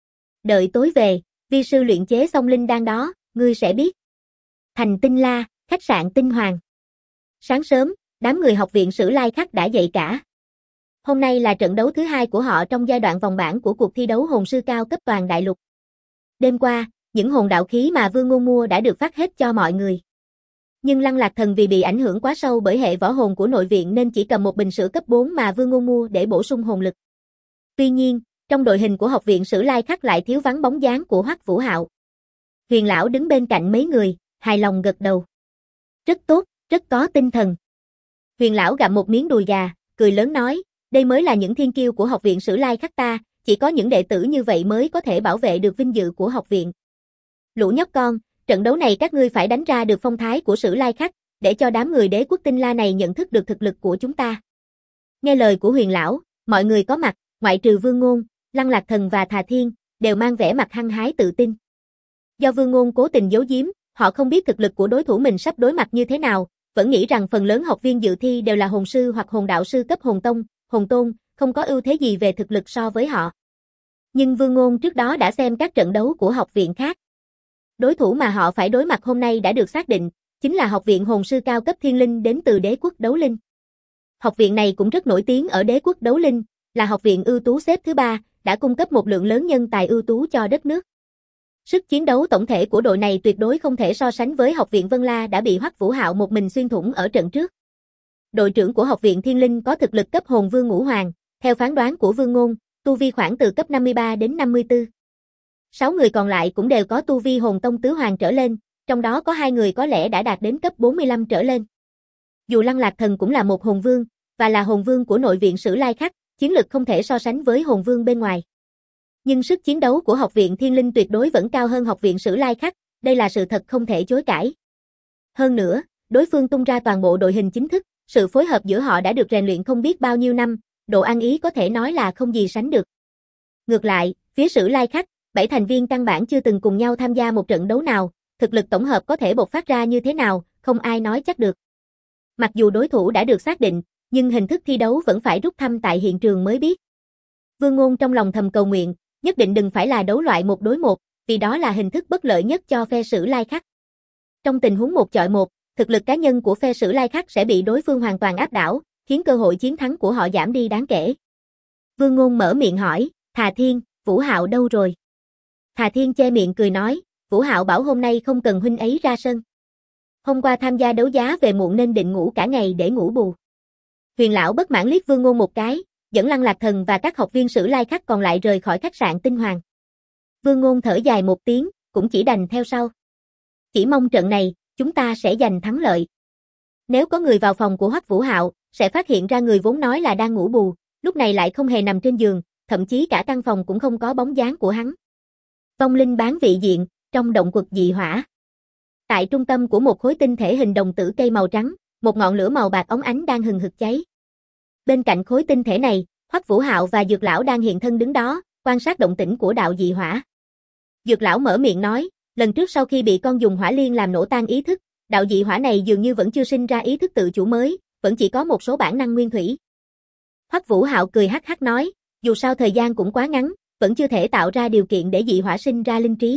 Đợi tối về, vi sư luyện chế xong linh đan đó, ngươi sẽ biết. Thành Tinh La, khách sạn Tinh Hoàng. Sáng sớm, đám người học viện Sử Lai Khắc đã dậy cả. Hôm nay là trận đấu thứ hai của họ trong giai đoạn vòng bảng của cuộc thi đấu hồn sư cao cấp toàn đại lục. Đêm qua, những hồn đạo khí mà Vương Ngôn mua đã được phát hết cho mọi người. Nhưng Lăng Lạc Thần vì bị ảnh hưởng quá sâu bởi hệ võ hồn của nội viện nên chỉ cầm một bình sữa cấp 4 mà Vương Ngôn mua để bổ sung hồn lực. Tuy nhiên, trong đội hình của học viện Sử Lai Khắc lại thiếu vắng bóng dáng của Hoắc Vũ Hạo. Huyền lão đứng bên cạnh mấy người, hài lòng gật đầu. Rất tốt, rất có tinh thần. Huyền lão gặm một miếng đùi gà, cười lớn nói, đây mới là những thiên kiêu của học viện Sử Lai Khắc ta, chỉ có những đệ tử như vậy mới có thể bảo vệ được vinh dự của học viện. Lũ nhóc con, trận đấu này các ngươi phải đánh ra được phong thái của Sử Lai Khắc, để cho đám người Đế quốc Tinh La này nhận thức được thực lực của chúng ta. Nghe lời của Huyền lão, mọi người có mặt, ngoại trừ Vương Ngôn, Lăng Lạc Thần và Thà Thiên, đều mang vẻ mặt hăng hái tự tin. Do Vương Ngôn cố tình giấu giếm, họ không biết thực lực của đối thủ mình sắp đối mặt như thế nào, vẫn nghĩ rằng phần lớn học viên dự thi đều là hồn sư hoặc hồn đạo sư cấp hồn tông, hồn tôn, không có ưu thế gì về thực lực so với họ. Nhưng Vương Ngôn trước đó đã xem các trận đấu của học viện khác. Đối thủ mà họ phải đối mặt hôm nay đã được xác định, chính là học viện hồn sư cao cấp Thiên Linh đến từ Đế quốc Đấu Linh. Học viện này cũng rất nổi tiếng ở Đế quốc Đấu Linh, là học viện ưu tú xếp thứ 3, đã cung cấp một lượng lớn nhân tài ưu tú cho đất nước. Sức chiến đấu tổng thể của đội này tuyệt đối không thể so sánh với học viện Vân La đã bị Hoắc Vũ Hạo một mình xuyên thủng ở trận trước. Đội trưởng của học viện Thiên Linh có thực lực cấp hồn vương ngũ hoàng, theo phán đoán của Vương Ngôn, tu vi khoảng từ cấp 53 đến 54. 6 người còn lại cũng đều có tu vi hồn tông tứ hoàng trở lên, trong đó có 2 người có lẽ đã đạt đến cấp 45 trở lên. Dù Lăng Lạc Thần cũng là một hồn vương, và là hồn vương của nội viện Sử Lai Khắc, chiến lực không thể so sánh với hồn vương bên ngoài. Nhưng sức chiến đấu của học viện Thiên Linh tuyệt đối vẫn cao hơn học viện Sử Lai Khắc, đây là sự thật không thể chối cãi. Hơn nữa, đối phương tung ra toàn bộ đội hình chính thức, sự phối hợp giữa họ đã được rèn luyện không biết bao nhiêu năm, độ ăn ý có thể nói là không gì sánh được. Ngược lại, phía Sử Lai Khắc, 7 thành viên căn bản chưa từng cùng nhau tham gia một trận đấu nào, thực lực tổng hợp có thể bộc phát ra như thế nào, không ai nói chắc được. Mặc dù đối thủ đã được xác định, nhưng hình thức thi đấu vẫn phải rút thăm tại hiện trường mới biết. Vương Ngôn trong lòng thầm cầu nguyện, nhất định đừng phải là đấu loại 1 đối 1, vì đó là hình thức bất lợi nhất cho phe Sử Lai Khắc. Trong tình huống 1 chọi 1, thực lực cá nhân của phe Sử Lai Khắc sẽ bị đối phương hoàn toàn áp đảo, khiến cơ hội chiến thắng của họ giảm đi đáng kể. Vương Ngôn mở miệng hỏi, Thà Thiên, Vũ Hạo đâu rồi? Thà Thiên che miệng cười nói, Vũ Hạo bảo hôm nay không cần huynh ấy ra sân. Hôm qua tham gia đấu giá về muộn nên định ngủ cả ngày để ngủ bù. Huyền lão bất mãn liếc Vương Ngôn một cái, dẫn Lăng Lạc Thần và các học viên Sử Lai Khắc còn lại rời khỏi khách sạn Tinh Hoàng. Vương Ngôn thở dài một tiếng, cũng chỉ đành theo sau. Chỉ mong trận này, chúng ta sẽ giành thắng lợi. Nếu có người vào phòng của Hoắc Vũ Hạo, sẽ phát hiện ra người vốn nói là đang ngủ bù, lúc này lại không hề nằm trên giường, thậm chí cả căn phòng cũng không có bóng dáng của hắn. Vong linh bán vị diện, trong động quật dị hỏa. Tại trung tâm của một khối tinh thể hình đồng tử cây màu trắng, một ngọn lửa màu bạc óng ánh đang hừng hực cháy. Bên cạnh khối tinh thể này, Hoắc Vũ Hạo và Dược lão đang hiện thân đứng đó, quan sát động tĩnh của đạo dị hỏa. Dược lão mở miệng nói, lần trước sau khi bị con dùng hỏa liên làm nổ tan ý thức, đạo dị hỏa này dường như vẫn chưa sinh ra ý thức tự chủ mới, vẫn chỉ có một số bản năng nguyên thủy. Hoắc Vũ Hạo cười hắc hắc nói, dù sao thời gian cũng quá ngắn, vẫn chưa thể tạo ra điều kiện để dị hỏa sinh ra linh trí.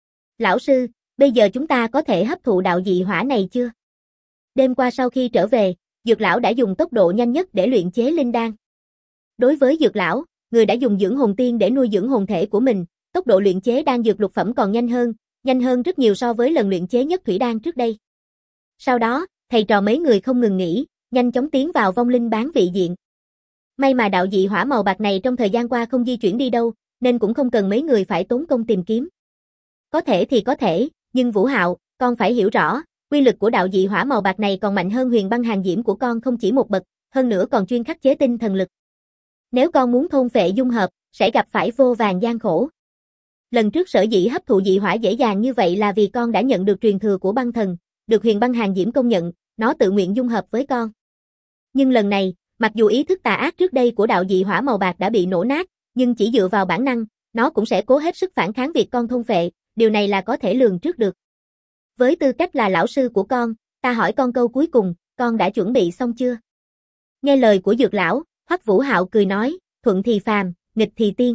Lão sư, bây giờ chúng ta có thể hấp thụ đạo dị hỏa này chưa? Đêm qua sau khi trở về, Dược lão đã dùng tốc độ nhanh nhất để luyện chế linh đan. Đối với Dược lão, người đã dùng dưỡng hồn tiên để nuôi dưỡng hồn thể của mình, tốc độ luyện chế đan dược lục phẩm còn nhanh hơn rất nhiều so với lần luyện chế nhất thủy đan trước đây. Sau đó, thầy trò mấy người không ngừng nghỉ, nhanh chóng tiến vào vong linh bán vị diện. May mà đạo dị hỏa màu bạc này trong thời gian qua không di chuyển đi đâu, nên cũng không cần mấy người phải tốn công tìm kiếm. Có thể thì có thể, nhưng Vũ Hạo, con phải hiểu rõ, quy lực của đạo dị hỏa màu bạc này còn mạnh hơn huyền băng hàn diễm của con không chỉ một bậc, hơn nữa còn chuyên khắc chế tinh thần lực. Nếu con muốn thôn phệ dung hợp, sẽ gặp phải vô vàn gian khổ. Lần trước sở dĩ hấp thụ dị hỏa dễ dàng như vậy là vì con đã nhận được truyền thừa của băng thần, được huyền băng hàn diễm công nhận, nó tự nguyện dung hợp với con. Nhưng lần này, mặc dù ý thức tà ác trước đây của đạo dị hỏa màu bạc đã bị nổ nát, nhưng chỉ dựa vào bản năng, nó cũng sẽ cố hết sức phản kháng việc con thôn phệ, điều này là có thể lường trước được. Với tư cách là lão sư của con, ta hỏi con câu cuối cùng, con đã chuẩn bị xong chưa? Nghe lời của Dược lão, Hoắc Vũ Hạo cười nói, thuận thì phàm, nghịch thì tiên.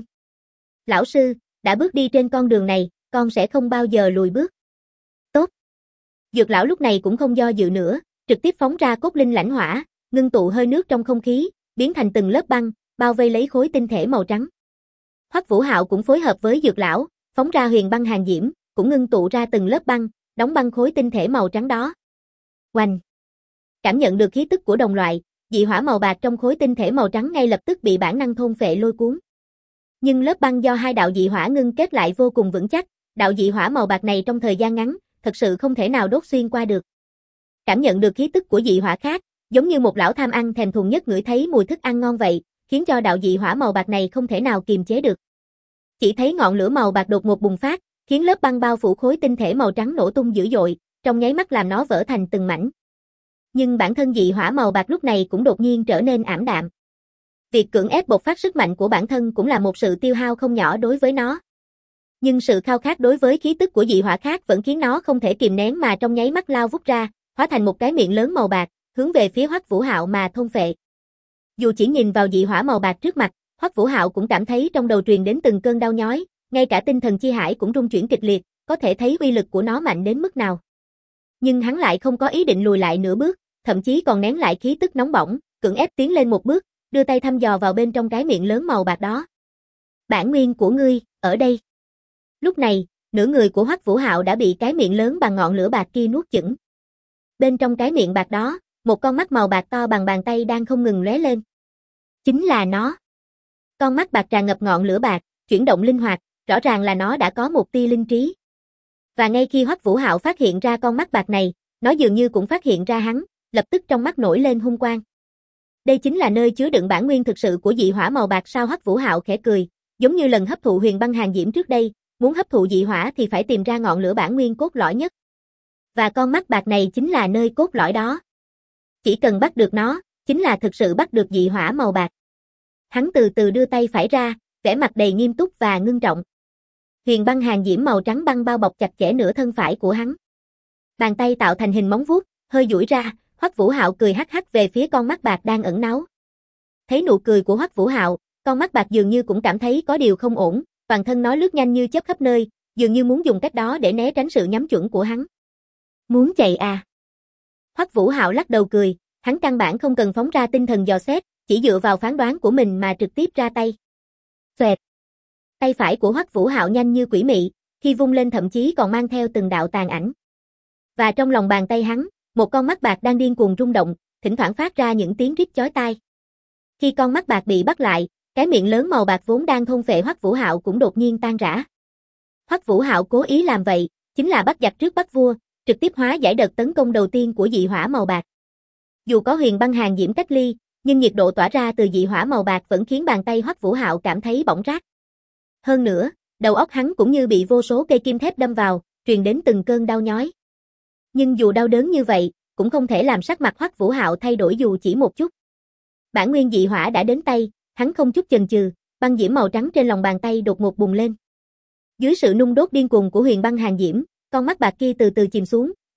Lão sư, đã bước đi trên con đường này, con sẽ không bao giờ lùi bước. Tốt. Dược lão lúc này cũng không do dự nữa, trực tiếp phóng ra cốt linh lãnh hỏa, ngưng tụ hơi nước trong không khí, biến thành từng lớp băng, bao vây lấy khối tinh thể màu trắng. Hoắc Vũ Hạo cũng phối hợp với Dược lão, phóng ra huyền băng hàn diễm, cũng ngưng tụ ra từng lớp băng, đóng băng khối tinh thể màu trắng đó. Oanh! Cảm nhận được khí tức của đồng loại, dị hỏa màu bạc trong khối tinh thể màu trắng ngay lập tức bị bản năng thôn phệ lôi cuốn. Nhưng lớp băng do hai đạo dị hỏa ngưng kết lại vô cùng vững chắc, đạo dị hỏa màu bạc này trong thời gian ngắn, thật sự không thể nào đốt xuyên qua được. Cảm nhận được khí tức của dị hỏa khác, giống như một lão tham ăn thèm thuồng nhất ngửi thấy mùi thức ăn ngon vậy, khiến cho đạo dị hỏa màu bạc này không thể nào kiềm chế được. Chỉ thấy ngọn lửa màu bạc đột ngột bùng phát, khiến lớp băng bao phủ khối tinh thể màu trắng nổ tung dữ dội, trong nháy mắt làm nó vỡ thành từng mảnh. Nhưng bản thân dị hỏa màu bạc lúc này cũng đột nhiên trở nên ảm đạm. Việc cưỡng ép bộc phát sức mạnh của bản thân cũng là một sự tiêu hao không nhỏ đối với nó. Nhưng sự khao khát đối với khí tức của dị hỏa khác vẫn khiến nó không thể kìm nén mà trong nháy mắt lao vút ra, hóa thành một cái miệng lớn màu bạc, hướng về phía Hoắc Vũ Hạo mà thôn phệ. Dù chỉ nhìn vào dị hỏa màu bạc trước mặt, Hoắc Vũ Hạo cũng cảm thấy trong đầu truyền đến từng cơn đau nhói, ngay cả tinh thần chi hải cũng rung chuyển kịch liệt, có thể thấy uy lực của nó mạnh đến mức nào. Nhưng hắn lại không có ý định lùi lại nửa bước, thậm chí còn nén lại khí tức nóng bỏng, cưỡng ép tiến lên một bước, đưa tay thăm dò vào bên trong cái miệng lớn màu bạc đó. Bản nguyên của ngươi, ở đây. Lúc này, nửa người của Hoắc Vũ Hạo đã bị cái miệng lớn bằng ngọn lửa bạc kia nuốt chửng. Bên trong cái miệng bạc đó, một con mắt màu bạc to bằng bàn tay đang không ngừng lóe lên. Chính là nó. Con mắt bạc tràn ngập ngọn lửa bạc, chuyển động linh hoạt, rõ ràng là nó đã có một tia linh trí. Và ngay khi Hoắc Vũ Hạo phát hiện ra con mắt bạc này, nó dường như cũng phát hiện ra hắn, lập tức trong mắt nổi lên hung quang. Đây chính là nơi chứa đựng bản nguyên thực sự của dị hỏa màu bạc sao? Hoắc Vũ Hạo khẽ cười, giống như lần hấp thụ huyền băng hàn diễm trước đây, muốn hấp thụ dị hỏa thì phải tìm ra ngọn lửa bản nguyên cốt lõi nhất. Và con mắt bạc này chính là nơi cốt lõi đó. Chỉ cần bắt được nó, chính là thực sự bắt được dị hỏa màu bạc. Hắn từ từ đưa tay phải ra, vẻ mặt đầy nghiêm túc và ngưng trọng. Huyền băng hàn diễm màu trắng băng bao bọc chặt chẽ nửa thân phải của hắn. Bàn tay tạo thành hình móng vuốt, hơi duỗi ra, Hoắc Vũ Hạo cười hắc hắc về phía con mắt bạc đang ẩn náu. Thấy nụ cười của Hoắc Vũ Hạo, con mắt bạc dường như cũng cảm thấy có điều không ổn, toàn thân nó lướt nhanh như chớp khắp nơi, dường như muốn dùng cách đó để né tránh sự nhắm chuẩn của hắn. Muốn chạy à? Hoắc Vũ Hạo lắc đầu cười, hắn căn bản không cần phóng ra tinh thần dò xét, chỉ dựa vào phán đoán của mình mà trực tiếp ra tay. Xoẹt. Tay phải của Hoắc Vũ Hạo nhanh như quỷ mị, khi vung lên thậm chí còn mang theo từng đạo tàn ảnh. Và trong lòng bàn tay hắn, một con mắt bạc đang điên cuồng rung động, thỉnh thoảng phát ra những tiếng rít chói tai. Khi con mắt bạc bị bắt lại, cái miệng lớn màu bạc vốn đang thôn phệ Hoắc Vũ Hạo cũng đột nhiên tan rã. Hoắc Vũ Hạo cố ý làm vậy, chính là bắt giặc trước bắt vua, trực tiếp hóa giải đợt tấn công đầu tiên của dị hỏa màu bạc. Dù có huyền băng hàn diễm cách ly, nhưng nhiệt độ tỏa ra từ dị hỏa màu bạc vẫn khiến bàn tay Hoắc Vũ Hạo cảm thấy bỏng rát. Hơn nữa, đầu óc hắn cũng như bị vô số cây kim thép đâm vào, truyền đến từng cơn đau nhói. Nhưng dù đau đớn như vậy, cũng không thể làm sắc mặt Hoắc Vũ Hạo thay đổi dù chỉ một chút. Bản nguyên dị hỏa đã đến tay, hắn không chút chần chừ, băng diễm màu trắng trên lòng bàn tay đột ngột bùng lên. Dưới sự nung đốt điên cuồng của huyền băng hàn diễm, con mắt bạc kia từ từ chìm xuống,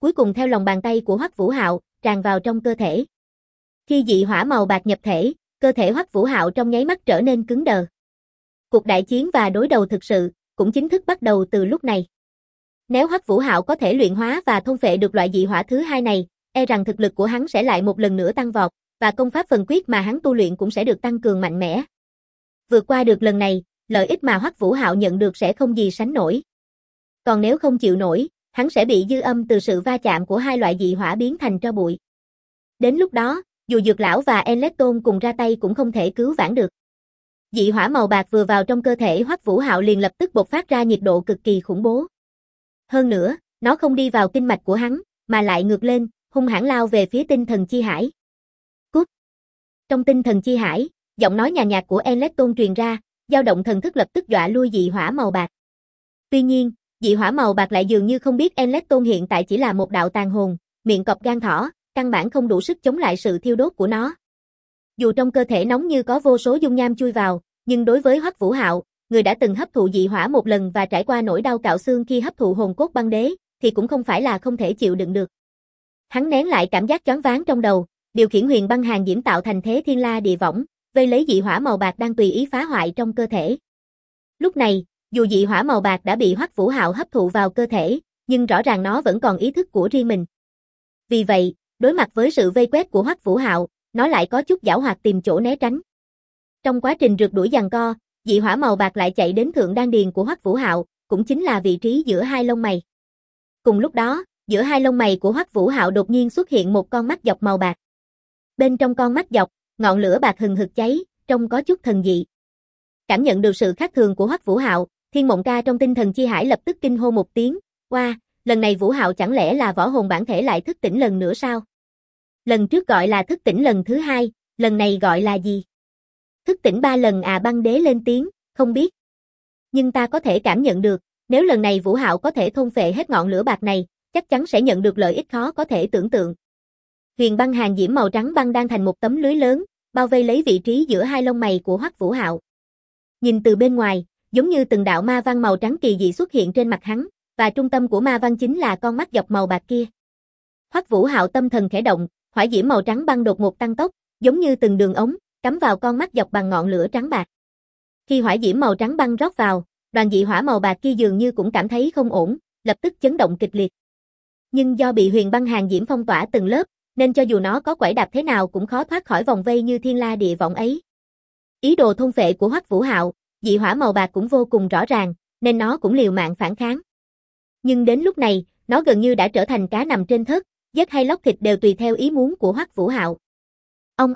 cuối cùng theo lòng bàn tay của Hoắc Vũ Hạo, tràn vào trong cơ thể. Khi dị hỏa màu bạc nhập thể, cơ thể Hoắc Vũ Hạo trong nháy mắt trở nên cứng đờ. Cuộc đại chiến và đối đầu thực sự cũng chính thức bắt đầu từ lúc này. Nếu Hoắc Vũ Hạo có thể luyện hóa và thôn phệ được loại dị hỏa thứ hai này, e rằng thực lực của hắn sẽ lại một lần nữa tăng vọt, và công pháp phần quyết mà hắn tu luyện cũng sẽ được tăng cường mạnh mẽ. Vượt qua được lần này, lợi ích mà Hoắc Vũ Hạo nhận được sẽ không gì sánh nổi. Còn nếu không chịu nổi, hắn sẽ bị dư âm từ sự va chạm của hai loại dị hỏa biến thành tro bụi. Đến lúc đó, dù Dược Lão và Enletton cùng ra tay cũng không thể cứu vãn được. Dị hỏa màu bạc vừa vào trong cơ thể Hoắc Vũ Hạo liền lập tức bộc phát ra nhiệt độ cực kỳ khủng bố. Hơn nữa, nó không đi vào kinh mạch của hắn, mà lại ngược lên, hung hãn lao về phía tinh thần chi hải. Cút! Trong tinh thần chi hải, giọng nói nhàn nhạt của Enletton truyền ra, dao động thần thức lập tức dọa lui dị hỏa màu bạc. Tuy nhiên, dị hỏa màu bạc lại dường như không biết Enletton hiện tại chỉ là một đạo tàn hồn, miệng cọp gan thỏ, căn bản không đủ sức chống lại sự thiêu đốt của nó. Dù trong cơ thể nóng như có vô số dung nham chui vào, nhưng đối với Hoắc Vũ Hạo, người đã từng hấp thụ dị hỏa một lần và trải qua nỗi đau cạo xương khi hấp thụ hồn cốt băng đế, thì cũng không phải là không thể chịu đựng được. Hắn nén lại cảm giác choáng váng trong đầu, điều khiển huyền băng hàn diễm tạo thành thế thiên la địa võng, vây lấy dị hỏa màu bạc đang tùy ý phá hoại trong cơ thể. Lúc này, dù dị hỏa màu bạc đã bị Hoắc Vũ Hạo hấp thụ vào cơ thể, nhưng rõ ràng nó vẫn còn ý thức của riêng mình. Vì vậy, đối mặt với sự vây quét của Hoắc Vũ Hạo, nó lại có chút giảo hoạt tìm chỗ né tránh. Trong quá trình rượt đuổi giằng co, dị hỏa màu bạc lại chạy đến thượng đan điền của Hoắc Vũ Hạo, cũng chính là vị trí giữa hai lông mày. Cùng lúc đó, giữa hai lông mày của Hoắc Vũ Hạo đột nhiên xuất hiện một con mắt dọc màu bạc. Bên trong con mắt dọc, ngọn lửa bạc hừng hực cháy, trông có chút thần dị. Cảm nhận được sự khác thường của Hoắc Vũ Hạo, Thiên Mộng Ca trong tinh thần chi hải lập tức kinh hô một tiếng, "Oa, lần này Vũ Hạo chẳng lẽ là võ hồn bản thể lại thức tỉnh lần nữa sao? Lần trước gọi là thức tỉnh lần thứ hai, lần này gọi là gì?" "Thức tỉnh 3 lần à?" Băng Đế lên tiếng, "Không biết. Nhưng ta có thể cảm nhận được, nếu lần này Vũ Hạo có thể thôn phệ hết ngọn lửa bạc này, chắc chắn sẽ nhận được lợi ích khó có thể tưởng tượng." Huyền băng hàn diễm màu trắng băng đang thành một tấm lưới lớn, bao vây lấy vị trí giữa hai lông mày của Hoắc Vũ Hạo. Nhìn từ bên ngoài, giống như từng đạo ma văn màu trắng kỳ dị xuất hiện trên mặt hắn, và trung tâm của ma văn chính là con mắt dọc màu bạc kia. Hoắc Vũ Hạo tâm thần khẽ động, hỏa diễm màu trắng băng đột ngột tăng tốc, giống như từng đường ống, cắm vào con mắt dọc bằng ngọn lửa trắng bạc. Khi hỏa diễm màu trắng băng rót vào, đoàn dị hỏa màu bạc kia dường như cũng cảm thấy không ổn, lập tức chấn động kịch liệt. Nhưng do bị huyền băng hàn diễm phong tỏa từng lớp, nên cho dù nó có quẩy đạp thế nào cũng khó thoát khỏi vòng vây như thiên la địa võng ấy. Ý đồ thôn phệ của Hoắc Vũ Hạo, dị hỏa màu bạc cũng vô cùng rõ ràng, nên nó cũng liều mạng phản kháng. Nhưng đến lúc này, nó gần như đã trở thành cá nằm trên thớt, giết hay lóc thịt đều tùy theo ý muốn của Hoắc Vũ Hạo. Ông.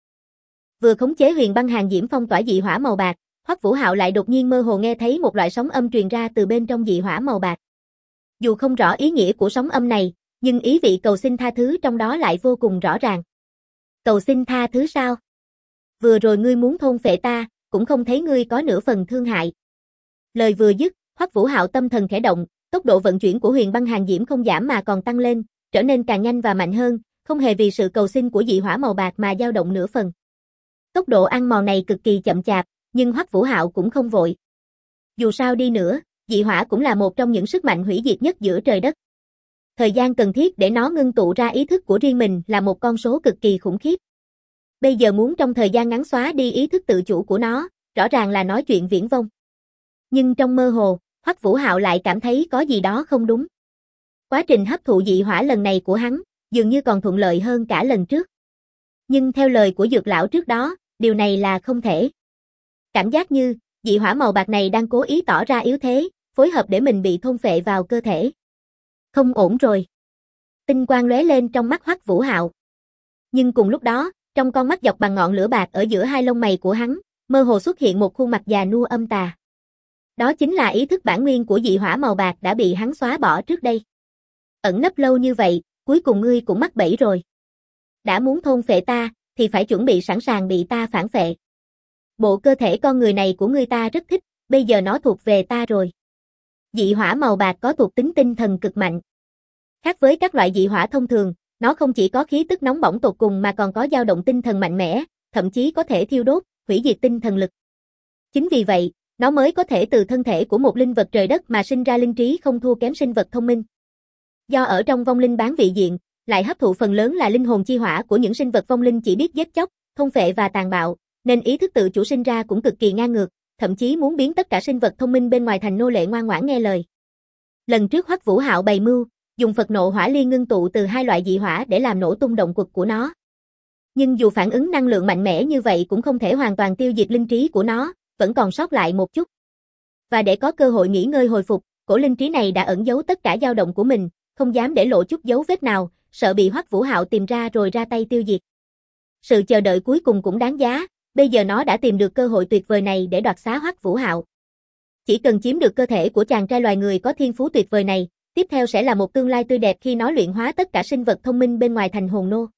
Vừa khống chế huyền băng hàn diễm phong tỏa dị hỏa màu bạc, Hoắc Vũ Hạo lại đột nhiên mơ hồ nghe thấy một loại sóng âm truyền ra từ bên trong dị hỏa màu bạc. Dù không rõ ý nghĩa của sóng âm này, nhưng ý vị cầu xin tha thứ trong đó lại vô cùng rõ ràng. Cầu xin tha thứ sao? Vừa rồi ngươi muốn thôn phệ ta, cũng không thấy ngươi có nửa phần thương hại. Lời vừa dứt, Hoắc Vũ Hạo tâm thần khẽ động, tốc độ vận chuyển của huyền băng hàn diễm không giảm mà còn tăng lên, trở nên càng nhanh và mạnh hơn, không hề vì sự cầu xin của dị hỏa màu bạc mà dao động nửa phần. Tốc độ ăn mòn này cực kỳ chậm chạp, nhưng Hoắc Vũ Hạo cũng không vội. Dù sao đi nữa, dị hỏa cũng là một trong những sức mạnh hủy diệt nhất giữa trời đất. Thời gian cần thiết để nó ngưng tụ ra ý thức của riêng mình là một con số cực kỳ khủng khiếp. Bây giờ muốn trong thời gian ngắn xóa đi ý thức tự chủ của nó, rõ ràng là nói chuyện viển vông. Nhưng trong mơ hồ, Hoắc Vũ Hạo lại cảm thấy có gì đó không đúng. Quá trình hấp thụ dị hỏa lần này của hắn, dường như còn thuận lợi hơn cả lần trước. Nhưng theo lời của Dược Lão trước đó, điều này là không thể. Cảm giác như, dị hỏa màu bạc này đang cố ý tỏ ra yếu thế, phối hợp để mình bị thôn phệ vào cơ thể. Không ổn rồi. Tinh quang lóe lên trong mắt Hoắc Vũ Hạo. Nhưng cùng lúc đó, trong con mắt dọc bằng ngọn lửa bạc ở giữa hai lông mày của hắn, mơ hồ xuất hiện một khuôn mặt già nua âm tà. Đó chính là ý thức bản nguyên của dị hỏa màu bạc đã bị hắn xóa bỏ trước đây. Ẩn nấp lâu như vậy, cuối cùng ngươi cũng mắc bẫy rồi. Đã muốn thôn phệ ta, thì phải chuẩn bị sẵn sàng bị ta phản phệ. Bộ cơ thể con người này của ngươi ta rất thích, bây giờ nó thuộc về ta rồi. Dị hỏa màu bạc có thuộc tính tinh thần cực mạnh. Khác với các loại dị hỏa thông thường, nó không chỉ có khí tức nóng bỏng tột cùng mà còn có dao động tinh thần mạnh mẽ, thậm chí có thể thiêu đốt, hủy diệt tinh thần lực. Chính vì vậy, nó mới có thể từ thân thể của một linh vật trời đất mà sinh ra linh trí không thua kém sinh vật thông minh. Do ở trong vong linh bán vị diện, lại hấp thụ phần lớn là linh hồn chi hỏa của những sinh vật vong linh chỉ biết giết chóc, thôn phệ và tàn bạo, nên ý thức tự chủ sinh ra cũng cực kỳ ngang ngược, thậm chí muốn biến tất cả sinh vật thông minh bên ngoài thành nô lệ ngoan ngoãn nghe lời. Lần trước Hoắc Vũ Hạo bày mưu, dùng Phật nộ hỏa liên ngưng tụ từ hai loại dị hỏa để làm nổ tung động quật của nó. Nhưng dù phản ứng năng lượng mạnh mẽ như vậy cũng không thể hoàn toàn tiêu diệt linh trí của nó, vẫn còn sót lại một chút. Và để có cơ hội nghỉ ngơi hồi phục, cổ linh trí này đã ẩn giấu tất cả dao động của mình, không dám để lộ chút dấu vết nào, sợ bị Hoắc Vũ Hạo tìm ra rồi ra tay tiêu diệt. Sự chờ đợi cuối cùng cũng đáng giá, bây giờ nó đã tìm được cơ hội tuyệt vời này để đoạt xá Hoắc Vũ Hạo. Chỉ cần chiếm được cơ thể của chàng trai loài người có thiên phú tuyệt vời này, tiếp theo sẽ là một tương lai tươi đẹp khi nó luyện hóa tất cả sinh vật thông minh bên ngoài thành hồn nô.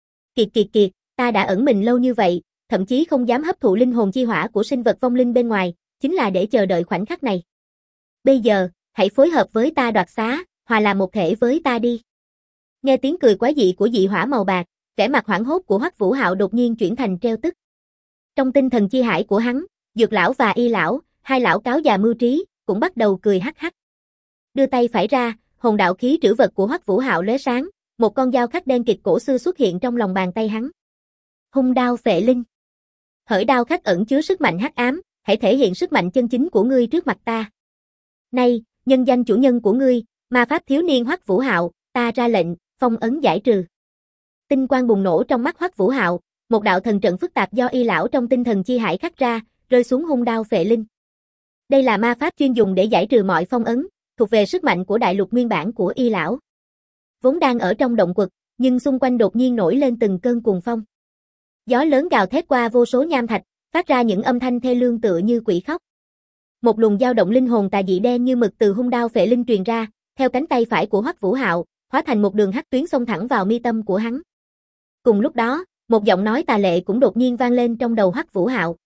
Kiệt, ta đã ẩn mình lâu như vậy, thậm chí không dám hấp thụ linh hồn chi hỏa của sinh vật vong linh bên ngoài, chính là để chờ đợi khoảnh khắc này. Bây giờ, hãy phối hợp với ta đoạt xá, hòa làm một thể với ta đi. Nghe tiếng cười quái dị của dị hỏa màu bạc, vẻ mặt hoảng hốt của Hoắc Vũ Hạo đột nhiên chuyển thành trêu tức. Trong tinh thần chi hải của hắn, Dược lão và Y lão, hai lão cáo già mưu trí, cũng bắt đầu cười hắc hắc. Đưa tay phải ra, hồn đạo khí trữ vật của Hoắc Vũ Hạo lóe sáng, một con dao khắc đen kịt cổ xưa xuất hiện trong lòng bàn tay hắn. Hung đao phệ linh. Hỡi đao khắc ẩn chứa sức mạnh hắc ám, hãy thể hiện sức mạnh chân chính của ngươi trước mặt ta. Nay, nhân danh chủ nhân của ngươi, ma pháp thiếu niên Hoắc Vũ Hạo, ta ra lệnh, phong ấn giải trừ. Tinh quang bùng nổ trong mắt Hoắc Vũ Hạo, một đạo thần trận phức tạp do Y lão trong tinh thần chi hải khắc ra, rơi xuống hung đao phệ linh. Đây là ma pháp chuyên dùng để giải trừ mọi phong ấn, thuộc về sức mạnh của đại lục nguyên bản của Y lão. Vốn đang ở trong động quật, nhưng xung quanh đột nhiên nổi lên từng cơn cuồng phong. Gió lớn gào thét qua vô số nham thạch, phát ra những âm thanh thê lương tựa như quỷ khóc. Một luồng dao động linh hồn tà dị đen như mực từ hung đao phệ linh truyền ra, theo cánh tay phải của Hoắc Vũ Hạo, hóa thành một đường hắc tuyến xông thẳng vào mi tâm của hắn. Cùng lúc đó, một giọng nói tà lệ cũng đột nhiên vang lên trong đầu Hoắc Vũ Hạo.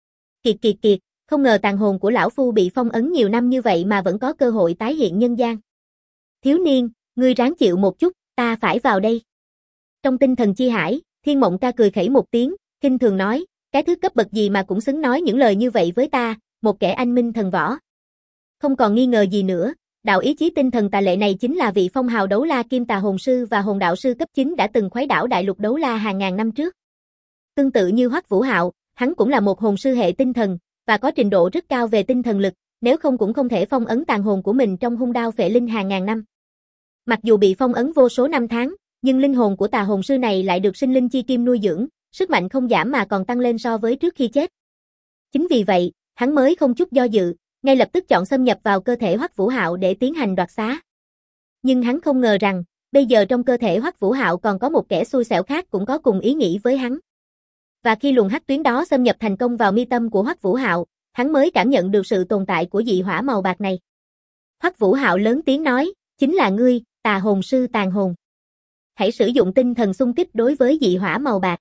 Kiệt, không ngờ tàn hồn của lão phu bị phong ấn nhiều năm như vậy mà vẫn có cơ hội tái hiện nhân gian. Thiếu niên, ngươi ráng chịu một chút, ta phải vào đây. Trong tinh thần chi hải, Thiên Mộng Ca cười khẩy một tiếng, khinh thường nói, cái thứ cấp bậc gì mà cũng xứng nói những lời như vậy với ta, một kẻ anh minh thần võ. Không còn nghi ngờ gì nữa, đạo ý chí tinh thần tà lệ này chính là vị phong hào đấu la kim tà hồn sư và hồn đạo sư cấp 9 đã từng khuấy đảo đại lục đấu la hàng ngàn năm trước. Tương tự như Hoắc Vũ Hạo, hắn cũng là một hồn sư hệ tinh thần, và có trình độ rất cao về tinh thần lực, nếu không cũng không thể phong ấn tàn hồn của mình trong hung đao phệ linh hàng ngàn năm. Mặc dù bị phong ấn vô số năm tháng, nhưng linh hồn của tà hồn sư này lại được sinh linh chi kim nuôi dưỡng, sức mạnh không giảm mà còn tăng lên so với trước khi chết. Chính vì vậy, hắn mới không chút do dự, ngay lập tức chọn xâm nhập vào cơ thể Hoắc Vũ Hạo để tiến hành đoạt xá. Nhưng hắn không ngờ rằng, bây giờ trong cơ thể Hoắc Vũ Hạo còn có một kẻ xui xẻo khác cũng có cùng ý nghĩ với hắn. Và khi luồng hắc tuyến đó xâm nhập thành công vào mi tâm của Hoắc Vũ Hạo, hắn mới cảm nhận được sự tồn tại của dị hỏa màu bạc này. Hoắc Vũ Hạo lớn tiếng nói, chính là ngươi, tà hồn sư tàn hồn. Hãy sử dụng tinh thần xung kích đối với dị hỏa màu bạc.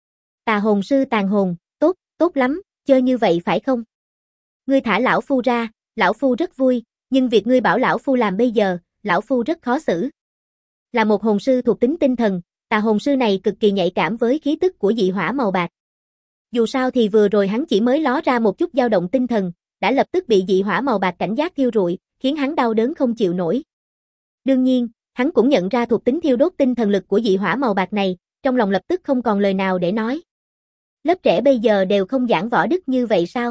Tà hồn sư tàn hồn, tốt lắm, chơi như vậy phải không? Ngươi thả lão phu ra, lão phu rất vui, nhưng việc ngươi bảo lão phu làm bây giờ, lão phu rất khó xử. Là một hồn sư thuộc tính tinh thần, tà hồn sư này cực kỳ nhạy cảm với khí tức của dị hỏa màu bạc. Dù sao thì vừa rồi hắn chỉ mới ló ra một chút dao động tinh thần, đã lập tức bị dị hỏa màu bạc cảnh giác thiêu rụi, khiến hắn đau đớn không chịu nổi. Đương nhiên, hắn cũng nhận ra thuộc tính thiêu đốt tinh thần lực của dị hỏa màu bạc này, trong lòng lập tức không còn lời nào để nói. Lớp trẻ bây giờ đều không giảng võ đức như vậy sao?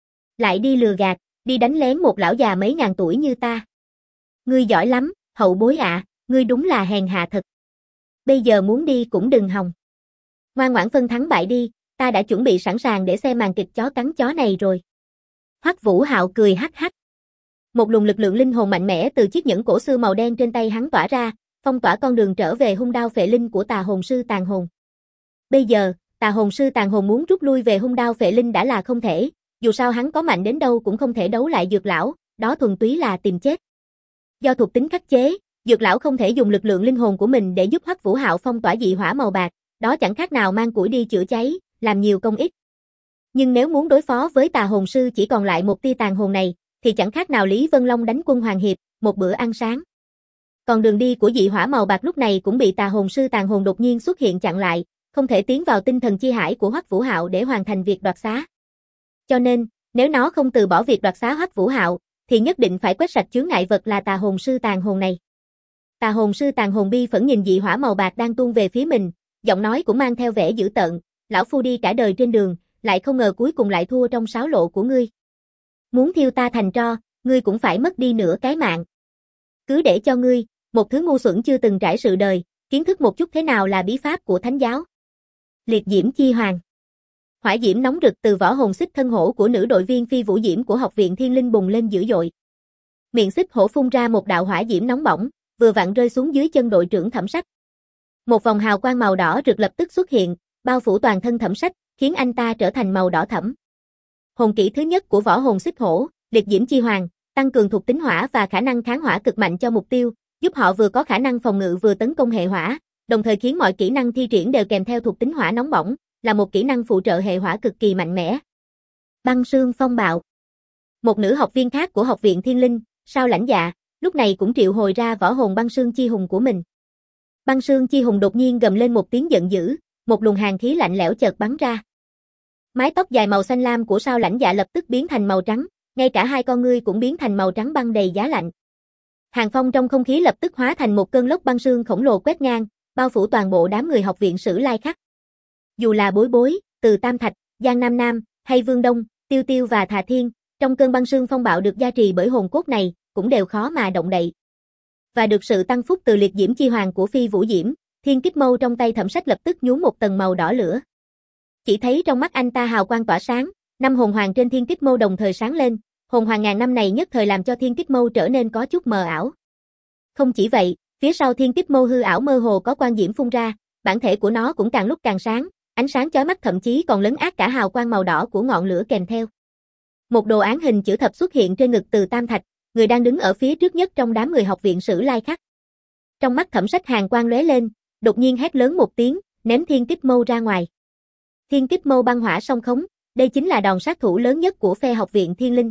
Lại đi lừa gạt, đi đánh lén một lão già mấy ngàn tuổi như ta. Ngươi giỏi lắm, hậu bối ạ, ngươi đúng là hèn hạ thật. Bây giờ muốn đi cũng đừng hòng. Ngoan ngoãn phân thắng bại đi, ta đã chuẩn bị sẵn sàng để xem màn kịch chó cắn chó này rồi. Hoắc Vũ Hạo cười hắc hắc. Một luồng lực lượng linh hồn mạnh mẽ từ chiếc nhẫn cổ xưa màu đen trên tay hắn tỏa ra, phong tỏa con đường trở về hung đao phệ linh của tà hồn sư tàn hồn. Bây giờ, tà hồn sư tàn hồn muốn rút lui về hung đao phệ linh đã là không thể, dù sao hắn có mạnh đến đâu cũng không thể đấu lại Dược lão, đó thuần túy là tìm chết. Do thuộc tính khắc chế, Dược lão không thể dùng lực lượng linh hồn của mình để giúp Hoắc Vũ Hạo phong tỏa dị hỏa màu bạc, đó chẳng khác nào mang củi đi chữa cháy, làm nhiều công ít. Nhưng nếu muốn đối phó với tà hồn sư chỉ còn lại một tia tàn hồn này, thì chẳng khác nào Lý Vân Long đánh quân Hoàng Hiệp, một bữa ăn sáng. Còn đường đi của dị hỏa màu bạc lúc này cũng bị tà hồn sư tàn hồn đột nhiên xuất hiện chặn lại, không thể tiến vào tinh thần chi hải của Hoắc Vũ Hạo để hoàn thành việc đoạt xá. Cho nên, nếu nó không từ bỏ việc đoạt xá Hoắc Vũ Hạo, thì nhất định phải quét sạch chướng ngại vật là tà hồn sư tàn hồn này. Tà hồn sư Tàn Hồn Bi phẫn nhìn dị hỏa màu bạc đang tuôn về phía mình, giọng nói cũng mang theo vẻ dữ tợn, lão phu đi cả đời trên đường, lại không ngờ cuối cùng lại thua trong sáo lộ của ngươi. Muốn thiêu ta thành tro, ngươi cũng phải mất đi nửa cái mạng. Cứ để cho ngươi, một thứ ngu xuẩn chưa từng trải sự đời, kiến thức một chút thế nào là bí pháp của thánh giáo. Liệt diễm chi hoàng. Hỏa diễm nóng rực từ võ hồn xích thân hổ của nữ đội viên phi vũ diễm của học viện Thiên Linh bùng lên dữ dội. Miệng xích hổ phun ra một đạo hỏa diễm nóng bỏng, vừa vặn rơi xuống dưới chân đội trưởng Thẩm Sách. Một vòng hào quang màu đỏ rực lập tức xuất hiện, bao phủ toàn thân Thẩm Sách, khiến anh ta trở thành màu đỏ thẫm. Hồn kỹ thứ nhất của võ hồn xích hổ, liệt diễm chi hoàng, tăng cường thuộc tính hỏa và khả năng kháng hỏa cực mạnh cho mục tiêu, giúp họ vừa có khả năng phòng ngự vừa tấn công hệ hỏa, đồng thời khiến mọi kỹ năng thi triển đều kèm theo thuộc tính hỏa nóng bỏng, là một kỹ năng phụ trợ hệ hỏa cực kỳ mạnh mẽ. Băng sương phong bạo. Một nữ học viên khác của học viện Thiên Linh, Sao Lãnh Dạ, lúc này cũng triệu hồi ra võ hồn băng sương chi hùng của mình. Băng sương chi hùng đột nhiên gầm lên một tiếng giận dữ, một luồng hàn khí lạnh lẽo chợt bắn ra. Mái tóc dài màu xanh lam của Sao Lãnh Dạ lập tức biến thành màu trắng, ngay cả hai con ngươi cũng biến thành màu trắng băng đầy giá lạnh. Hàn phong trong không khí lập tức hóa thành một cơn lốc băng sương khổng lồ quét ngang, bao phủ toàn bộ đám người học viện Sử Lai Khắc. Dù là Bối Bối, Từ Tam Thạch, Giang Nam Nam, hay Vương Đông, Tiêu Tiêu và Thà Thiên, trong cơn băng sương phong bạo được gia trì bởi hồn cốt này, cũng đều khó mà động đậy. Và được sự tăng phúc từ liệt diễm chi hoàng của phi vũ diễm, thiên kích mâu trong tay Thẩm Sách lập tức nhuốm một tầng màu đỏ lửa. Chỉ thấy trong mắt anh ta hào quang tỏa sáng, 5 hồn hoàng trên thiên kích mâu đồng thời sáng lên, hồn hoàng ngàn năm này nhất thời làm cho thiên kích mâu trở nên có chút mờ ảo. Không chỉ vậy, phía sau thiên kích mâu hư ảo mơ hồ có quang diễm phun ra, bản thể của nó cũng càng lúc càng sáng, ánh sáng chói mắt thậm chí còn lấn át cả hào quang màu đỏ của ngọn lửa kèm theo. Một đồ án hình chữ thập xuất hiện trên ngực Từ Tam Thạch, người đang đứng ở phía trước nhất trong đám người học viện Sử Lai Khắc. Trong mắt Thẩm Sách hàn quang lóe lên, đột nhiên hét lớn một tiếng, ném thiên kích mâu ra ngoài. Thiên kích mâu băng hỏa song khống, đây chính là đòn sát thủ lớn nhất của phe học viện Thiên Linh.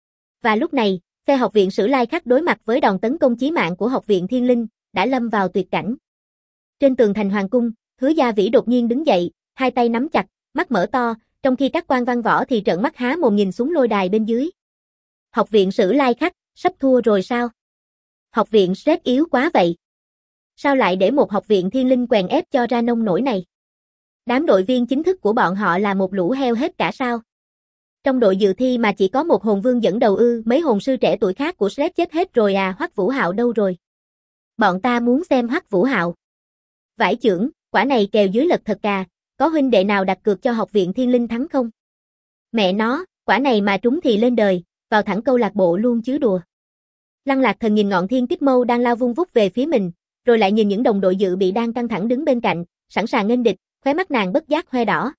Và lúc này, phe học viện Sử Lai Khắc đối mặt với đòn tấn công chí mạng của học viện Thiên Linh, đã lâm vào tuyệt cảnh. Trên tường thành hoàng cung, Hứa Gia Vĩ đột nhiên đứng dậy, hai tay nắm chặt, mắt mở to, trong khi các quan văn võ thì trợn mắt há mồm nhìn xuống lôi đài bên dưới. Học viện Sử Lai Khắc, sắp thua rồi sao? Học viện rất yếu quá vậy. Sao lại để một học viện Thiên Linh quèn ép cho ra nông nổi này? Đám đội viên chính thức của bọn họ là một lũ heo hết cả sao? Trong đội dự thi mà chỉ có một hồn vương dẫn đầu ư, mấy hồn sư trẻ tuổi khác của Shrek chết hết rồi à, Hoắc Vũ Hạo đâu rồi? Bọn ta muốn xem Hoắc Vũ Hạo. Vải chưởng, quả này kèo dưới lật thật cà, có huynh đệ nào đặt cược cho học viện Thiên Linh thắng không? Mẹ nó, quả này mà trúng thì lên đời, vào thẳng câu lạc bộ luôn chứ đùa. Lăng Lạc Thần nhìn ngọn thiên kích mâu đang lao vung vút về phía mình, rồi lại nhìn những đồng đội dự bị đang căng thẳng đứng bên cạnh, sẵn sàng nghênh địch, khóe mắt nàng bất giác hoe đỏ.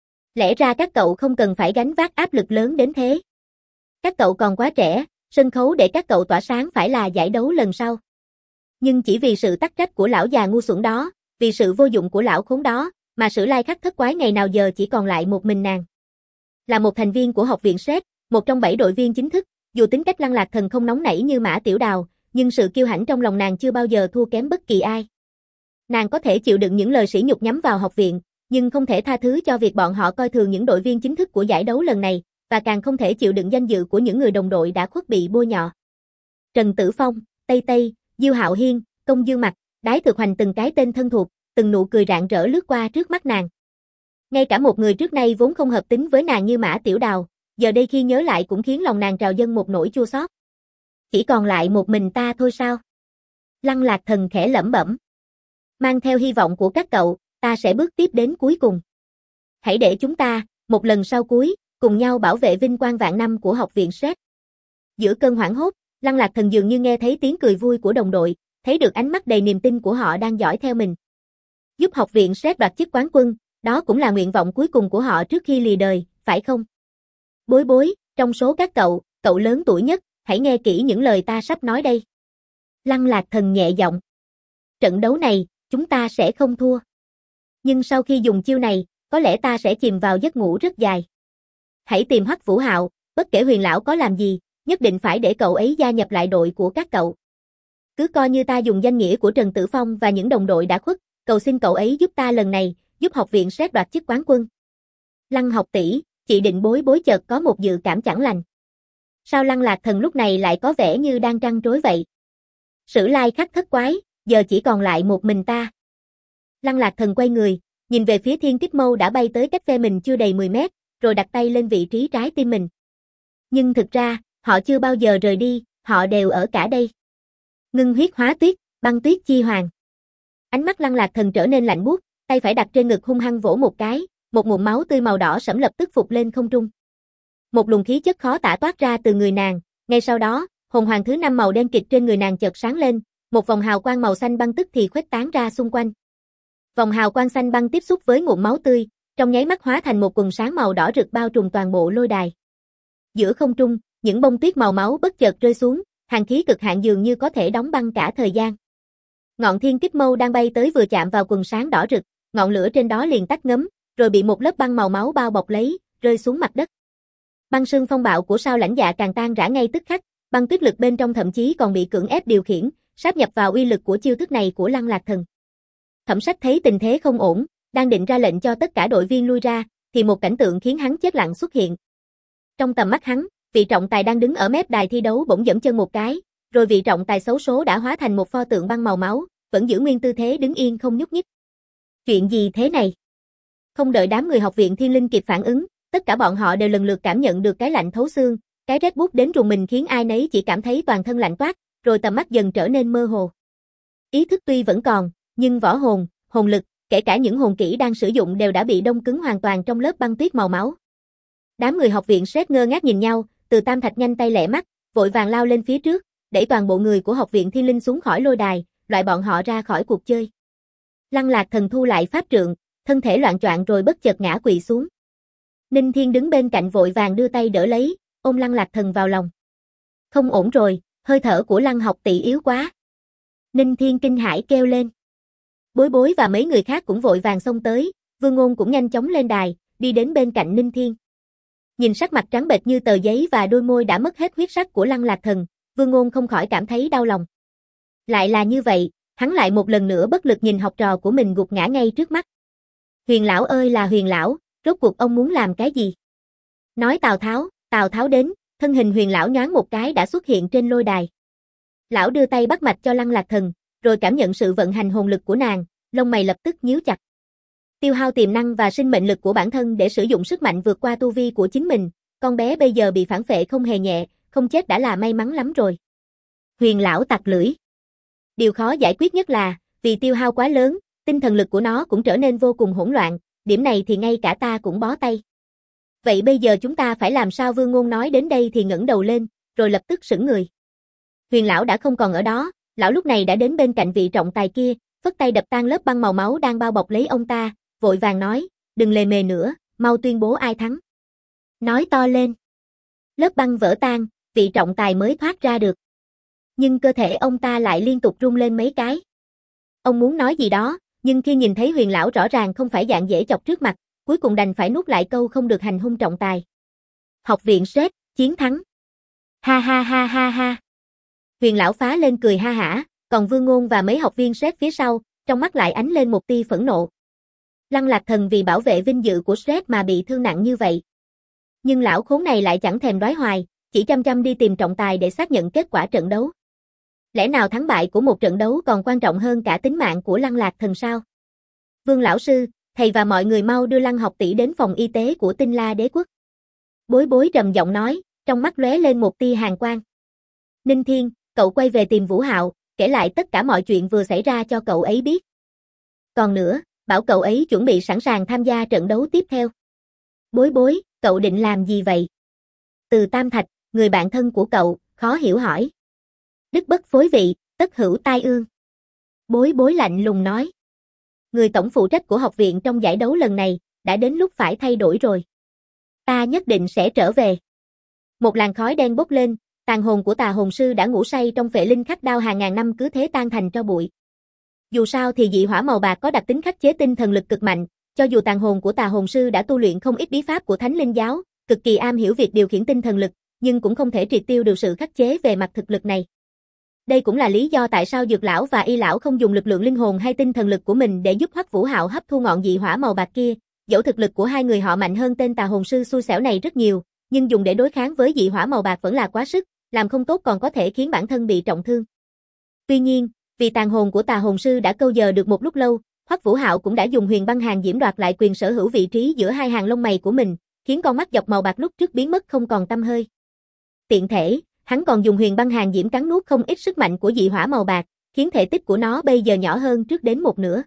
Lẽ ra các cậu không cần phải gánh vác áp lực lớn đến thế. Các cậu còn quá trẻ, sân khấu để các cậu tỏa sáng phải là giải đấu lần sau. Nhưng chỉ vì sự tắc trách của lão già ngu xuẩn đó, vì sự vô dụng của lão khốn đó, mà Sử Lai Khắc thất quái ngày nào giờ chỉ còn lại một mình nàng. Là một thành viên của học viện Sét, một trong 7 đội viên chính thức, dù tính cách Lăng Lạc Thần không nóng nảy như Mã Tiểu Đào, nhưng sự kiêu hãnh trong lòng nàng chưa bao giờ thua kém bất kỳ ai. Nàng có thể chịu đựng những lời sỉ nhục nhắm vào học viện, nhưng không thể tha thứ cho việc bọn họ coi thường những đội viên chính thức của giải đấu lần này, và càng không thể chịu đựng danh dự của những người đồng đội đã khuất bị bôi nhọ. Trần Tử Phong, Tây Tây, Diêu Hạo Hiên, Công Dương Mặc, Đái Thực Hoành từng cái tên thân thuộc, từng nụ cười rạng rỡ lướt qua trước mắt nàng. Ngay cả một người trước nay vốn không hợp tính với nàng như Mã Tiểu Đào, giờ đây khi nhớ lại cũng khiến lòng nàng trào dâng một nỗi chua xót. Chỉ còn lại một mình ta thôi sao? Lăng Lạc Thần khẽ lẩm bẩm. Mang theo hy vọng của các cậu, ta sẽ bước tiếp đến cuối cùng. Hãy để chúng ta, một lần sau cuối, cùng nhau bảo vệ vinh quang vạn năm của học viện Sét. Giữa cơn hoảng hốt, Lăng Lạc Thần dường như nghe thấy tiếng cười vui của đồng đội, thấy được ánh mắt đầy niềm tin của họ đang dõi theo mình. Giúp học viện Sét đoạt chức quán quân, đó cũng là nguyện vọng cuối cùng của họ trước khi lìa đời, phải không? Bối Bối, trong số các cậu, cậu lớn tuổi nhất, hãy nghe kỹ những lời ta sắp nói đây. Lăng Lạc Thần nhẹ giọng. Trận đấu này, chúng ta sẽ không thua. Nhưng sau khi dùng chiêu này, có lẽ ta sẽ chìm vào giấc ngủ rất dài. Hãy tìm Hoắc Vũ Hạo, bất kể Huyền lão có làm gì, nhất định phải để cậu ấy gia nhập lại đội của các cậu. Cứ coi như ta dùng danh nghĩa của Trần Tử Phong và những đồng đội đã khuất, cầu xin cậu ấy giúp ta lần này, giúp học viện Sét đoạt chức quán quân. Lăng học tỷ, chị Định Bối Bối chợt có một dự cảm chẳng lành. Sao Lăng Lạc Thần lúc này lại có vẻ như đang trăn trối vậy? Sử Lai Khắc thất quái, giờ chỉ còn lại một mình ta. Lăng Lạc Thần quay người, nhìn về phía Thiên Kiếp Mâu đã bay tới cách phe mình chưa đầy 10 mét, rồi đặt tay lên vị trí trái tim mình. Nhưng thực ra, họ chưa bao giờ rời đi, họ đều ở cả đây. Ngưng huyết hóa tuyết, băng tuyết chi hoàng. Ánh mắt Lăng Lạc Thần trở nên lạnh buốt, tay phải đặt trên ngực hung hăng vỗ một cái, một ngụm máu tươi màu đỏ sẫm lập tức phụt lên không trung. Một luồng khí chất khó tả toát ra từ người nàng, ngay sau đó, hồn hoàng thứ 5 màu đen kịt trên người nàng chợt sáng lên, một vòng hào quang màu xanh băng tức thì khuếch tán ra xung quanh. Vòng hào quang xanh băng tiếp xúc với ngụm máu tươi, trong nháy mắt hóa thành một quần sáng màu đỏ rực bao trùm toàn bộ lôi đài. Giữa không trung, những bông tuyết màu máu bất chợt rơi xuống, hàn khí cực hạn dường như có thể đóng băng cả thời gian. Ngọn Thiên Kiếp Mâu đang bay tới vừa chạm vào quần sáng đỏ rực, ngọn lửa trên đó liền tắt ngấm, rồi bị một lớp băng màu máu bao bọc lấy, rơi xuống mặt đất. Băng sương phong bạo của Sao Lãnh Dạ càng tan rã ngay tức khắc, băng tuyết lực bên trong thậm chí còn bị cưỡng ép điều khiển, sáp nhập vào uy lực của chiêu thức này của Lăng Lạc Thần. Thẩm Sách thấy tình thế không ổn, đang định ra lệnh cho tất cả đội viên lui ra, thì một cảnh tượng khiến hắn chết lặng xuất hiện. Trong tầm mắt hắn, vị trọng tài đang đứng ở mép đài thi đấu bỗng giẫm chân một cái, rồi vị trọng tài xấu số đã hóa thành một pho tượng băng màu máu, vẫn giữ nguyên tư thế đứng yên không nhúc nhích. Chuyện gì thế này? Không đợi đám người học viện Thiên Linh kịp phản ứng, tất cả bọn họ đều lần lượt cảm nhận được cái lạnh thấu xương, cái rét buốt đến rùng mình khiến ai nấy chỉ cảm thấy toàn thân lạnh toát, rồi tầm mắt dần trở nên mơ hồ. Ý thức tuy vẫn còn, nhưng võ hồn, hồn lực, kể cả những hồn kỹ đang sử dụng đều đã bị đông cứng hoàn toàn trong lớp băng tuyết màu máu. Đám người học viện Sret ngơ ngác nhìn nhau, Từ Tam Thạch nhanh tay lẹ mắt, vội vàng lao lên phía trước, đẩy toàn bộ người của học viện Thiên Linh xuống khỏi lôi đài, loại bọn họ ra khỏi cuộc chơi. Lăng Lạc Thần thu lại pháp trượng, thân thể loạng choạng rồi bất chợt ngã quỵ xuống. Ninh Thiên đứng bên cạnh vội vàng đưa tay đỡ lấy, ôm Lăng Lạc Thần vào lòng. Không ổn rồi, hơi thở của Lăng học tỷ yếu quá. Ninh Thiên kinh hãi kêu lên. Bối Bối và mấy người khác cũng vội vàng xông tới, Vương Ngôn cũng nhanh chóng lên đài, đi đến bên cạnh Ninh Thiên. Nhìn sắc mặt trắng bệch như tờ giấy và đôi môi đã mất hết huyết sắc của Lăng Lạc Thần, Vương Ngôn không khỏi cảm thấy đau lòng. Lại là như vậy, hắn lại một lần nữa bất lực nhìn học trò của mình gục ngã ngay trước mắt. Huyền lão ơi là Huyền lão, rốt cuộc ông muốn làm cái gì? Nói Tào Tháo đến, thân hình Huyền lão nhoáng một cái đã xuất hiện trên lôi đài. Lão đưa tay bắt mạch cho Lăng Lạc Thần, rồi cảm nhận sự vận hành hồn lực của nàng, lông mày lập tức nhíu chặt. Tiêu hao tiềm năng và sinh mệnh lực của bản thân để sử dụng sức mạnh vượt qua tu vi của chính mình, con bé bây giờ bị phản phệ không hề nhẹ, không chết đã là may mắn lắm rồi. Huyền lão tặc lưỡi. Điều khó giải quyết nhất là, vì tiêu hao quá lớn, tinh thần lực của nó cũng trở nên vô cùng hỗn loạn, điểm này thì ngay cả ta cũng bó tay. Vậy bây giờ chúng ta phải làm sao? Vương Ngôn nói đến đây thì ngẩng đầu lên, rồi lập tức sững người. Huyền lão đã không còn ở đó, lão lúc này đã đến bên cạnh vị trọng tài kia, phất tay đập tan lớp băng màu máu đang bao bọc lấy ông ta, vội vàng nói, đừng lề mề nữa, mau tuyên bố ai thắng. Nói to lên. Lớp băng vỡ tan, vị trọng tài mới thoát ra được. Nhưng cơ thể ông ta lại liên tục rung lên mấy cái. Ông muốn nói gì đó, nhưng khi nhìn thấy Huyền lão rõ ràng không phải dạng dễ chọc trước mặt, cuối cùng đành phải nuốt lại câu không được hành hung trọng tài. Học viện Sret, chiến thắng. Ha ha ha ha ha. Huyền lão phá lên cười ha hả, còn Vương Ngôn và mấy học viên Sret phía sau, trong mắt lại ánh lên một tia phẫn nộ. Lăng Lạc Thần vì bảo vệ vinh dự của Sret mà bị thương nặng như vậy. Nhưng lão khốn này lại chẳng thèm đoái hoài, chỉ chăm chăm đi tìm trọng tài để xác nhận kết quả trận đấu. Lẽ nào thắng bại của một trận đấu còn quan trọng hơn cả tính mạng của Lăng Lạc Thần sao? Vương lão sư, thầy và mọi người mau đưa Lăng học tỷ đến phòng y tế của Tinh La Đế quốc. Bối Bối trầm giọng nói, trong mắt lóe lên một tia hàn quang. Ninh Thiên, cậu quay về tìm Vũ Hạo, kể lại tất cả mọi chuyện vừa xảy ra cho cậu ấy biết. Còn nữa, bảo cậu ấy chuẩn bị sẵn sàng tham gia trận đấu tiếp theo. Bối Bối, cậu định làm gì vậy? Từ Tam Thạch, người bạn thân của cậu, khó hiểu hỏi. Đức bất phối vị, tất hữu tai ương. Bối Bối lạnh lùng nói. Người tổng phụ trách của học viện trong giải đấu lần này, đã đến lúc phải thay đổi rồi. Ta nhất định sẽ trở về. Một làn khói đen bốc lên, tàn hồn của Tà hồn sư đã ngủ say trong phệ linh khắc đao hàng ngàn năm cứ thế tan thành tro bụi. Dù sao thì dị hỏa màu bạc có đặc tính khắc chế tinh thần lực cực mạnh, cho dù tàn hồn của Tà hồn sư đã tu luyện không ít bí pháp của Thánh Linh giáo, cực kỳ am hiểu việc điều khiển tinh thần lực, nhưng cũng không thể triệt tiêu được sự khắc chế về mặt thực lực này. Đây cũng là lý do tại sao Dược lão và Y lão không dùng lực lượng linh hồn hay tinh thần lực của mình để giúp Hoắc Vũ Hạo hấp thu ngọn dị hỏa màu bạc kia. Dẫu thực lực của hai người họ mạnh hơn tên Tà hồn sư xui xẻo này rất nhiều, nhưng dùng để đối kháng với dị hỏa màu bạc vẫn là quá sức, làm không tốt còn có thể khiến bản thân bị trọng thương. Tuy nhiên, Vì tàn hồn của tà hồn sư đã câu giờ được một lúc lâu, Hoắc Vũ Hạo cũng đã dùng huyền băng hàn diễm đoạt lại quyền sở hữu vị trí giữa hai hàng lông mày của mình, khiến con mắt dọc màu bạc lúc trước biến mất không còn tăm hơi. Tiện thể, hắn còn dùng huyền băng hàn diễm cắn nuốt không ít sức mạnh của dị hỏa màu bạc, khiến thể tích của nó bây giờ nhỏ hơn trước đến một nửa.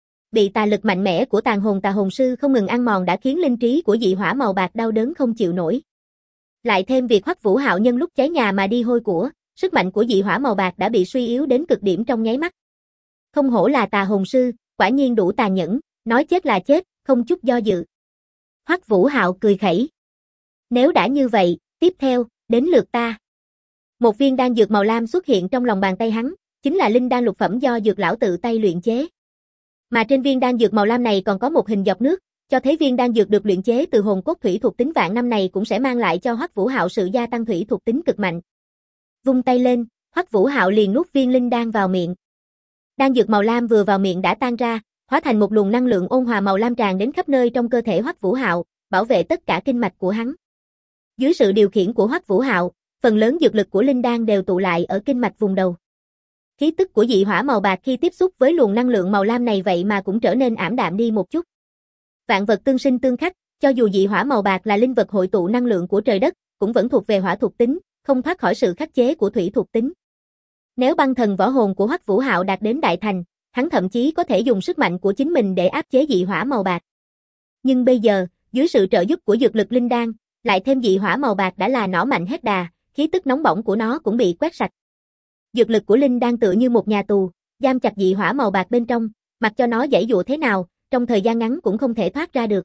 Bị tà lực mạnh mẽ của tà hồn sư không ngừng ăn mòn đã khiến linh trí của dị hỏa màu bạc đau đớn không chịu nổi. Lại thêm việc Hoắc Vũ Hạo nhân lúc cháy nhà mà đi hôi của, sức mạnh của dị hỏa màu bạc đã bị suy yếu đến cực điểm trong nháy mắt. Không hổ là tà hồn sư, quả nhiên đủ tàn nhẫn, nói chết là chết, không chút do dự. Hoắc Vũ Hạo cười khẩy. Nếu đã như vậy, tiếp theo, đến lượt ta. Một viên đan dược màu lam xuất hiện trong lòng bàn tay hắn, chính là linh đan lục phẩm do dược lão tự tay luyện chế. Mà trên viên đan dược màu lam này còn có một hình giọt nước, cho thấy viên đan dược được luyện chế từ hồn cốt thủy thuộc tính vạn năm này cũng sẽ mang lại cho Hoắc Vũ Hạo sự gia tăng thủy thuộc tính cực mạnh. Vung tay lên, Hoắc Vũ Hạo liền nuốt viên linh đan vào miệng. Đan dược màu lam vừa vào miệng đã tan ra, hóa thành một luồng năng lượng ôn hòa màu lam tràn đến khắp nơi trong cơ thể Hoắc Vũ Hạo, bảo vệ tất cả kinh mạch của hắn. Dưới sự điều khiển của Hoắc Vũ Hạo, phần lớn dược lực của linh đan đều tụ lại ở kinh mạch vùng đầu. Khí tức của dị hỏa màu bạc khi tiếp xúc với luồng năng lượng màu lam này vậy mà cũng trở nên ảm đạm đi một chút. Vạn vật tương sinh tương khắc, cho dù dị hỏa màu bạc là linh vật hội tụ năng lượng của trời đất, cũng vẫn thuộc về hỏa thuộc tính, không thoát khỏi sự khắc chế của thủy thuộc tính. Nếu băng thần võ hồn của Hoắc Vũ Hạo đạt đến đại thành, hắn thậm chí có thể dùng sức mạnh của chính mình để áp chế dị hỏa màu bạc. Nhưng bây giờ, dưới sự trợ giúp của dược lực linh đan, lại thêm dị hỏa màu bạc đã là nỏ mạnh hết đà, khí tức nóng bỏng của nó cũng bị quét sạch. Dược lực của linh đan tựa như một nhà tù, giam chặt dị hỏa màu bạc bên trong, mặc cho nó giãy giụa thế nào, trong thời gian ngắn cũng không thể thoát ra được.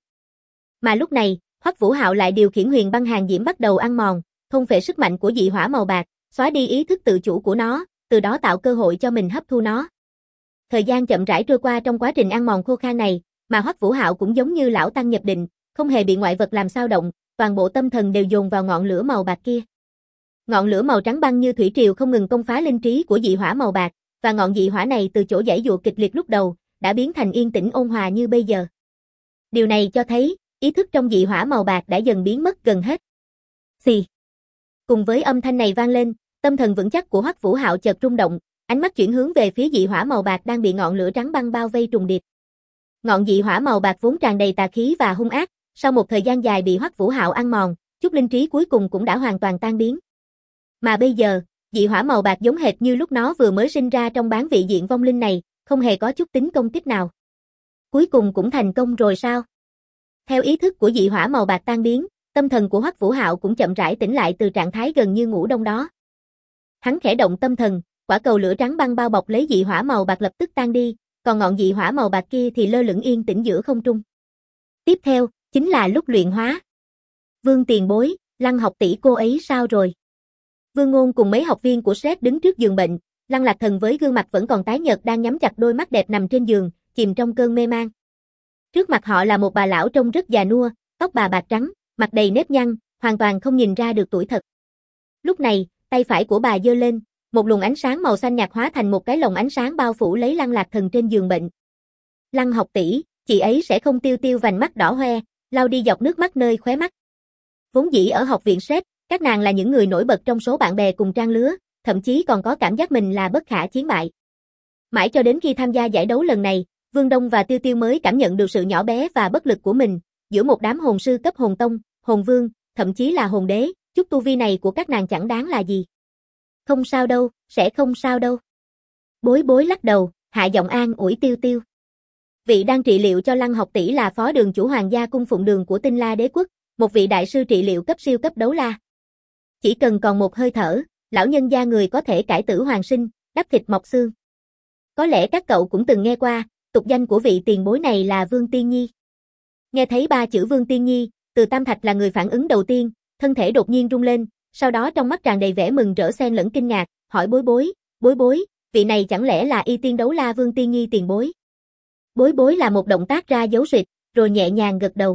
Mà lúc này, Hoắc Vũ Hạo lại điều khiển huyền băng hàn diễm bắt đầu ăn mòn, thôn phệ sức mạnh của dị hỏa màu bạc, xóa đi ý thức tự chủ của nó, từ đó tạo cơ hội cho mình hấp thu nó. Thời gian chậm rãi trôi qua trong quá trình ăn mòn khô khan này, mà Hoắc Vũ Hạo cũng giống như lão tăng nhập định, không hề bị ngoại vật làm xao động, toàn bộ tâm thần đều dồn vào ngọn lửa màu bạc kia. Ngọn lửa màu trắng băng như thủy triều không ngừng công phá linh trí của dị hỏa màu bạc, và ngọn dị hỏa này từ chỗ giãy giụa kịch liệt lúc đầu, đã biến thành yên tĩnh ôn hòa như bây giờ. Điều này cho thấy, ý thức trong dị hỏa màu bạc đã dần biến mất gần hết. Xì. Cùng với âm thanh này vang lên, tâm thần vững chắc của Hoắc Vũ Hạo chợt rung động, ánh mắt chuyển hướng về phía dị hỏa màu bạc đang bị ngọn lửa trắng băng bao vây trùng điệp. Ngọn dị hỏa màu bạc vốn tràn đầy tà khí và hung ác, sau một thời gian dài bị Hoắc Vũ Hạo ăn mòn, chút linh trí cuối cùng cũng đã hoàn toàn tan biến. Mà bây giờ, dị hỏa màu bạc giống hệt như lúc nó vừa mới sinh ra trong bán vị diện vong linh này, không hề có chút tính công kích nào. Cuối cùng cũng thành công rồi sao? Theo ý thức của dị hỏa màu bạc tan biến, tâm thần của Hoắc Vũ Hạo cũng chậm rãi tỉnh lại từ trạng thái gần như ngủ đông đó. Hắn khẽ động tâm thần, quả cầu lửa trắng băng bao bọc lấy dị hỏa màu bạc lập tức tan đi, còn ngọn dị hỏa màu bạc kia thì lơ lửng yên tĩnh giữa không trung. Tiếp theo, chính là lúc luyện hóa. Vương tiền bối, Lăng học tỷ cô ấy sao rồi? Vương Ngôn cùng mấy học viên của SRED đứng trước giường bệnh, Lăng Lạc Thần với gương mặt vẫn còn tái nhợt đang nhắm chặt đôi mắt đẹp nằm trên giường, chìm trong cơn mê man. Trước mặt họ là một bà lão trông rất già nua, tóc bà bạc trắng, mặt đầy nếp nhăn, hoàn toàn không nhìn ra được tuổi thật. Lúc này, tay phải của bà giơ lên, một luồng ánh sáng màu xanh nhạt hóa thành một cái lồng ánh sáng bao phủ lấy Lăng Lạc Thần trên giường bệnh. Lăng học tỷ, chị ấy sẽ không tiêu tiêu vành mắt đỏ hoe, lau đi giọt nước mắt nơi khóe mắt. Vốn dĩ ở học viện SRED, các nàng là những người nổi bật trong số bạn bè cùng trang lứa, thậm chí còn có cảm giác mình là bất khả chiến bại. Mãi cho đến khi tham gia giải đấu lần này, Vương Đông và Tiêu Tiêu mới cảm nhận được sự nhỏ bé và bất lực của mình, giữa một đám hồn sư cấp hồn tông, hồn vương, thậm chí là hồn đế, chút tu vi này của các nàng chẳng đáng là gì. Không sao đâu, sẽ không sao đâu. Bối bối lắc đầu, hạ giọng an ủi Tiêu Tiêu. Vị đang trị liệu cho Lăng học tỷ là phó đường chủ hoàng gia cung phụng đường của Tinh La đế quốc, một vị đại sư trị liệu cấp siêu cấp đấu la. Chỉ cần còn một hơi thở, lão nhân gia người có thể cải tử hoàn sinh, đắp thịt mọc xương. Có lẽ các cậu cũng từng nghe qua, tục danh của vị tiền bối này là Vương Tiên Nhi. Nghe thấy ba chữ Vương Tiên Nhi, Từ Tam Thạch là người phản ứng đầu tiên, thân thể đột nhiên rung lên, sau đó trong mắt tràn đầy vẻ mừng rỡ xen lẫn kinh ngạc, hỏi bối bối, vị này chẳng lẽ là y tiên đấu la Vương Tiên Nhi tiền bối? Bối bối là một động tác ra dấu rịt, rồi nhẹ nhàng gật đầu.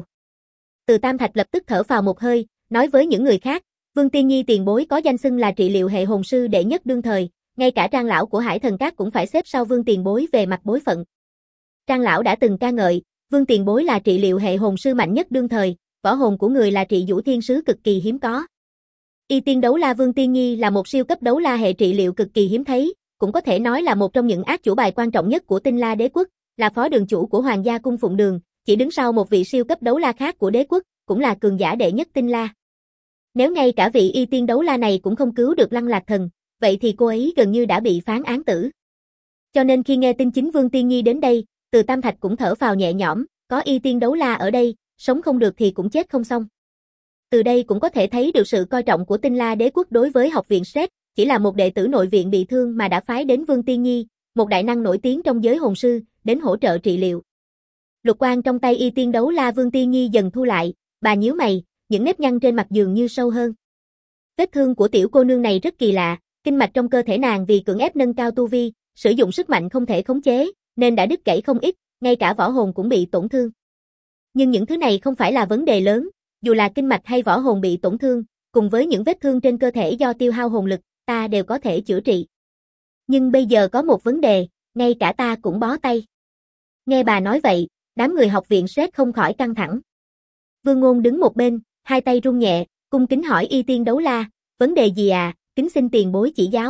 Từ Tam Thạch lập tức thở phào một hơi, nói với những người khác, Vương Tiên Nhi tiền bối có danh xưng là trị liệu hệ hồn sư đệ nhất đương thời, ngay cả Trang lão của Hải Thần Các cũng phải xếp sau Vương tiền bối về mặt bối phận. Trang lão đã từng ca ngợi, Vương tiền bối là trị liệu hệ hồn sư mạnh nhất đương thời, võ hồn của người là trị vũ thiên sứ cực kỳ hiếm có. Y tiên đấu la Vương Tiên Nhi là một siêu cấp đấu la hệ trị liệu cực kỳ hiếm thấy, cũng có thể nói là một trong những át chủ bài quan trọng nhất của Tinh La đế quốc, là phó đường chủ của Hoàng gia cung phụng đường, chỉ đứng sau một vị siêu cấp đấu la khác của đế quốc, cũng là cường giả đệ nhất Tinh La. Nếu ngay cả vị y tiên đấu la này cũng không cứu được Lăng Lạc Thần, vậy thì cô ấy gần như đã bị phán án tử. Cho nên khi nghe tin chính Vương Tiên Nhi đến đây, Từ Tam Thạch cũng thở phào nhẹ nhõm, có y tiên đấu la ở đây, sống không được thì cũng chết không xong. Từ đây cũng có thể thấy được sự coi trọng của Tinh La đế quốc đối với học viện Sret, chỉ là một đệ tử nội viện bị thương mà đã phái đến Vương Tiên Nhi, một đại năng nổi tiếng trong giới hồn sư, đến hỗ trợ trị liệu. Lục quang trong tay y tiên đấu la Vương Tiên Nhi dần thu lại, bà nhíu mày, những nếp nhăn trên mặt dường như sâu hơn. Vết thương của tiểu cô nương này rất kỳ lạ, kinh mạch trong cơ thể nàng vì cưỡng ép nâng cao tu vi, sử dụng sức mạnh không thể khống chế, nên đã đứt gãy không ít, ngay cả võ hồn cũng bị tổn thương. Nhưng những thứ này không phải là vấn đề lớn, dù là kinh mạch hay võ hồn bị tổn thương, cùng với những vết thương trên cơ thể do tiêu hao hồn lực, ta đều có thể chữa trị. Nhưng bây giờ có một vấn đề, ngay cả ta cũng bó tay. Nghe bà nói vậy, đám người học viện Sret không khỏi căng thẳng. Vương Ngôn đứng một bên, hai tay run nhẹ, cung kính hỏi y tiên đấu la, vấn đề gì à, kính xin tiền bối chỉ giáo.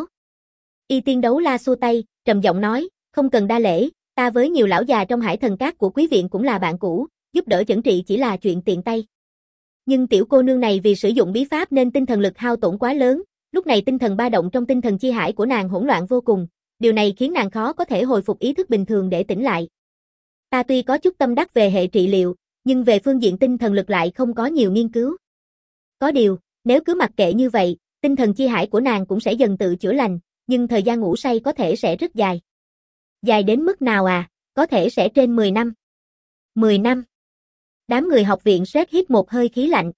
Y tiên đấu la xua tay, trầm giọng nói, không cần đa lễ, ta với nhiều lão già trong hải thần cát của quý viện cũng là bạn cũ, giúp đỡ chẩn trị chỉ là chuyện tiện tay. Nhưng tiểu cô nương này vì sử dụng bí pháp nên tinh thần lực hao tổn quá lớn, lúc này tinh thần ba động trong tinh thần chi hải của nàng hỗn loạn vô cùng, điều này khiến nàng khó có thể hồi phục ý thức bình thường để tỉnh lại. Ta tuy có chút tâm đắc về hệ trị liệu, nhưng về phương diện tinh thần lực lại không có nhiều nghiên cứu. Có điều, nếu cứ mặc kệ như vậy, tinh thần chi hải của nàng cũng sẽ dần tự chữa lành, nhưng thời gian ngủ say có thể sẽ rất dài. Dài đến mức nào à, có thể sẽ trên 10 năm. 10 năm. Đám người học viện Sret hít một hơi khí lạnh.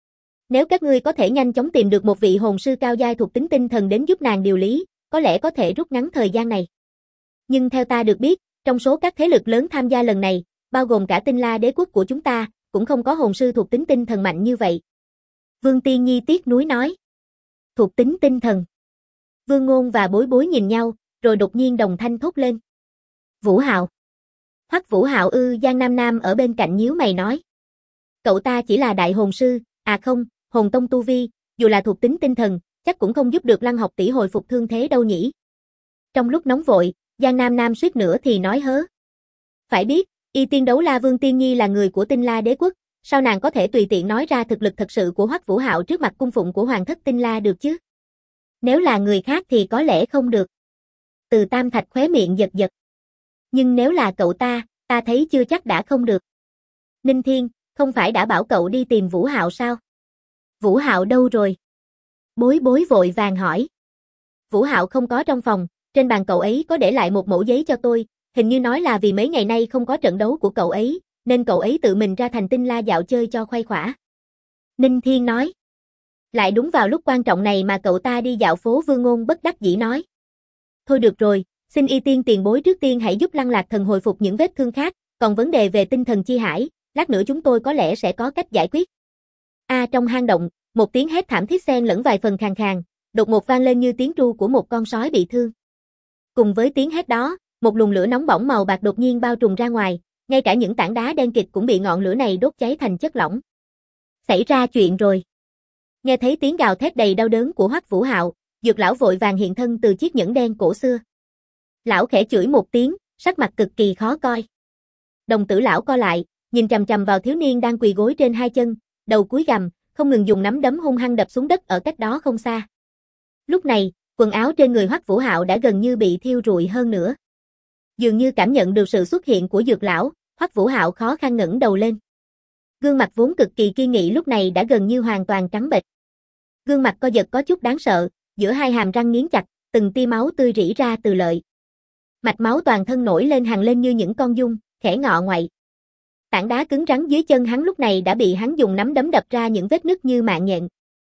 Nếu các ngươi có thể nhanh chóng tìm được một vị hồn sư cao giai thuộc tính tinh thần đến giúp nàng điều lý, có lẽ có thể rút ngắn thời gian này. Nhưng theo ta được biết, trong số các thế lực lớn tham gia lần này, bao gồm cả Tinh La đế quốc của chúng ta, cũng không có hồn sư thuộc tính tinh thần mạnh như vậy. Vương Tiên Nhi tiếc nuối nói. Thuộc tính tinh thần. Vương Ngôn và Bối Bối nhìn nhau, rồi đột nhiên đồng thanh thốt lên. Vũ Hạo. Hoắc Vũ Hạo ư? Giang Nam Nam ở bên cạnh nhíu mày nói. Cậu ta chỉ là đại hồn sư, à không, hồn tông tu vi, dù là thuộc tính tinh thần, chắc cũng không giúp được Lăng học tỷ hồi phục thương thế đâu nhỉ. Trong lúc nóng vội, Giang Nam Nam suýt nữa thì nói hớ. Phải biết, y tiên đấu la Vương Tiên Nhi là người của Tinh La đế quốc, sao nàng có thể tùy tiện nói ra thực lực thật sự của Hoắc Vũ Hạo trước mặt cung phụng của Hoàng thất Tinh La được chứ? Nếu là người khác thì có lẽ không được. Từ Tam Thạch khóe miệng giật giật. Nhưng nếu là cậu ta thấy chưa chắc đã không được. Ninh Thiên, không phải đã bảo cậu đi tìm Vũ Hạo sao? Vũ Hạo đâu rồi? Bối Bối vội vàng hỏi. Vũ Hạo không có trong phòng, trên bàn cậu ấy có để lại một mẩu giấy cho tôi, hình như nói là vì mấy ngày nay không có trận đấu của cậu ấy, nên cậu ấy tự mình ra thành Tinh La dạo chơi cho khuây khỏa. Ninh Thiên nói. Lại đúng vào lúc quan trọng này mà cậu ta đi dạo phố. Vương Ngôn bất đắc dĩ nói. Thôi được rồi, xin y tiên tiền bối trước tiên hãy giúp Lăng Lạc Thần hồi phục những vết thương khác, còn vấn đề về tinh thần chi hải, lát nữa chúng tôi có lẽ sẽ có cách giải quyết. Trong hang động, một tiếng hét thảm thiết xen lẫn vài phần khàn khàn, đột ngột vang lên như tiếng tru của một con sói bị thương. Cùng với tiếng hét đó, một luồng lửa nóng bỏng màu bạc đột nhiên bao trùm ra ngoài, ngay cả những tảng đá đen kịt cũng bị ngọn lửa này đốt cháy thành chất lỏng. Xảy ra chuyện rồi. Nghe thấy tiếng gào thét đầy đau đớn của Hoắc Vũ Hạo, Dược lão vội vàng hiện thân từ chiếc nhẫn đen cổ xưa. Lão khẽ chửi một tiếng, sắc mặt cực kỳ khó coi. Đồng tử lão co lại, nhìn chằm chằm vào thiếu niên đang quỳ gối trên hai chân, đầu cúi gằm, không ngừng dùng nắm đấm hung hăng đập xuống đất ở cách đó không xa. Lúc này, quần áo trên người Hoắc Vũ Hạo đã gần như bị thiêu rụi hơn nữa. Dường như cảm nhận được sự xuất hiện của Dược lão, Hoắc Vũ Hạo khó khăn ngẩng đầu lên. Gương mặt vốn cực kỳ kiên nghị lúc này đã gần như hoàn toàn trắng bệch. Gương mặt co giật có chút đáng sợ, giữa hai hàm răng nghiến chặt, từng tia máu tươi rỉ ra từ lợi. Mạch máu toàn thân nổi lên hằn lên như những con giun, khẽ ngọ ngoại. Tảng đá cứng rắn dưới chân hắn lúc này đã bị hắn dùng nắm đấm đập ra những vết nứt như mạng nhện.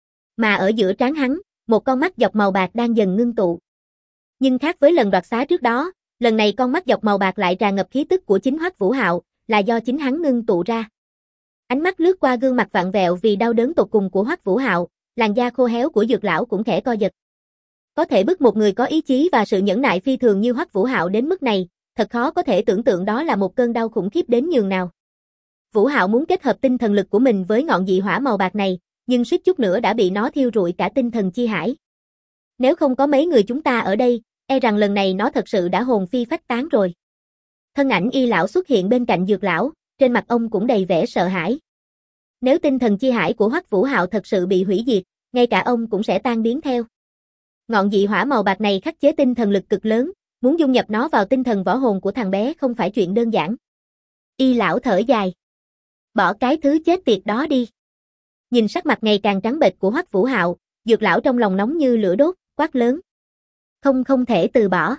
Mà ở giữa trán hắn, một con mắt dọc màu bạc đang dần ngưng tụ. Nhưng khác với lần đoạt xá trước đó, lần này con mắt dọc màu bạc lại tràn ngập khí tức của chính Hoắc Vũ Hạo, là do chính hắn ngưng tụ ra. Ánh mắt lướt qua gương mặt vặn vẹo vì đau đớn tột cùng của Hoắc Vũ Hạo, làn da khô héo của Dược lão cũng khẽ co giật. Có thể bức một người có ý chí và sự nhẫn nại phi thường như Hoắc Vũ Hạo đến mức này, thật khó có thể tưởng tượng đó là một cơn đau khủng khiếp đến nhường nào. Vũ Hạo muốn kết hợp tinh thần lực của mình với ngọn dị hỏa màu bạc này, nhưng suýt chút nữa đã bị nó thiêu rụi cả tinh thần chi hải. Nếu không có mấy người chúng ta ở đây, E rằng lần này nó thật sự đã hồn phi phách tán rồi. Thân ảnh Y lão xuất hiện bên cạnh Dược lão, trên mặt ông cũng đầy vẻ sợ hãi. Nếu tinh thần chi hải của Hoắc Vũ Hạo thật sự bị hủy diệt, ngay cả ông cũng sẽ tan biến theo. Ngọn dị hỏa màu bạc này khắc chế tinh thần lực cực lớn, muốn dung nhập nó vào tinh thần võ hồn của thằng bé không phải chuyện đơn giản. Y lão thở dài. Bỏ cái thứ chết tiệt đó đi. Nhìn sắc mặt ngày càng trắng bệch của Hoắc Vũ Hạo, Dược lão trong lòng nóng như lửa đốt, quát lớn. Không thể từ bỏ.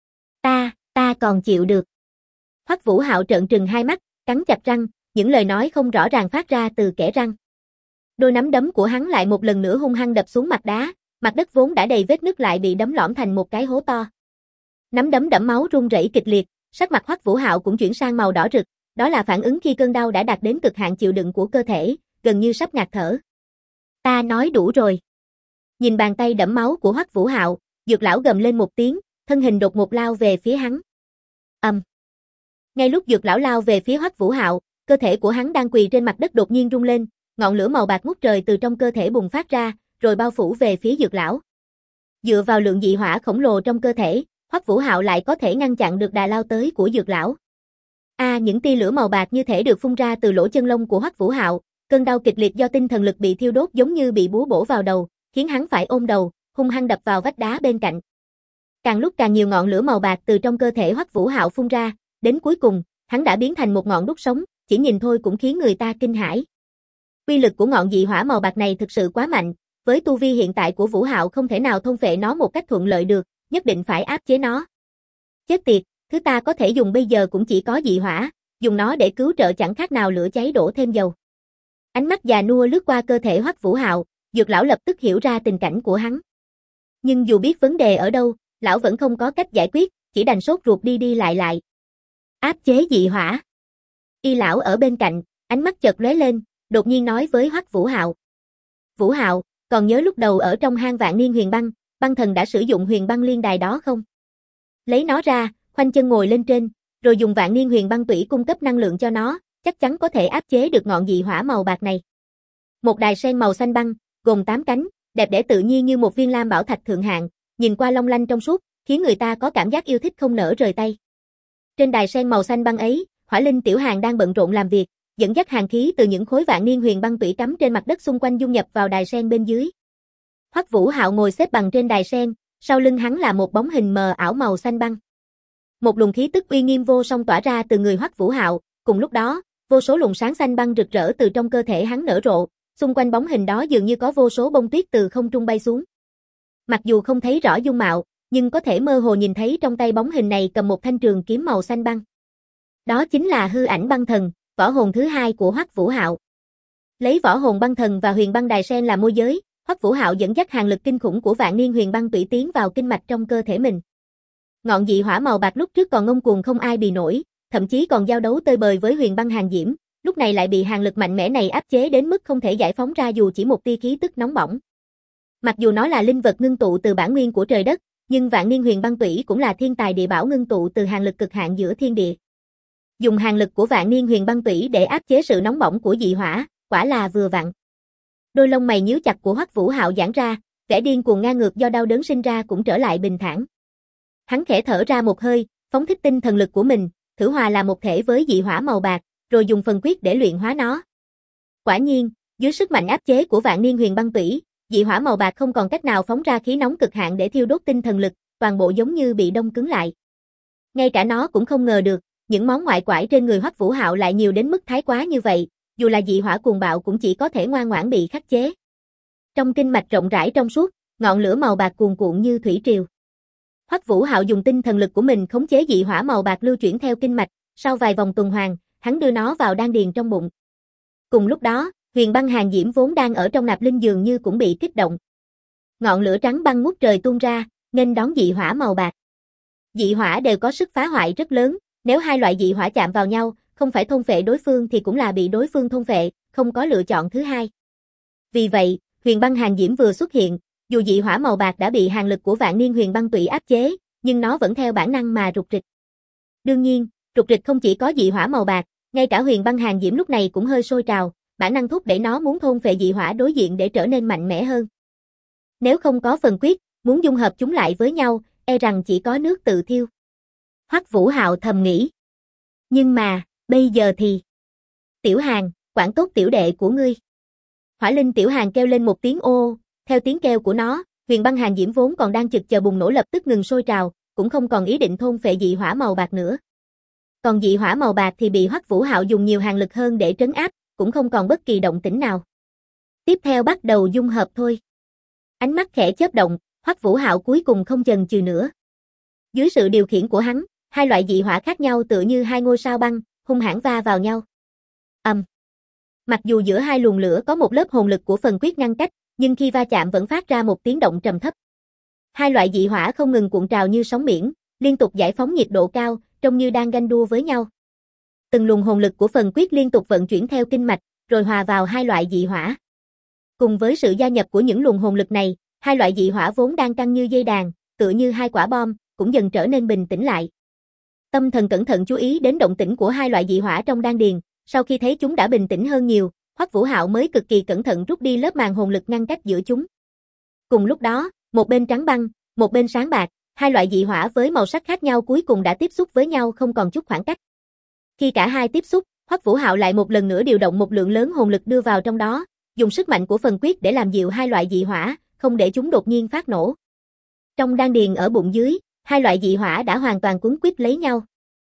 Ta còn chịu được. Hoắc Vũ Hạo trợn trừng hai mắt, cắn chặt răng, những lời nói không rõ ràng phát ra từ kẽ răng. Đôi nắm đấm của hắn lại một lần nữa hung hăng đập xuống mặt đá, mặt đất vốn đã đầy vết nứt lại bị đấm lõm thành một cái hố to. Nắm đấm đẫm máu rung rẩy kịch liệt, sắc mặt Hoắc Vũ Hạo cũng chuyển sang màu đỏ rực, đó là phản ứng khi cơn đau đã đạt đến cực hạn chịu đựng của cơ thể, gần như sắp ngạt thở. Ta nói đủ rồi. Nhìn bàn tay đẫm máu của Hoắc Vũ Hạo, Dược lão gầm lên một tiếng, thân hình đột ngột lao về phía hắn. Ngay lúc Dược lão lao về phía Hoắc Vũ Hạo, cơ thể của hắn đang quỳ trên mặt đất đột nhiên rung lên, ngọn lửa màu bạc ngút trời từ trong cơ thể bùng phát ra, rồi bao phủ về phía Dược lão. Dựa vào lượng dị hỏa khổng lồ trong cơ thể, Hoắc Vũ Hạo lại có thể ngăn chặn được đà lao tới của Dược lão. Những tia lửa màu bạc như thể được phun ra từ lỗ chân lông của Hoắc Vũ Hạo, cơn đau kịch liệt do tinh thần lực bị thiêu đốt giống như bị búa bổ vào đầu, khiến hắn phải ôm đầu, hung hăng đập vào vách đá bên cạnh. Càng lúc càng nhiều ngọn lửa màu bạc từ trong cơ thể Hoắc Vũ Hạo phun ra, đến cuối cùng, hắn đã biến thành một ngọn đuốc sống, chỉ nhìn thôi cũng khiến người ta kinh hãi. Uy lực của ngọn dị hỏa màu bạc này thực sự quá mạnh, với tu vi hiện tại của Vũ Hạo không thể nào thôn phệ nó một cách thuận lợi được, nhất định phải áp chế nó. Chết tiệt, thứ ta có thể dùng bây giờ cũng chỉ có dị hỏa, dùng nó để cứu trợ chẳng khác nào lửa cháy đổ thêm dầu. Ánh mắt già nua lướt qua cơ thể Hoắc Vũ Hạo, Dược lão lập tức hiểu ra tình cảnh của hắn. Nhưng dù biết vấn đề ở đâu, lão vẫn không có cách giải quyết, chỉ đành sốt ruột đi lại. Áp chế dị hỏa. Y lão ở bên cạnh, ánh mắt chợt lóe lên, đột nhiên nói với Hoắc Vũ Hạo. Vũ Hạo, còn nhớ lúc đầu ở trong hang Vạn Niên Huyền Băng, băng thần đã sử dụng huyền băng liên đài đó không? Lấy nó ra, khoanh chân ngồi lên trên, rồi dùng Vạn Niên Huyền Băng tủy cung cấp năng lượng cho nó, chắc chắn có thể áp chế được ngọn dị hỏa màu bạc này. Một đài sen màu xanh băng, gồm 8 cánh, đẹp đẽ tự nhiên như một viên lam bảo thạch thượng hạng, nhìn qua long lanh trong suốt, khiến người ta có cảm giác yêu thích không nỡ rời tay. Trên đài sen màu xanh băng ấy, Hỏa Linh Tiểu Hàn đang bận rộn làm việc, dẫn dắt hàn khí từ những khối Vạn Niên Huyền Băng tủy cắm trên mặt đất xung quanh dung nhập vào đài sen bên dưới. Hoắc Vũ Hạo ngồi xếp bằng trên đài sen, sau lưng hắn là một bóng hình mờ ảo màu xanh băng. Một luồng khí tức uy nghiêm vô song tỏa ra từ người Hoắc Vũ Hạo, cùng lúc đó, vô số luồng sáng xanh băng rực rỡ từ trong cơ thể hắn nở rộ, xung quanh bóng hình đó dường như có vô số bông tuyết từ không trung bay xuống. Mặc dù không thấy rõ dung mạo, nhưng có thể mơ hồ nhìn thấy trong tay bóng hình này cầm một thanh trường kiếm màu xanh băng. Đó chính là hư ảnh băng thần, võ hồn thứ hai của Hoắc Vũ Hạo. Lấy võ hồn băng thần và huyền băng đài sen làm môi giới, Hoắc Vũ Hạo dẫn dắt hàn lực kinh khủng của Vạn Niên Huyền Băng tủy tiến vào kinh mạch trong cơ thể mình. Ngọn dị hỏa màu bạc lúc trước còn ngông cuồng không ai bì nổi, thậm chí còn giao đấu tơi bời với huyền băng hàn diễm, lúc này lại bị hàn lực mạnh mẽ này áp chế đến mức không thể giải phóng ra dù chỉ một tia khí tức nóng bỏng. Mặc dù nó là linh vật ngưng tụ từ bản nguyên của trời đất, nhưng Vạn Niên Huyền Băng tủy cũng là thiên tài địa bảo ngưng tụ từ hàn lực cực hạn giữa thiên địa. Dùng hàn lực của Vạn Niên Huyền Băng tủy để áp chế sự nóng bỏng của dị hỏa, quả là vừa vặn. Đôi lông mày nhíu chặt của Hoắc Vũ Hạo giãn ra, vẻ điên cuồng ngang ngược do đau đớn sinh ra cũng trở lại bình thản. Hắn khẽ thở ra một hơi, phóng thích tinh thần lực của mình, thử hòa làm một thể với dị hỏa màu bạc, rồi dùng phần quyết để luyện hóa nó. Quả nhiên, dưới sức mạnh áp chế của Vạn Niên Huyền Băng tủy, dị hỏa màu bạc không còn cách nào phóng ra khí nóng cực hạn để thiêu đốt tinh thần lực, toàn bộ giống như bị đông cứng lại. Ngay cả nó cũng không ngờ được, những món ngoại quải trên người Hoắc Vũ Hạo lại nhiều đến mức thái quá như vậy, dù là dị hỏa cuồng bạo cũng chỉ có thể ngoan ngoãn bị khắc chế. Trong kinh mạch rộng rãi trong suốt, ngọn lửa màu bạc cuồn cuộn như thủy triều. Hoắc Vũ Hạo dùng tinh thần lực của mình khống chế dị hỏa màu bạc lưu chuyển theo kinh mạch, sau vài vòng tuần hoàn, hắn đưa nó vào đan điền trong bụng. Cùng lúc đó, huyền băng hàn diễm vốn đang ở trong nạp linh dường như cũng bị kích động. Ngọn lửa trắng băng ngút trời tuôn ra, nghênh đón dị hỏa màu bạc. Dị hỏa đều có sức phá hoại rất lớn, nếu hai loại dị hỏa chạm vào nhau, không phải thôn phệ đối phương thì cũng là bị đối phương thôn phệ, không có lựa chọn thứ hai. Vì vậy, huyền băng hàn diễm vừa xuất hiện, dù dị hỏa màu bạc đã bị hàn lực của Vạn Niên Huyền Băng tủy áp chế, nhưng nó vẫn theo bản năng mà rục rịch. Đương nhiên, rục rịch không chỉ có dị hỏa màu bạc, ngay cả huyền băng hàn diễm lúc này cũng hơi sôi trào, bản năng thúc đẩy nó muốn thôn phệ dị hỏa đối diện để trở nên mạnh mẽ hơn. Nếu không có phần quyết, muốn dung hợp chúng lại với nhau, e rằng chỉ có nước tự thiêu. Hoắc Vũ Hạo thầm nghĩ. Nhưng mà, bây giờ thì... Tiểu Hàn, quản tốt tiểu đệ của ngươi. Hỏa Linh Tiểu Hàn kêu lên một tiếng ô, theo tiếng kêu của nó, huyền băng hàn diễm vốn còn đang chực chờ bùng nổ lập tức ngừng sôi trào, cũng không còn ý định thôn phệ dị hỏa màu bạc nữa. Còn dị hỏa màu bạc thì bị Hoắc Vũ Hạo dùng nhiều hàn lực hơn để trấn áp, cũng không còn bất kỳ động tĩnh nào. Tiếp theo bắt đầu dung hợp thôi. Ánh mắt khẽ chớp động, Hoắc Vũ Hạo cuối cùng không chần chừ nữa. Dưới sự điều khiển của hắn, hai loại dị hỏa khác nhau tựa như hai ngôi sao băng, hung hãn va vào nhau. Mặc dù giữa hai luồng lửa có một lớp hồn lực của phần quyết ngăn cách, nhưng khi va chạm vẫn phát ra một tiếng động trầm thấp. Hai loại dị hỏa không ngừng cuộn trào như sóng biển, liên tục giải phóng nhiệt độ cao, trông như đang ganh đua với nhau. Từng luồng hồn lực của phần quyết liên tục vận chuyển theo kinh mạch, rồi hòa vào hai loại dị hỏa. Cùng với sự gia nhập của những luồng hồn lực này, hai loại dị hỏa vốn đang căng như dây đàn, tựa như hai quả bom, cũng dần trở nên bình tĩnh lại. Tâm thần cẩn thận chú ý đến động tĩnh của hai loại dị hỏa trong đan điền, sau khi thấy chúng đã bình tĩnh hơn nhiều, Hoắc Vũ Hạo mới cực kỳ cẩn thận rút đi lớp màng hồn lực ngăn cách giữa chúng. Cùng lúc đó, một bên trắng băng, một bên sáng bạc, hai loại dị hỏa với màu sắc khác nhau cuối cùng đã tiếp xúc với nhau không còn chút khoảng cách. Khi cả hai tiếp xúc, Hoắc Vũ Hạo lại một lần nữa điều động một lượng lớn hồn lực đưa vào trong đó, dùng sức mạnh của phần quyết để làm dịu hai loại dị hỏa, không để chúng đột nhiên phát nổ. Trong đan điền ở bụng dưới, hai loại dị hỏa đã hoàn toàn quấn quýt lấy nhau.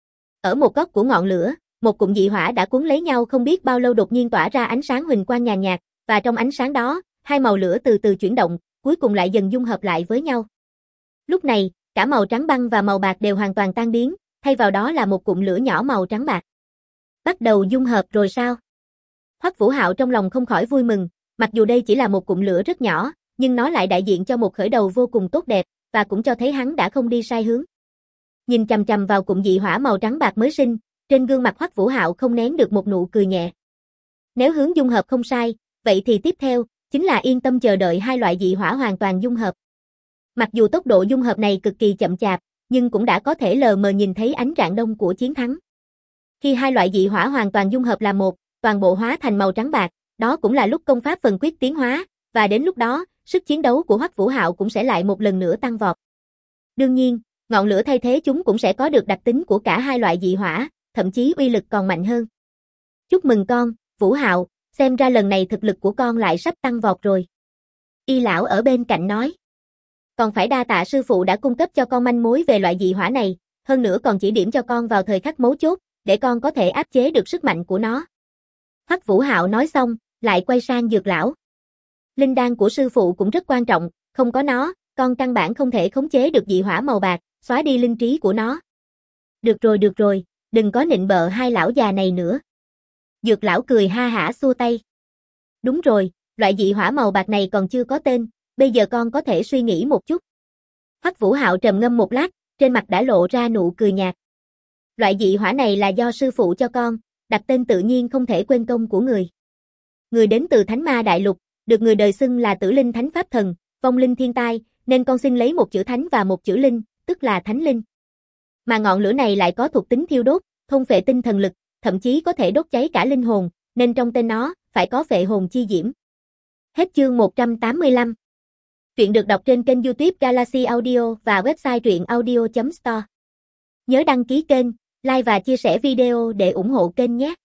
Ở một góc của ngọn lửa, một cụm dị hỏa đã cuốn lấy nhau không biết bao lâu đột nhiên tỏa ra ánh sáng huỳnh quang nhàn nhạt, và trong ánh sáng đó, hai màu lửa từ từ chuyển động, cuối cùng lại dần dung hợp lại với nhau. Lúc này, cả màu trắng băng và màu bạc đều hoàn toàn tan biến, thay vào đó là một cụm lửa nhỏ màu trắng bạc. Bắt đầu dung hợp rồi sao? Hoắc Vũ Hạo trong lòng không khỏi vui mừng, mặc dù đây chỉ là một cụm lửa rất nhỏ, nhưng nó lại đại diện cho một khởi đầu vô cùng tốt đẹp, và cũng cho thấy hắn đã không đi sai hướng. Nhìn chằm chằm vào cụm dị hỏa màu trắng bạc mới sinh, trên gương mặt Hoắc Vũ Hạo không nén được một nụ cười nhẹ. Nếu hướng dung hợp không sai, vậy thì tiếp theo, chính là yên tâm chờ đợi hai loại dị hỏa hoàn toàn dung hợp. Mặc dù tốc độ dung hợp này cực kỳ chậm chạp, nhưng cũng đã có thể lờ mờ nhìn thấy ánh rạng đông của chiến thắng. Khi hai loại dị hỏa hoàn toàn dung hợp là một, toàn bộ hóa thành màu trắng bạc, đó cũng là lúc công pháp phần quyết tiến hóa, và đến lúc đó, sức chiến đấu của Hoắc Vũ Hạo cũng sẽ lại một lần nữa tăng vọt. Đương nhiên, ngọn lửa thay thế chúng cũng sẽ có được đặc tính của cả hai loại dị hỏa, thậm chí uy lực còn mạnh hơn. Chúc mừng con, Vũ Hạo, xem ra lần này thực lực của con lại sắp tăng vọt rồi. Y lão ở bên cạnh nói. Còn phải đa tạ sư phụ đã cung cấp cho con manh mối về loại dị hỏa này, hơn nữa còn chỉ điểm cho con vào thời khắc mấu chốt, để con có thể áp chế được sức mạnh của nó. Hoắc Vũ Hạo nói xong, lại quay sang Dược lão. Linh đan của sư phụ cũng rất quan trọng, không có nó, con căn bản không thể khống chế được dị hỏa màu bạc, xóa đi linh trí của nó. Được rồi, đừng có nịnh bợ hai lão già này nữa. Dược lão cười ha hả xua tay. Đúng rồi, loại dị hỏa màu bạc này còn chưa có tên, bây giờ con có thể suy nghĩ một chút. Hoắc Vũ Hạo trầm ngâm một lát, trên mặt đã lộ ra nụ cười nhạt. Loại dị hỏa này là do sư phụ cho con, đặt tên tự nhiên không thể quên công của người. Người đến từ Thánh Ma Đại Lục, được người đời xưng là Tử Linh Thánh Pháp Thần, vong linh thiên tai, nên con xin lấy một chữ Thánh và một chữ Linh, tức là Thánh Linh. Mà ngọn lửa này lại có thuộc tính thiêu đốt, thôn phệ tinh thần lực, thậm chí có thể đốt cháy cả linh hồn, nên trong tên nó phải có phệ hồn chi diễm. Hết chương 185. Truyện được đọc trên kênh YouTube Galaxy Audio và website truyệnaudio.store. Nhớ đăng ký kênh, like và chia sẻ video để ủng hộ kênh nhé.